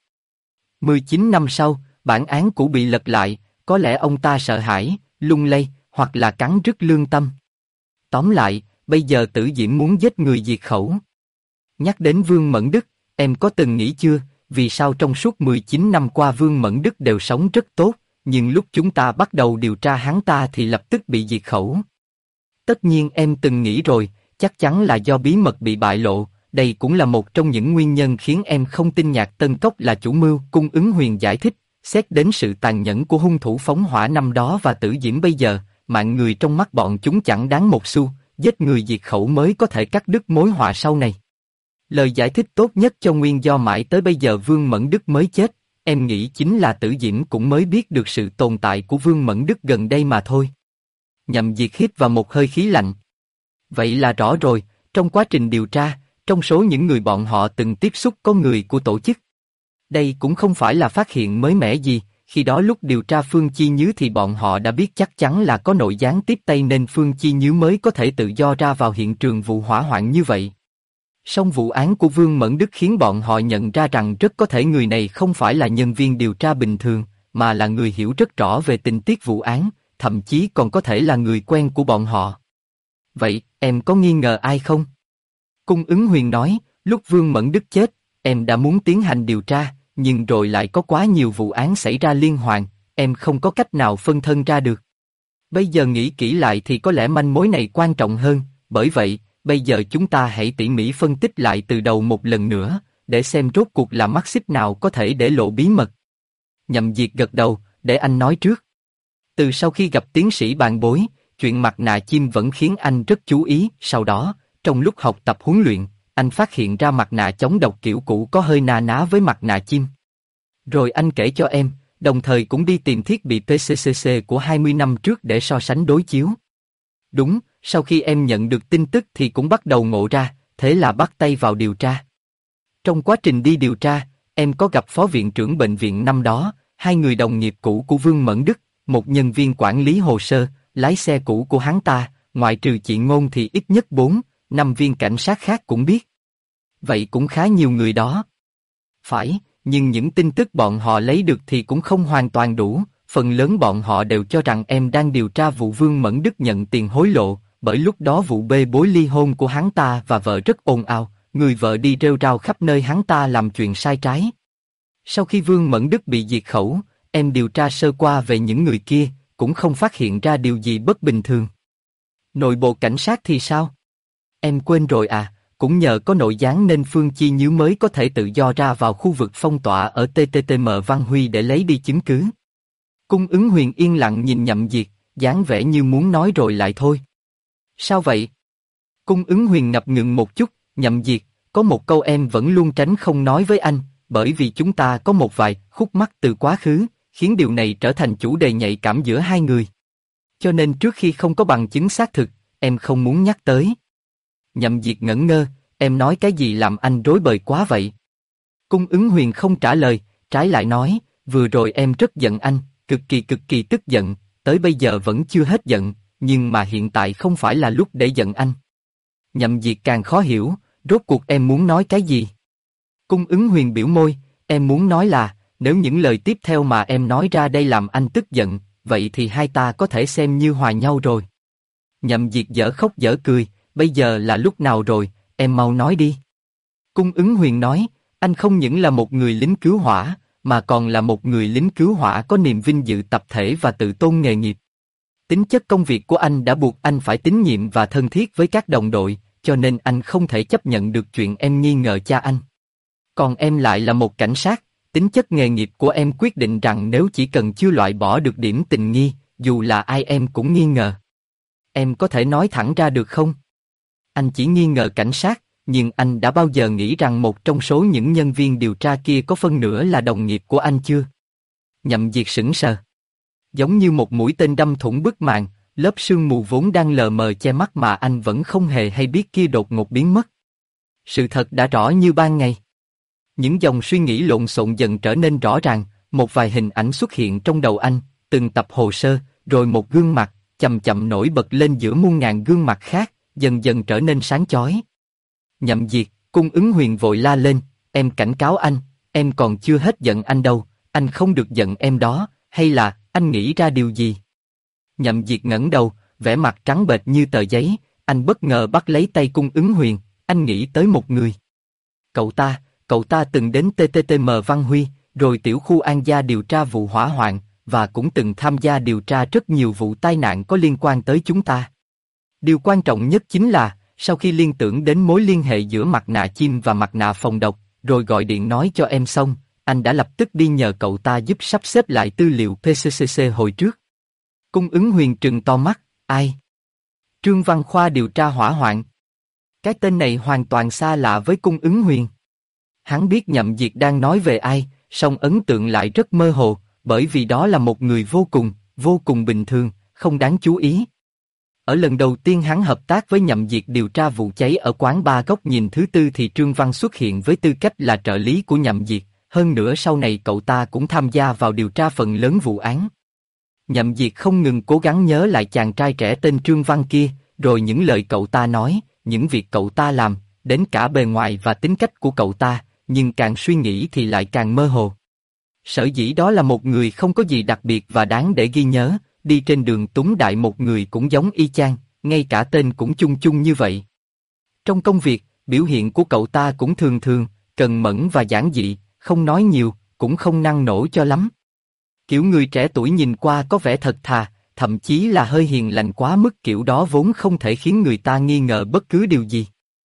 19 năm sau, bản án cũ bị lật lại, có lẽ ông ta sợ hãi, lung lay, hoặc là cắn rứt lương tâm. Tóm lại, bây giờ Tử Diễm muốn giết người diệt khẩu. Nhắc đến Vương Mẫn Đức, em có từng nghĩ chưa, vì sao trong suốt 19 năm qua Vương Mẫn Đức đều sống rất tốt, nhưng lúc chúng ta bắt đầu điều tra hắn ta thì lập tức bị diệt khẩu? Tất nhiên em từng nghĩ rồi, chắc chắn là do bí mật bị bại lộ, đây cũng là một trong những nguyên nhân khiến em không tin Nhạc Tân Cốc là chủ mưu. Cung Ứng Huyền giải thích, xét đến sự tàn nhẫn của hung thủ phóng hỏa năm đó và Tử Diễm bây giờ, mạng người trong mắt bọn chúng chẳng đáng một xu, giết người diệt khẩu mới có thể cắt đứt mối họa sau này. Lời giải thích tốt nhất cho nguyên do mãi tới bây giờ Vương Mẫn Đức mới chết, em nghĩ chính là Tử Diễm cũng mới biết được sự tồn tại của Vương Mẫn Đức gần đây mà thôi. Nhậm Diệt hít vào một hơi khí lạnh. Vậy là rõ rồi, trong quá trình điều tra, trong số những người bọn họ từng tiếp xúc có người của tổ chức. Đây cũng không phải là phát hiện mới mẻ gì, khi đó lúc điều tra Phương Chi Nhứ thì bọn họ đã biết chắc chắn là có nội gián tiếp tay nên Phương Chi Nhứ mới có thể tự do ra vào hiện trường vụ hỏa hoạn như vậy. Song vụ án của Vương Mẫn Đức khiến bọn họ nhận ra rằng rất có thể người này không phải là nhân viên điều tra bình thường, mà là người hiểu rất rõ về tình tiết vụ án, thậm chí còn có thể là người quen của bọn họ. Vậy, em có nghi ngờ ai không? Cung Ứng Huyền nói, lúc Vương Mẫn Đức chết, em đã muốn tiến hành điều tra, nhưng rồi lại có quá nhiều vụ án xảy ra liên hoàn, em không có cách nào phân thân ra được. Bây giờ nghĩ kỹ lại thì có lẽ manh mối này quan trọng hơn, bởi vậy, bây giờ chúng ta hãy tỉ mỉ phân tích lại từ đầu một lần nữa, để xem rốt cuộc là mắt xích nào có thể để lộ bí mật. Nhậm Diệt gật đầu, để anh nói trước. Từ sau khi gặp tiến sĩ Bàn Bối, chuyện mặt nạ chim vẫn khiến anh rất chú ý. Sau đó, trong lúc học tập huấn luyện, anh phát hiện ra mặt nạ chống độc kiểu cũ có hơi na ná với mặt nạ chim. Rồi anh kể cho em, đồng thời cũng đi tìm thiết bị PCCC của 20 năm trước để so sánh đối chiếu. Đúng, sau khi em nhận được tin tức thì cũng bắt đầu ngộ ra, thế là bắt tay vào điều tra. Trong quá trình đi điều tra, em có gặp phó viện trưởng bệnh viện năm đó, hai người đồng nghiệp cũ của Vương Mẫn Đức, một nhân viên quản lý hồ sơ, lái xe cũ của hắn ta, ngoại trừ chị Ngôn thì ít nhất 4, 5 viên cảnh sát khác cũng biết. Vậy cũng khá nhiều người đó. Phải, nhưng những tin tức bọn họ lấy được thì cũng không hoàn toàn đủ, phần lớn bọn họ đều cho rằng em đang điều tra vụ Vương Mẫn Đức nhận tiền hối lộ, bởi lúc đó vụ bê bối ly hôn của hắn ta và vợ rất ồn ào, người vợ đi rêu rao khắp nơi hắn ta làm chuyện sai trái. Sau khi Vương Mẫn Đức bị diệt khẩu, em điều tra sơ qua về những người kia, cũng không phát hiện ra điều gì bất bình thường. Nội bộ cảnh sát thì sao? Em quên rồi à, cũng nhờ có nội gián nên Phương Chi Nhứ mới có thể tự do ra vào khu vực phong tỏa ở TTTM Văn Huy để lấy đi chứng cứ. Cung Ứng Huyền yên lặng nhìn Nhậm Diệt, dáng vẻ như muốn nói rồi lại thôi. Sao vậy? Cung Ứng Huyền ngập ngừng một chút, Nhậm Diệt, có một câu em vẫn luôn tránh không nói với anh, bởi vì chúng ta có một vài khúc mắc từ quá khứ, khiến điều này trở thành chủ đề nhạy cảm giữa hai người. Cho nên trước khi không có bằng chứng xác thực, em không muốn nhắc tới. Nhậm Diệt ngẩn ngơ, em nói cái gì làm anh rối bời quá vậy? Cung Ứng Huyền không trả lời, trái lại nói, vừa rồi em rất giận anh, cực kỳ tức giận, tới bây giờ vẫn chưa hết giận, nhưng mà hiện tại không phải là lúc để giận anh. Nhậm Diệt càng khó hiểu, rốt cuộc em muốn nói cái gì? Cung Ứng Huyền biểu môi, em muốn nói là, nếu những lời tiếp theo mà em nói ra đây làm anh tức giận, vậy thì hai ta có thể xem như hòa nhau rồi. Nhậm Diệt dở khóc dở cười, bây giờ là lúc nào rồi, em mau nói đi. Cung Ứng Huyền nói, anh không những là một người lính cứu hỏa, mà còn là một người lính cứu hỏa có niềm vinh dự tập thể và tự tôn nghề nghiệp. Tính chất công việc của anh đã buộc anh phải tín nhiệm và thân thiết với các đồng đội, cho nên anh không thể chấp nhận được chuyện em nghi ngờ cha anh. Còn em lại là một cảnh sát, tính chất nghề nghiệp của em quyết định rằng nếu chỉ cần chưa loại bỏ được điểm tình nghi, dù là ai em cũng nghi ngờ. Em có thể nói thẳng ra được không? Anh chỉ nghi ngờ cảnh sát, nhưng anh đã bao giờ nghĩ rằng một trong số những nhân viên điều tra kia có phân nửa là đồng nghiệp của anh chưa? Nhậm Diệt sững sờ. Giống như một mũi tên đâm thủng bức màn, lớp sương mù vốn đang lờ mờ che mắt mà anh vẫn không hề hay biết kia đột ngột biến mất. Sự thật đã rõ như ban ngày. Những dòng suy nghĩ lộn xộn dần trở nên rõ ràng, một vài hình ảnh xuất hiện trong đầu anh, từng tập hồ sơ, rồi một gương mặt, chậm chậm nổi bật lên giữa muôn ngàn gương mặt khác, dần dần trở nên sáng chói. Nhậm Diệt, Cung Ứng Huyền vội la lên, em cảnh cáo anh, em còn chưa hết giận anh đâu, anh không được giận em đó, hay là, anh nghĩ ra điều gì? Nhậm Diệt ngẩng đầu, vẻ mặt trắng bệch như tờ giấy, anh bất ngờ bắt lấy tay Cung Ứng Huyền, anh nghĩ tới một người. Cậu ta từng đến TTTM Văn Huy, rồi tiểu khu An Gia điều tra vụ hỏa hoạn, và cũng từng tham gia điều tra rất nhiều vụ tai nạn có liên quan tới chúng ta. Điều quan trọng nhất chính là, sau khi liên tưởng đến mối liên hệ giữa mặt nạ chim và mặt nạ phòng độc, rồi gọi điện nói cho em xong, anh đã lập tức đi nhờ cậu ta giúp sắp xếp lại tư liệu PCCC hồi trước. Cung Ứng Huyền trừng to mắt, ai? Trương Văn Khoa điều tra hỏa hoạn. Cái tên này hoàn toàn xa lạ với Cung Ứng Huyền. Hắn biết Nhậm Diệt đang nói về ai, song ấn tượng lại rất mơ hồ, bởi vì đó là một người vô cùng bình thường, không đáng chú ý. Ở lần đầu tiên hắn hợp tác với Nhậm Diệt điều tra vụ cháy ở quán bar Góc Nhìn thứ tư thì Trương Văn xuất hiện với tư cách là trợ lý của Nhậm Diệt, hơn nữa sau này cậu ta cũng tham gia vào điều tra phần lớn vụ án. Nhậm Diệt không ngừng cố gắng nhớ lại chàng trai trẻ tên Trương Văn kia, rồi những lời cậu ta nói, những việc cậu ta làm, đến cả bề ngoài và tính cách của cậu ta, nhưng càng suy nghĩ thì lại càng mơ hồ. Sở dĩ đó là một người không có gì đặc biệt và đáng để ghi nhớ, đi trên đường túm đại một người cũng giống y chang, ngay cả tên cũng chung chung như vậy. Trong công việc, biểu hiện của cậu ta cũng thường thường, cần mẫn và giản dị, không nói nhiều, cũng không năng nổ cho lắm. Kiểu người trẻ tuổi nhìn qua có vẻ thật thà, thậm chí là hơi hiền lành quá mức, kiểu đó vốn không thể khiến người ta nghi ngờ bất cứ điều gì.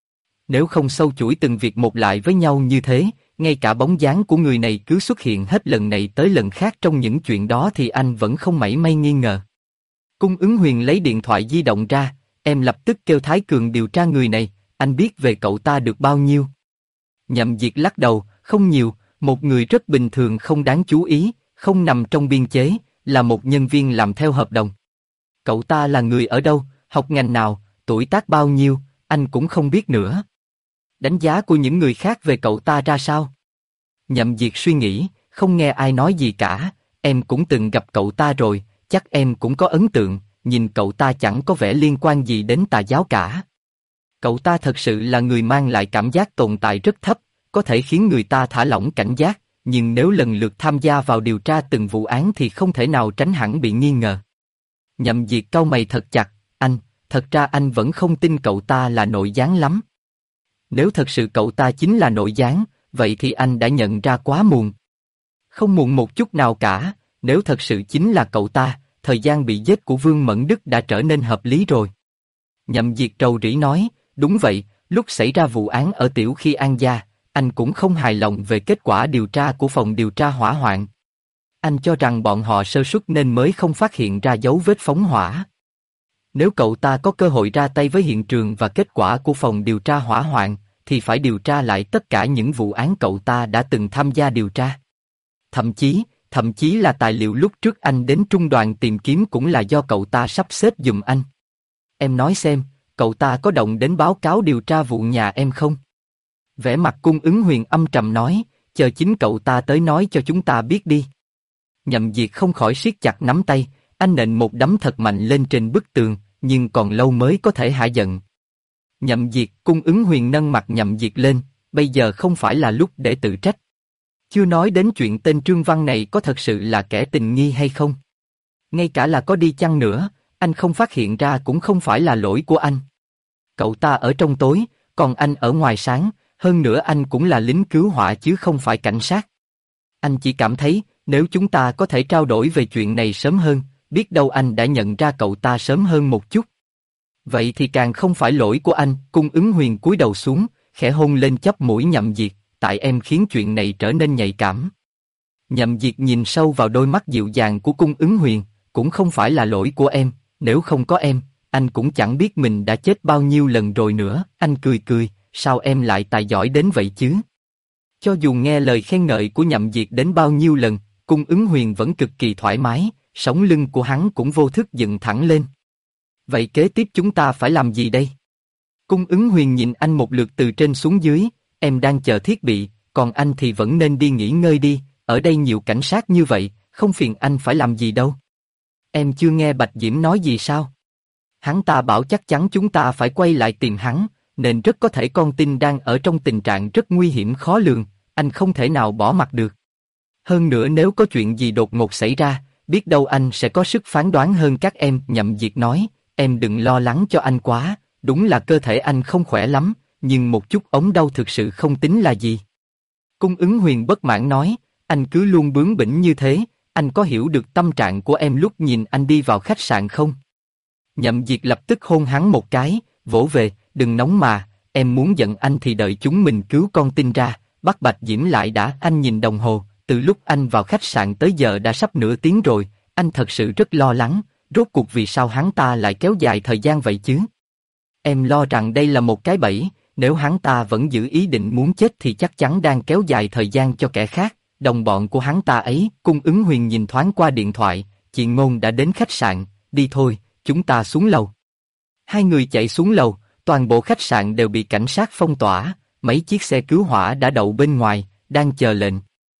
Nếu không sâu chuỗi từng việc một lại với nhau như thế, ngay cả bóng dáng của người này cứ xuất hiện hết lần này tới lần khác trong những chuyện đó thì anh vẫn không mảy may nghi ngờ. Cung Ứng Huyền lấy điện thoại di động ra, em lập tức kêu Thái Cường điều tra người này, anh biết về cậu ta được bao nhiêu? Nhậm Diệt lắc đầu, không nhiều, một người rất bình thường không đáng chú ý, không nằm trong biên chế, là một nhân viên làm theo hợp đồng. Cậu ta là người ở đâu, học ngành nào, tuổi tác bao nhiêu, anh cũng không biết nữa. Đánh giá của những người khác về cậu ta ra sao? Nhậm Diệt suy nghĩ, không nghe ai nói gì cả, em cũng từng gặp cậu ta rồi, chắc em cũng có ấn tượng, nhìn cậu ta chẳng có vẻ liên quan gì đến tà giáo cả. Cậu ta thật sự là người mang lại cảm giác tồn tại rất thấp, có thể khiến người ta thả lỏng cảnh giác, nhưng nếu lần lượt tham gia vào điều tra từng vụ án thì không thể nào tránh hẳn bị nghi ngờ. Nhậm Diệt cau mày thật chặt, thật ra anh vẫn không tin cậu ta là nội gián lắm. Nếu thật sự cậu ta chính là nội gián, vậy thì anh đã nhận ra quá muộn. Không muộn một chút nào cả, nếu thật sự chính là cậu ta, thời gian bị giết của Vương Mẫn Đức đã trở nên hợp lý rồi. Nhậm Diệt rầu rĩ nói, đúng vậy, lúc xảy ra vụ án ở Tiểu Khi An gia, anh cũng không hài lòng về kết quả điều tra của phòng điều tra hỏa hoạn. Anh cho rằng bọn họ sơ suất nên mới không phát hiện ra dấu vết phóng hỏa. Nếu cậu ta có cơ hội ra tay với hiện trường và kết quả của phòng điều tra hỏa hoạn, thì phải điều tra lại tất cả những vụ án cậu ta đã từng tham gia điều tra. Thậm chí là tài liệu lúc trước anh đến trung đoàn tìm kiếm cũng là do cậu ta sắp xếp giùm anh. Em nói xem, cậu ta có động đến báo cáo điều tra vụ nhà em không? Vẻ mặt Cung Ứng Huyền âm trầm nói, chờ chính cậu ta tới nói cho chúng ta biết đi. Nhậm Diệt không khỏi siết chặt nắm tay, anh nện một đấm thật mạnh lên trên bức tường, nhưng còn lâu mới có thể hạ giận. Nhậm Diệt, Cung Ứng Huyền nâng mặt Nhậm Diệt lên, bây giờ không phải là lúc để tự trách. Chưa nói đến chuyện tên Trương Văn này có thật sự là kẻ tình nghi hay không. Ngay cả là có đi chăng nữa, anh không phát hiện ra cũng không phải là lỗi của anh. Cậu ta ở trong tối, còn anh ở ngoài sáng, hơn nữa anh cũng là lính cứu hỏa chứ không phải cảnh sát. Anh chỉ cảm thấy, nếu chúng ta có thể trao đổi về chuyện này sớm hơn, biết đâu anh đã nhận ra cậu ta sớm hơn một chút. Vậy thì càng không phải lỗi của anh. Cung Ứng Huyền cúi đầu xuống, khẽ hôn lên chóp mũi Nhậm Diệt, tại em khiến chuyện này trở nên nhạy cảm. Nhậm Diệt nhìn sâu vào đôi mắt dịu dàng của Cung Ứng Huyền, cũng không phải là lỗi của em, nếu không có em, anh cũng chẳng biết mình đã chết bao nhiêu lần rồi nữa. Anh cười cười, sao em lại tài giỏi đến vậy chứ? Cho dù nghe lời khen ngợi của Nhậm Diệt đến bao nhiêu lần, Cung Ứng Huyền vẫn cực kỳ thoải mái, sống lưng của hắn cũng vô thức dựng thẳng lên. Vậy kế tiếp chúng ta phải làm gì đây? Cung Ứng Huyền nhìn anh một lượt từ trên xuống dưới, em đang chờ thiết bị, còn anh thì vẫn nên đi nghỉ ngơi đi, ở đây nhiều cảnh sát như vậy, không phiền anh phải làm gì đâu. Em chưa nghe Bạch Diễm nói gì sao? Hắn ta bảo chắc chắn chúng ta phải quay lại tìm hắn, nên rất có thể con tin đang ở trong tình trạng rất nguy hiểm khó lường, anh không thể nào bỏ mặc được. Hơn nữa nếu có chuyện gì đột ngột xảy ra, biết đâu anh sẽ có sức phán đoán hơn các em. Nhậm Diệt nói, em đừng lo lắng cho anh quá, đúng là cơ thể anh không khỏe lắm, nhưng một chút ống đau thực sự không tính là gì. Cung Ứng Huyền bất mãn nói, anh cứ luôn bướng bỉnh như thế, anh có hiểu được tâm trạng của em lúc nhìn anh đi vào khách sạn không? Nhậm Diệt lập tức hôn hắn một cái, vỗ về, đừng nóng mà, em muốn giận anh thì đợi chúng mình cứu con tin ra, bắt Bạch Diễm lại đã. Anh nhìn đồng hồ, từ lúc anh vào khách sạn tới giờ đã sắp nửa tiếng rồi, anh thật sự rất lo lắng, rốt cuộc vì sao hắn ta lại kéo dài thời gian vậy chứ? Em lo rằng đây là một cái bẫy, nếu hắn ta vẫn giữ ý định muốn chết thì chắc chắn đang kéo dài thời gian cho kẻ khác, đồng bọn của hắn ta ấy. Cung Ứng Huyền nhìn thoáng qua điện thoại, chị Ngôn đã đến khách sạn, đi thôi, chúng ta xuống lầu. Hai người chạy xuống lầu, toàn bộ khách sạn đều bị cảnh sát phong tỏa, mấy chiếc xe cứu hỏa đã đậu bên ngoài, đang chờ lệnh.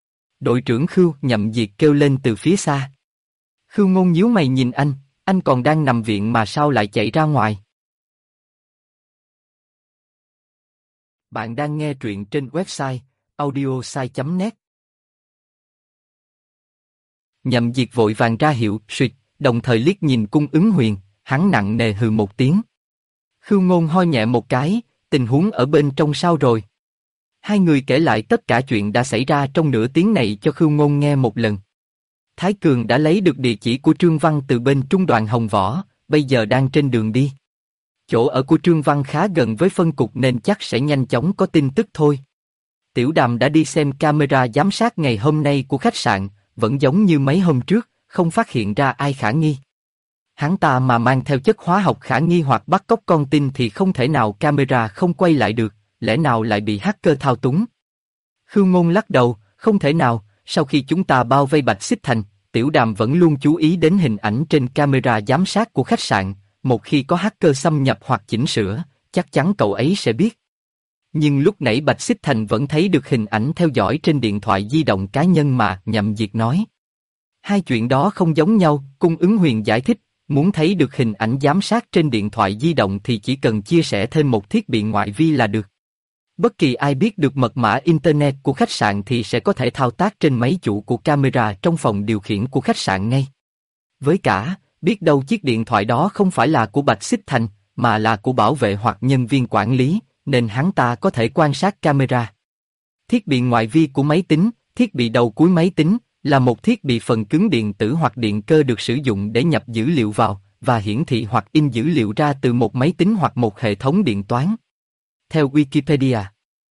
Đội trưởng Khưu, Nhậm Diệt kêu lên từ phía xa. Khưu Ngôn nhíu mày nhìn anh còn đang nằm viện mà sao lại chạy ra ngoài? Bạn đang nghe truyện trên website audiosai.net. Nhậm Diệt vội vàng ra hiệu, suýt, đồng thời liếc nhìn Cung Ứng Huyền, hắn nặng nề hừ một tiếng. Khưu Ngôn ho nhẹ một cái, tình huống ở bên trong sao rồi? Hai người kể lại tất cả chuyện đã xảy ra trong nửa tiếng này cho Khưu Ngôn nghe một lần. Thái Cường đã lấy được địa chỉ của Trương Văn từ bên trung đoàn Hồng Võ, bây giờ đang trên đường đi. Chỗ ở của Trương Văn khá gần với phân cục nên chắc sẽ nhanh chóng có tin tức thôi. Tiểu Đàm đã đi xem camera giám sát ngày hôm nay của khách sạn, vẫn giống như mấy hôm trước, không phát hiện ra ai khả nghi. Hắn ta mà mang theo chất hóa học khả nghi hoặc bắt cóc con tin thì không thể nào camera không quay lại được, lẽ nào lại bị hacker thao túng? Khưu Ngôn lắc đầu, không thể nào, sau khi chúng ta bao vây Bạch Xích Thành, Tiểu Đàm vẫn luôn chú ý đến hình ảnh trên camera giám sát của khách sạn, một khi có hacker xâm nhập hoặc chỉnh sửa, chắc chắn cậu ấy sẽ biết. Nhưng lúc nãy Bạch Xích Thành vẫn thấy được hình ảnh theo dõi trên điện thoại di động cá nhân mà, Nhậm Diệt nói. Hai chuyện đó không giống nhau, Cung Ứng Huyền giải thích, muốn thấy được hình ảnh giám sát trên điện thoại di động thì chỉ cần chia sẻ thêm một thiết bị ngoại vi là được. Bất kỳ ai biết được mật mã Internet của khách sạn thì sẽ có thể thao tác trên máy chủ của camera trong phòng điều khiển của khách sạn ngay. Với cả, biết đâu chiếc điện thoại đó không phải là của Bạch Xích Thành, mà là của bảo vệ hoặc nhân viên quản lý, nên hắn ta có thể quan sát camera. Thiết bị ngoại vi của máy tính, thiết bị đầu cuối máy tính, là một thiết bị phần cứng điện tử hoặc điện cơ được sử dụng để nhập dữ liệu vào, và hiển thị hoặc in dữ liệu ra từ một máy tính hoặc một hệ thống điện toán. Theo Wikipedia,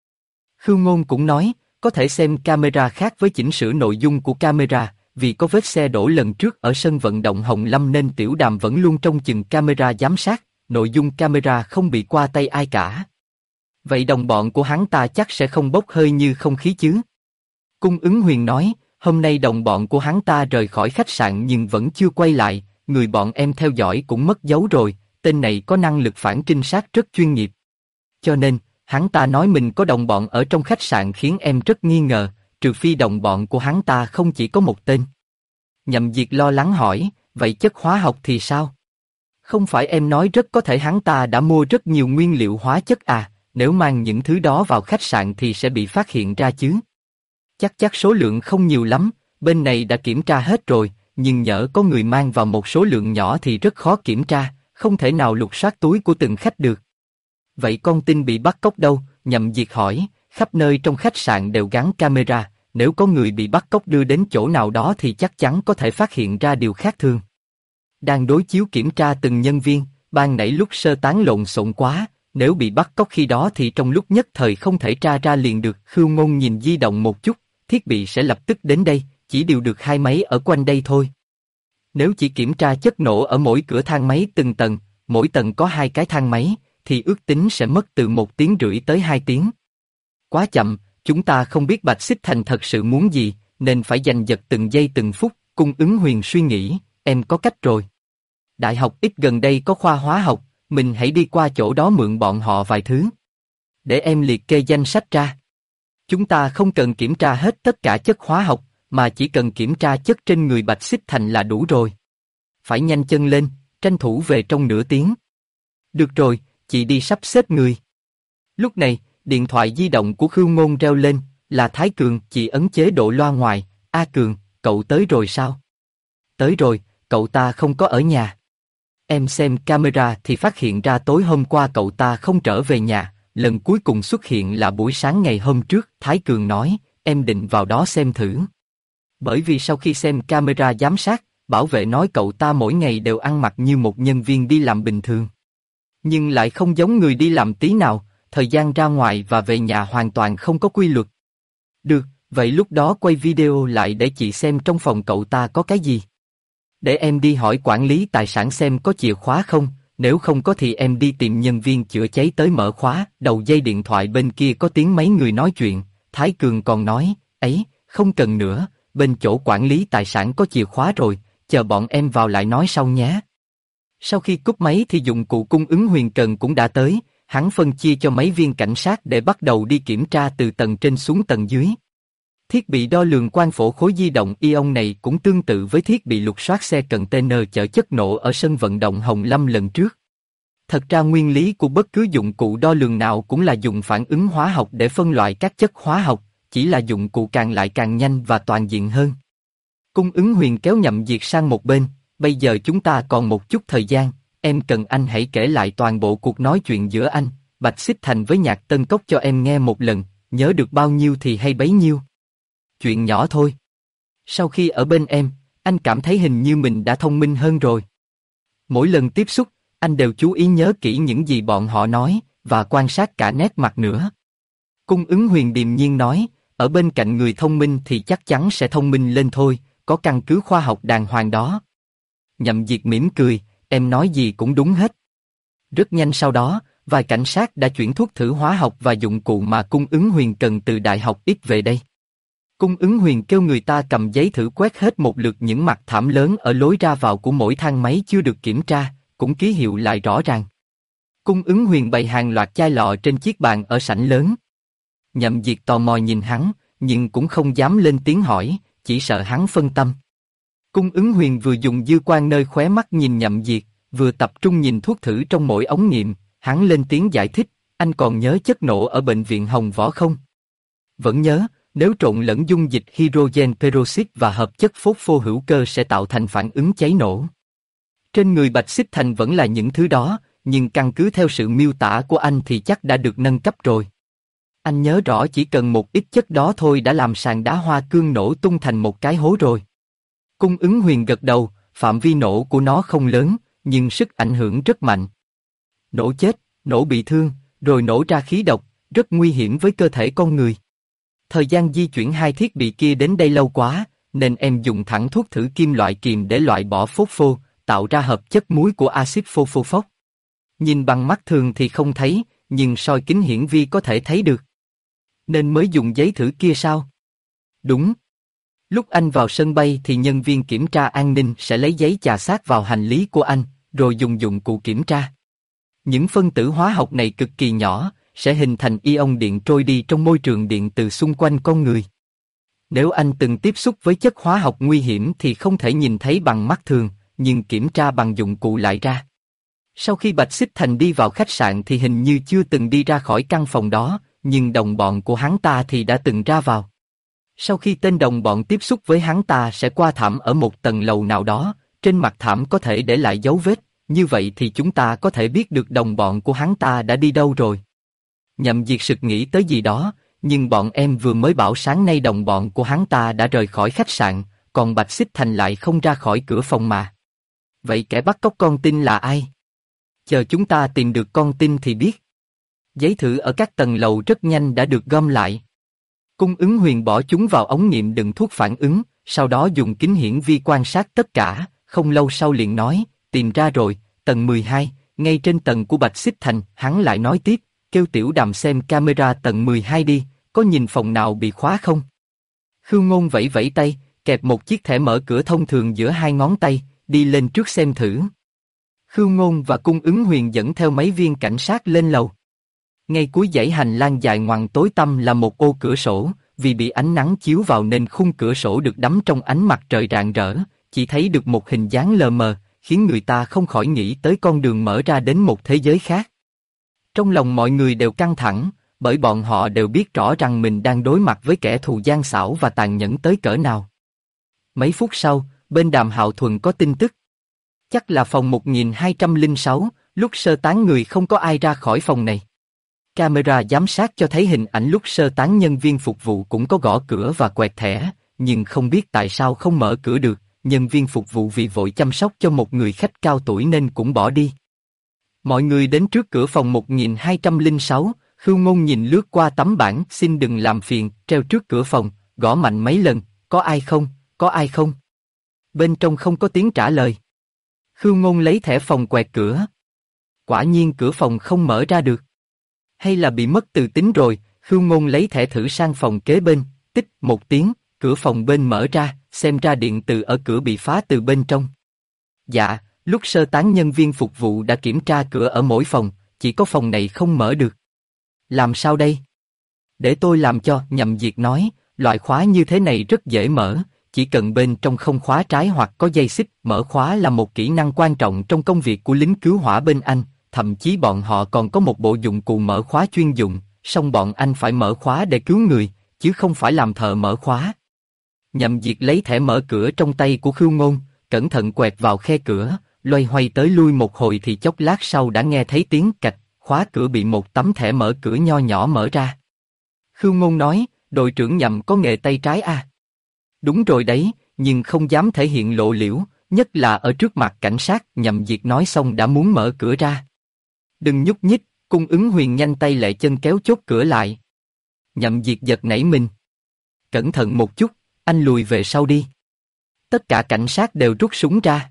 Khưu Ngôn cũng nói, có thể xem camera khác với chỉnh sửa nội dung của camera, vì có vết xe đổ lần trước ở sân vận động Hồng Lâm nên Tiểu Đàm vẫn luôn trông chừng camera giám sát, nội dung camera không bị qua tay ai cả. Vậy đồng bọn của hắn ta chắc sẽ không bốc hơi như không khí chứ? Cung Ứng Huyền nói, hôm nay đồng bọn của hắn ta rời khỏi khách sạn nhưng vẫn chưa quay lại, người bọn em theo dõi cũng mất dấu rồi, tên này có năng lực phản trinh sát rất chuyên nghiệp. Cho nên, hắn ta nói mình có đồng bọn ở trong khách sạn khiến em rất nghi ngờ, trừ phi đồng bọn của hắn ta không chỉ có một tên. Nhậm Diệt lo lắng hỏi, vậy chất hóa học thì sao? Không phải em nói rất có thể hắn ta đã mua rất nhiều nguyên liệu hóa chất à, nếu mang những thứ đó vào khách sạn thì sẽ bị phát hiện ra chứ? Chắc số lượng không nhiều lắm, bên này đã kiểm tra hết rồi, nhưng nhỡ có người mang vào một số lượng nhỏ thì rất khó kiểm tra, không thể nào lục soát túi của từng khách được. Vậy con tin bị bắt cóc đâu? Nhậm Diệt hỏi, khắp nơi trong khách sạn đều gắn camera, nếu có người bị bắt cóc đưa đến chỗ nào đó thì chắc chắn có thể phát hiện ra điều khác thường. Đang đối chiếu kiểm tra từng nhân viên, ban nãy lúc sơ tán lộn xộn quá, nếu bị bắt cóc khi đó thì trong lúc nhất thời không thể tra ra liền được. Khưu Ngôn nhìn di động một chút, thiết bị sẽ lập tức đến đây, chỉ điều được 2 máy ở quanh đây thôi. Nếu chỉ kiểm tra chất nổ ở mỗi cửa thang máy từng tầng, mỗi tầng có 2 cái thang máy, thì ước tính sẽ mất từ 1 tiếng rưỡi tới 2 tiếng. Quá chậm, chúng ta không biết Bạch Xích Thành thật sự muốn gì, nên phải giành giật từng giây từng phút. Cung Ứng Huyền suy nghĩ, em có cách rồi. Đại học X gần đây có khoa hóa học, mình hãy đi qua chỗ đó mượn bọn họ vài thứ. Để em liệt kê danh sách ra. Chúng ta không cần kiểm tra hết tất cả chất hóa học, mà chỉ cần kiểm tra chất trên người Bạch Xích Thành là đủ rồi. Phải nhanh chân lên, tranh thủ về trong nửa tiếng. Được rồi, chị đi sắp xếp người. Lúc này, điện thoại di động của Khưu Ngôn reo lên, là Thái Cường. Chị ấn chế độ loa ngoài, A Cường, cậu tới rồi sao? Tới rồi, cậu ta không có ở nhà. Em xem camera thì phát hiện ra tối hôm qua cậu ta không trở về nhà, lần cuối cùng xuất hiện là buổi sáng ngày hôm trước. Thái Cường nói, em định vào đó xem thử. Bởi vì sau khi xem camera giám sát, bảo vệ nói cậu ta mỗi ngày đều ăn mặc như một nhân viên đi làm bình thường. Nhưng lại không giống người đi làm tí nào, thời gian ra ngoài và về nhà hoàn toàn không có quy luật. Được, vậy lúc đó quay video lại để chị xem trong phòng cậu ta có cái gì. Để em đi hỏi quản lý tài sản xem có chìa khóa không, nếu không có thì em đi tìm nhân viên chữa cháy tới mở khóa. Đầu dây điện thoại bên kia có tiếng mấy người nói chuyện, Thái Cường còn nói, ấy, không cần nữa, bên chỗ quản lý tài sản có chìa khóa rồi, chờ bọn em vào lại nói sau nhé. Sau khi cúp máy thì dụng cụ Cung Ứng Huyền cần cũng đã tới, hắn phân chia cho mấy viên cảnh sát để bắt đầu đi kiểm tra từ tầng trên xuống tầng dưới. Thiết bị đo lường quang phổ khối di động ion này cũng tương tự với thiết bị lục soát xe container chở chất nổ ở sân vận động Hồng Lâm lần trước. Thật ra nguyên lý của bất cứ dụng cụ đo lường nào cũng là dùng phản ứng hóa học để phân loại các chất hóa học, chỉ là dụng cụ càng lại càng nhanh và toàn diện hơn. Cung Ứng Huyền kéo Nhậm Diệt sang một bên, bây giờ chúng ta còn một chút thời gian, em cần anh hãy kể lại toàn bộ cuộc nói chuyện giữa anh, Bạch Xích Thành với Nhạc Tân Cốc cho em nghe một lần, nhớ được bao nhiêu thì hay bấy nhiêu. Chuyện nhỏ thôi. Sau khi ở bên em, anh cảm thấy hình như mình đã thông minh hơn rồi. Mỗi lần tiếp xúc, Anh đều chú ý nhớ kỹ những gì bọn họ nói, và quan sát cả nét mặt nữa. Cung ứng huyền điềm nhiên nói, ở bên cạnh người thông minh thì chắc chắn sẽ thông minh lên thôi, có căn cứ khoa học đàng hoàng đó. Nhậm Diệt mỉm cười, em nói gì cũng đúng hết. Rất nhanh sau đó, vài cảnh sát đã chuyển thuốc thử hóa học và dụng cụ mà cung ứng huyền cần từ đại học X về đây. Cung ứng huyền kêu người ta cầm giấy thử quét hết một lượt những mặt thảm lớn ở lối ra vào của mỗi thang máy chưa được kiểm tra, cũng ký hiệu lại rõ ràng. Cung ứng huyền bày hàng loạt chai lọ trên chiếc bàn ở sảnh lớn. Nhậm Diệt tò mò nhìn hắn, nhưng cũng không dám lên tiếng hỏi, chỉ sợ hắn phân tâm. Cung ứng huyền vừa dùng dư quan nơi khóe mắt nhìn Nhậm Diệt, vừa tập trung nhìn thuốc thử trong mỗi ống nghiệm, hắn lên tiếng giải thích, anh còn nhớ chất nổ ở bệnh viện Hồng Võ không? Vẫn nhớ, nếu trộn lẫn dung dịch hydrogen peroxide và hợp chất phốt phô hữu cơ sẽ tạo thành phản ứng cháy nổ. Trên người Bạch Xích Thành vẫn là những thứ đó, nhưng căn cứ theo sự miêu tả của anh thì chắc đã được nâng cấp rồi. Anh nhớ rõ chỉ cần một ít chất đó thôi đã làm sàn đá hoa cương nổ tung thành một cái hố rồi. Cung ứng huyền gật đầu, phạm vi nổ của nó không lớn, nhưng sức ảnh hưởng rất mạnh. Nổ chết, nổ bị thương, rồi nổ ra khí độc, rất nguy hiểm với cơ thể con người. Thời gian di chuyển hai thiết bị kia đến đây lâu quá, nên em dùng thẳng thuốc thử kim loại kiềm để loại bỏ phốt phô, tạo ra hợp chất muối của axit phosphoric. Nhìn bằng mắt thường thì không thấy, nhưng soi kính hiển vi có thể thấy được. Nên mới dùng giấy thử kia sao? Đúng. Lúc anh vào sân bay thì nhân viên kiểm tra an ninh sẽ lấy giấy chà sát vào hành lý của anh, rồi dùng dụng cụ kiểm tra. Những phân tử hóa học này cực kỳ nhỏ, sẽ hình thành ion điện trôi đi trong môi trường điện từ xung quanh con người. Nếu anh từng tiếp xúc với chất hóa học nguy hiểm thì không thể nhìn thấy bằng mắt thường, nhưng kiểm tra bằng dụng cụ lại ra. Sau khi Bạch Xích Thành đi vào khách sạn thì hình như chưa từng đi ra khỏi căn phòng đó, nhưng đồng bọn của hắn ta thì đã từng ra vào. Sau khi tên đồng bọn tiếp xúc với hắn ta sẽ qua thảm ở một tầng lầu nào đó, trên mặt thảm có thể để lại dấu vết, như vậy thì chúng ta có thể biết được đồng bọn của hắn ta đã đi đâu rồi. Nhậm Diệt sực nghĩ tới gì đó, nhưng bọn em vừa mới bảo sáng nay đồng bọn của hắn ta đã rời khỏi khách sạn, còn Bạch Xích Thành lại không ra khỏi cửa phòng mà. Vậy kẻ bắt cóc con tin là ai? Chờ chúng ta tìm được con tin thì biết. Giấy thử ở các tầng lầu rất nhanh đã được gom lại. Cung ứng huyền bỏ chúng vào ống nghiệm đựng thuốc phản ứng, sau đó dùng kính hiển vi quan sát tất cả, không lâu sau liền nói, tìm ra rồi, tầng 12, ngay trên tầng của Bạch Xích Thành, hắn lại nói tiếp, kêu Tiểu Đàm xem camera tầng 12 đi, có nhìn phòng nào bị khóa không? Khưu Ngôn vẫy vẫy tay, kẹp một chiếc thẻ mở cửa thông thường giữa hai ngón tay, đi lên trước xem thử. Khưu Ngôn và cung ứng huyền dẫn theo mấy viên cảnh sát lên lầu. Ngay cuối dãy hành lang dài ngoằng tối tăm là một ô cửa sổ, vì bị ánh nắng chiếu vào nên khung cửa sổ được đắm trong ánh mặt trời rạng rỡ, chỉ thấy được một hình dáng lờ mờ, khiến người ta không khỏi nghĩ tới con đường mở ra đến một thế giới khác. Trong lòng mọi người đều căng thẳng, bởi bọn họ đều biết rõ rằng mình đang đối mặt với kẻ thù gian xảo và tàn nhẫn tới cỡ nào. Mấy phút sau, bên Đàm Hạo Thuần có tin tức. Chắc là phòng 1206, lúc sơ tán người không có ai ra khỏi phòng này. Camera giám sát cho thấy hình ảnh lúc sơ tán nhân viên phục vụ cũng có gõ cửa và quẹt thẻ, nhưng không biết tại sao không mở cửa được, nhân viên phục vụ vì vội chăm sóc cho một người khách cao tuổi nên cũng bỏ đi. Mọi người đến trước cửa phòng 1206, Khưu Ngôn nhìn lướt qua tấm bảng xin đừng làm phiền, treo trước cửa phòng, gõ mạnh mấy lần, có ai không, có ai không? Bên trong không có tiếng trả lời. Khưu Ngôn lấy thẻ phòng quẹt cửa. Quả nhiên cửa phòng không mở ra được. Hay là bị mất từ tính rồi, Khưu Ngôn lấy thẻ thử sang phòng kế bên, tích một tiếng, cửa phòng bên mở ra, xem ra điện từ ở cửa bị phá từ bên trong. Dạ, lúc sơ tán nhân viên phục vụ đã kiểm tra cửa ở mỗi phòng, chỉ có phòng này không mở được. Làm sao đây? Để tôi làm cho, Nhậm Diệt nói, loại khóa như thế này rất dễ mở, chỉ cần bên trong không khóa trái hoặc có dây xích, mở khóa là một kỹ năng quan trọng trong công việc của lính cứu hỏa bên Anh, thậm chí bọn họ còn có một bộ dụng cụ mở khóa chuyên dụng, song bọn anh phải mở khóa để cứu người, chứ không phải làm thợ mở khóa. Nhậm Diệt lấy thẻ mở cửa trong tay của Khưu Ngôn, cẩn thận quẹt vào khe cửa, loay hoay tới lui một hồi thì chốc lát sau đã nghe thấy tiếng cạch, khóa cửa bị một tấm thẻ mở cửa nho nhỏ mở ra. Khưu Ngôn nói, đội trưởng Nhậm có nghề tay trái à? Đúng rồi đấy, nhưng không dám thể hiện lộ liễu, nhất là ở trước mặt cảnh sát. Nhậm Diệt nói xong đã muốn mở cửa ra. Đừng nhúc nhích, Cung Ứng Huyền nhanh tay lẹ chân kéo chốt cửa lại. Nhậm Diệt giật nảy mình. Cẩn thận một chút, anh lùi về sau đi. Tất cả cảnh sát đều rút súng ra.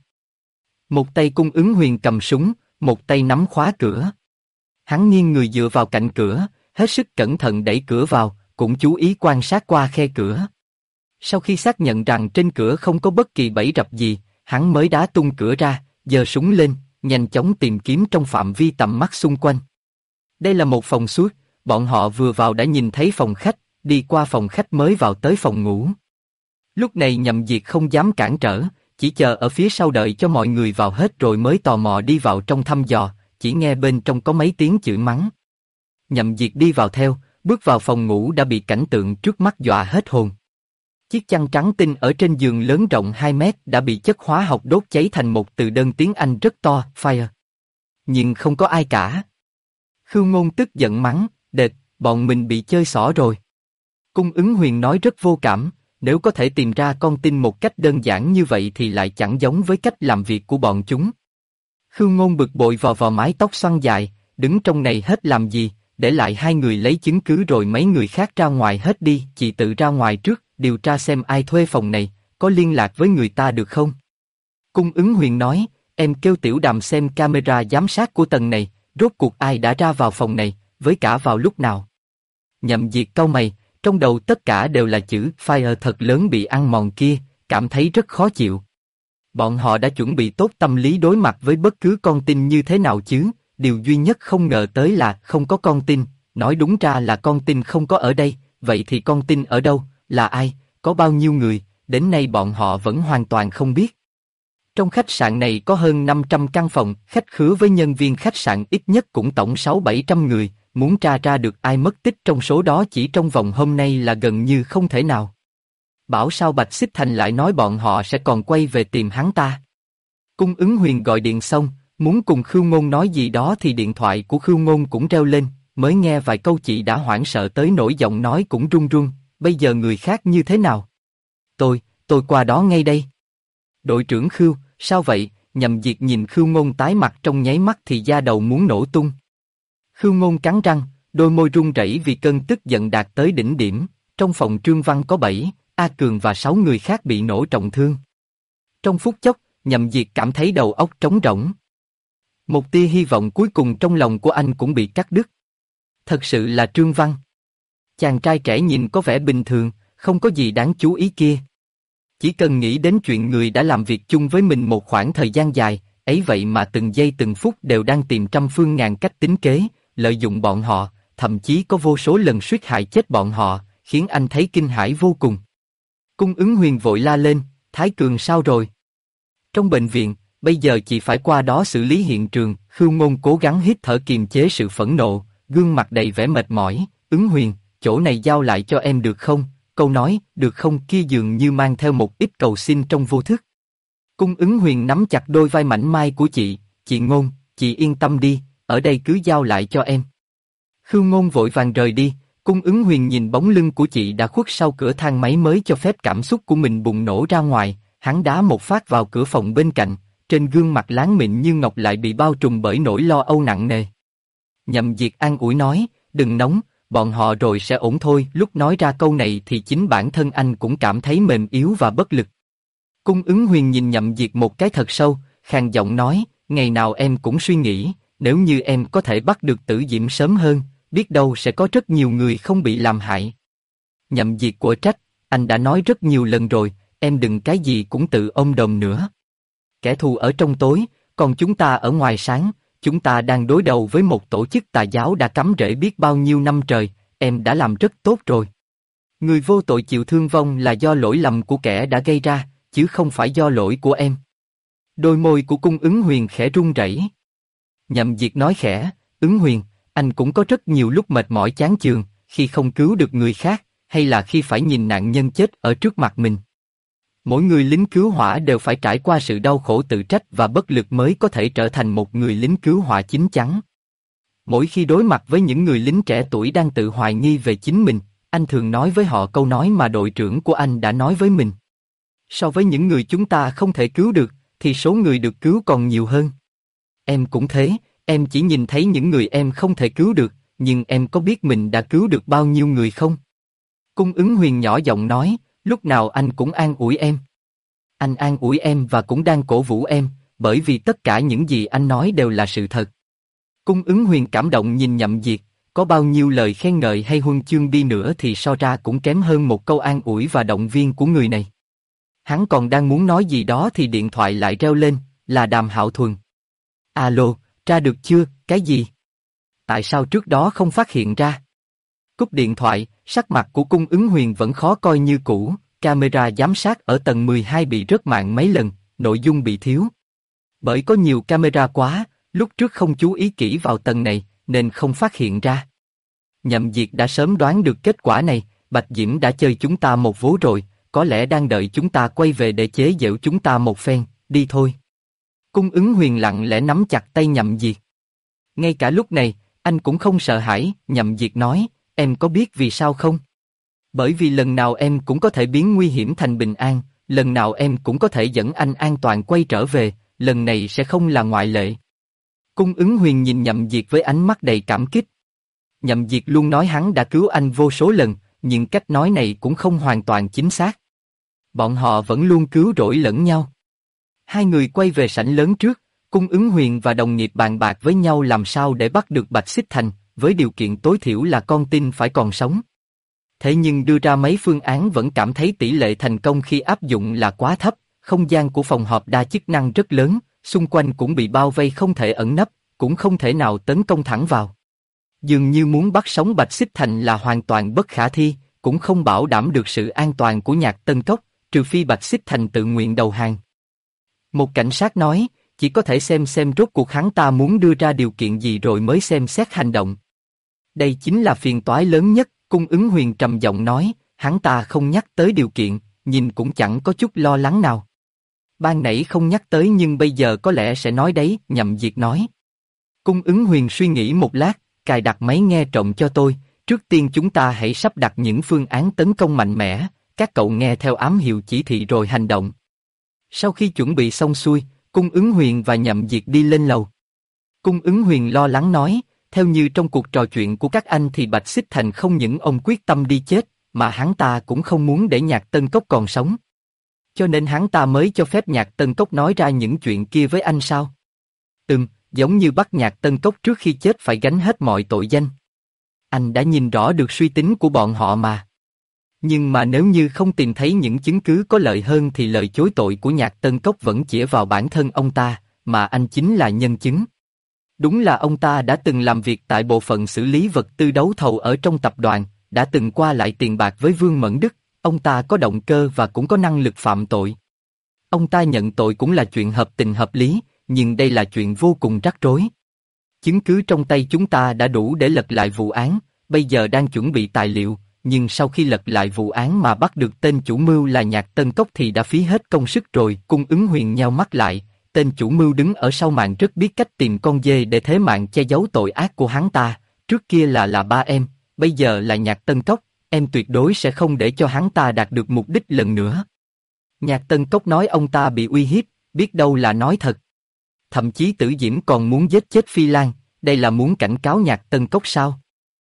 Một tay Cung Ứng Huyền cầm súng, một tay nắm khóa cửa. Hắn nghiêng người dựa vào cạnh cửa, hết sức cẩn thận đẩy cửa vào, cũng chú ý quan sát qua khe cửa. Sau khi xác nhận rằng trên cửa không có bất kỳ bẫy rập gì, hắn mới đá tung cửa ra, giơ súng lên, nhanh chóng tìm kiếm trong phạm vi tầm mắt xung quanh. Đây là một phòng suite, bọn họ vừa vào đã nhìn thấy phòng khách, đi qua phòng khách mới vào tới phòng ngủ. Lúc này Nhậm Diệt không dám cản trở, chỉ chờ ở phía sau đợi cho mọi người vào hết rồi mới tò mò đi vào trong thăm dò, chỉ nghe bên trong có mấy tiếng chửi mắng. Nhậm Diệt đi vào theo, bước vào phòng ngủ đã bị cảnh tượng trước mắt dọa hết hồn. Chiếc chăn trắng tinh ở trên giường lớn rộng 2 mét đã bị chất hóa học đốt cháy thành một từ đơn tiếng Anh rất to, fire. Nhưng không có ai cả. Khưu Ngôn tức giận mắng, đệt, bọn mình bị chơi xỏ rồi. Cung Ứng Huyền nói rất vô cảm, nếu có thể tìm ra con tin một cách đơn giản như vậy thì lại chẳng giống với cách làm việc của bọn chúng. Khưu Ngôn bực bội vò vò mái tóc xoăn dài, đứng trong này hết làm gì, để lại 2 người lấy chứng cứ rồi mấy người khác ra ngoài hết đi, chị tự ra ngoài trước, điều tra xem ai thuê phòng này, có liên lạc với người ta được không? Cung Ứng Huyền nói, em kêu Tiểu Đàm xem camera giám sát của tầng này, rốt cuộc ai đã ra vào phòng này, với cả vào lúc nào. Nhậm Diệt cau mày, trong đầu tất cả đều là chữ fire thật lớn bị ăn mòn kia, cảm thấy rất khó chịu. Bọn họ đã chuẩn bị tốt tâm lý đối mặt với bất cứ con tin như thế nào chứ, điều duy nhất không ngờ tới là không có con tin, nói đúng ra là con tin không có ở đây, vậy thì con tin ở đâu, là ai, có bao nhiêu người, đến nay bọn họ vẫn hoàn toàn không biết. Trong khách sạn này có hơn 500 căn phòng, khách khứa với nhân viên khách sạn ít nhất cũng tổng 600-700 người, muốn tra ra được ai mất tích trong số đó chỉ trong vòng hôm nay là gần như không thể nào. Bảo sao Bạch Xích Thành lại nói bọn họ sẽ còn quay về tìm hắn ta. Cung Ứng Huyền gọi điện xong, muốn cùng Khưu Ngôn nói gì đó thì điện thoại của Khưu Ngôn cũng reo lên, mới nghe vài câu chị đã hoảng sợ tới nỗi giọng nói cũng run run, bây giờ người khác như thế nào? Tôi qua đó ngay đây. Đội trưởng Khưu, sao vậy? Nhậm Diệt nhìn Khưu Ngôn tái mặt trong nháy mắt thì da đầu muốn nổ tung. Khưu Ngôn cắn răng, đôi môi run rẩy vì cơn tức giận đạt tới đỉnh điểm, trong phòng Trương Văn có 7, A Cường và 6 người khác bị nổ trọng thương. Trong phút chốc, Nhậm Diệt cảm thấy đầu óc trống rỗng. Một tia hy vọng cuối cùng trong lòng của anh cũng bị cắt đứt. Thật sự là Trương Văn. Chàng trai trẻ nhìn có vẻ bình thường, không có gì đáng chú ý kia. Chỉ cần nghĩ đến chuyện người đã làm việc chung với mình một khoảng thời gian dài, ấy vậy mà từng giây từng phút đều đang tìm trăm phương ngàn cách tính kế, lợi dụng bọn họ, thậm chí có vô số lần suýt hại chết bọn họ, khiến anh thấy kinh hãi vô cùng. Cung Ứng Huyền vội la lên, Thái Cường sao rồi? Trong bệnh viện, bây giờ chị phải qua đó xử lý hiện trường. Khưu Ngôn cố gắng hít thở kiềm chế sự phẫn nộ, gương mặt đầy vẻ mệt mỏi. Ứng Huyền, chỗ này giao lại cho em được không? Câu nói được không kia dường như mang theo một ít cầu xin trong vô thức. Cung Ứng Huyền nắm chặt đôi vai mảnh mai của chị Ngôn, chị yên tâm đi, ở đây cứ giao lại cho em. Khưu Ngôn vội vàng rời đi. Cung Ứng Huyền nhìn bóng lưng của chị đã khuất sau cửa thang máy mới cho phép cảm xúc của mình bùng nổ ra ngoài. Hắn đá một phát vào cửa phòng bên cạnh, trên gương mặt láng mịn như ngọc lại bị bao trùm bởi nỗi lo âu nặng nề. Nhậm Diệt an ủi nói, đừng nóng, bọn họ rồi sẽ ổn thôi. Lúc nói ra câu này thì chính bản thân anh cũng cảm thấy mềm yếu và bất lực. Cung Ứng Huyền nhìn Nhậm Diệt một cái thật sâu, khàn giọng nói, ngày nào em cũng suy nghĩ, nếu như em có thể bắt được Tử Diễm sớm hơn, biết đâu sẽ có rất nhiều người không bị làm hại. Nhậm Diệt của trách, anh đã nói rất nhiều lần rồi, em đừng cái gì cũng tự ôm đồm nữa. Kẻ thù ở trong tối, còn chúng ta ở ngoài sáng, chúng ta đang đối đầu với một tổ chức tà giáo đã cắm rễ biết bao nhiêu năm trời, em đã làm rất tốt rồi. Người vô tội chịu thương vong là do lỗi lầm của kẻ đã gây ra, chứ không phải do lỗi của em. Đôi môi của Cung Ứng Huyền khẽ run rẩy. Nhậm Diệt nói khẽ, Ứng Huyền, anh cũng có rất nhiều lúc mệt mỏi chán chường, khi không cứu được người khác, hay là khi phải nhìn nạn nhân chết ở trước mặt mình. Mỗi người lính cứu hỏa đều phải trải qua sự đau khổ tự trách và bất lực mới có thể trở thành một người lính cứu hỏa chín chắn. Mỗi khi đối mặt với những người lính trẻ tuổi đang tự hoài nghi về chính mình, anh thường nói với họ câu nói mà đội trưởng của anh đã nói với mình. So với những người chúng ta không thể cứu được, thì số người được cứu còn nhiều hơn. Em cũng thế, em chỉ nhìn thấy những người em không thể cứu được, nhưng em có biết mình đã cứu được bao nhiêu người không? Cung Ứng Huyền nhỏ giọng nói, lúc nào anh cũng an ủi em. Anh an ủi em và cũng đang cổ vũ em, bởi vì tất cả những gì anh nói đều là sự thật. Cung Ứng Huyền cảm động nhìn Nhậm Diệt, có bao nhiêu lời khen ngợi hay huân chương đi nữa thì so ra cũng kém hơn một câu an ủi và động viên của người này. Hắn còn đang muốn nói gì đó thì điện thoại lại reo lên, là Đàm Hạo Thuần. Alo, tra được chưa, cái gì? Tại sao trước đó không phát hiện ra? Cúp điện thoại, sắc mặt của Cung Ứng Huyền vẫn khó coi như cũ, camera giám sát ở tầng 12 bị rớt mạng mấy lần, nội dung bị thiếu. Bởi có nhiều camera quá, lúc trước không chú ý kỹ vào tầng này, nên không phát hiện ra. Nhậm Diệt đã sớm đoán được kết quả này, Bạch Diễm đã chơi chúng ta một vố rồi, có lẽ đang đợi chúng ta quay về để chế giễu chúng ta một phen, đi thôi. Cung Ứng Huyền lặng lẽ nắm chặt tay Nhậm Diệt. Ngay cả lúc này, anh cũng không sợ hãi, Nhậm Diệt nói, em có biết vì sao không? Bởi vì lần nào em cũng có thể biến nguy hiểm thành bình an, lần nào em cũng có thể dẫn anh an toàn quay trở về, lần này sẽ không là ngoại lệ. Cung Ứng Huyền nhìn Nhậm Diệt với ánh mắt đầy cảm kích. Nhậm Diệt luôn nói hắn đã cứu anh vô số lần, nhưng cách nói này cũng không hoàn toàn chính xác. Bọn họ vẫn luôn cứu rỗi lẫn nhau. Hai người quay về sảnh lớn trước, Cung Ứng Huyền và đồng nghiệp bàn bạc với nhau làm sao để bắt được Bạch Xích Thành, với điều kiện tối thiểu là con tin phải còn sống. Thế nhưng đưa ra mấy phương án vẫn cảm thấy tỷ lệ thành công khi áp dụng là quá thấp, không gian của phòng họp đa chức năng rất lớn, xung quanh cũng bị bao vây không thể ẩn nấp, cũng không thể nào tấn công thẳng vào. Dường như muốn bắt sống Bạch Xích Thành là hoàn toàn bất khả thi, cũng không bảo đảm được sự an toàn của Nhạc Tân Cốc, trừ phi Bạch Xích Thành tự nguyện đầu hàng. Một cảnh sát nói, chỉ có thể xem rốt cuộc hắn ta muốn đưa ra điều kiện gì rồi mới xem xét hành động. Đây chính là phiền toái lớn nhất, Cung Ứng Huyền trầm giọng nói, hắn ta không nhắc tới điều kiện, nhìn cũng chẳng có chút lo lắng nào. Ban nãy không nhắc tới nhưng bây giờ có lẽ sẽ nói đấy, Nhậm Diệt nói. Cung Ứng Huyền suy nghĩ một lát, cài đặt máy nghe trộm cho tôi, trước tiên chúng ta hãy sắp đặt những phương án tấn công mạnh mẽ, các cậu nghe theo ám hiệu chỉ thị rồi hành động. Sau khi chuẩn bị xong xuôi, Cung Ứng Huyền và Nhậm Diệt đi lên lầu. Cung Ứng Huyền lo lắng nói, theo như trong cuộc trò chuyện của các anh thì Bạch Xích Thành không những ông quyết tâm đi chết, mà hắn ta cũng không muốn để Nhạc Tân Cốc còn sống. Cho nên hắn ta mới cho phép Nhạc Tân Cốc nói ra những chuyện kia với anh sao? Giống như bắt Nhạc Tân Cốc trước khi chết phải gánh hết mọi tội danh. Anh đã nhìn rõ được suy tính của bọn họ mà. Nhưng mà nếu như không tìm thấy những chứng cứ có lợi hơn thì lời chối tội của Nhạc Tân Cốc vẫn chĩa vào bản thân ông ta, mà anh chính là nhân chứng. Đúng là ông ta đã từng làm việc tại bộ phận xử lý vật tư đấu thầu ở trong tập đoàn, đã từng qua lại tiền bạc với Vương Mẫn Đức, ông ta có động cơ và cũng có năng lực phạm tội. Ông ta nhận tội cũng là chuyện hợp tình hợp lý, nhưng đây là chuyện vô cùng rắc rối. Chứng cứ trong tay chúng ta đã đủ để lật lại vụ án, bây giờ đang chuẩn bị tài liệu, nhưng sau khi lật lại vụ án mà bắt được tên chủ mưu là Nhạc Tân Cốc thì đã phí hết công sức rồi. Cung Ứng Huyền nheo mắt lại, tên chủ mưu đứng ở sau màn rất biết cách tìm con dê để thế mạng che giấu tội ác của hắn ta, trước kia là ba em, bây giờ là Nhạc Tân Cốc, em tuyệt đối sẽ không để cho hắn ta đạt được mục đích lần nữa. Nhạc Tân Cốc nói ông ta bị uy hiếp, biết đâu là nói thật. Thậm chí Tử Diễm còn muốn giết chết Phi Lan, đây là muốn cảnh cáo Nhạc Tân Cốc sao?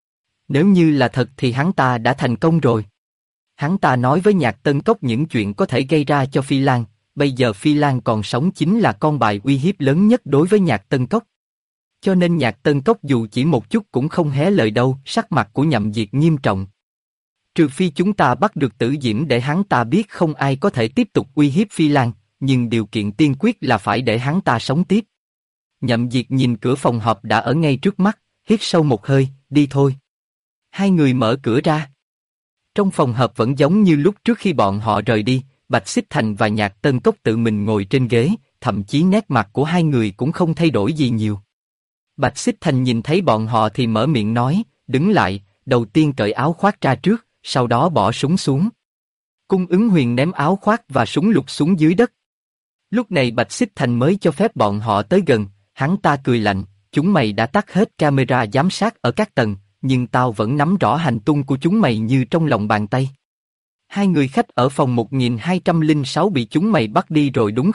Nếu như là thật thì hắn ta đã thành công rồi. Hắn ta nói với Nhạc Tân Cốc những chuyện có thể gây ra cho Phi Lan, bây giờ Phi Lan còn sống chính là con bài uy hiếp lớn nhất đối với Nhạc Tân Cốc. Cho nên Nhạc Tân Cốc dù chỉ một chút cũng không hé lời đâu, sắc mặt của Nhậm Diệt nghiêm trọng. Trừ phi chúng ta bắt được Tử Diễm để hắn ta biết không ai có thể tiếp tục uy hiếp Phi Lan, nhưng điều kiện tiên quyết là phải để hắn ta sống tiếp. Nhậm Diệt nhìn cửa phòng họp đã ở ngay trước mắt, hít sâu một hơi, đi thôi. Hai người mở cửa ra. Trong phòng họp vẫn giống như lúc trước khi bọn họ rời đi, Bạch Xích Thành và Nhạc Tân Cốc tự mình ngồi trên ghế, thậm chí nét mặt của hai người cũng không thay đổi gì nhiều. Bạch Xích Thành nhìn thấy bọn họ thì mở miệng nói, đứng lại, đầu tiên cởi áo khoác ra trước, sau đó bỏ súng xuống. Cung Ứng Huyền ném áo khoác và súng lục xuống dưới đất. Lúc này Bạch Xích Thành mới cho phép bọn họ tới gần, hắn ta cười lạnh, chúng mày đã tắt hết camera giám sát ở các tầng, nhưng tao vẫn nắm rõ hành tung của chúng mày như trong lòng bàn tay. Hai người khách ở phòng 1206 bị chúng mày bắt đi rồi đúng không?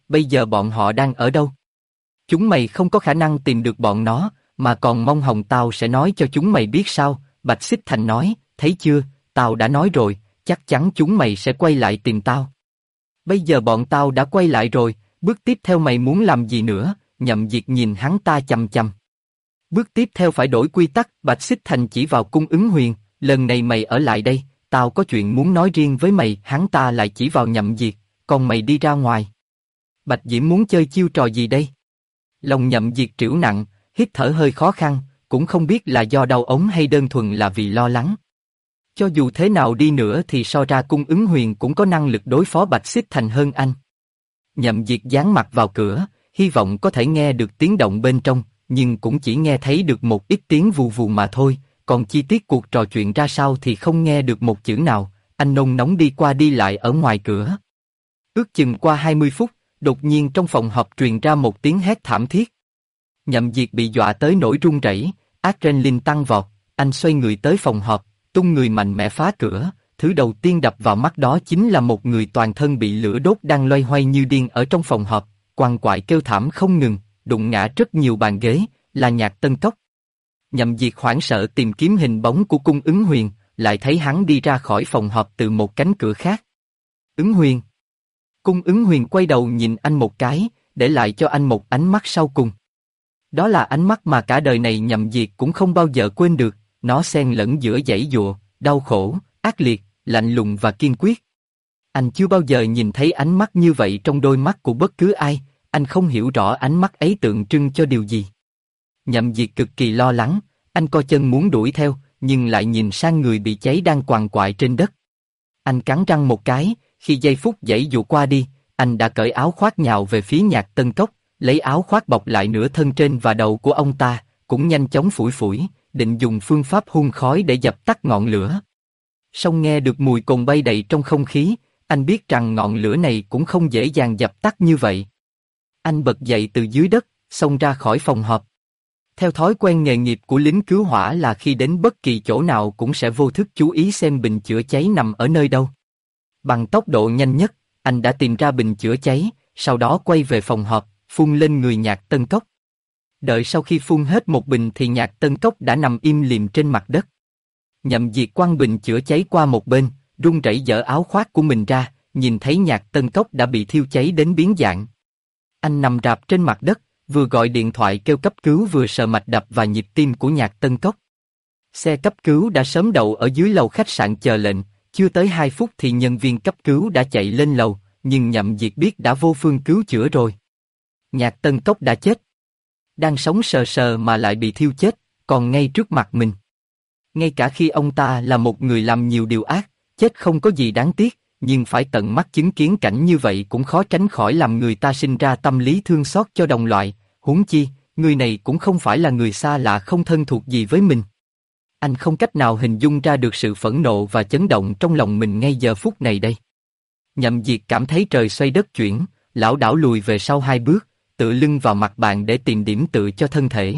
bây giờ bọn họ đang ở đâu? Chúng mày không có khả năng tìm được bọn nó, mà còn mong Hồng tao sẽ nói cho chúng mày biết sao? Bạch Xích Thành nói, thấy chưa, tao đã nói rồi, chắc chắn chúng mày sẽ quay lại tìm tao. Bây giờ bọn tao đã quay lại rồi, bước tiếp theo mày muốn làm gì nữa? Nhậm Diệt nhìn hắn ta chằm chằm. Bước tiếp theo phải đổi quy tắc, Bạch Xích Thành chỉ vào Cung Ứng Huyền, lần này mày ở lại đây, tao có chuyện muốn nói riêng với mày. Hắn ta lại chỉ vào Nhậm Diệt, còn mày đi ra ngoài. Bạch Diễm muốn chơi chiêu trò gì đây? Lòng Nhậm Diệt trĩu nặng, hít thở hơi khó khăn, cũng không biết là do đau ống hay đơn thuần là vì lo lắng. Cho dù thế nào đi nữa thì so ra Cung Ứng Huyền cũng có năng lực đối phó Bạch Xích Thành hơn anh. Nhậm Diệt dán mặt vào cửa, hy vọng có thể nghe được tiếng động bên trong, nhưng cũng chỉ nghe thấy được một ít tiếng vù vù mà thôi, còn chi tiết cuộc trò chuyện ra sao thì không nghe được một chữ nào. Anh nôn nóng đi qua đi lại ở ngoài cửa. Ước chừng qua 20 phút, đột nhiên trong phòng họp truyền ra một tiếng hét thảm thiết. Nhậm Diệt bị dọa tới nỗi run rẩy, adrenaline tăng vọt, anh xoay người tới phòng họp, tung người mạnh mẽ phá cửa. Thứ đầu tiên đập vào mắt đó chính là một người toàn thân bị lửa đốt đang loay hoay như điên ở trong phòng họp, quằn quại kêu thảm không ngừng, đụng ngã rất nhiều bàn ghế, là Nhạc Tân Cốc. Nhậm Diệt hoảng sợ tìm kiếm hình bóng của Cung Ứng Huyền, lại thấy hắn đi ra khỏi phòng họp từ một cánh cửa khác. Ứng Huyền. Cung Ứng Huyền quay đầu nhìn anh một cái, để lại cho anh một ánh mắt sau cùng. Đó là ánh mắt mà cả đời này Nhậm Diệt cũng không bao giờ quên được, nó xen lẫn giữa giãy giụa, đau khổ, ác liệt, lạnh lùng và kiên quyết. Anh chưa bao giờ nhìn thấy ánh mắt như vậy trong đôi mắt của bất cứ ai, anh không hiểu rõ ánh mắt ấy tượng trưng cho điều gì. Nhậm Diệt cực kỳ lo lắng, anh co chân muốn đuổi theo, nhưng lại nhìn sang người bị cháy đang quằn quại trên đất. Anh cắn răng một cái, khi giây phút giãy giụa qua đi, anh đã cởi áo khoác nhào về phía Nhạc Tân Cốc, lấy áo khoác bọc lại nửa thân trên và đầu của ông ta, cũng nhanh chóng phủi phủi, định dùng phương pháp hun khói để dập tắt ngọn lửa. Song nghe được mùi cồn bay đầy trong không khí, anh biết rằng ngọn lửa này cũng không dễ dàng dập tắt như vậy. Anh bật dậy từ dưới đất, xông ra khỏi phòng họp. Theo thói quen nghề nghiệp của lính cứu hỏa là khi đến bất kỳ chỗ nào cũng sẽ vô thức chú ý xem bình chữa cháy nằm ở nơi đâu. Bằng tốc độ nhanh nhất, anh đã tìm ra bình chữa cháy, sau đó quay về phòng họp, phun lên người Nhạc Tân Cốc. Đợi sau khi phun hết một bình thì Nhạc Tân Cốc đã nằm im lìm trên mặt đất. Nhậm Diệt quăng bình chữa cháy qua một bên, run rẩy giở áo khoác của mình ra, nhìn thấy Nhạc Tân Cốc đã bị thiêu cháy đến biến dạng. Anh nằm rạp trên mặt đất, vừa gọi điện thoại kêu cấp cứu vừa sờ mạch đập và nhịp tim của Nhạc Tân Cốc. Xe cấp cứu đã sớm đậu ở dưới lầu khách sạn chờ lệnh, chưa tới 2 phút thì nhân viên cấp cứu đã chạy lên lầu, nhưng Nhậm Diệt biết đã vô phương cứu chữa rồi. Nhạc Tân Cốc đã chết. Đang sống sờ sờ mà lại bị thiêu chết, còn ngay trước mặt mình. Ngay cả khi ông ta là một người làm nhiều điều ác, chết không có gì đáng tiếc, nhưng phải tận mắt chứng kiến cảnh như vậy cũng khó tránh khỏi làm người ta sinh ra tâm lý thương xót cho đồng loại, huống chi, người này cũng không phải là người xa lạ không thân thuộc gì với mình. Anh không cách nào hình dung ra được sự phẫn nộ và chấn động trong lòng mình ngay giờ phút này đây. Nhậm Diệt cảm thấy trời xoay đất chuyển, lảo đảo lùi về sau 2 bước, tựa lưng vào mặt bàn để tìm điểm tựa cho thân thể.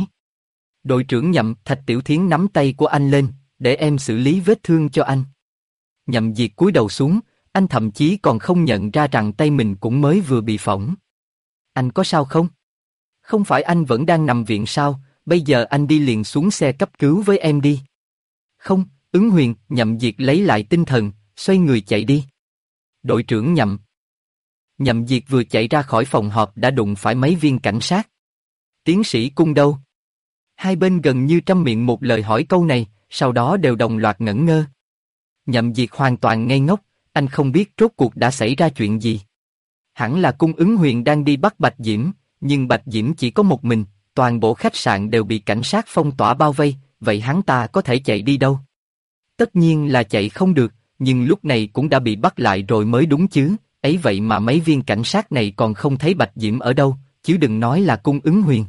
Đội trưởng Nhậm, Thạch Tiểu Thiến nắm tay của anh lên, để em xử lý vết thương cho anh. Nhậm Diệt cúi đầu xuống, anh thậm chí còn không nhận ra rằng tay mình cũng mới vừa bị phỏng. Anh có sao không? Không phải anh vẫn đang nằm viện sao, bây giờ anh đi liền xuống xe cấp cứu với em đi. Không, Ứng Huyền, Nhậm Diệt lấy lại tinh thần, xoay người chạy đi. Đội trưởng Nhậm. Nhậm Diệt vừa chạy ra khỏi phòng họp đã đụng phải mấy viên cảnh sát. Tiến sĩ Cung đâu? Hai bên gần như trăm miệng một lời hỏi câu này, sau đó đều đồng loạt ngẩn ngơ. Nhậm Diệt hoàn toàn ngây ngốc, anh không biết rốt cuộc đã xảy ra chuyện gì. Hẳn là Cung Ứng Huyền đang đi bắt Bạch Diễm, nhưng Bạch Diễm chỉ có một mình, toàn bộ khách sạn đều bị cảnh sát phong tỏa bao vây, vậy hắn ta có thể chạy đi đâu? Tất nhiên là chạy không được, nhưng lúc này cũng đã bị bắt lại rồi mới đúng chứ, ấy vậy mà mấy viên cảnh sát này còn không thấy Bạch Diễm ở đâu, chứ đừng nói là Cung Ứng Huyền.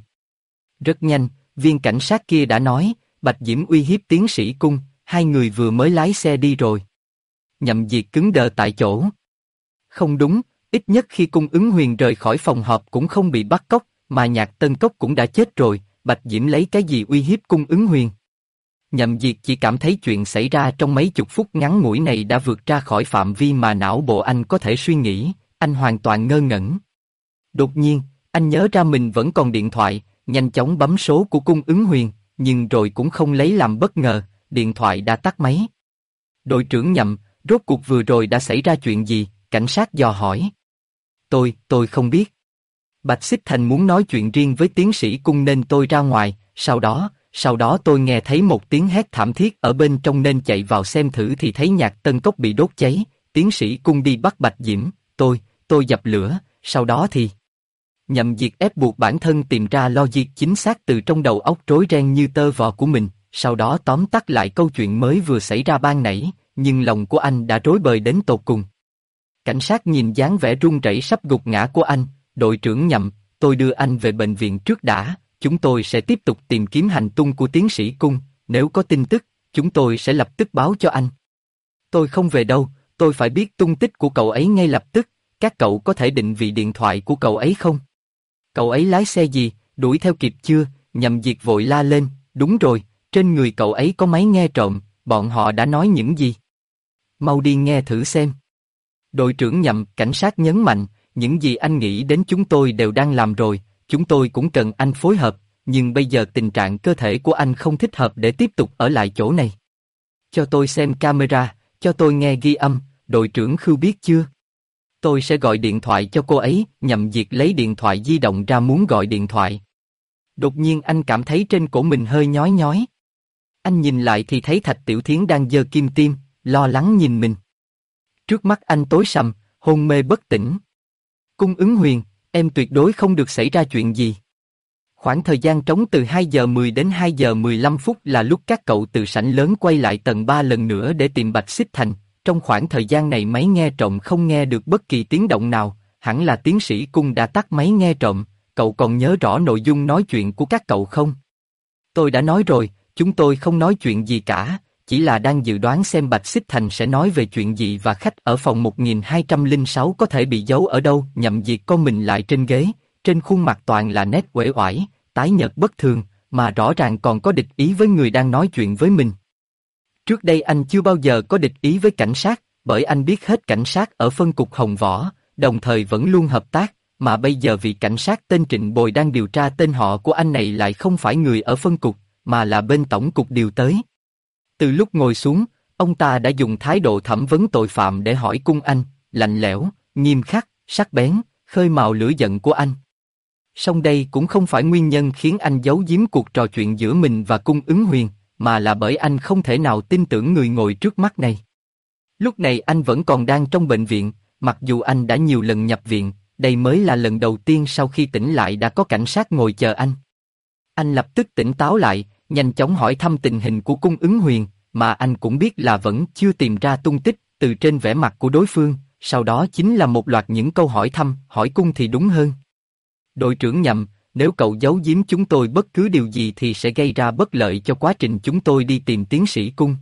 Rất nhanh, viên cảnh sát kia đã nói, Bạch Diễm uy hiếp tiến sĩ Cung, hai người vừa mới lái xe đi rồi. Nhậm Diệt cứng đờ tại chỗ. Không đúng, ít nhất khi Cung Ứng Huyền rời khỏi phòng họp cũng không bị bắt cóc, mà Nhạc Tân Cốc cũng đã chết rồi, Bạch Diễm lấy cái gì uy hiếp Cung Ứng Huyền? Nhậm Diệt chỉ cảm thấy chuyện xảy ra trong mấy chục phút ngắn ngủi này đã vượt ra khỏi phạm vi mà não bộ anh có thể suy nghĩ, anh hoàn toàn ngơ ngẩn. Đột nhiên, anh nhớ ra mình vẫn còn điện thoại, nhanh chóng bấm số của Cung Ứng Huyền, nhưng rồi cũng không lấy làm bất ngờ, điện thoại đã tắt máy. Đội trưởng Nhậm, rốt cuộc vừa rồi đã xảy ra chuyện gì? Cảnh sát dò hỏi. Tôi không biết. Bạch Xích Thành muốn nói chuyện riêng với tiến sĩ Cung nên tôi ra ngoài, sau đó tôi nghe thấy một tiếng hét thảm thiết ở bên trong nên chạy vào xem thử thì thấy Nhạc Tân Cốc bị đốt cháy, tiến sĩ Cung đi bắt Bạch Diễm, tôi dập lửa, sau đó thì... Nhậm Diệt ép buộc bản thân tìm ra logic chính xác từ trong đầu óc rối ren như tơ vò của mình, sau đó tóm tắt lại câu chuyện mới vừa xảy ra ban nãy, nhưng lòng của anh đã rối bời đến tột cùng. Cảnh sát nhìn dáng vẻ run rẩy sắp gục ngã của anh, đội trưởng Nhậm, tôi đưa anh về bệnh viện trước đã, chúng tôi sẽ tiếp tục tìm kiếm hành tung của tiến sĩ Cung, nếu có tin tức, chúng tôi sẽ lập tức báo cho anh. Tôi không về đâu, tôi phải biết tung tích của cậu ấy ngay lập tức, các cậu có thể định vị điện thoại của cậu ấy không? Cậu ấy lái xe gì, đuổi theo kịp chưa? Nhậm Diệt vội la lên, đúng rồi, trên người cậu ấy có máy nghe trộm, bọn họ đã nói những gì? Mau đi nghe thử xem. Đội trưởng Nhậm, cảnh sát nhấn mạnh, những gì anh nghĩ đến chúng tôi đều đang làm rồi, chúng tôi cũng cần anh phối hợp, nhưng bây giờ tình trạng cơ thể của anh không thích hợp để tiếp tục ở lại chỗ này. Cho tôi xem camera, cho tôi nghe ghi âm, đội trưởng Khưu biết chưa? Tôi sẽ gọi điện thoại cho cô ấy. Nhậm Diệt lấy điện thoại di động ra muốn gọi điện thoại. Đột nhiên anh cảm thấy trên cổ mình hơi nhói nhói. Anh nhìn lại thì thấy Thạch Tiểu Thiến đang giơ kim tiêm, lo lắng nhìn mình. Trước mắt anh tối sầm, hôn mê bất tỉnh. Cung Ứng Huyền, em tuyệt đối không được xảy ra chuyện gì. Khoảng thời gian trống từ 2 giờ 10 đến 2 giờ 15 phút là lúc các cậu từ sảnh lớn quay lại tầng 3 lần nữa để tìm Bạch Xích Thành. Trong khoảng thời gian này máy nghe trộm không nghe được bất kỳ tiếng động nào, hẳn là tiến sĩ Cung đã tắt máy nghe trộm. Cậu còn nhớ rõ nội dung nói chuyện của các cậu không? Tôi đã nói rồi, chúng tôi không nói chuyện gì cả, chỉ là đang dự đoán xem Bạch Xích Thành sẽ nói về chuyện gì và khách ở phòng 1206 có thể bị giấu ở đâu. Nhậm Diệt co mình lại trên ghế, trên khuôn mặt toàn là nét uể oải, tái nhợt bất thường, mà rõ ràng còn có địch ý với người đang nói chuyện với mình. Trước đây anh chưa bao giờ có địch ý với cảnh sát, bởi anh biết hết cảnh sát ở phân cục Hồng Võ, đồng thời vẫn luôn hợp tác, mà bây giờ vị cảnh sát tên Trịnh Bồi đang điều tra tên họ của anh này lại không phải người ở phân cục, mà là bên tổng cục điều tới. Từ lúc ngồi xuống, ông ta đã dùng thái độ thẩm vấn tội phạm để hỏi Cung Anh, lạnh lẽo, nghiêm khắc, sắc bén, khơi mào lửa giận của anh. Song đây cũng không phải nguyên nhân khiến anh giấu giếm cuộc trò chuyện giữa mình và Cung Ứng Huyền, mà là bởi anh không thể nào tin tưởng người ngồi trước mắt này. Lúc này anh vẫn còn đang trong bệnh viện, mặc dù anh đã nhiều lần nhập viện, đây mới là lần đầu tiên sau khi tỉnh lại đã có cảnh sát ngồi chờ anh. Anh lập tức tỉnh táo lại, nhanh chóng hỏi thăm tình hình của Cung Ứng Huyền, mà anh cũng biết là vẫn chưa tìm ra tung tích, từ trên vẻ mặt của đối phương, sau đó chính là một loạt những câu hỏi thăm, hỏi cung thì đúng hơn. Đội trưởng Nhậm, nếu cậu giấu giếm chúng tôi bất cứ điều gì thì sẽ gây ra bất lợi cho quá trình chúng tôi đi tìm tiến sĩ Cung.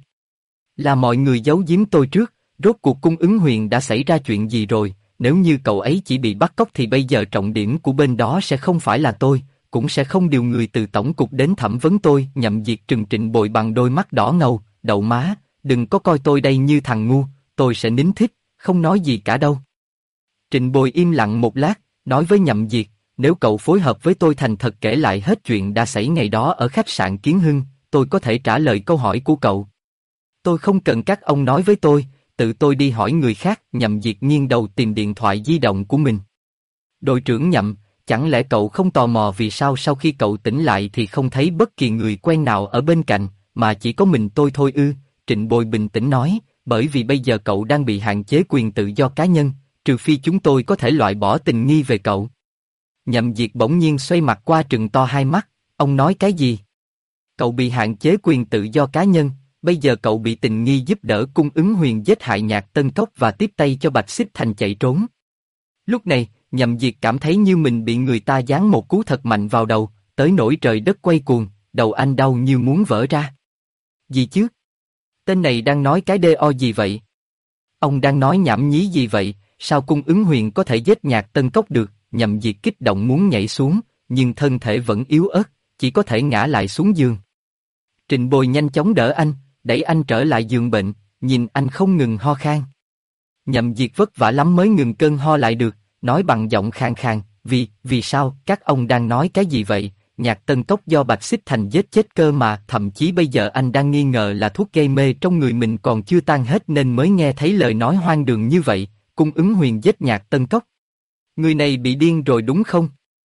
Là mọi người giấu giếm tôi trước, rốt cuộc Cung Ứng Huyền đã xảy ra chuyện gì rồi, nếu như cậu ấy chỉ bị bắt cóc thì bây giờ trọng điểm của bên đó sẽ không phải là tôi, cũng sẽ không điều người từ tổng cục đến thẩm vấn tôi. Nhậm Diệt trừng Trịnh Bồi bằng đôi mắt đỏ ngầu, đậu má, đừng có coi tôi đây như thằng ngu, tôi sẽ nín thít, không nói gì cả đâu. Trịnh Bồi im lặng một lát, nói với Nhậm Diệt, nếu cậu phối hợp với tôi thành thật kể lại hết chuyện đã xảy ngày đó ở khách sạn Kiến Hưng, tôi có thể trả lời câu hỏi của cậu. Tôi không cần các ông nói với tôi, tự tôi đi hỏi người khác. Nhậm Diệt nghiêng đầu tìm điện thoại di động của mình. Đội trưởng Nhậm, chẳng lẽ cậu không tò mò vì sao sau khi cậu tỉnh lại thì không thấy bất kỳ người quen nào ở bên cạnh, mà chỉ có mình tôi thôi ư? Trịnh Bồi bình tĩnh nói, bởi vì bây giờ cậu đang bị hạn chế quyền tự do cá nhân, trừ phi chúng tôi có thể loại bỏ tình nghi về cậu. Nhậm Diệt bỗng nhiên xoay mặt qua trừng to hai mắt, ông nói cái gì? Cậu bị hạn chế quyền tự do cá nhân, bây giờ cậu bị tình nghi giúp đỡ Cung Ứng Huyền giết hại Nhạc Tân Cốc và tiếp tay cho Bạch Xích Thành chạy trốn. Lúc này, Nhậm Diệt cảm thấy như mình bị người ta giáng một cú thật mạnh vào đầu, tới nỗi trời đất quay cuồng, đầu anh đau như muốn vỡ ra. Gì chứ? Tên này đang nói cái đê-o gì vậy? Ông đang nói nhảm nhí gì vậy? Sao Cung Ứng Huyền có thể giết Nhạc Tân Cốc được? Nhậm Diệt kích động muốn nhảy xuống, nhưng thân thể vẫn yếu ớt, chỉ có thể ngã lại xuống giường. Trịnh Bồi nhanh chóng đỡ anh, đẩy anh trở lại giường bệnh, nhìn anh không ngừng ho khan. Nhậm Diệt vất vả lắm mới ngừng cơn ho lại được, nói bằng giọng khàn khàn, vì sao, các ông đang nói cái gì vậy? Nhạc Tân Cốc do Bạch Xích Thành giết chết cơ mà, thậm chí bây giờ anh đang nghi ngờ là thuốc gây mê trong người mình còn chưa tan hết nên mới nghe thấy lời nói hoang đường như vậy, Cung Ứng Huyền giết Nhạc Tân Cốc. Người này bị điên rồi đúng không?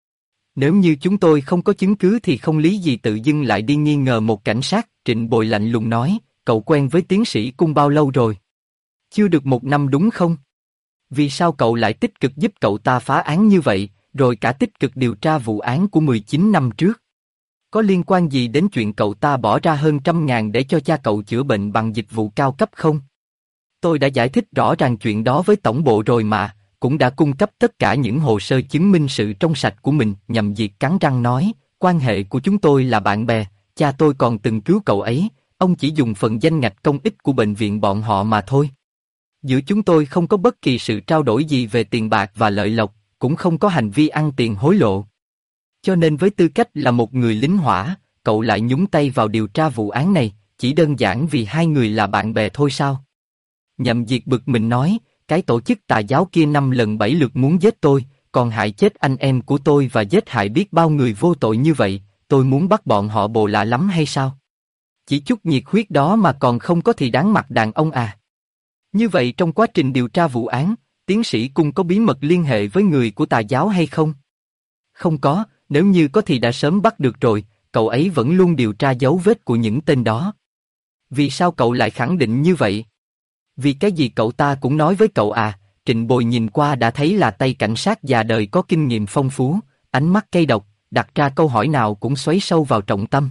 Nếu như chúng tôi không có chứng cứ thì không lý gì tự dưng lại đi nghi ngờ một cảnh sát, Trịnh Bồi lạnh lùng nói, cậu quen với tiến sĩ Cung bao lâu rồi? Chưa được 1 năm đúng không? Vì sao cậu lại tích cực giúp cậu ta phá án như vậy, rồi cả tích cực điều tra vụ án của 19 năm trước? Có liên quan gì đến chuyện cậu ta bỏ ra hơn 100.000 để cho cha cậu chữa bệnh bằng dịch vụ cao cấp không? Tôi đã giải thích rõ ràng chuyện đó với tổng bộ rồi mà, cũng đã cung cấp tất cả những hồ sơ chứng minh sự trong sạch của mình. Nhậm Diệt cắn răng nói, quan hệ của chúng tôi là bạn bè, cha tôi còn từng cứu cậu ấy, ông chỉ dùng phần danh ngạch công ích của bệnh viện bọn họ mà thôi. Giữa chúng tôi không có bất kỳ sự trao đổi gì về tiền bạc và lợi lộc, cũng không có hành vi ăn tiền hối lộ. Cho nên với tư cách là một người lính hỏa, cậu lại nhúng tay vào điều tra vụ án này, chỉ đơn giản vì hai người là bạn bè thôi sao? Nhậm Diệt bực mình nói, cái tổ chức tà giáo kia 5 lần 7 lượt muốn giết tôi, còn hại chết anh em của tôi và giết hại biết bao người vô tội như vậy, tôi muốn bắt bọn họ bồ lạ lắm hay sao? Chỉ chút nhiệt huyết đó mà còn không có thì đáng mặt đàn ông à? Như vậy trong quá trình điều tra vụ án, tiến sĩ Cung có bí mật liên hệ với người của tà giáo hay không? Không có, nếu như có thì đã sớm bắt được rồi, cậu ấy vẫn luôn điều tra dấu vết của những tên đó. Vì sao cậu lại khẳng định như vậy? Vì cái gì cậu ta cũng nói với cậu à? Trịnh Bồi nhìn qua đã thấy là tay cảnh sát già đời có kinh nghiệm phong phú, ánh mắt cay độc, đặt ra câu hỏi nào cũng xoáy sâu vào trọng tâm.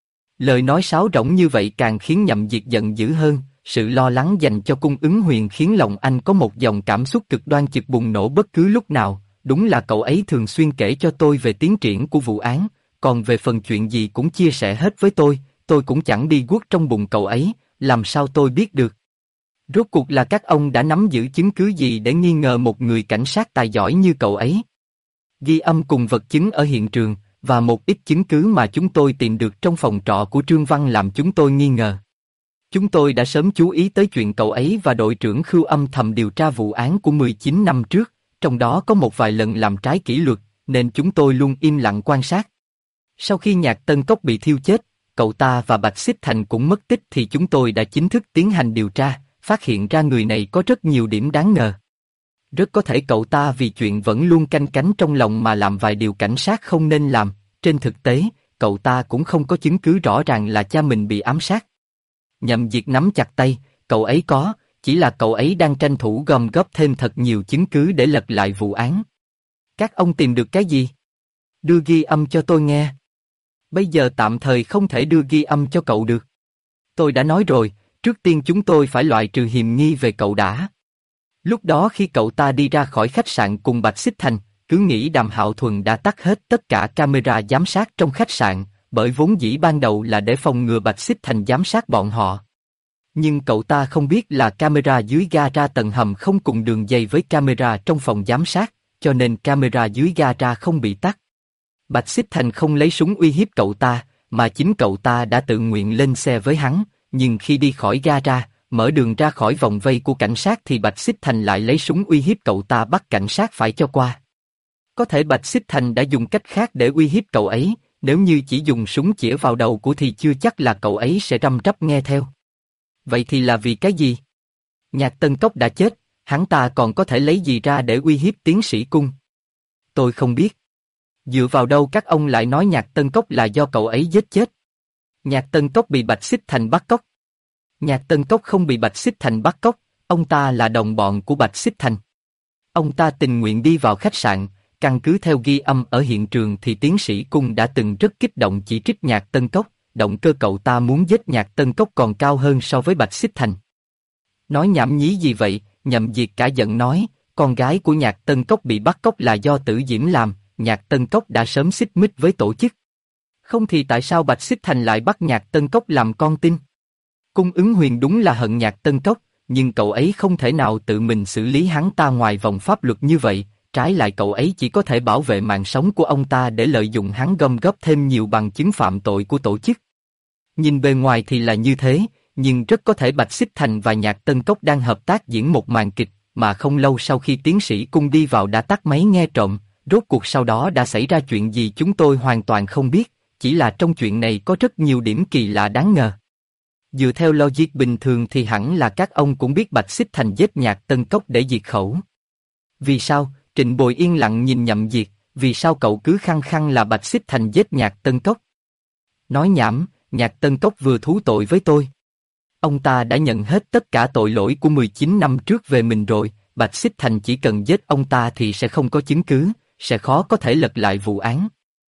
Lời nói sáo rỗng như vậy càng khiến Nhậm Diệt giận dữ hơn, sự lo lắng dành cho Cung Ứng Huyền khiến lòng anh có một dòng cảm xúc cực đoan chực bùng nổ bất cứ lúc nào. Đúng là cậu ấy thường xuyên kể cho tôi về tiến triển của vụ án, còn về phần chuyện gì cũng chia sẻ hết với tôi cũng chẳng đi guốc trong bụng cậu ấy, làm sao tôi biết được? Rốt cuộc là các ông đã nắm giữ chứng cứ gì để nghi ngờ một người cảnh sát tài giỏi như cậu ấy? Ghi âm cùng vật chứng ở hiện trường, và một ít chứng cứ mà chúng tôi tìm được trong phòng trọ của Trương Văn làm chúng tôi nghi ngờ. Chúng tôi đã sớm chú ý tới chuyện cậu ấy và đội trưởng Khưu âm thầm điều tra vụ án của 19 năm trước, trong đó có một vài lần làm trái kỷ luật, nên chúng tôi luôn im lặng quan sát. Sau khi Nhạc Tân Cốc bị thiêu chết, cậu ta và Bạch Xích Thành cũng mất tích thì chúng tôi đã chính thức tiến hành điều tra, phát hiện ra người này có rất nhiều điểm đáng ngờ. Rất có thể cậu ta vì chuyện vẫn luôn canh cánh trong lòng mà làm vài điều cảnh sát không nên làm, trên thực tế, cậu ta cũng không có chứng cứ rõ ràng là cha mình bị ám sát. Nhậm Diệt nắm chặt tay, cậu ấy có, chỉ là cậu ấy đang tranh thủ gom góp thêm thật nhiều chứng cứ để lật lại vụ án. Các ông tìm được cái gì? Đưa ghi âm cho tôi nghe. Bây giờ tạm thời không thể đưa ghi âm cho cậu được. Tôi đã nói rồi, trước tiên chúng tôi phải loại trừ hiềm nghi về cậu đã. Lúc đó khi cậu ta đi ra khỏi khách sạn cùng Bạch Xích Thành, cứ nghĩ Đàm Hạo Thuần đã tắt hết tất cả camera giám sát trong khách sạn, bởi vốn dĩ ban đầu là để phòng ngừa Bạch Xích Thành giám sát bọn họ. Nhưng cậu ta không biết là camera dưới gara tầng hầm không cùng đường dây với camera trong phòng giám sát, cho nên camera dưới gara không bị tắt. Bạch Xích Thành không lấy súng uy hiếp cậu ta, mà chính cậu ta đã tự nguyện lên xe với hắn, nhưng khi đi khỏi gara, mở đường ra khỏi vòng vây của cảnh sát thì Bạch Xích Thành lại lấy súng uy hiếp cậu ta bắt cảnh sát phải cho qua. Có thể Bạch Xích Thành đã dùng cách khác để uy hiếp cậu ấy, nếu như chỉ dùng súng chĩa vào đầu của thì chưa chắc là cậu ấy sẽ răm rắp nghe theo. Vậy thì là vì cái gì? Nhạc Tân Cốc đã chết, hắn ta còn có thể lấy gì ra để uy hiếp tiến sĩ Cung? Tôi không biết. Dựa vào đâu các ông lại nói Nhạc Tân Cốc là do cậu ấy giết chết? Nhạc Tân Cốc bị Bạch Xích Thành bắt cóc. Nhạc Tân Cốc không bị Bạch Xích Thành bắt cóc, ông ta là đồng bọn của Bạch Xích Thành. Ông ta tình nguyện đi vào khách sạn, căn cứ theo ghi âm ở hiện trường thì tiến sĩ Cung đã từng rất kích động chỉ trích Nhạc Tân Cốc, động cơ cậu ta muốn giết Nhạc Tân Cốc còn cao hơn so với Bạch Xích Thành. Nói nhảm nhí gì vậy? Nhậm Diệt cả giận nói, con gái của Nhạc Tân Cốc bị bắt cóc là do Tử Diễm làm, Nhạc Tân Cốc đã sớm xích mích với tổ chức. Không thì tại sao Bạch Xích Thành lại bắt Nhạc Tân Cốc làm con tin? Cung Ứng Huyền đúng là hận Nhạc Tân Cốc, nhưng cậu ấy không thể nào tự mình xử lý hắn ta ngoài vòng pháp luật như vậy, trái lại cậu ấy chỉ có thể bảo vệ mạng sống của ông ta để lợi dụng hắn gom góp thêm nhiều bằng chứng phạm tội của tổ chức. Nhìn bề ngoài thì là như thế, nhưng rất có thể Bạch Xích Thành và Nhạc Tân Cốc đang hợp tác diễn một màn kịch, mà không lâu sau khi tiến sĩ Cung đi vào đã tắt máy nghe trộm, Rốt cuộc sau đó đã xảy ra chuyện gì chúng tôi hoàn toàn không biết, chỉ là trong chuyện này có rất nhiều điểm kỳ lạ đáng ngờ. Dựa theo logic bình thường thì hẳn là các ông cũng biết Bạch Xích Thành giết Nhạc Tân Cốc để diệt khẩu. Vì sao? Trịnh Bồi yên lặng nhìn Nhậm Diệt, vì sao cậu cứ khăng khăng là Bạch Xích Thành giết Nhạc Tân Cốc? Nói nhảm, Nhạc Tân Cốc vừa thú tội với tôi. Ông ta đã nhận hết tất cả tội lỗi của 19 năm trước về mình rồi, Bạch Xích Thành chỉ cần giết ông ta thì sẽ không có chứng cứ, sẽ khó có thể lật lại vụ án.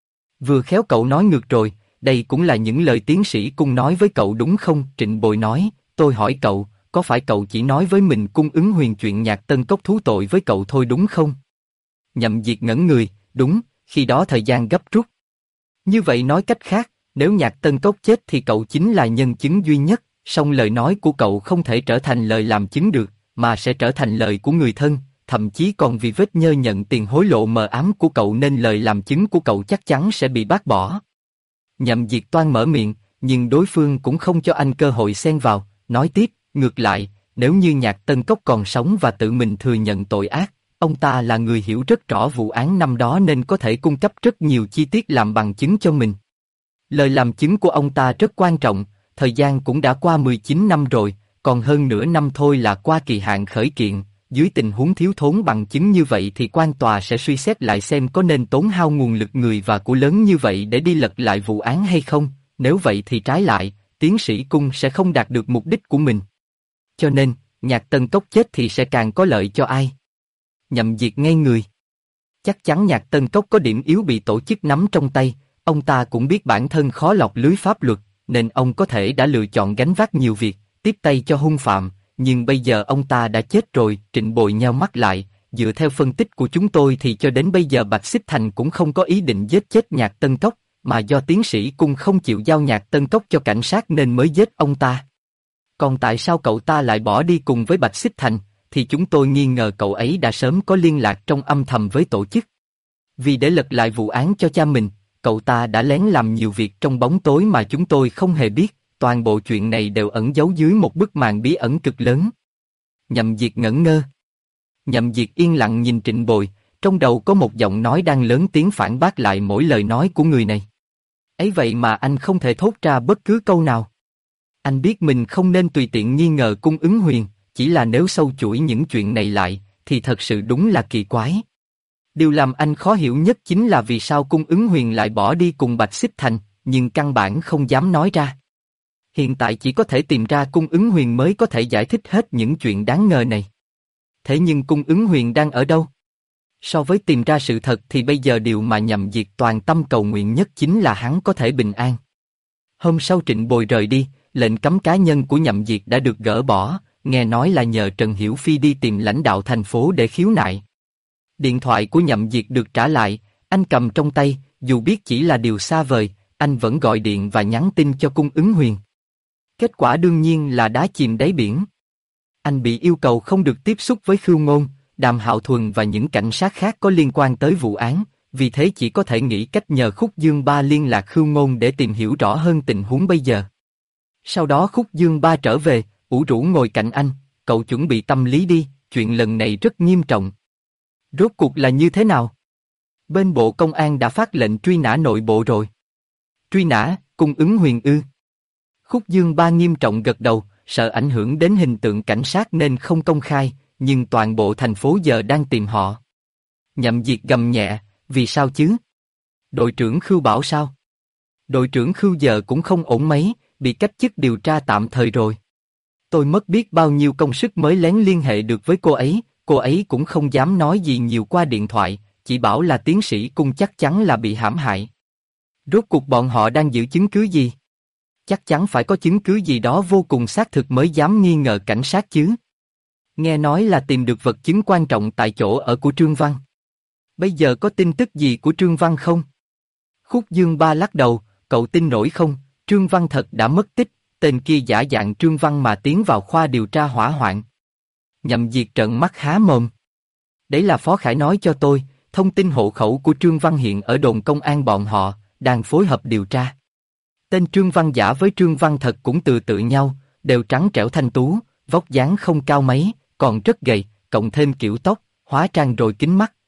Vừa khéo cậu nói ngược rồi, đây cũng là những lời tiến sĩ Cung nói với cậu đúng không? Trịnh Bồi nói, tôi hỏi cậu, có phải cậu chỉ nói với mình Cung Ứng Huyền chuyện Nhạc Tân Cốc thú tội với cậu thôi đúng không? Nhậm Diệt ngẩn người, đúng, khi đó thời gian gấp rút. Như vậy nói cách khác, nếu Nhạc Tân Cốc chết thì cậu chính là nhân chứng duy nhất, song lời nói của cậu không thể trở thành lời làm chứng được, mà sẽ trở thành lời của người thân, thậm chí còn vì vết nhơ nhận tiền hối lộ mờ ám của cậu nên lời làm chứng của cậu chắc chắn sẽ bị bác bỏ. Nhậm Diệt toan mở miệng, nhưng đối phương cũng không cho anh cơ hội xen vào, nói tiếp, ngược lại, nếu như Nhạc Tân Cốc còn sống và tự mình thừa nhận tội ác, ông ta là người hiểu rất rõ vụ án năm đó nên có thể cung cấp rất nhiều chi tiết làm bằng chứng cho mình. Lời làm chứng của ông ta rất quan trọng, thời gian cũng đã qua 19 năm rồi, còn hơn nửa năm thôi là qua kỳ hạn khởi kiện. Dưới tình huống thiếu thốn bằng chứng như vậy thì quan tòa sẽ suy xét lại xem có nên tốn hao nguồn lực người và của lớn như vậy để đi lật lại vụ án hay không, nếu vậy thì trái lại, tiến sĩ Cung sẽ không đạt được mục đích của mình. Cho nên, Nhạc Tân Cốc chết thì sẽ càng có lợi cho ai? Nhậm Diệt ngây người. Chắc chắn Nhạc Tân Cốc có điểm yếu bị tổ chức nắm trong tay, ông ta cũng biết bản thân khó lọt lưới pháp luật, nên ông có thể đã lựa chọn gánh vác nhiều việc, tiếp tay cho hung phạm. Nhưng bây giờ ông ta đã chết rồi, Trịnh Bồi nheo mắt lại, dựa theo phân tích của chúng tôi thì cho đến bây giờ Bạch Xích Thành cũng không có ý định giết chết Nhạc Tân Cốc, mà do tiến sĩ Cung không chịu giao Nhạc Tân Cốc cho cảnh sát nên mới giết ông ta. Còn tại sao cậu ta lại bỏ đi cùng với Bạch Xích Thành, thì chúng tôi nghi ngờ cậu ấy đã sớm có liên lạc trong âm thầm với tổ chức. Vì để lật lại vụ án cho cha mình, cậu ta đã lén làm nhiều việc trong bóng tối mà chúng tôi không hề biết. Toàn bộ chuyện này đều ẩn giấu dưới một bức màn bí ẩn cực lớn. Nhậm Diệt ngẩn ngơ. Nhậm Diệt yên lặng nhìn Trịnh Bồi, trong đầu có một giọng nói đang lớn tiếng phản bác lại mỗi lời nói của người này. Ấy vậy mà anh không thể thốt ra bất cứ câu nào. Anh biết mình không nên tùy tiện nghi ngờ Cung Ứng Huyền, chỉ là nếu sâu chuỗi những chuyện này lại, thì thật sự đúng là kỳ quái. Điều làm anh khó hiểu nhất chính là vì sao Cung Ứng Huyền lại bỏ đi cùng Bạch Xích Thành, nhưng căn bản không dám nói ra. Hiện tại chỉ có thể tìm ra Cung Ứng Huyền mới có thể giải thích hết những chuyện đáng ngờ này. Thế nhưng Cung Ứng Huyền đang ở đâu? So với tìm ra sự thật thì bây giờ điều mà Nhậm Diệt toàn tâm cầu nguyện nhất chính là hắn có thể bình an. Hôm sau Trịnh Bồi rời đi, lệnh cấm cá nhân của Nhậm Diệt đã được gỡ bỏ, nghe nói là nhờ Trần Hiểu Phi đi tìm lãnh đạo thành phố để khiếu nại. Điện thoại của Nhậm Diệt được trả lại, anh cầm trong tay, dù biết chỉ là điều xa vời, anh vẫn gọi điện và nhắn tin cho Cung Ứng Huyền. Kết quả đương nhiên là đá chìm đáy biển. Anh bị yêu cầu không được tiếp xúc với Khưu Ngôn, Đàm Hạo Thuần và những cảnh sát khác có liên quan tới vụ án, vì thế chỉ có thể nghĩ cách nhờ Khúc Dương Ba liên lạc Khưu Ngôn để tìm hiểu rõ hơn tình huống bây giờ. Sau đó Khúc Dương Ba trở về, ủ rũ ngồi cạnh anh, cậu chuẩn bị tâm lý đi, chuyện lần này rất nghiêm trọng. Rốt cuộc là như thế nào? Bên Bộ Công an đã phát lệnh truy nã nội bộ rồi. Truy nã, Cung Ứng Huyền ư? Khúc Dương Ba nghiêm trọng gật đầu, sợ ảnh hưởng đến hình tượng cảnh sát nên không công khai, nhưng toàn bộ thành phố giờ đang tìm họ. Nhậm Diệt gầm nhẹ, vì sao chứ? Đội trưởng Khưu bảo sao? Đội trưởng Khưu giờ cũng không ổn mấy, bị cách chức điều tra tạm thời rồi. Tôi mất biết bao nhiêu công sức mới lén liên hệ được với cô ấy cũng không dám nói gì nhiều qua điện thoại, chỉ bảo là tiến sĩ Cung chắc chắn là bị hãm hại. Rốt cuộc bọn họ đang giữ chứng cứ gì? Chắc chắn phải có chứng cứ gì đó vô cùng xác thực mới dám nghi ngờ cảnh sát chứ. Nghe nói là tìm được vật chứng quan trọng tại chỗ ở của Trương Văn. Bây giờ có tin tức gì của Trương Văn không? Khúc Dương Ba lắc đầu, cậu tin nổi không? Trương Văn thật đã mất tích, tên kia giả dạng Trương Văn mà tiến vào khoa điều tra hỏa hoạn. Nhậm Diệt trợn mắt há mồm. Đấy là Phó Khải nói cho tôi, thông tin hộ khẩu của Trương Văn hiện ở đồn công an bọn họ, đang phối hợp điều tra. Tên Trương Văn giả với Trương Văn thật cũng tự nhau, đều trắng trẻo thanh tú, vóc dáng không cao mấy, còn rất gầy, cộng thêm kiểu tóc, hóa trang rồi kính mắt,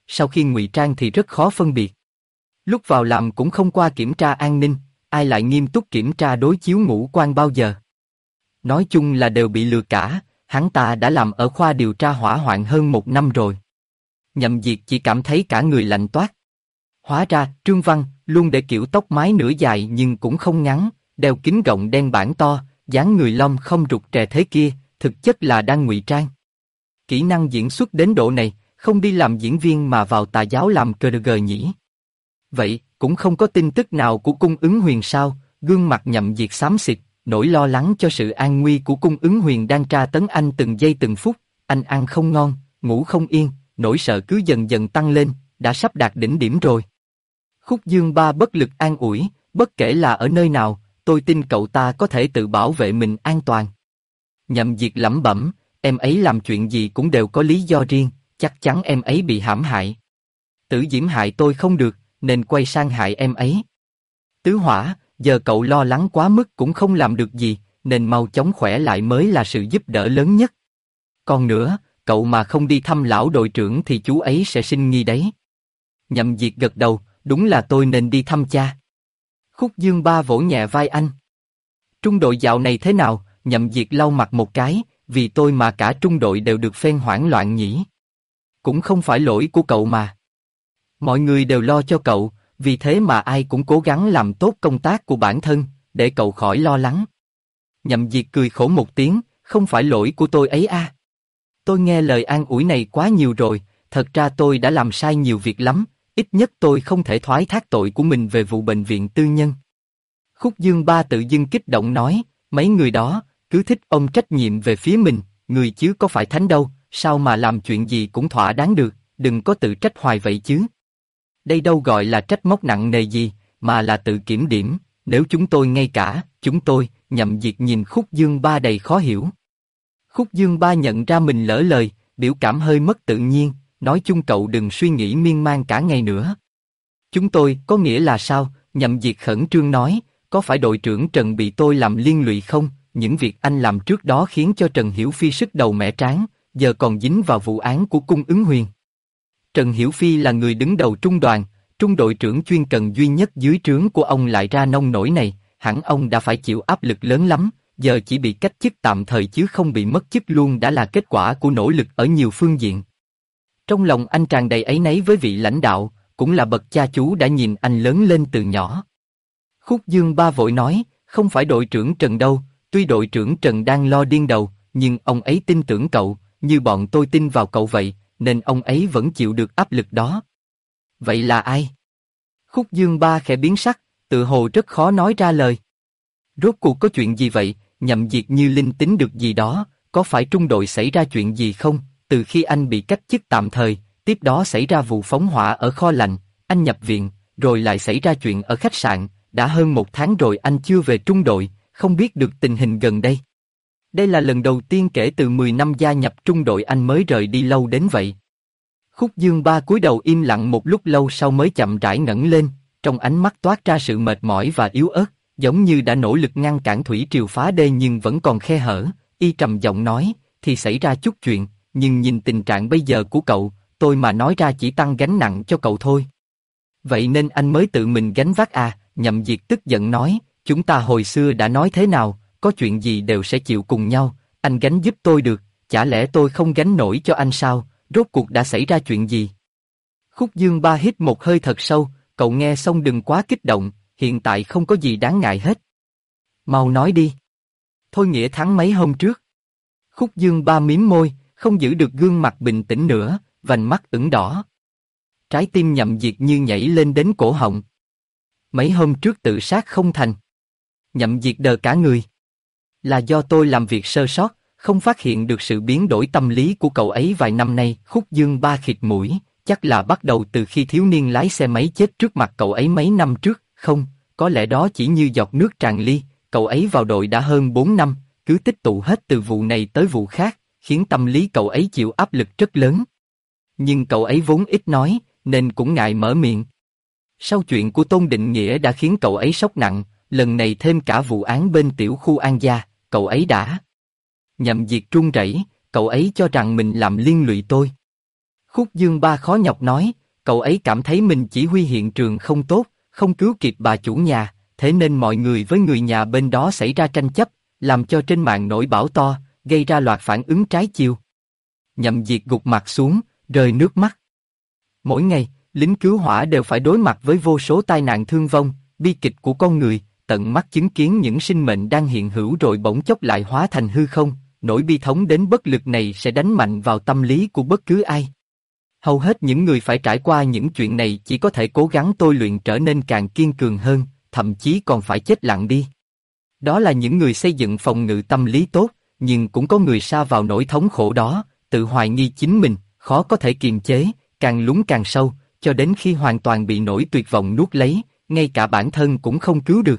sau khi ngụy trang thì rất khó phân biệt. Lúc vào làm cũng không qua kiểm tra an ninh, ai lại nghiêm túc kiểm tra đối chiếu ngũ quan bao giờ. Nói chung là đều bị lừa cả, hắn ta đã làm ở khoa điều tra hỏa hoạn hơn 1 năm rồi. Nhậm Diệt chỉ cảm thấy cả người lạnh toát. Hóa ra, Trương Văn, luôn để kiểu tóc mái nửa dài nhưng cũng không ngắn, đeo kính gọng đen bản to, dáng người lom không rụt rè thế kia, thực chất là đang ngụy trang. Kỹ năng diễn xuất đến độ này, không đi làm diễn viên mà vào tà giáo làm cờ gờ nhỉ. Vậy, cũng không có tin tức nào của cung ứng huyền sao, gương mặt Nhậm Diệt xám xịt, nỗi lo lắng cho sự an nguy của cung ứng huyền đang tra tấn anh từng giây từng phút, anh ăn không ngon, ngủ không yên, nỗi sợ cứ dần dần tăng lên, đã sắp đạt đỉnh điểm rồi. Khúc Dương Ba bất lực an ủi, bất kể là ở nơi nào, tôi tin cậu ta có thể tự bảo vệ mình an toàn. Nhậm Diệt lẩm bẩm, em ấy làm chuyện gì cũng đều có lý do riêng, chắc chắn em ấy bị hãm hại. Tử Diễm hại tôi không được, nên quay sang hại em ấy. Tứ Hỏa, giờ cậu lo lắng quá mức cũng không làm được gì, nên mau chóng khỏe lại mới là sự giúp đỡ lớn nhất. Còn nữa, cậu mà không đi thăm lão đội trưởng thì chú ấy sẽ sinh nghi đấy. Nhậm Diệt gật đầu, đúng là tôi nên đi thăm cha. Khúc Dương Ba vỗ nhẹ vai anh. Trung đội dạo này thế nào? Nhậm Diệt lau mặt một cái, vì tôi mà cả trung đội đều được phen hoảng loạn nhỉ. Cũng không phải lỗi của cậu mà. Mọi người đều lo cho cậu, vì thế mà ai cũng cố gắng làm tốt công tác của bản thân, để cậu khỏi lo lắng. Nhậm Diệt cười khổ một tiếng, không phải lỗi của tôi ấy à. Tôi nghe lời an ủi này quá nhiều rồi, thật ra tôi đã làm sai nhiều việc lắm, ít nhất tôi không thể thoái thác tội của mình về vụ bệnh viện tư nhân. Khúc Dương Ba tự dưng kích động nói, mấy người đó, cứ thích ông trách nhiệm về phía mình, người chứ có phải thánh đâu, sao mà làm chuyện gì cũng thỏa đáng được, đừng có tự trách hoài vậy chứ. Đây đâu gọi là trách móc nặng nề gì, mà là tự kiểm điểm, nếu chúng tôi ngay cả, chúng tôi, Nhậm Diệt nhìn Khúc Dương Ba đầy khó hiểu. Khúc Dương Ba nhận ra mình lỡ lời, biểu cảm hơi mất tự nhiên, nói chung cậu đừng suy nghĩ miên man cả ngày nữa. Chúng tôi, có nghĩa là sao? Nhậm Diệt khẩn trương nói, có phải đội trưởng Trần bị tôi làm liên lụy không? Những việc anh làm trước đó khiến cho Trần Hiểu Phi sứt đầu mẻ trán, giờ còn dính vào vụ án của cung ứng huyền. Trần Hiểu Phi là người đứng đầu trung đoàn, trung đội trưởng chuyên cần duy nhất dưới trướng của ông lại ra nông nổi này, hẳn ông đã phải chịu áp lực lớn lắm, giờ chỉ bị cách chức tạm thời chứ không bị mất chức luôn đã là kết quả của nỗ lực ở nhiều phương diện. Trong lòng anh tràn đầy áy náy với vị lãnh đạo, cũng là bậc cha chú đã nhìn anh lớn lên từ nhỏ. Khúc Dương Ba vội nói, không phải đội trưởng Trần đâu, tuy đội trưởng Trần đang lo điên đầu, nhưng ông ấy tin tưởng cậu, như bọn tôi tin vào cậu vậy, nên ông ấy vẫn chịu được áp lực đó. Vậy là ai? Khúc Dương Ba khẽ biến sắc, tự hồ rất khó nói ra lời. Rốt cuộc có chuyện gì vậy? Nhậm Diệt như linh tính được gì đó, có phải trung đội xảy ra chuyện gì không? Từ khi anh bị cách chức tạm thời, tiếp đó xảy ra vụ phóng hỏa ở kho lạnh, anh nhập viện, rồi lại xảy ra chuyện ở khách sạn, đã hơn 1 tháng rồi anh chưa về trung đội, không biết được tình hình gần đây. Đây là lần đầu tiên kể từ 10 năm gia nhập trung đội anh mới rời đi lâu đến vậy. Khúc Dương Ba cúi đầu im lặng một lúc lâu sau mới chậm rãi ngẩng lên, trong ánh mắt toát ra sự mệt mỏi và yếu ớt, giống như đã nỗ lực ngăn cản thủy triều phá đê nhưng vẫn còn khe hở. Y trầm giọng nói, thì xảy ra chút chuyện, nhưng nhìn tình trạng bây giờ của cậu, tôi mà nói ra chỉ tăng gánh nặng cho cậu thôi. Vậy nên anh mới tự mình gánh vác à? Nhậm Diệt tức giận nói, chúng ta hồi xưa đã nói thế nào, có chuyện gì đều sẽ chịu cùng nhau, anh gánh giúp tôi được, chả lẽ tôi không gánh nổi cho anh sao? Rốt cuộc đã xảy ra chuyện gì? Khúc Dương Ba hít một hơi thật sâu, cậu nghe xong đừng quá kích động, hiện tại không có gì đáng ngại hết. Mau nói đi. Thôi Nghĩa thắng mấy hôm trước. Khúc Dương Ba mím môi, không giữ được gương mặt bình tĩnh nữa, vành mắt ửng đỏ. Trái tim Nhậm Diệt như nhảy lên đến cổ họng. Mấy hôm trước tự sát không thành. Nhậm Diệt đờ cả người. Là do tôi làm việc sơ sót, không phát hiện được sự biến đổi tâm lý của cậu ấy vài năm nay. Khúc Dương Ba khịt mũi, chắc là bắt đầu từ khi thiếu niên lái xe máy chết trước mặt cậu ấy mấy năm trước. Không, có lẽ đó chỉ như giọt nước tràn ly. Cậu ấy vào đội đã hơn 4 năm, cứ tích tụ hết từ vụ này tới vụ khác, khiến tâm lý cậu ấy chịu áp lực rất lớn. Nhưng cậu ấy vốn ít nói, nên cũng ngại mở miệng. Sau chuyện của Tôn Định Nghĩa đã khiến cậu ấy sốc nặng, lần này thêm cả vụ án bên tiểu khu An Gia, cậu ấy đã. Nhậm Diệt run rẩy, cậu ấy cho rằng mình làm liên lụy tôi. Khúc Dương Ba khó nhọc nói, cậu ấy cảm thấy mình chỉ huy hiện trường không tốt, không cứu kịp bà chủ nhà, thế nên mọi người với người nhà bên đó xảy ra tranh chấp, làm cho trên mạng nổi bão to, gây ra loạt phản ứng trái chiều. Nhậm Diệt gục mặt xuống, rơi nước mắt. Mỗi ngày, lính cứu hỏa đều phải đối mặt với vô số tai nạn thương vong, bi kịch của con người, tận mắt chứng kiến những sinh mệnh đang hiện hữu rồi bỗng chốc lại hóa thành hư không, nỗi bi thống đến bất lực này sẽ đánh mạnh vào tâm lý của bất cứ ai. Hầu hết những người phải trải qua những chuyện này chỉ có thể cố gắng tôi luyện trở nên càng kiên cường hơn, thậm chí còn phải chết lặng đi. Đó là những người xây dựng phòng ngự tâm lý tốt, nhưng cũng có người sa vào nỗi thống khổ đó, tự hoài nghi chính mình, khó có thể kiềm chế, càng lún càng sâu, cho đến khi hoàn toàn bị nỗi tuyệt vọng nuốt lấy, ngay cả bản thân cũng không cứu được.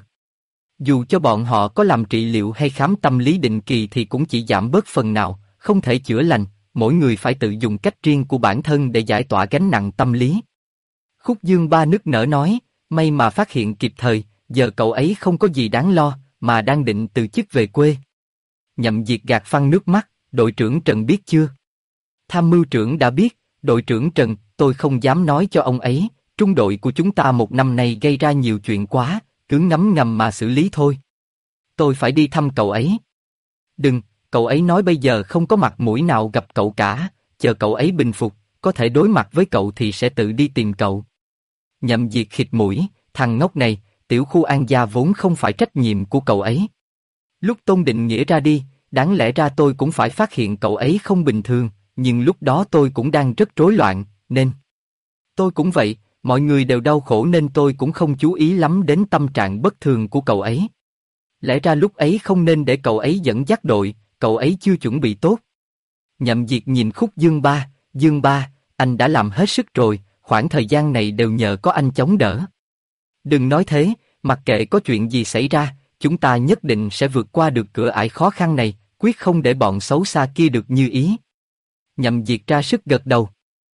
Dù cho bọn họ có làm trị liệu hay khám tâm lý định kỳ thì cũng chỉ giảm bớt phần nào, không thể chữa lành, mỗi người phải tự dùng cách riêng của bản thân để giải tỏa gánh nặng tâm lý. Khúc Dương Ba nức nở nói, may mà phát hiện kịp thời, giờ cậu ấy không có gì đáng lo, mà đang định từ chức về quê. Nhậm Diệt gạt phăng nước mắt, đội trưởng Trần biết chưa? Tham mưu trưởng đã biết, đội trưởng Trần, tôi không dám nói cho ông ấy, trung đội của chúng ta một năm nay gây ra nhiều chuyện quá, cứ ngấm ngầm mà xử lý thôi. Tôi phải đi thăm cậu ấy. Đừng, cậu ấy nói bây giờ không có mặt mũi nào gặp cậu cả, chờ cậu ấy bình phục, có thể đối mặt với cậu thì sẽ tự đi tìm cậu. Nhậm Diệt khịt mũi, thằng ngốc này, tiểu khu An Gia vốn không phải trách nhiệm của cậu ấy. Lúc Tôn Định Nghĩa ra đi, đáng lẽ ra tôi cũng phải phát hiện cậu ấy không bình thường, nhưng lúc đó tôi cũng đang rất rối loạn, nên... Tôi cũng vậy, mọi người đều đau khổ nên tôi cũng không chú ý lắm đến tâm trạng bất thường của cậu ấy. Lẽ ra lúc ấy không nên để cậu ấy dẫn dắt đội, cậu ấy chưa chuẩn bị tốt. Nhậm Diệt nhìn Khúc Dương Ba, anh đã làm hết sức rồi, khoảng thời gian này đều nhờ có anh chống đỡ. Đừng nói thế, mặc kệ có chuyện gì xảy ra, chúng ta nhất định sẽ vượt qua được cửa ải khó khăn này, quyết không để bọn xấu xa kia được như ý. Nhậm Diệt ra sức gật đầu.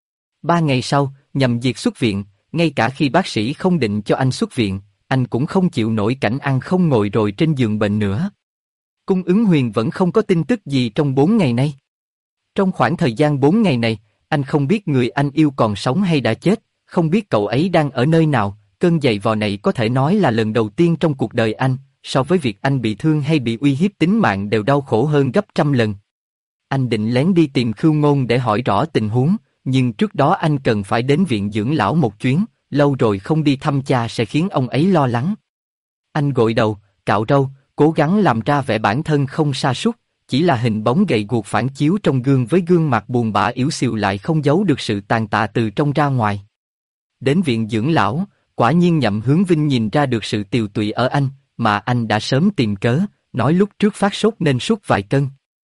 3 ngày sau, Nhậm Diệt xuất viện, ngay cả khi bác sĩ không định cho anh xuất viện, anh cũng không chịu nổi cảnh ăn không ngồi rồi trên giường bệnh nữa. Cung Ứng Huyền vẫn không có tin tức gì trong 4 ngày nay. Trong khoảng thời gian 4 ngày này, anh không biết người anh yêu còn sống hay đã chết, không biết cậu ấy đang ở nơi nào, cơn giày vò này có thể nói là lần đầu tiên trong cuộc đời anh, so với việc anh bị thương hay bị uy hiếp tính mạng đều đau khổ hơn gấp trăm lần. Anh định lén đi tìm Khưu Ngôn để hỏi rõ tình huống, nhưng trước đó anh cần phải đến viện dưỡng lão một chuyến, lâu rồi không đi thăm cha sẽ khiến ông ấy lo lắng. Anh gội đầu, cạo râu, cố gắng làm ra vẻ bản thân không sa sút, chỉ là hình bóng gầy guộc phản chiếu trong gương với gương mặt buồn bã yếu xìu lại không giấu được sự tàn tạ từ trong ra ngoài. Đến viện dưỡng lão, quả nhiên Nhậm Hướng Vinh nhìn ra được sự tiều tụy ở anh, mà anh đã sớm tìm cớ, nói lúc trước phát sốt nên sút vài cân.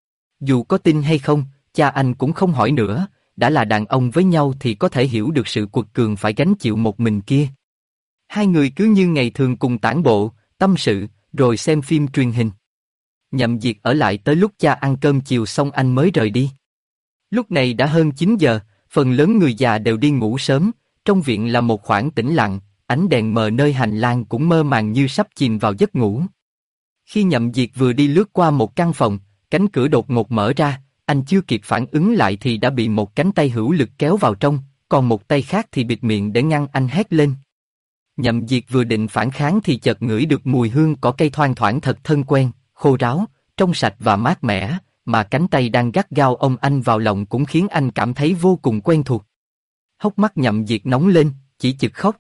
Dù có tin hay không, cha anh cũng không hỏi nữa, đã là đàn ông với nhau thì có thể hiểu được sự quật cường phải gánh chịu một mình kia. Hai người cứ như ngày thường cùng tản bộ, tâm sự, rồi xem phim truyền hình. Nhậm Diệt ở lại tới lúc cha ăn cơm chiều xong anh mới rời đi. Lúc này đã hơn 9 giờ, phần lớn người già đều đi ngủ sớm, trong viện là một khoảng tĩnh lặng, ánh đèn mờ nơi hành lang cũng mơ màng như sắp chìm vào giấc ngủ. Khi Nhậm Diệt vừa đi lướt qua một căn phòng, cánh cửa đột ngột mở ra, anh chưa kịp phản ứng lại thì đã bị một cánh tay hữu lực kéo vào trong, còn một tay khác thì bịt miệng để ngăn anh hét lên. Nhậm Diệt vừa định phản kháng thì chợt ngửi được mùi hương cỏ cây thoang thoảng thật thân quen, khô ráo, trong sạch và mát mẻ, mà cánh tay đang gắt gao ôm anh vào lòng cũng khiến anh cảm thấy vô cùng quen thuộc. Hốc mắt Nhậm Diệt nóng lên, chỉ chực khóc.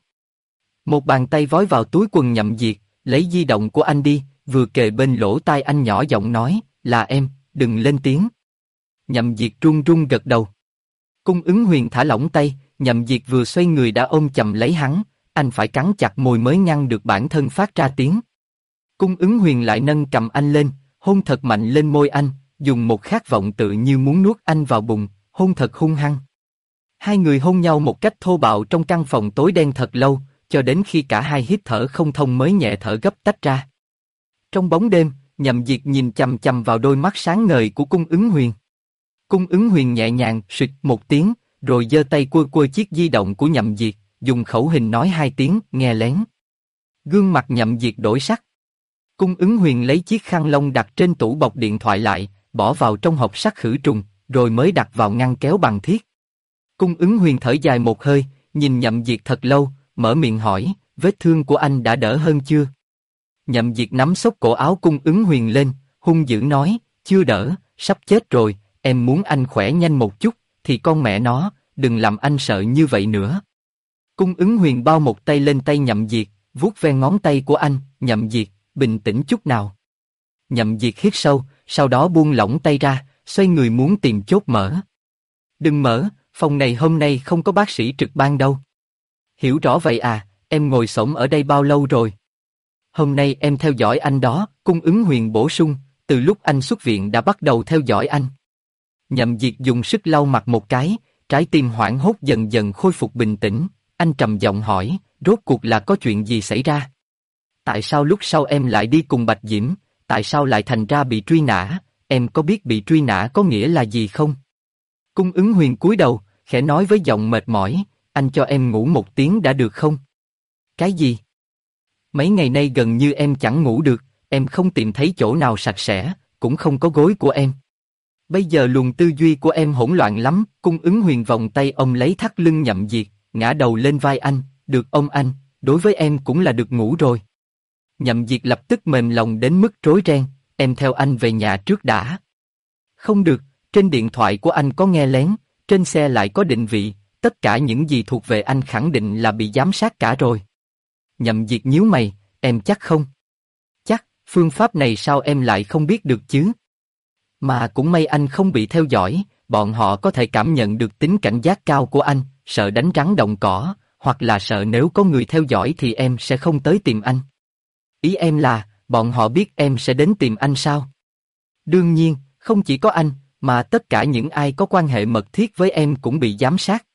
Một bàn tay vói vào túi quần Nhậm Diệt, lấy di động của anh đi, vừa kề bên lỗ tai anh nhỏ giọng nói, là em, đừng lên tiếng. Nhậm Diệt run run gật đầu. Cung Ứng Huyền thả lỏng tay, Nhậm Diệt vừa xoay người đã ôm chầm lấy hắn, anh phải cắn chặt môi mới ngăn được bản thân phát ra tiếng. Cung Ứng Huyền lại nâng cầm anh lên, hôn thật mạnh lên môi anh, dùng một khát vọng tự như muốn nuốt anh vào bụng, hôn thật hung hăng. Hai người hôn nhau một cách thô bạo trong căn phòng tối đen thật lâu, cho đến khi cả hai hít thở không thông mới nhẹ thở gấp tách ra. Trong bóng đêm, Nhậm Diệt nhìn chằm chằm vào đôi mắt sáng ngời của Cung Ứng Huyền. Cung Ứng Huyền nhẹ nhàng suýt một tiếng, rồi giơ tay quơ quơ chiếc di động của Nhậm Diệt, dùng khẩu hình nói 2 tiếng, nghe lén. Gương mặt Nhậm Diệt đổi sắc. Cung Ứng Huyền lấy chiếc khăn lông đặt trên tủ bọc điện thoại lại, bỏ vào trong hộp sắt khử trùng, rồi mới đặt vào ngăn kéo bằng thiết. Cung ứng huyền thở dài một hơi, nhìn Nhậm Diệt thật lâu, mở miệng hỏi, vết thương của anh đã đỡ hơn chưa? Nhậm Diệt nắm xốc cổ áo cung ứng huyền lên, hung dữ nói, chưa đỡ, sắp chết rồi, em muốn anh khỏe nhanh một chút, thì con mẹ nó, đừng làm anh sợ như vậy nữa. Cung ứng huyền bao một tay lên tay Nhậm Diệt, vuốt ve ngón tay của anh, Nhậm Diệt, bình tĩnh chút nào. Nhậm Diệt hít sâu, sau đó buông lỏng tay ra, xoay người muốn tìm chốt mở. Đừng mở, phòng này hôm nay không có bác sĩ trực ban đâu. Hiểu rõ vậy à, em ngồi xổm ở đây bao lâu rồi? Hôm nay em theo dõi anh đó, cung ứng huyền bổ sung, từ lúc anh xuất viện đã bắt đầu theo dõi anh. Nhậm Diệt dùng sức lau mặt một cái, trái tim hoảng hốt dần dần khôi phục bình tĩnh, anh trầm giọng hỏi, rốt cuộc là có chuyện gì xảy ra? Tại sao lúc sau em lại đi cùng Bạch Diễm, tại sao lại thành ra bị truy nã, em có biết bị truy nã có nghĩa là gì không? Cung ứng huyền cúi đầu, khẽ nói với giọng mệt mỏi, anh cho em ngủ một tiếng đã được không? Cái gì? Mấy ngày nay gần như em chẳng ngủ được, em không tìm thấy chỗ nào sạch sẽ, cũng không có gối của em. Bây giờ luồng tư duy của em hỗn loạn lắm, cung ứng huyền vòng tay ôm lấy thắt lưng Nhậm Diệt, ngã đầu lên vai anh, được ôm anh, đối với em cũng là được ngủ rồi. Nhậm Diệt lập tức mềm lòng đến mức rối ren, em theo anh về nhà trước đã. Không được, trên điện thoại của anh có nghe lén, trên xe lại có định vị, tất cả những gì thuộc về anh khẳng định là bị giám sát cả rồi. Nhậm Diệt nhíu mày, em chắc không? Chắc, phương pháp này sao em lại không biết được chứ? Mà cũng may anh không bị theo dõi, bọn họ có thể cảm nhận được tính cảnh giác cao của anh, sợ đánh rắn động cỏ, hoặc là sợ nếu có người theo dõi thì em sẽ không tới tìm anh. Ý em là, bọn họ biết em sẽ đến tìm anh sao? Đương nhiên, không chỉ có anh, mà tất cả những ai có quan hệ mật thiết với em cũng bị giám sát.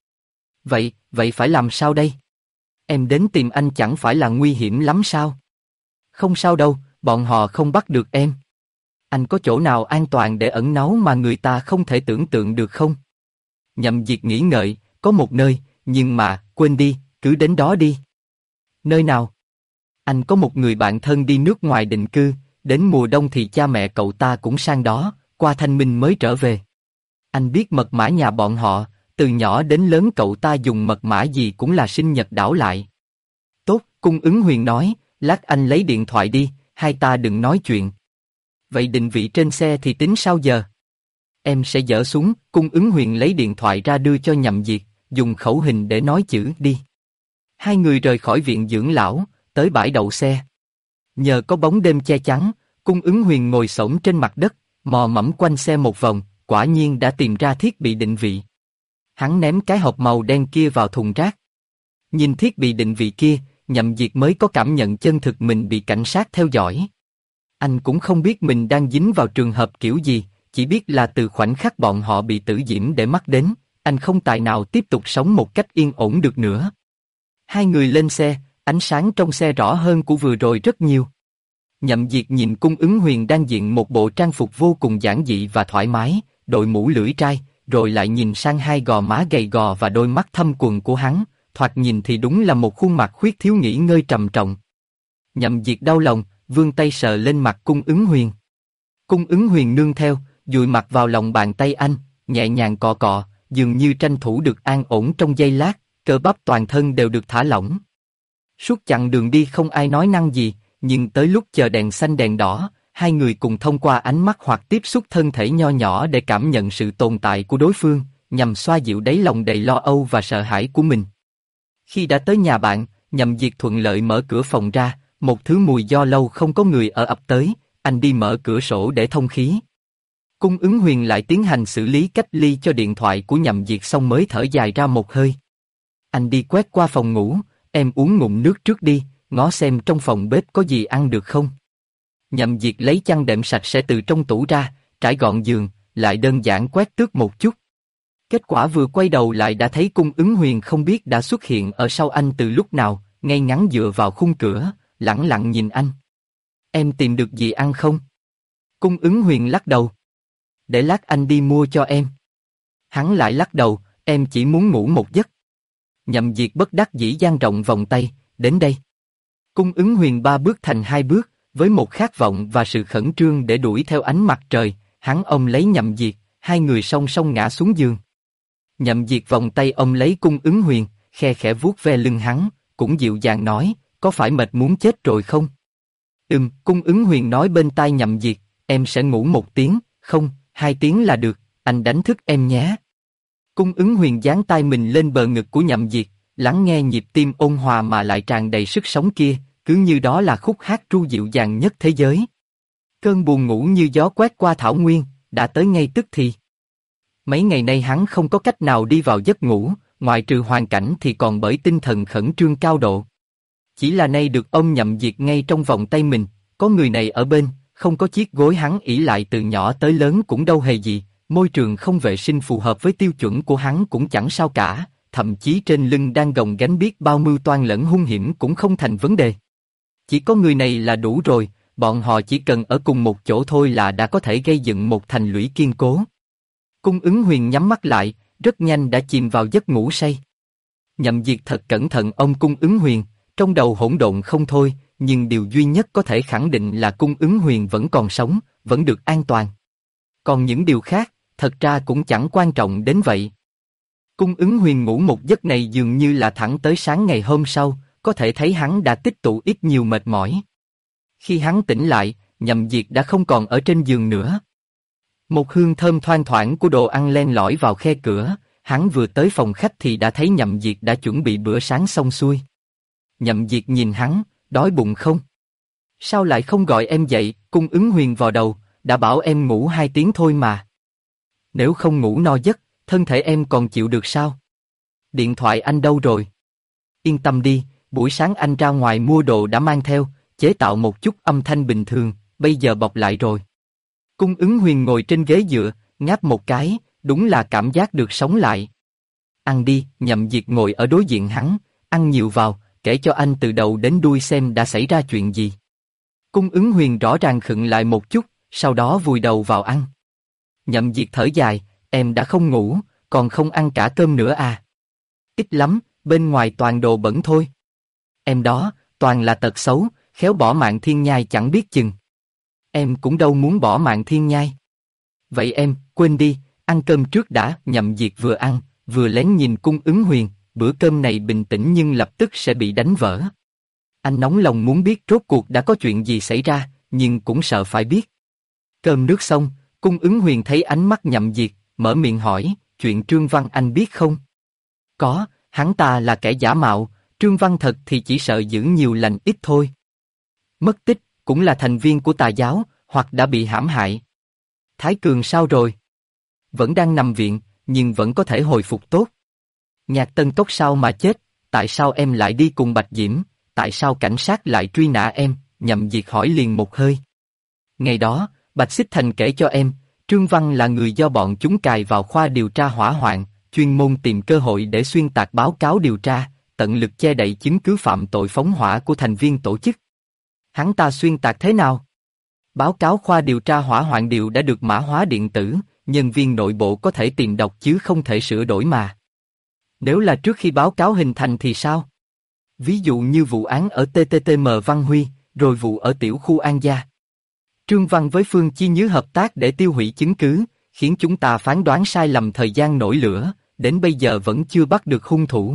Vậy phải làm sao đây? Em đến tìm anh chẳng phải là nguy hiểm lắm sao? Không sao đâu, bọn họ không bắt được em. Anh có chỗ nào an toàn để ẩn náu mà người ta không thể tưởng tượng được không? Nhậm Diệt nghĩ ngợi, có một nơi, nhưng mà, quên đi, cứ đến đó đi. Nơi nào? Anh có một người bạn thân đi nước ngoài định cư, đến mùa đông thì cha mẹ cậu ta cũng sang đó, qua Thanh Minh mới trở về. Anh biết mật mã nhà bọn họ, từ nhỏ đến lớn cậu ta dùng mật mã gì cũng là sinh nhật đảo lại. Tốt, cung ứng huyền nói, lát anh lấy điện thoại đi, hai ta đừng nói chuyện. Vậy định vị trên xe thì tính sao giờ? Em sẽ dỡ xuống, cung ứng huyền lấy điện thoại ra đưa cho Nhậm Diệt, dùng khẩu hình để nói chữ đi. Hai người rời khỏi viện dưỡng lão, tới bãi đậu xe. Nhờ có bóng đêm che chắn, cung ứng huyền ngồi xổm trên mặt đất, mò mẫm quanh xe một vòng, quả nhiên đã tìm ra thiết bị định vị. Hắn ném cái hộp màu đen kia vào thùng rác. Nhìn thiết bị định vị kia, Nhậm Diệt mới có cảm nhận chân thực mình bị cảnh sát theo dõi. Anh cũng không biết mình đang dính vào trường hợp kiểu gì, chỉ biết là từ khoảnh khắc bọn họ bị Tử Diễm để mắt đến, anh không tài nào tiếp tục sống một cách yên ổn được nữa. Hai người lên xe, ánh sáng trong xe rõ hơn của vừa rồi rất nhiều. Nhậm Diệt nhìn cung ứng huyền đang diện một bộ trang phục vô cùng giản dị và thoải mái, đội mũ lưỡi trai, rồi lại nhìn sang hai gò má gầy gò và đôi mắt thâm quầng của hắn, thoạt nhìn thì đúng là một khuôn mặt khuyết thiếu nghỉ ngơi trầm trọng. Nhậm Diệt đau lòng, vươn tay sờ lên mặt cung ứng huyền. Cung ứng huyền nương theo, dụi mặt vào lòng bàn tay anh, nhẹ nhàng cọ cọ, dường như tranh thủ được an ổn trong giây lát, cơ bắp toàn thân đều được thả lỏng. Suốt chặng đường đi không ai nói năng gì, nhưng tới lúc chờ đèn xanh đèn đỏ, hai người cùng thông qua ánh mắt hoặc tiếp xúc thân thể nho nhỏ để cảm nhận sự tồn tại của đối phương, nhằm xoa dịu đáy lòng đầy lo âu và sợ hãi của mình. Khi đã tới nhà bạn, Nhậm Diệt thuận lợi mở cửa phòng ra, một thứ mùi do lâu không có người ở ập tới, anh đi mở cửa sổ để thông khí. Cung ứng huyền lại tiến hành xử lý cách ly cho điện thoại của Nhậm Diệt xong mới thở dài ra một hơi. Anh đi quét qua phòng ngủ, em uống ngụm nước trước đi, ngó xem trong phòng bếp có gì ăn được không. Nhậm Diệt lấy chăn đệm sạch sẽ từ trong tủ ra, trải gọn giường, lại đơn giản quét tước một chút. Kết quả vừa quay đầu lại đã thấy cung ứng huyền không biết đã xuất hiện ở sau anh từ lúc nào, ngay ngắn dựa vào khung cửa, lẳng lặng nhìn anh. Em tìm được gì ăn không? Cung ứng huyền lắc đầu. Để lát anh đi mua cho em. Hắn lại lắc đầu, em chỉ muốn ngủ một giấc. Nhậm Diệt bất đắc dĩ dang rộng vòng tay, đến đây. Cung ứng huyền ba bước thành hai bước, với một khát vọng và sự khẩn trương để đuổi theo ánh mặt trời, hắn ôm lấy Nhậm Diệt, hai người song song ngã xuống giường. Nhậm Diệt vòng tay ôm lấy Cung Ứng Huyền, khe khẽ vuốt ve lưng hắn, cũng dịu dàng nói, có phải mệt muốn chết rồi không? Cung Ứng Huyền nói bên tai Nhậm Diệt, em sẽ ngủ 1 tiếng, không, 2 tiếng là được, anh đánh thức em nhé. Cung Ứng Huyền dán tay mình lên bờ ngực của Nhậm Diệt, lắng nghe nhịp tim ôn hòa mà lại tràn đầy sức sống kia, cứ như đó là khúc hát ru dịu dàng nhất thế giới. Cơn buồn ngủ như gió quét qua thảo nguyên, đã tới ngay tức thì. Mấy ngày nay hắn không có cách nào đi vào giấc ngủ, ngoại trừ hoàn cảnh thì còn bởi tinh thần khẩn trương cao độ. Chỉ là nay được ôm Nhậm Diệt ngay trong vòng tay mình, có người này ở bên, không có chiếc gối hắn ỷ lại từ nhỏ tới lớn cũng đâu hề gì, môi trường không vệ sinh phù hợp với tiêu chuẩn của hắn cũng chẳng sao cả, thậm chí trên lưng đang gồng gánh biết bao mưu toan lẫn hung hiểm cũng không thành vấn đề. Chỉ có người này là đủ rồi, bọn họ chỉ cần ở cùng một chỗ thôi là đã có thể gây dựng một thành lũy kiên cố. Cung Ứng Huyền nhắm mắt lại, rất nhanh đã chìm vào giấc ngủ say. Nhậm Diệt thật cẩn thận ôm Cung Ứng Huyền, trong đầu hỗn độn không thôi, nhưng điều duy nhất có thể khẳng định là Cung Ứng Huyền vẫn còn sống, vẫn được an toàn. Còn những điều khác, thật ra cũng chẳng quan trọng đến vậy. Cung Ứng Huyền ngủ một giấc này dường như là thẳng tới sáng ngày hôm sau, có thể thấy hắn đã tích tụ ít nhiều mệt mỏi. Khi hắn tỉnh lại, Nhậm Diệt đã không còn ở trên giường nữa. Một hương thơm thoang thoảng của đồ ăn len lỏi vào khe cửa, hắn vừa tới phòng khách thì đã thấy Nhậm Diệt đã chuẩn bị bữa sáng xong xuôi. Nhậm Diệt nhìn hắn, đói bụng không? Sao lại không gọi em dậy? Cung Ứng Huyền vào đầu, đã bảo em ngủ 2 tiếng thôi mà. Nếu không ngủ no giấc, thân thể em còn chịu được sao? Điện thoại anh đâu rồi? Yên tâm đi, buổi sáng anh ra ngoài mua đồ đã mang theo, chế tạo một chút âm thanh bình thường, bây giờ bọc lại rồi. Cung Ứng Huyền ngồi trên ghế dựa, ngáp một cái, đúng là cảm giác được sống lại. Ăn đi, Nhậm Diệt ngồi ở đối diện hắn, ăn nhiều vào, kể cho anh từ đầu đến đuôi xem đã xảy ra chuyện gì. Cung Ứng Huyền rõ ràng khựng lại một chút, sau đó vùi đầu vào ăn. Nhậm Diệt thở dài, em đã không ngủ, còn không ăn cả cơm nữa à? Ít lắm, bên ngoài toàn đồ bẩn thôi. Em đó, toàn là tật xấu, khéo bỏ mạng thiên nhai chẳng biết chừng. Em cũng đâu muốn bỏ mạng thiên nhai. Vậy em, quên đi, ăn cơm trước đã. Nhậm Diệt vừa ăn, vừa lén nhìn Cung Ứng Huyền, bữa cơm này bình tĩnh nhưng lập tức sẽ bị đánh vỡ. Anh nóng lòng muốn biết rốt cuộc đã có chuyện gì xảy ra, nhưng cũng sợ phải biết. Cơm nước xong, Cung Ứng Huyền thấy ánh mắt Nhậm Diệt, mở miệng hỏi, chuyện Trương Văn anh biết không? Có, hắn ta là kẻ giả mạo, Trương Văn thật thì chỉ sợ giữ nhiều lành ít thôi. Mất tích, cũng là thành viên của tà giáo, hoặc đã bị hãm hại. Thái Cường sao rồi? Vẫn đang nằm viện, nhưng vẫn có thể hồi phục tốt. Nhạc Tân Cốc sao mà chết? Tại sao em lại đi cùng Bạch Diễm? Tại sao cảnh sát lại truy nã em? Nhậm Diệt hỏi liền một hơi. Ngày đó, Bạch Xích Thành kể cho em, Trương Văn là người do bọn chúng cài vào khoa điều tra hỏa hoạn, chuyên môn tìm cơ hội để xuyên tạc báo cáo điều tra, tận lực che đậy chứng cứ phạm tội phóng hỏa của thành viên tổ chức. Hắn ta xuyên tạc thế nào? Báo cáo khoa điều tra hỏa hoạn điều đã được mã hóa điện tử, nhân viên nội bộ có thể tìm đọc chứ không thể sửa đổi mà. Nếu là trước khi báo cáo hình thành thì sao? Ví dụ như vụ án ở TTTM Văn Huy, rồi vụ ở tiểu khu An Gia. Trương Văn với Phương Chi Nhứ hợp tác để tiêu hủy chứng cứ, khiến chúng ta phán đoán sai lầm thời gian nổi lửa, đến bây giờ vẫn chưa bắt được hung thủ.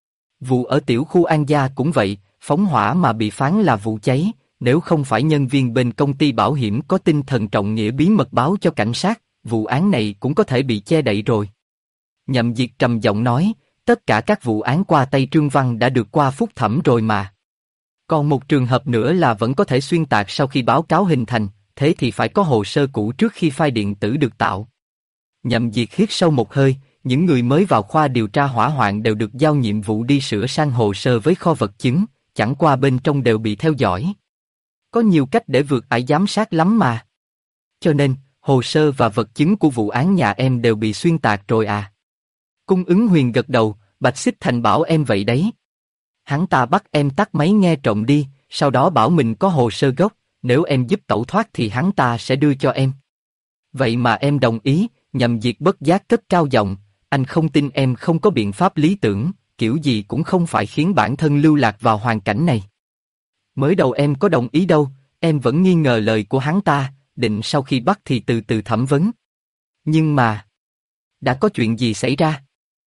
Vụ ở tiểu khu An Gia cũng vậy, phóng hỏa mà bị phán là vụ cháy, nếu không phải nhân viên bên công ty bảo hiểm có tinh thần trọng nghĩa bí mật báo cho cảnh sát, vụ án này cũng có thể bị che đậy rồi. Nhậm Diệt trầm giọng nói, tất cả các vụ án qua tay Trương Văn đã được qua phúc thẩm rồi mà. Còn một trường hợp nữa là vẫn có thể xuyên tạc sau khi báo cáo hình thành, thế thì phải có hồ sơ cũ trước khi file điện tử được tạo. Nhậm Diệt hít sâu một hơi, những người mới vào khoa điều tra hỏa hoạn đều được giao nhiệm vụ đi sửa sang hồ sơ với kho vật chứng, chẳng qua bên trong đều bị theo dõi. Có nhiều cách để vượt ải giám sát lắm mà. Cho nên, hồ sơ và vật chứng của vụ án nhà em đều bị xuyên tạc rồi à? Cung Ứng Huyền gật đầu, Bạch Xích Thành bảo em vậy đấy. Hắn ta bắt em tắt máy nghe trộm đi, sau đó bảo mình có hồ sơ gốc, nếu em giúp tẩu thoát thì hắn ta sẽ đưa cho em. Vậy mà em đồng ý. Nhậm Diệt bất giác cất cao giọng, anh không tin em không có biện pháp lý tưởng, kiểu gì cũng không phải khiến bản thân lưu lạc vào hoàn cảnh này. Mới đầu em có đồng ý đâu, em vẫn nghi ngờ lời của hắn ta, định sau khi bắt thì từ từ thẩm vấn. Nhưng mà, đã có chuyện gì xảy ra?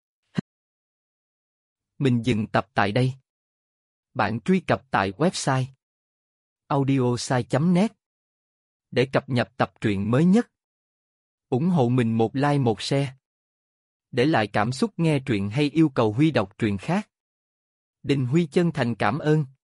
Mình dừng tập tại đây. Bạn truy cập tại website audiosai.net để cập nhật tập truyện mới nhất. Ủng hộ mình một like một share. Để lại cảm xúc nghe truyện hay yêu cầu Huy đọc truyện khác. Đình Huy chân thành cảm ơn.